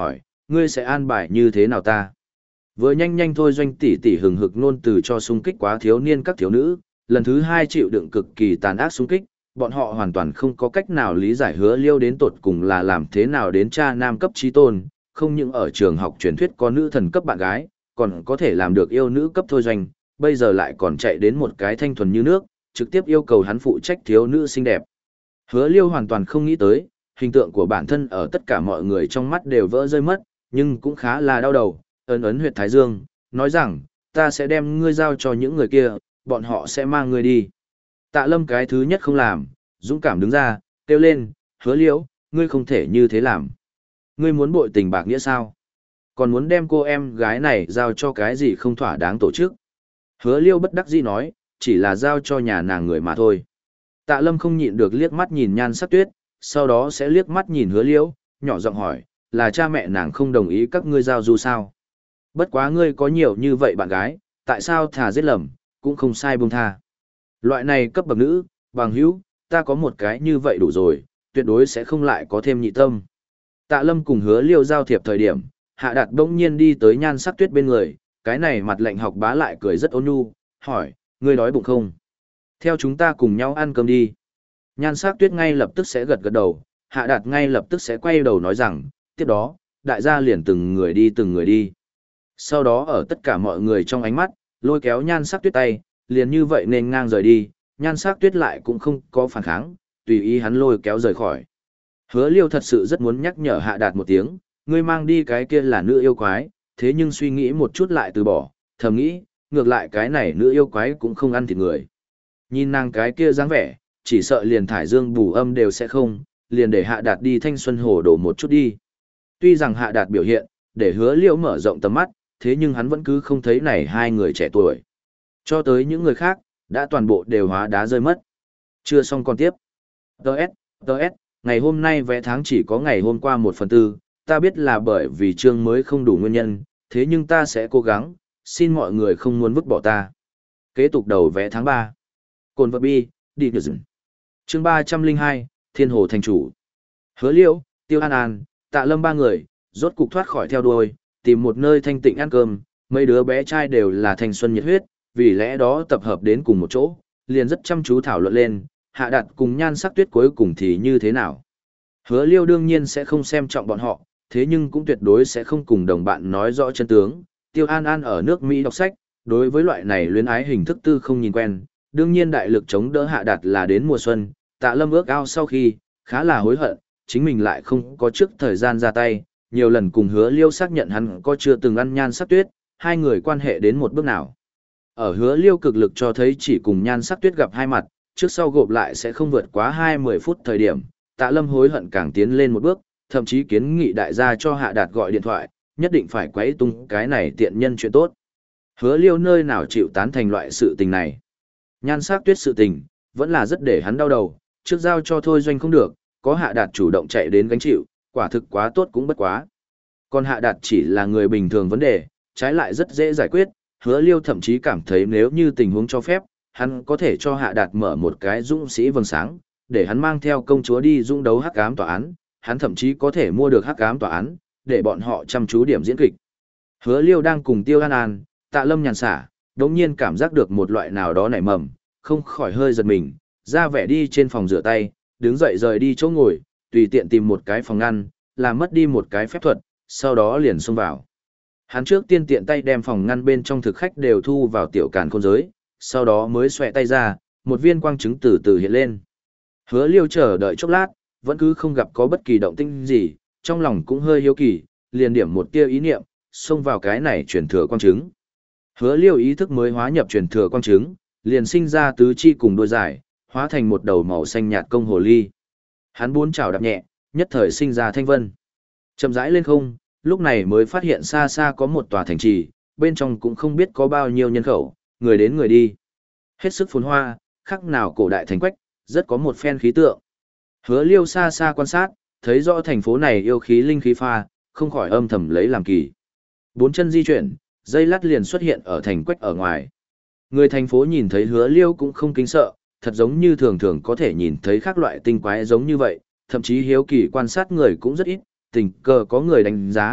ngươi sẽ an bài như thế nào ta? Vừa nhanh nhanh thôi doanh tỷ tỷ hừng hực nôn từ cho xung kích quá thiếu niên các thiếu nữ, lần thứ hai chịu đựng cực kỳ tàn ác xung kích, bọn họ hoàn toàn không có cách nào lý giải Hứa Liêu đến tột cùng là làm thế nào đến cha nam cấp trí tôn, không những ở trường học truyền thuyết có nữ thần cấp bạn gái, còn có thể làm được yêu nữ cấp thôi doanh, bây giờ lại còn chạy đến một cái thanh thuần như nước, trực tiếp yêu cầu hắn phụ trách thiếu nữ xinh đẹp. Hứa Liêu hoàn toàn không nghĩ tới, hình tượng của bản thân ở tất cả mọi người trong mắt đều vỡ rơi mất, nhưng cũng khá là đau đầu, ấn ấn huyệt thái dương, nói rằng, ta sẽ đem ngươi giao cho những người kia, bọn họ sẽ mang ngươi đi. Tạ Lâm cái thứ nhất không làm, dũng cảm đứng ra, kêu lên, Hứa Liêu, ngươi không thể như thế làm. Ngươi muốn bội tình bạc nghĩa sao? Còn muốn đem cô em gái này giao cho cái gì không thỏa đáng tổ chức? Hứa Liêu bất đắc dĩ nói, chỉ là giao cho nhà nàng người mà thôi. Tạ Lâm không nhịn được liếc mắt nhìn Nhan Sắc Tuyết, sau đó sẽ liếc mắt nhìn Hứa Liêu, nhỏ giọng hỏi, là cha mẹ nàng không đồng ý các ngươi giao du sao? Bất quá ngươi có nhiều như vậy bạn gái, tại sao thà giết lầm, cũng không sai buông tha. Loại này cấp bậc nữ, bằng hữu, ta có một cái như vậy đủ rồi, tuyệt đối sẽ không lại có thêm nhị tâm. Tạ Lâm cùng Hứa Liêu giao thiệp thời điểm, Hạ Đạt bỗng nhiên đi tới Nhan Sắc Tuyết bên người, cái này mặt lạnh học bá lại cười rất ôn nhu, hỏi, ngươi đói bụng không? Theo chúng ta cùng nhau ăn cơm đi. Nhan Sắc Tuyết ngay lập tức sẽ gật gật đầu, Hạ Đạt ngay lập tức sẽ quay đầu nói rằng, tiếp đó, đại gia liền từng người đi từng người đi. Sau đó ở tất cả mọi người trong ánh mắt, lôi kéo Nhan Sắc Tuyết tay, liền như vậy nên ngang rời đi, Nhan Sắc Tuyết lại cũng không có phản kháng, tùy ý hắn lôi kéo rời khỏi. Hứa Liêu thật sự rất muốn nhắc nhở Hạ Đạt một tiếng, ngươi mang đi cái kia là nữ yêu quái, thế nhưng suy nghĩ một chút lại từ bỏ, thầm nghĩ, ngược lại cái này nữ yêu quái cũng không ăn thịt người. Nhìn nàng cái kia dáng vẻ, chỉ sợ liền thải dương bù âm đều sẽ không, liền để Hạ Đạt đi Thanh Xuân Hồ đổ một chút đi. Tuy rằng Hạ Đạt biểu hiện, để Hứa Liêu mở rộng tầm mắt, thế nhưng hắn vẫn cứ không thấy này hai người trẻ tuổi. Cho tới những người khác, đã toàn bộ đều hóa đá rơi mất. Chưa xong còn tiếp. Đợt, đợt, ngày hôm nay vé tháng chỉ có ngày hôm qua một phần tư, ta biết là bởi vì chương mới không đủ nguyên nhân, thế nhưng ta sẽ cố gắng, xin mọi người không muốn vứt bỏ ta. Kế tục đầu vé tháng ba. Cồn vật bi, đi được dừng. Chương ba trăm linh hai, Thiên Hồ Thành Chủ. Hứa Liêu, Tiêu An An, Tạ Lâm ba người, rốt cục thoát khỏi theo đuôi, tìm một nơi thanh tịnh ăn cơm, mấy đứa bé trai đều là thanh xuân nhiệt huyết, vì lẽ đó tập hợp đến cùng một chỗ, liền rất chăm chú thảo luận lên, Hạ Đạt cùng Nhan Sắc Tuyết cuối cùng thì như thế nào. Hứa Liêu đương nhiên sẽ không xem trọng bọn họ, thế nhưng cũng tuyệt đối sẽ không cùng đồng bạn nói rõ chân tướng. Tiêu An An ở nước Mỹ đọc sách, đối với loại này luyến ái hình thức tư không nhìn quen, đương nhiên đại lực chống đỡ Hạ Đạt là đến mùa xuân, Tạ Lâm ước ao sau khi, khá là hối hận, chính mình lại không có trước thời gian ra tay, nhiều lần cùng Hứa Liêu xác nhận hắn có chưa từng ăn Nhan Sắc Tuyết, hai người quan hệ đến một bước nào. Ở Hứa Liêu cực lực cho thấy chỉ cùng Nhan Sắc Tuyết gặp hai mặt, trước sau gộp lại sẽ không vượt quá hai mươi phút thời điểm, Tạ Lâm hối hận càng tiến lên một bước, thậm chí kiến nghị đại gia cho Hạ Đạt gọi điện thoại, nhất định phải quấy tung cái này tiện nhân chuyện tốt. Hứa Liêu nơi nào chịu tán thành loại sự tình này. Nhan Sắc Tuyết sự tình, vẫn là rất để hắn đau đầu, trước giao cho thôi doanh không được, có Hạ Đạt chủ động chạy đến gánh chịu, quả thực quá tốt cũng bất quá. Còn Hạ Đạt chỉ là người bình thường vấn đề, trái lại rất dễ giải quyết, Hứa Liêu thậm chí cảm thấy nếu như tình huống cho phép, hắn có thể cho Hạ Đạt mở một cái dũng sĩ vầng sáng, để hắn mang theo công chúa đi dũng đấu hắc ám tòa án, hắn thậm chí có thể mua được hắc ám tòa án, để bọn họ chăm chú điểm diễn kịch. Hứa Liêu đang cùng Tiêu An An, Tạ Lâm nhàn xả, đống nhiên cảm giác được một loại nào đó nảy mầm, không khỏi hơi giật mình, ra vẻ đi trên phòng rửa tay, đứng dậy rời đi chỗ ngồi, tùy tiện tìm một cái phòng ngăn, làm mất đi một cái phép thuật, sau đó liền xông vào. Hắn trước tiên tiện tay đem phòng ngăn bên trong thực khách đều thu vào tiểu càn khôn giới, sau đó mới xoẹ tay ra, một viên quang trứng từ từ hiện lên. Hứa Liêu chờ đợi chốc lát, vẫn cứ không gặp có bất kỳ động tĩnh gì, trong lòng cũng hơi hiếu kỳ, liền điểm một tia ý niệm, xông vào cái này truyền thừa quang trứng. Hứa Liêu ý thức mới hóa nhập truyền thừa quang trứng, liền sinh ra tứ chi cùng đuôi dài, hóa thành một đầu màu xanh nhạt công hồ ly. Hắn bốn chảo đạp nhẹ, nhất thời sinh ra thanh vân. Chậm rãi lên không, lúc này mới phát hiện xa xa có một tòa thành trì, bên trong cũng không biết có bao nhiêu nhân khẩu, người đến người đi. Hết sức phồn hoa, khác nào cổ đại thành quách, rất có một phen khí tượng. Hứa Liêu xa xa quan sát, thấy rõ thành phố này yêu khí linh khí pha, không khỏi âm thầm lấy làm kỳ. Bốn chân di chuyển, dây lát liền xuất hiện ở thành quách ở ngoài. Người thành phố nhìn thấy Hứa Liêu cũng không kinh sợ, thật giống như thường thường có thể nhìn thấy các loại tinh quái giống như vậy, thậm chí hiếu kỳ quan sát người cũng rất ít, tình cờ có người đánh giá,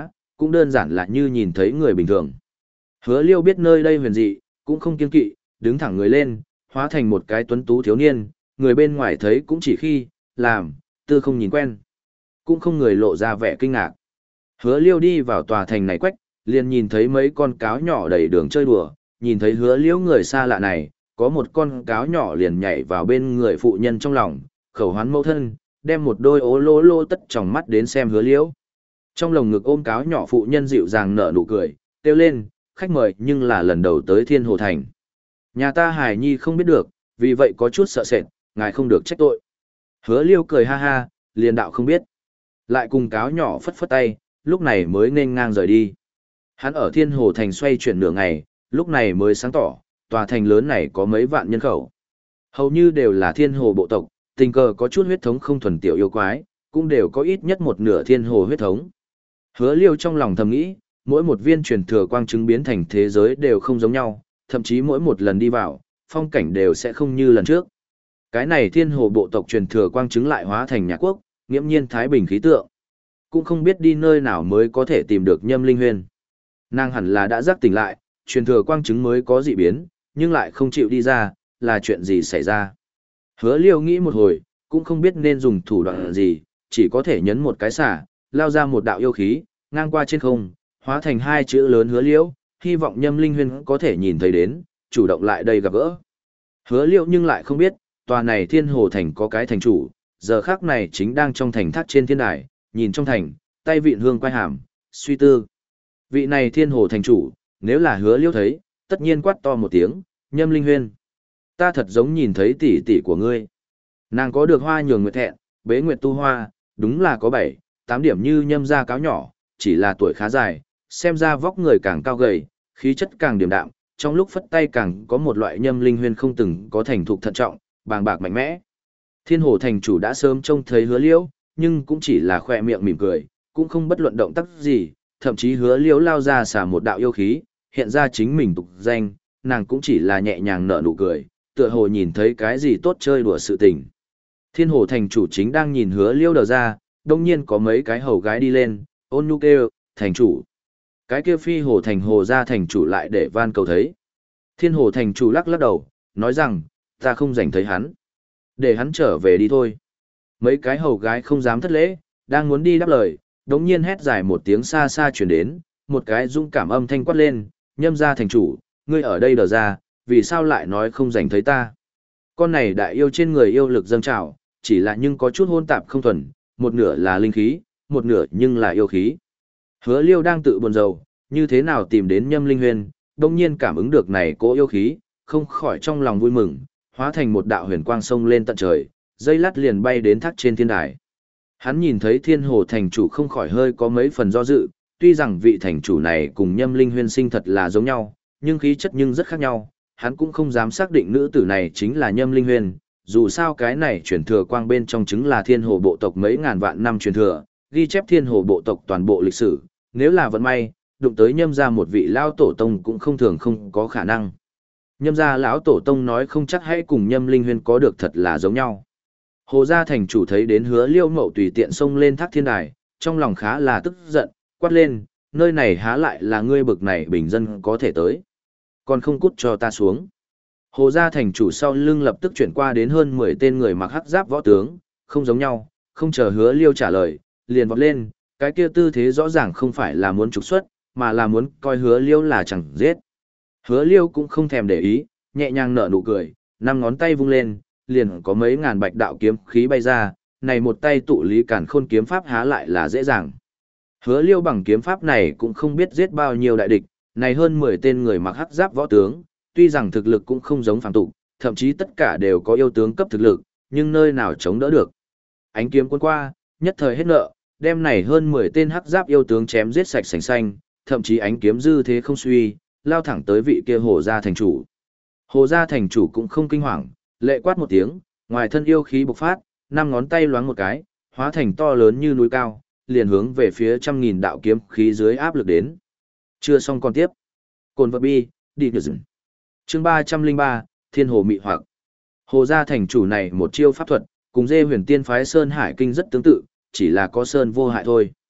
cũng đơn giản là như nhìn thấy người bình thường. Hứa Liêu biết nơi đây huyền dị, cũng không kiêng kỵ, đứng thẳng người lên, hóa thành một cái tuấn tú thiếu niên, người bên ngoài thấy cũng chỉ khi, làm, tư không nhìn quen. Cũng không người lộ ra vẻ kinh ngạc. Hứa Liêu đi vào tòa thành này quách, liền nhìn thấy mấy con cáo nhỏ đầy đường chơi đùa, nhìn thấy Hứa Liêu người xa lạ này, có một con cáo nhỏ liền nhảy vào bên người phụ nhân trong lòng, khẩu hoán mẫu thân, đem một đôi ố lô lô tất tròng mắt đến xem Hứa Liêu. Trong lồng ngực ôm cáo nhỏ phụ nhân dịu dàng nở nụ cười, kêu lên, khách mời nhưng là lần đầu tới Thiên Hồ Thành. Nhà ta Hải Nhi không biết được, vì vậy có chút sợ sệt, ngài không được trách tội. Hứa Liêu cười ha ha, liền đạo không biết. Lại cùng cáo nhỏ phất phất tay, lúc này mới nên ngang rời đi. Hắn ở Thiên Hồ Thành xoay chuyển nửa ngày, lúc này mới sáng tỏ, tòa thành lớn này có mấy vạn nhân khẩu. Hầu như đều là Thiên Hồ bộ tộc, tình cờ có chút huyết thống không thuần tiểu yêu quái, cũng đều có ít nhất một nửa Thiên Hồ huyết thống. Hứa Liêu trong lòng thầm nghĩ, mỗi một viên truyền thừa quang chứng biến thành thế giới đều không giống nhau, thậm chí mỗi một lần đi vào, phong cảnh đều sẽ không như lần trước. Cái này Thiên Hồ bộ tộc truyền thừa quang chứng lại hóa thành nhà quốc, nghiễm nhiên thái bình khí tượng. Cũng không biết đi nơi nào mới có thể tìm được Nhâm Linh Huyên. Nàng hẳn là đã giác tỉnh lại, truyền thừa quang chứng mới có dị biến, nhưng lại không chịu đi ra, là chuyện gì xảy ra. Hứa Liêu nghĩ một hồi, cũng không biết nên dùng thủ đoạn gì, chỉ có thể nhấn một cái xả, lao ra một đạo yêu khí, ngang qua trên không, hóa thành hai chữ lớn Hứa Liêu, hy vọng Nhâm Linh Huyên có thể nhìn thấy đến, chủ động lại đây gặp gỡ. Hứa Liêu nhưng lại không biết, tòa này Thiên Hồ Thành có cái thành chủ, giờ khắc này chính đang trong thành thác trên thiên đài, nhìn trong thành, tay vịn hương quay hàm, suy tư. Vị này Thiên Hồ Thành chủ, nếu là Hứa Liêu thấy, tất nhiên quát to một tiếng, Nhâm Linh Huyên. Ta thật giống nhìn thấy tỷ tỷ của ngươi. Nàng có được hoa nhường nguyệt thẹn, bế nguyệt tu hoa, đúng là có bảy, tám điểm như Nhâm gia cáo nhỏ, chỉ là tuổi khá dài, xem ra vóc người càng cao gầy, khí chất càng điềm đạm, trong lúc phất tay càng có một loại Nhâm Linh Huyên không từng có thành thục thận trọng, bàng bạc mạnh mẽ. Thiên Hồ Thành chủ đã sớm trông thấy Hứa Liêu, nhưng cũng chỉ là khoe miệng mỉm cười, cũng không bất luận động tác gì, thậm chí Hứa Liêu lao ra xả một đạo yêu khí, hiện ra chính mình tục danh, nàng cũng chỉ là nhẹ nhàng nở nụ cười, tựa hồ nhìn thấy cái gì tốt chơi đùa sự tình. Thiên Hồ Thành chủ chính đang nhìn Hứa Liêu đờ ra, đông nhiên có mấy cái hầu gái đi lên, ôn nhu kêu, thành chủ. Cái kia phi Hồ Thành Hồ ra thành chủ lại để van cầu thấy. Thiên Hồ Thành chủ lắc lắc đầu, nói rằng, ta không rảnh thấy hắn. Để hắn trở về đi thôi. Mấy cái hầu gái không dám thất lễ, đang muốn đi đáp lời, đống nhiên hét dài một tiếng xa xa chuyển đến, một cái dung cảm âm thanh quát lên, Nhâm gia thành chủ, ngươi ở đây đờ ra, vì sao lại nói không rảnh thấy ta. Con này đại yêu trên người yêu lực dâng trào, chỉ là nhưng có chút hôn tạp không thuần, một nửa là linh khí, một nửa nhưng là yêu khí. Hứa Liêu đang tự buồn rầu, như thế nào tìm đến Nhâm Linh Huyên, đông nhiên cảm ứng được này cố yêu khí, không khỏi trong lòng vui mừng, hóa thành một đạo huyền quang sông lên tận trời, dây lát liền bay đến thác trên thiên đài. Hắn nhìn thấy Thiên Hồ thành chủ không khỏi hơi có mấy phần do dự, tuy rằng vị thành chủ này cùng Nhâm Linh Huyên sinh thật là giống nhau, nhưng khí chất nhưng rất khác nhau, hắn cũng không dám xác định nữ tử này chính là Nhâm Linh Huyên, dù sao cái này truyền thừa quang bên trong chứng là Thiên Hồ bộ tộc mấy ngàn vạn năm truyền thừa, ghi chép Thiên Hồ bộ tộc toàn bộ lịch sử, nếu là vận may, đụng tới Nhâm gia một vị lão tổ tông cũng không thường không có khả năng. Nhâm gia lão tổ tông nói không chắc hãy cùng Nhâm Linh Huyên có được thật là giống nhau. Hồ gia thành chủ thấy đến Hứa Liêu Mậu tùy tiện xông lên thác thiên đài, trong lòng khá là tức giận, quát lên, nơi này há lại là ngươi bực này bình dân có thể tới. Còn không cút cho ta xuống. Hồ gia thành chủ sau lưng lập tức chuyển qua đến hơn mười tên người mặc hắc giáp võ tướng, không giống nhau, không chờ Hứa Liêu trả lời, liền vọt lên, cái kia tư thế rõ ràng không phải là muốn trục xuất, mà là muốn coi Hứa Liêu là chẳng giết. Hứa Liêu cũng không thèm để ý, nhẹ nhàng nở nụ cười, năm ngón tay vung lên, liền có mấy ngàn bạch đạo kiếm khí bay ra, này một tay tụ lý cản khôn kiếm pháp há lại là dễ dàng. Hứa Liêu bằng kiếm pháp này cũng không biết giết bao nhiêu đại địch, này hơn mười tên người mặc hắc giáp võ tướng, tuy rằng thực lực cũng không giống phàm tục, thậm chí tất cả đều có yêu tướng cấp thực lực, nhưng nơi nào chống đỡ được. Ánh kiếm cuốn qua, nhất thời hết nợ, đem này hơn mười tên hắc giáp yêu tướng chém giết sạch sành xanh, thậm chí ánh kiếm dư thế không suy, lao thẳng tới vị kia Hồ gia thành chủ. Hồ gia thành chủ cũng không kinh hoàng, lệ quát một tiếng, ngoài thân yêu khí bộc phát, năm ngón tay loáng một cái, hóa thành to lớn như núi cao, liền hướng về phía trăm nghìn đạo kiếm khí dưới áp lực đến. Chưa xong còn tiếp. Cồn vật bi, đi được dừng. Chương ba trăm linh ba, Thiên Hồ Mị Hoặc. Hồ gia thành chủ này một chiêu pháp thuật, cùng Dê Huyền Tiên phái Sơn Hải Kinh rất tương tự, chỉ là có sơn vô hại thôi.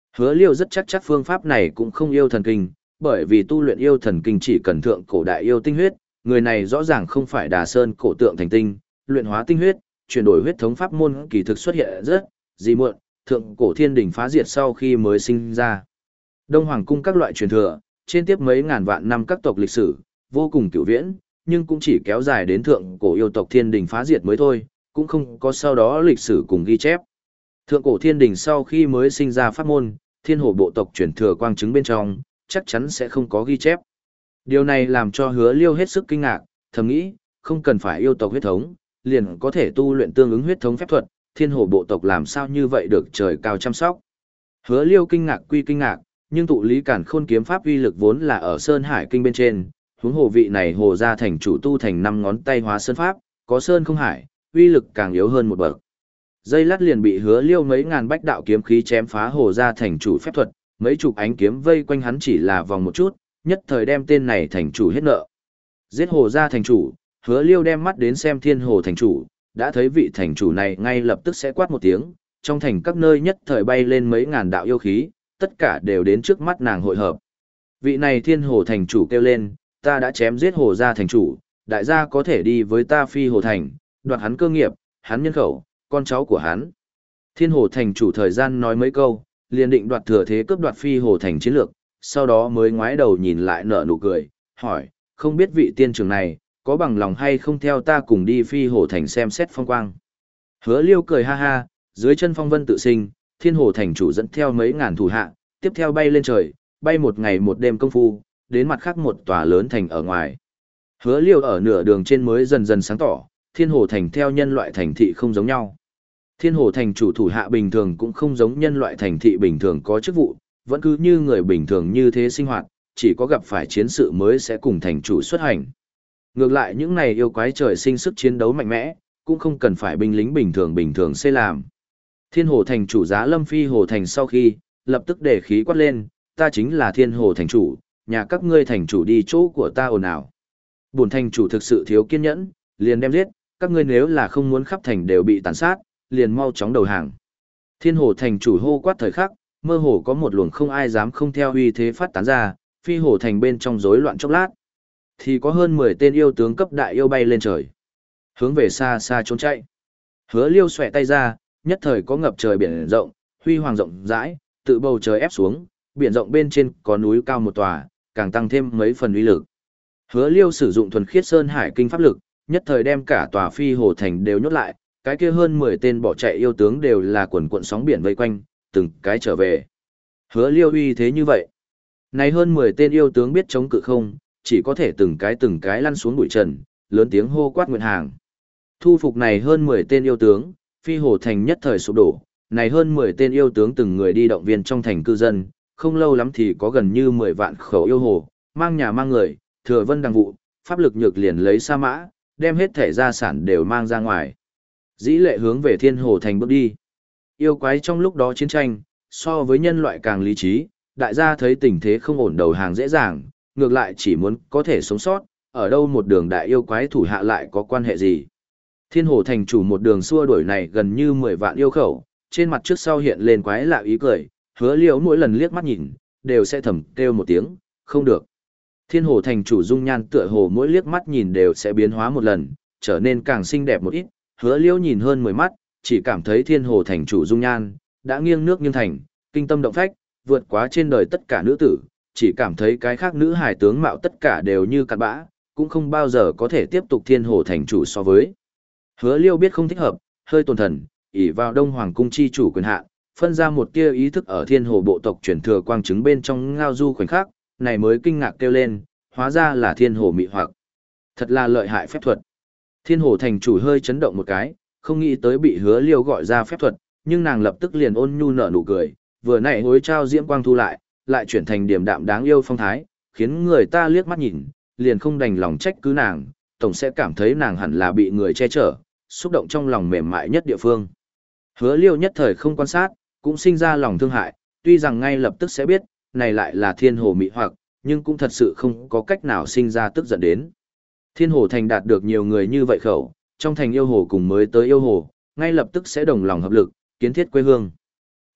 Hứa Liêu rất chắc chắc phương pháp này cũng không yêu thần kinh, bởi vì tu luyện yêu thần kinh chỉ cần thượng cổ đại yêu tinh huyết, người này rõ ràng không phải Đà Sơn cổ tượng thành tinh, luyện hóa tinh huyết, chuyển đổi huyết thống pháp môn kỳ thực xuất hiện rất gì muộn, thượng cổ thiên đình phá diệt sau khi mới sinh ra. Đông Hoàng cung các loại truyền thừa, trên tiếp mấy ngàn vạn năm các tộc lịch sử, vô cùng cửu viễn, nhưng cũng chỉ kéo dài đến thượng cổ yêu tộc thiên đình phá diệt mới thôi, cũng không có sau đó lịch sử cùng ghi chép. Thượng cổ thiên đình sau khi mới sinh ra pháp môn, thiên hồ bộ tộc truyền thừa quang chứng bên trong, chắc chắn sẽ không có ghi chép. Điều này làm cho Hứa Liêu hết sức kinh ngạc, thầm nghĩ, không cần phải yêu tộc huyết thống, liền có thể tu luyện tương ứng huyết thống phép thuật, thiên hồ bộ tộc làm sao như vậy được trời cao chăm sóc. Hứa Liêu kinh ngạc quy kinh ngạc, nhưng tụ lý cản khôn kiếm pháp uy lực vốn là ở Sơn Hải kinh bên trên, huống hồ vị này hồ gia thành chủ tu thành năm ngón tay hóa sơn pháp, có sơn không hải, uy lực càng yếu hơn một bậc. Dây lát liền bị Hứa Liêu mấy ngàn bách đạo kiếm khí chém phá hồ gia thành chủ phép thuật, mấy chục ánh kiếm vây quanh hắn chỉ là vòng một chút, nhất thời đem tên này thành chủ hết nợ. Giết hồ gia thành chủ, Hứa Liêu đem mắt đến xem thiên hồ thành chủ, đã thấy vị thành chủ này ngay lập tức sẽ quát một tiếng, trong thành các nơi nhất thời bay lên mấy ngàn đạo yêu khí, tất cả đều đến trước mắt nàng hội hợp. Vị này thiên hồ thành chủ kêu lên, ta đã chém giết hồ gia thành chủ, đại gia có thể đi với ta phi hồ thành, đoạt hắn cơ nghiệp, hắn nhân khẩu, con cháu của hắn. Thiên hồ thành chủ thời gian nói mấy câu, liền định đoạt thừa thế cướp đoạt phi hồ thành chiến lược, sau đó mới ngoái đầu nhìn lại nở nụ cười, hỏi, không biết vị tiên trưởng này, có bằng lòng hay không theo ta cùng đi phi hồ thành xem xét phong quang. Hứa Liêu cười ha ha, dưới chân phong vân tự sinh, thiên hồ thành chủ dẫn theo mấy ngàn thủ hạ, tiếp theo bay lên trời, bay một ngày một đêm công phu, đến mặt khác một tòa lớn thành ở ngoài. Hứa Liêu ở nửa đường trên mới dần dần sáng tỏ, thiên hồ thành theo nhân loại thành thị không giống nhau. Thiên hồ thành chủ thủ hạ bình thường cũng không giống nhân loại thành thị bình thường có chức vụ, vẫn cứ như người bình thường như thế sinh hoạt, chỉ có gặp phải chiến sự mới sẽ cùng thành chủ xuất hành. Ngược lại những này yêu quái trời sinh sức chiến đấu mạnh mẽ, cũng không cần phải binh lính bình thường bình thường xây làm. Thiên hồ thành chủ giá lâm phi hồ thành sau khi, lập tức để khí quát lên, ta chính là thiên hồ thành chủ, nhà các ngươi thành chủ đi chỗ của ta ồn ào. Bổn thành chủ thực sự thiếu kiên nhẫn, liền đem giết, các ngươi nếu là không muốn khắp thành đều bị tàn sát, liền mau chóng đầu hàng. Thiên hồ thành chủ hô quát thời khắc, mơ hồ có một luồng không ai dám không theo uy thế phát tán ra, phi hồ thành bên trong rối loạn chốc lát. Thì có hơn mười tên yêu tướng cấp đại yêu bay lên trời, hướng về xa xa trốn chạy. Hứa Liêu xòe tay ra, nhất thời có ngập trời biển rộng, huy hoàng rộng rãi, tự bầu trời ép xuống, biển rộng bên trên có núi cao một tòa, càng tăng thêm mấy phần uy lực. Hứa Liêu sử dụng thuần khiết sơn hải kinh pháp lực, nhất thời đem cả tòa phi hồ thành đều nhốt lại, cái kia hơn mười tên bỏ chạy yêu tướng đều là quần cuộn sóng biển vây quanh, từng cái trở về. Hứa Liêu uy thế như vậy. Này hơn mười tên yêu tướng biết chống cự không, chỉ có thể từng cái từng cái lăn xuống bụi trần, lớn tiếng hô quát nguyện hàng. Thu phục này hơn mười tên yêu tướng, phi hồ thành nhất thời sụp đổ, này hơn mười tên yêu tướng từng người đi động viên trong thành cư dân, không lâu lắm thì có gần như mười vạn khẩu yêu hồ, mang nhà mang người, thừa vân đăng vụ, pháp lực nhược liền lấy sa mã, đem hết thể gia sản đều mang ra ngoài. Dĩ lệ hướng về thiên hồ thành bước đi. Yêu quái trong lúc đó chiến tranh, so với nhân loại càng lý trí, đại gia thấy tình thế không ổn đầu hàng dễ dàng, ngược lại chỉ muốn có thể sống sót, ở đâu một đường đại yêu quái thủ hạ lại có quan hệ gì. Thiên hồ thành chủ một đường xua đuổi này gần như mười vạn yêu khẩu, trên mặt trước sau hiện lên quái lạ ý cười, Hứa Liêu mỗi lần liếc mắt nhìn, đều sẽ thầm kêu một tiếng, không được. Thiên hồ thành chủ dung nhan tựa hồ mỗi liếc mắt nhìn đều sẽ biến hóa một lần, trở nên càng xinh đẹp một ít, Hứa Liêu nhìn hơn mười mắt, chỉ cảm thấy thiên hồ thành chủ dung nhan, đã nghiêng nước nghiêng thành, kinh tâm động phách, vượt quá trên đời tất cả nữ tử, chỉ cảm thấy cái khác nữ hài tướng mạo tất cả đều như cặn bã, cũng không bao giờ có thể tiếp tục thiên hồ thành chủ so với. Hứa Liêu biết không thích hợp, hơi tồn thần, ỷ vào Đông Hoàng cung chi chủ quyền hạn, phân ra một tia ý thức ở thiên hồ bộ tộc truyền thừa quang chứng bên trong ngao du khoảnh khắc, này mới kinh ngạc kêu lên, hóa ra là thiên hồ mị hoặc. Thật là lợi hại phép thuật. Thiên hồ thành chủ hơi chấn động một cái, không nghĩ tới bị Hứa Liêu gọi ra phép thuật, nhưng nàng lập tức liền ôn nhu nở nụ cười, vừa nãy hối trao diễm quang thu lại, lại chuyển thành điềm đạm đáng yêu phong thái, khiến người ta liếc mắt nhìn, liền không đành lòng trách cứ nàng, tổng sẽ cảm thấy nàng hẳn là bị người che chở, xúc động trong lòng mềm mại nhất địa phương. Hứa Liêu nhất thời không quan sát, cũng sinh ra lòng thương hại, tuy rằng ngay lập tức sẽ biết, này lại là thiên hồ mị hoặc, nhưng cũng thật sự không có cách nào sinh ra tức giận đến. Thiên hồ thành đạt được nhiều người như vậy khẩu, trong thành yêu hồ cùng mới tới yêu hồ, ngay lập tức sẽ đồng lòng hợp lực, kiến thiết quê hương.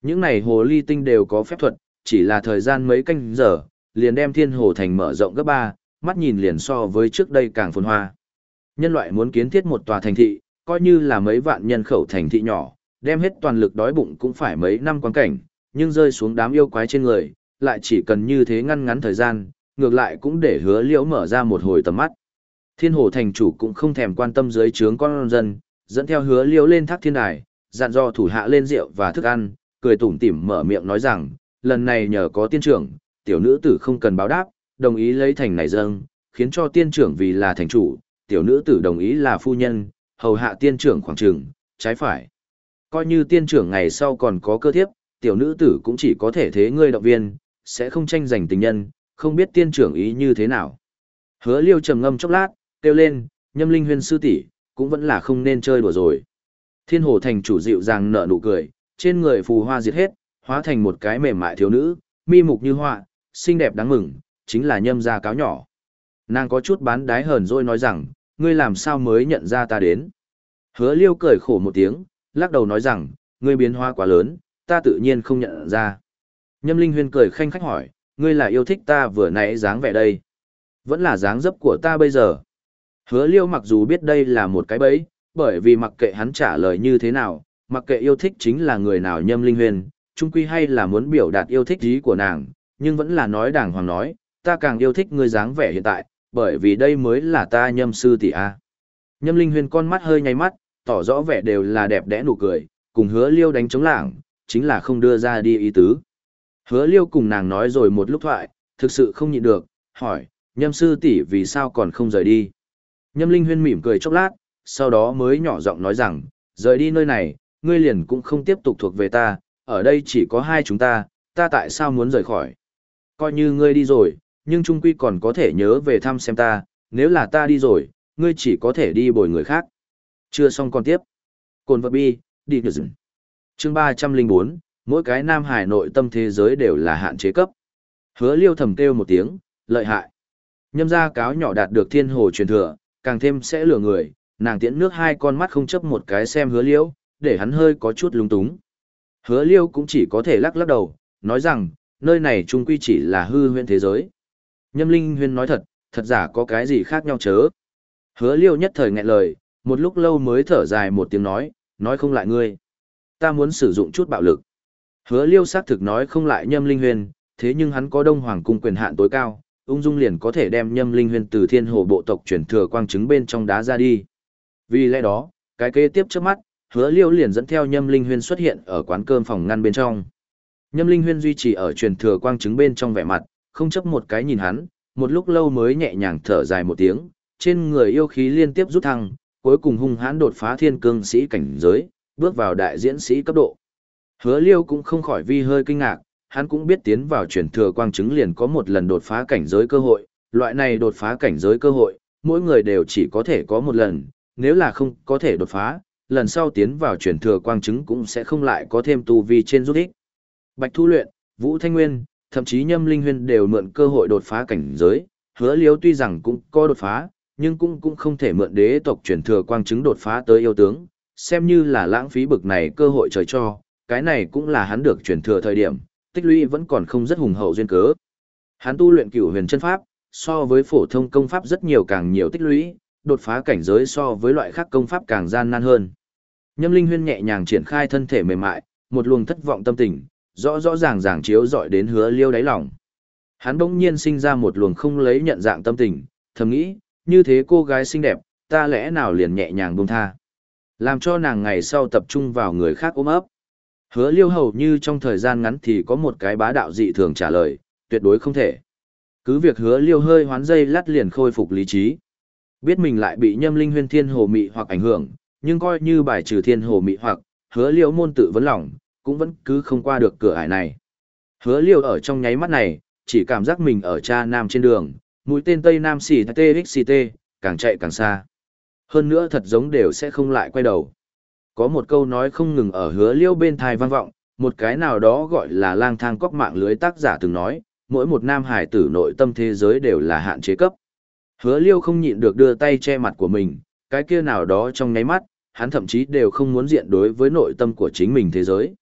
Những này hồ ly tinh đều có phép thuật, chỉ là thời gian mấy canh giờ, liền đem thiên hồ thành mở rộng gấp ba, mắt nhìn liền so với trước đây càng phồn hoa. Nhân loại muốn kiến thiết một tòa thành thị, coi như là mấy vạn nhân khẩu thành thị nhỏ, đem hết toàn lực đói bụng cũng phải mấy năm quan cảnh, nhưng rơi xuống đám yêu quái trên người, lại chỉ cần như thế ngăn ngắn thời gian, ngược lại cũng để Hứa Liễu mở ra một hồi tầm mắt. Thiên hồ thành chủ cũng không thèm quan tâm dưới trướng con dân, dẫn theo Hứa Liễu lên thác thiên đài, dặn dò thủ hạ lên rượu và thức ăn, cười tủm tỉm mở miệng nói rằng, lần này nhờ có tiên trưởng, tiểu nữ tử không cần báo đáp, đồng ý lấy thành này dâng, khiến cho tiên trưởng vì là thành chủ, tiểu nữ tử đồng ý là phu nhân, hầu hạ tiên trưởng khoảng trường, trái phải. Coi như tiên trưởng ngày sau còn có cơ thiếp, tiểu nữ tử cũng chỉ có thể thế ngươi động viên, sẽ không tranh giành tình nhân, không biết tiên trưởng ý như thế nào. Hứa Liêu trầm ngâm chốc lát, kêu lên, Nhâm Linh Huyên sư tỷ, cũng vẫn là không nên chơi đùa rồi. Thiên hồ thành chủ dịu dàng nở nụ cười, trên người phù hoa diệt hết, hóa thành một cái mềm mại thiếu nữ, mi mục như họa, xinh đẹp đáng mừng, chính là Nhâm gia cáo nhỏ. Nàng có chút bán đái hờn rồi nói rằng, ngươi làm sao mới nhận ra ta đến. Hứa Liêu cười khổ một tiếng, lắc đầu nói rằng, ngươi biến hóa quá lớn, ta tự nhiên không nhận ra. Nhâm Linh Huyên cười khanh khách hỏi, ngươi là yêu thích ta vừa nãy dáng vẻ đây, vẫn là dáng dấp của ta bây giờ. Hứa Liêu mặc dù biết đây là một cái bẫy, bởi vì mặc kệ hắn trả lời như thế nào, mặc kệ yêu thích chính là người nào Nhâm Linh Huyên, chung quy hay là muốn biểu đạt yêu thích ý của nàng, nhưng vẫn là nói đàng hoàng nói, ta càng yêu thích ngươi dáng vẻ hiện tại, bởi vì đây mới là ta Nhâm sư tỷ a. Nhâm Linh Huyên con mắt hơi nháy mắt, tỏ rõ vẻ đều là đẹp đẽ nụ cười, cùng Hứa Liêu đánh chống lảng, chính là không đưa ra đi ý tứ. Hứa Liêu cùng nàng nói rồi một lúc thoại, thực sự không nhịn được, hỏi, Nhâm sư tỷ vì sao còn không rời đi. Nhâm Linh Huyên mỉm cười chốc lát, sau đó mới nhỏ giọng nói rằng, rời đi nơi này, ngươi liền cũng không tiếp tục thuộc về ta, ở đây chỉ có hai chúng ta, ta tại sao muốn rời khỏi. Coi như ngươi đi rồi, nhưng trung quy còn có thể nhớ về thăm xem ta, nếu là ta đi rồi, ngươi chỉ có thể đi bồi người khác. Chưa xong còn tiếp. Cồn vật bi, đi được dừng. Chương ba trăm linh bốn, mỗi cái nam hải nội tâm thế giới đều là hạn chế cấp. Hứa Liêu thầm kêu một tiếng, lợi hại. Nhâm gia cáo nhỏ đạt được thiên hồ truyền thừa, càng thêm sẽ lừa người, nàng tiễn nước hai con mắt không chấp một cái xem Hứa Liêu, để hắn hơi có chút lung túng. Hứa Liêu cũng chỉ có thể lắc lắc đầu, nói rằng, nơi này trung quy chỉ là hư huyễn thế giới. Nhâm Linh Huyên nói thật, thật giả có cái gì khác nhau chớ. Hứa Liêu nhất thời nghẹn lời, một lúc lâu mới thở dài một tiếng nói, nói không lại ngươi. Ta muốn sử dụng chút bạo lực. Hứa Liêu xác thực nói không lại Nhâm Linh Huyên, thế nhưng hắn có Đông Hoàng cung quyền hạn tối cao, ung dung liền có thể đem Nhâm Linh Huyên từ Thiên Hồ bộ tộc chuyển thừa quang chứng bên trong đá ra đi. Vì lẽ đó, cái kế tiếp trước mắt, Hứa Liêu liền dẫn theo Nhâm Linh Huyên xuất hiện ở quán cơm phòng ngăn bên trong. Nhâm Linh Huyên duy trì ở truyền thừa quang chứng bên trong vẻ mặt, không chấp một cái nhìn hắn, một lúc lâu mới nhẹ nhàng thở dài một tiếng, trên người yêu khí liên tiếp rút thăng, cuối cùng hung hãn đột phá thiên cương sĩ cảnh giới, bước vào đại diễn sĩ cấp độ. Hứa Liêu cũng không khỏi vi hơi kinh ngạc, hắn cũng biết tiến vào truyền thừa quang chứng liền có một lần đột phá cảnh giới cơ hội, loại này đột phá cảnh giới cơ hội, mỗi người đều chỉ có thể có một lần, nếu là không có thể đột phá, lần sau tiến vào truyền thừa quang chứng cũng sẽ không lại có thêm tu vi trên giúp ích. Bạch Thu Luyện, Vũ Thanh Nguyên, thậm chí Nhâm Linh Huyên đều mượn cơ hội đột phá cảnh giới, Hứa Liêu tuy rằng cũng có đột phá, nhưng cũng cũng không thể mượn đế tộc truyền thừa quang chứng đột phá tới yêu tướng, xem như là lãng phí bực này cơ hội trời cho, cái này cũng là hắn được truyền thừa thời điểm, tích lũy vẫn còn không rất hùng hậu duyên cớ. Hắn tu luyện Cửu Huyền chân pháp, so với phổ thông công pháp rất nhiều càng nhiều tích lũy, đột phá cảnh giới so với loại khác công pháp càng gian nan hơn. Nhâm Linh Huyên nhẹ nhàng triển khai thân thể mềm mại, một luồng thất vọng tâm tình, rõ rõ ràng ràng chiếu rọi đến Hứa Liêu đáy lòng. Hắn bỗng nhiên sinh ra một luồng không lấy nhận dạng tâm tình, thầm nghĩ, như thế cô gái xinh đẹp, ta lẽ nào liền nhẹ nhàng buông tha. Làm cho nàng ngày sau tập trung vào người khác ôm ấp. Hứa Liêu hầu như trong thời gian ngắn thì có một cái bá đạo dị thường trả lời, tuyệt đối không thể. Cứ việc Hứa Liêu hơi hoán dây lát liền khôi phục lý trí. Biết mình lại bị Nhâm Linh Huyên thiên hồ mị hoặc ảnh hưởng, nhưng coi như bài trừ thiên hồ mị hoặc, Hứa Liêu môn tự vấn lòng, cũng vẫn cứ không qua được cửa ải này. Hứa Liêu ở trong nháy mắt này, chỉ cảm giác mình ở cha nam trên đường, mũi tên Tây Nam xì tê ích xê tê, càng chạy càng xa. Hơn nữa thật giống đều sẽ không lại quay đầu. Có một câu nói không ngừng ở Hứa Liêu bên thai vang vọng, một cái nào đó gọi là lang thang cóc mạng lưới tác giả từng nói, mỗi một nam hải tử nội tâm thế giới đều là hạn chế cấp. Hứa Liêu không nhịn được đưa tay che mặt của mình, cái kia nào đó trong nháy mắt, hắn thậm chí đều không muốn diện đối với nội tâm của chính mình thế giới.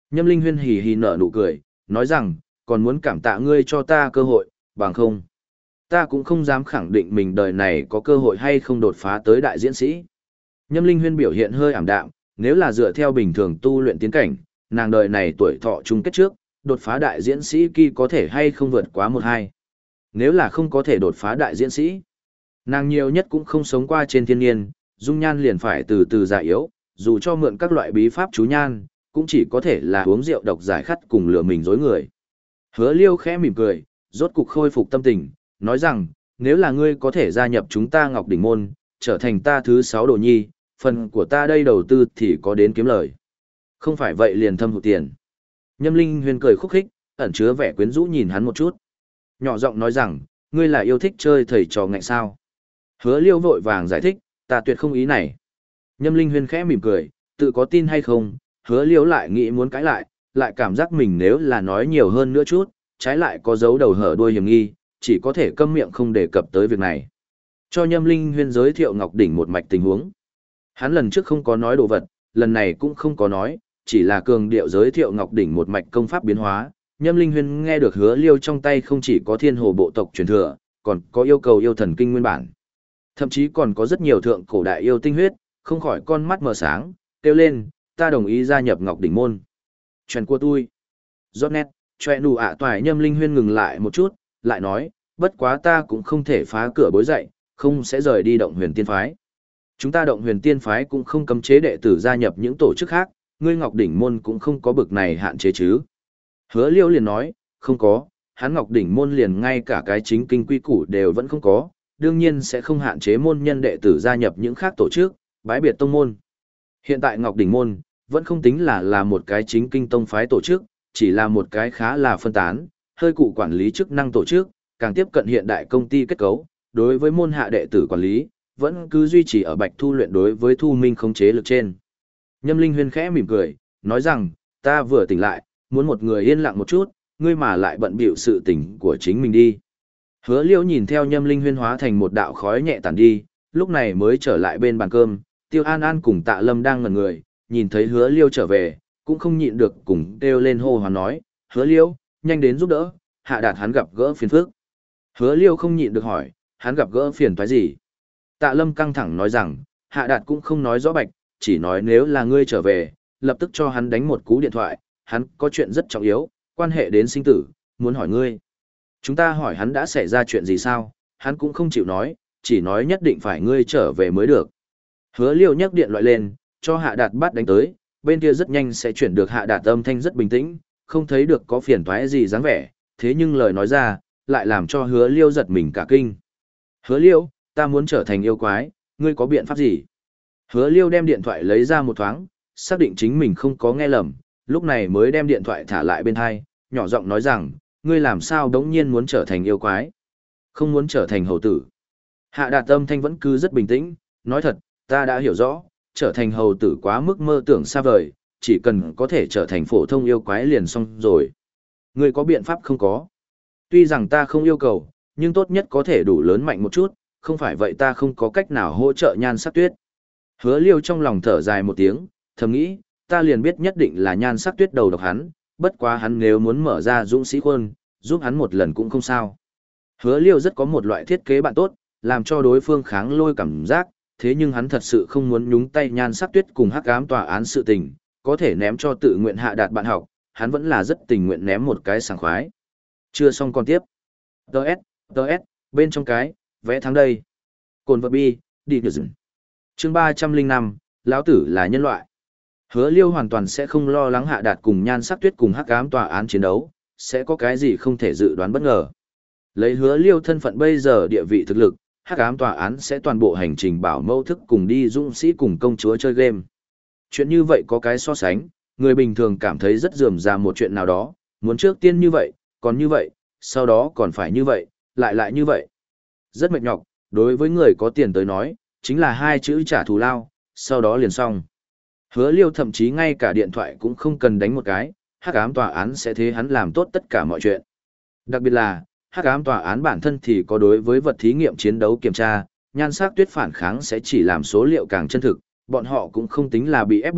Nhâm Linh Huyên hì hì nở nụ cười, nói rằng, còn muốn cảm tạ ngươi cho ta cơ hội, bằng không. Ta cũng không dám khẳng định mình đời này có cơ hội hay không đột phá tới đại diễn sĩ. Nhâm Linh Huyên biểu hiện hơi ảm đạm, nếu là dựa theo bình thường tu luyện tiến cảnh, nàng đời này tuổi thọ chung kết trước, đột phá đại diễn sĩ kỳ có thể hay không vượt quá một hai. Nếu là không có thể đột phá đại diễn sĩ, nàng nhiều nhất cũng không sống qua trên thiên nhiên, dung nhan liền phải từ từ già yếu, dù cho mượn các loại bí pháp chú nhan, cũng chỉ có thể là uống rượu độc giải khát cùng lừa mình dối người. Hứa Liêu khẽ mỉm cười, rốt cục khôi phục tâm tình, nói rằng, nếu là ngươi có thể gia nhập chúng ta Ngọc Đỉnh Môn, trở thành ta thứ sáu đồ nhi, phần của ta đây đầu tư thì có đến kiếm lời. Không phải vậy liền thâm hụt tiền. Nhâm Linh Huyên cười khúc khích, ẩn chứa vẻ quyến rũ nhìn hắn một chút. Nhỏ giọng nói rằng, ngươi là yêu thích chơi thầy trò ngạnh sao. Hứa Liêu vội vàng giải thích, ta tuyệt không ý này. Nhâm Linh Huyên khẽ mỉm cười, tự có tin hay không, Hứa Liêu lại nghĩ muốn cãi lại, lại cảm giác mình nếu là nói nhiều hơn nữa chút, trái lại có dấu đầu hở đuôi hiểm nghi, chỉ có thể câm miệng không đề cập tới việc này. Cho Nhâm Linh Huyên giới thiệu Ngọc Đỉnh một mạch tình huống. Hắn lần trước không có nói đồ vật, lần này cũng không có nói, chỉ là cường điệu giới thiệu Ngọc Đỉnh một mạch công pháp biến hóa. Nhâm Linh Huyên nghe được Hứa Liêu trong tay không chỉ có thiên hồ bộ tộc truyền thừa, còn có yêu cầu yêu thần kinh nguyên bản. Thậm chí còn có rất nhiều thượng cổ đại yêu tinh huyết, không khỏi con mắt mở sáng, kêu lên, ta đồng ý gia nhập Ngọc Đỉnh môn. Chuyện của tôi. Giọt nét, choẹ nụ ạ toài Nhâm Linh Huyên ngừng lại một chút, lại nói, bất quá ta cũng không thể phá cửa bối dậy, không sẽ rời đi động huyền tiên phái. Chúng ta động huyền tiên phái cũng không cấm chế đệ tử gia nhập những tổ chức khác, ngươi Ngọc Đỉnh môn cũng không có bực này hạn chế chứ. Hứa Liêu liền nói, không có, hắn Ngọc Đỉnh môn liền ngay cả cái chính kinh quy củ đều vẫn không có, đương nhiên sẽ không hạn chế môn nhân đệ tử gia nhập những khác tổ chức, bái biệt tông môn. Hiện tại Ngọc Đỉnh môn, vẫn không tính là là một cái chính kinh tông phái tổ chức, chỉ là một cái khá là phân tán, hơi cụ quản lý chức năng tổ chức, càng tiếp cận hiện đại công ty kết cấu, đối với môn hạ đệ tử quản lý, vẫn cứ duy trì ở Bạch Thu luyện đối với Thu Minh khống chế lực trên. Nhâm Linh Huyên khẽ mỉm cười, nói rằng, ta vừa tỉnh lại, muốn một người yên lặng một chút, ngươi mà lại bận bịu sự tỉnh của chính mình đi. Hứa Liễu nhìn theo Nhâm Linh Huyên hóa thành một đạo khói nhẹ tản đi, lúc này mới trở lại bên bàn cơm, Tiêu An An cùng Tạ Lâm đang ngẩn người, nhìn thấy Hứa Liễu trở về, cũng không nhịn được cùng kêu lên hô hoán nói, Hứa Liễu, nhanh đến giúp đỡ, Hạ Đạt hắn gặp gỡ phiền phức. Hứa Liễu không nhịn được hỏi, hắn gặp gỡ phiền toái gì? Tạ Lâm căng thẳng nói rằng, Hạ Đạt cũng không nói rõ bạch, chỉ nói nếu là ngươi trở về, lập tức cho hắn đánh một cú điện thoại, hắn có chuyện rất trọng yếu, quan hệ đến sinh tử, muốn hỏi ngươi. Chúng ta hỏi hắn đã xảy ra chuyện gì sao, hắn cũng không chịu nói, chỉ nói nhất định phải ngươi trở về mới được. Hứa Liêu nhấc điện loại lên, cho Hạ Đạt bắt đánh tới, bên kia rất nhanh sẽ chuyển được Hạ Đạt âm thanh rất bình tĩnh, không thấy được có phiền toái gì dáng vẻ, thế nhưng lời nói ra, lại làm cho Hứa Liêu giật mình cả kinh. Hứa Liêu, ta muốn trở thành yêu quái, ngươi có biện pháp gì? Hứa Liêu đem điện thoại lấy ra một thoáng, xác định chính mình không có nghe lầm, lúc này mới đem điện thoại thả lại bên hai, nhỏ giọng nói rằng, ngươi làm sao đống nhiên muốn trở thành yêu quái? Không muốn trở thành hầu tử. Hạ Đạt âm thanh vẫn cứ rất bình tĩnh, nói thật, ta đã hiểu rõ, trở thành hầu tử quá mức mơ tưởng xa vời, chỉ cần có thể trở thành phổ thông yêu quái liền xong rồi. Ngươi có biện pháp không có? Tuy rằng ta không yêu cầu, nhưng tốt nhất có thể đủ lớn mạnh một chút, không phải vậy ta không có cách nào hỗ trợ Nhan Sắc Tuyết. Hứa Liêu trong lòng thở dài một tiếng, thầm nghĩ, ta liền biết nhất định là Nhan Sắc Tuyết đầu độc hắn, bất quá hắn nếu muốn mở ra dũng sĩ khuôn, giúp hắn một lần cũng không sao. Hứa Liêu rất có một loại thiết kế bạn tốt, làm cho đối phương kháng lôi cảm giác, thế nhưng hắn thật sự không muốn nhúng tay Nhan Sắc Tuyết cùng hắc ám tòa án sự tình, có thể ném cho tự nguyện Hạ Đạt bạn học, hắn vẫn là rất tình nguyện ném một cái sảng khoái. Chưa xong còn tiếp. Đợt, đợt, bên trong cái, vẽ tháng đây. Cồn vật bi, đi được dừng. Chương ba trăm linh năm, lão tử là nhân loại. Hứa Liêu hoàn toàn sẽ không lo lắng Hạ Đạt cùng Nhan Sắc Tuyết cùng hắc ám tòa án chiến đấu, sẽ có cái gì không thể dự đoán bất ngờ. Lấy Hứa Liêu thân phận bây giờ địa vị thực lực, hắc ám tòa án sẽ toàn bộ hành trình bảo mẫu thức cùng đi dũng sĩ cùng công chúa chơi game. Chuyện như vậy có cái so sánh, người bình thường cảm thấy rất rườm rà một chuyện nào đó, muốn trước tiên như vậy, còn như vậy, sau đó còn phải như vậy, lại lại như vậy. Rất mệt nhọc, đối với người có tiền tới nói, chính là hai chữ trả thù lao, sau đó liền xong. Hứa Liêu thậm chí ngay cả điện thoại cũng không cần đánh một cái, hắc ám tòa án sẽ thế hắn làm tốt tất cả mọi chuyện. Đặc biệt là, hắc ám tòa án bản thân thì có đối với vật thí nghiệm chiến đấu kiểm tra, Nhan Sắc Tuyết phản kháng sẽ chỉ làm số liệu càng chân thực, bọn họ cũng không tính là bị ép buộc,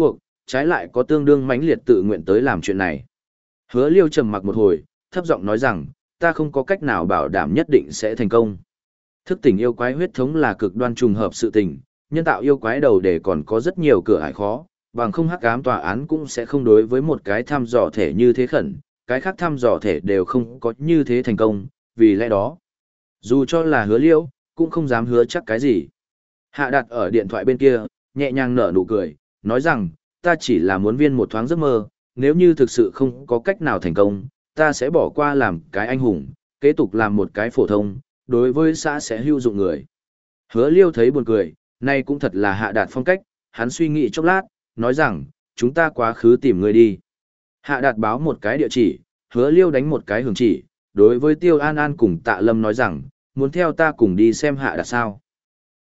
trái lại có tương đương mãnh liệt tự nguyện tới làm chuyện này. Hứa Liêu trầm mặc một hồi, thấp giọng nói rằng, ta không có cách nào bảo đảm nhất định sẽ thành công. Thức tỉnh yêu quái huyết thống là cực đoan trùng hợp sự tình, nhân tạo yêu quái đầu để còn có rất nhiều cửa ải khó, bằng không hắc ám tòa án cũng sẽ không đối với một cái thăm dò thể như thế khẩn, cái khác thăm dò thể đều không có như thế thành công, vì lẽ đó, dù cho là Hứa Liêu, cũng không dám hứa chắc cái gì. Hạ đặt ở điện thoại bên kia, nhẹ nhàng nở nụ cười, nói rằng, ta chỉ là muốn viên một thoáng giấc mơ, nếu như thực sự không có cách nào thành công, ta sẽ bỏ qua làm cái anh hùng, kế tục làm một cái phổ thông, đối với xã sẽ hữu dụng người. Hứa Liêu thấy buồn cười, nay cũng thật là Hạ Đạt phong cách, hắn suy nghĩ chốc lát, nói rằng, chúng ta quá khứ tìm người đi. Hạ Đạt báo một cái địa chỉ, Hứa Liêu đánh một cái hướng chỉ, đối với Tiêu An An cùng Tạ Lâm nói rằng, muốn theo ta cùng đi xem Hạ Đạt sao.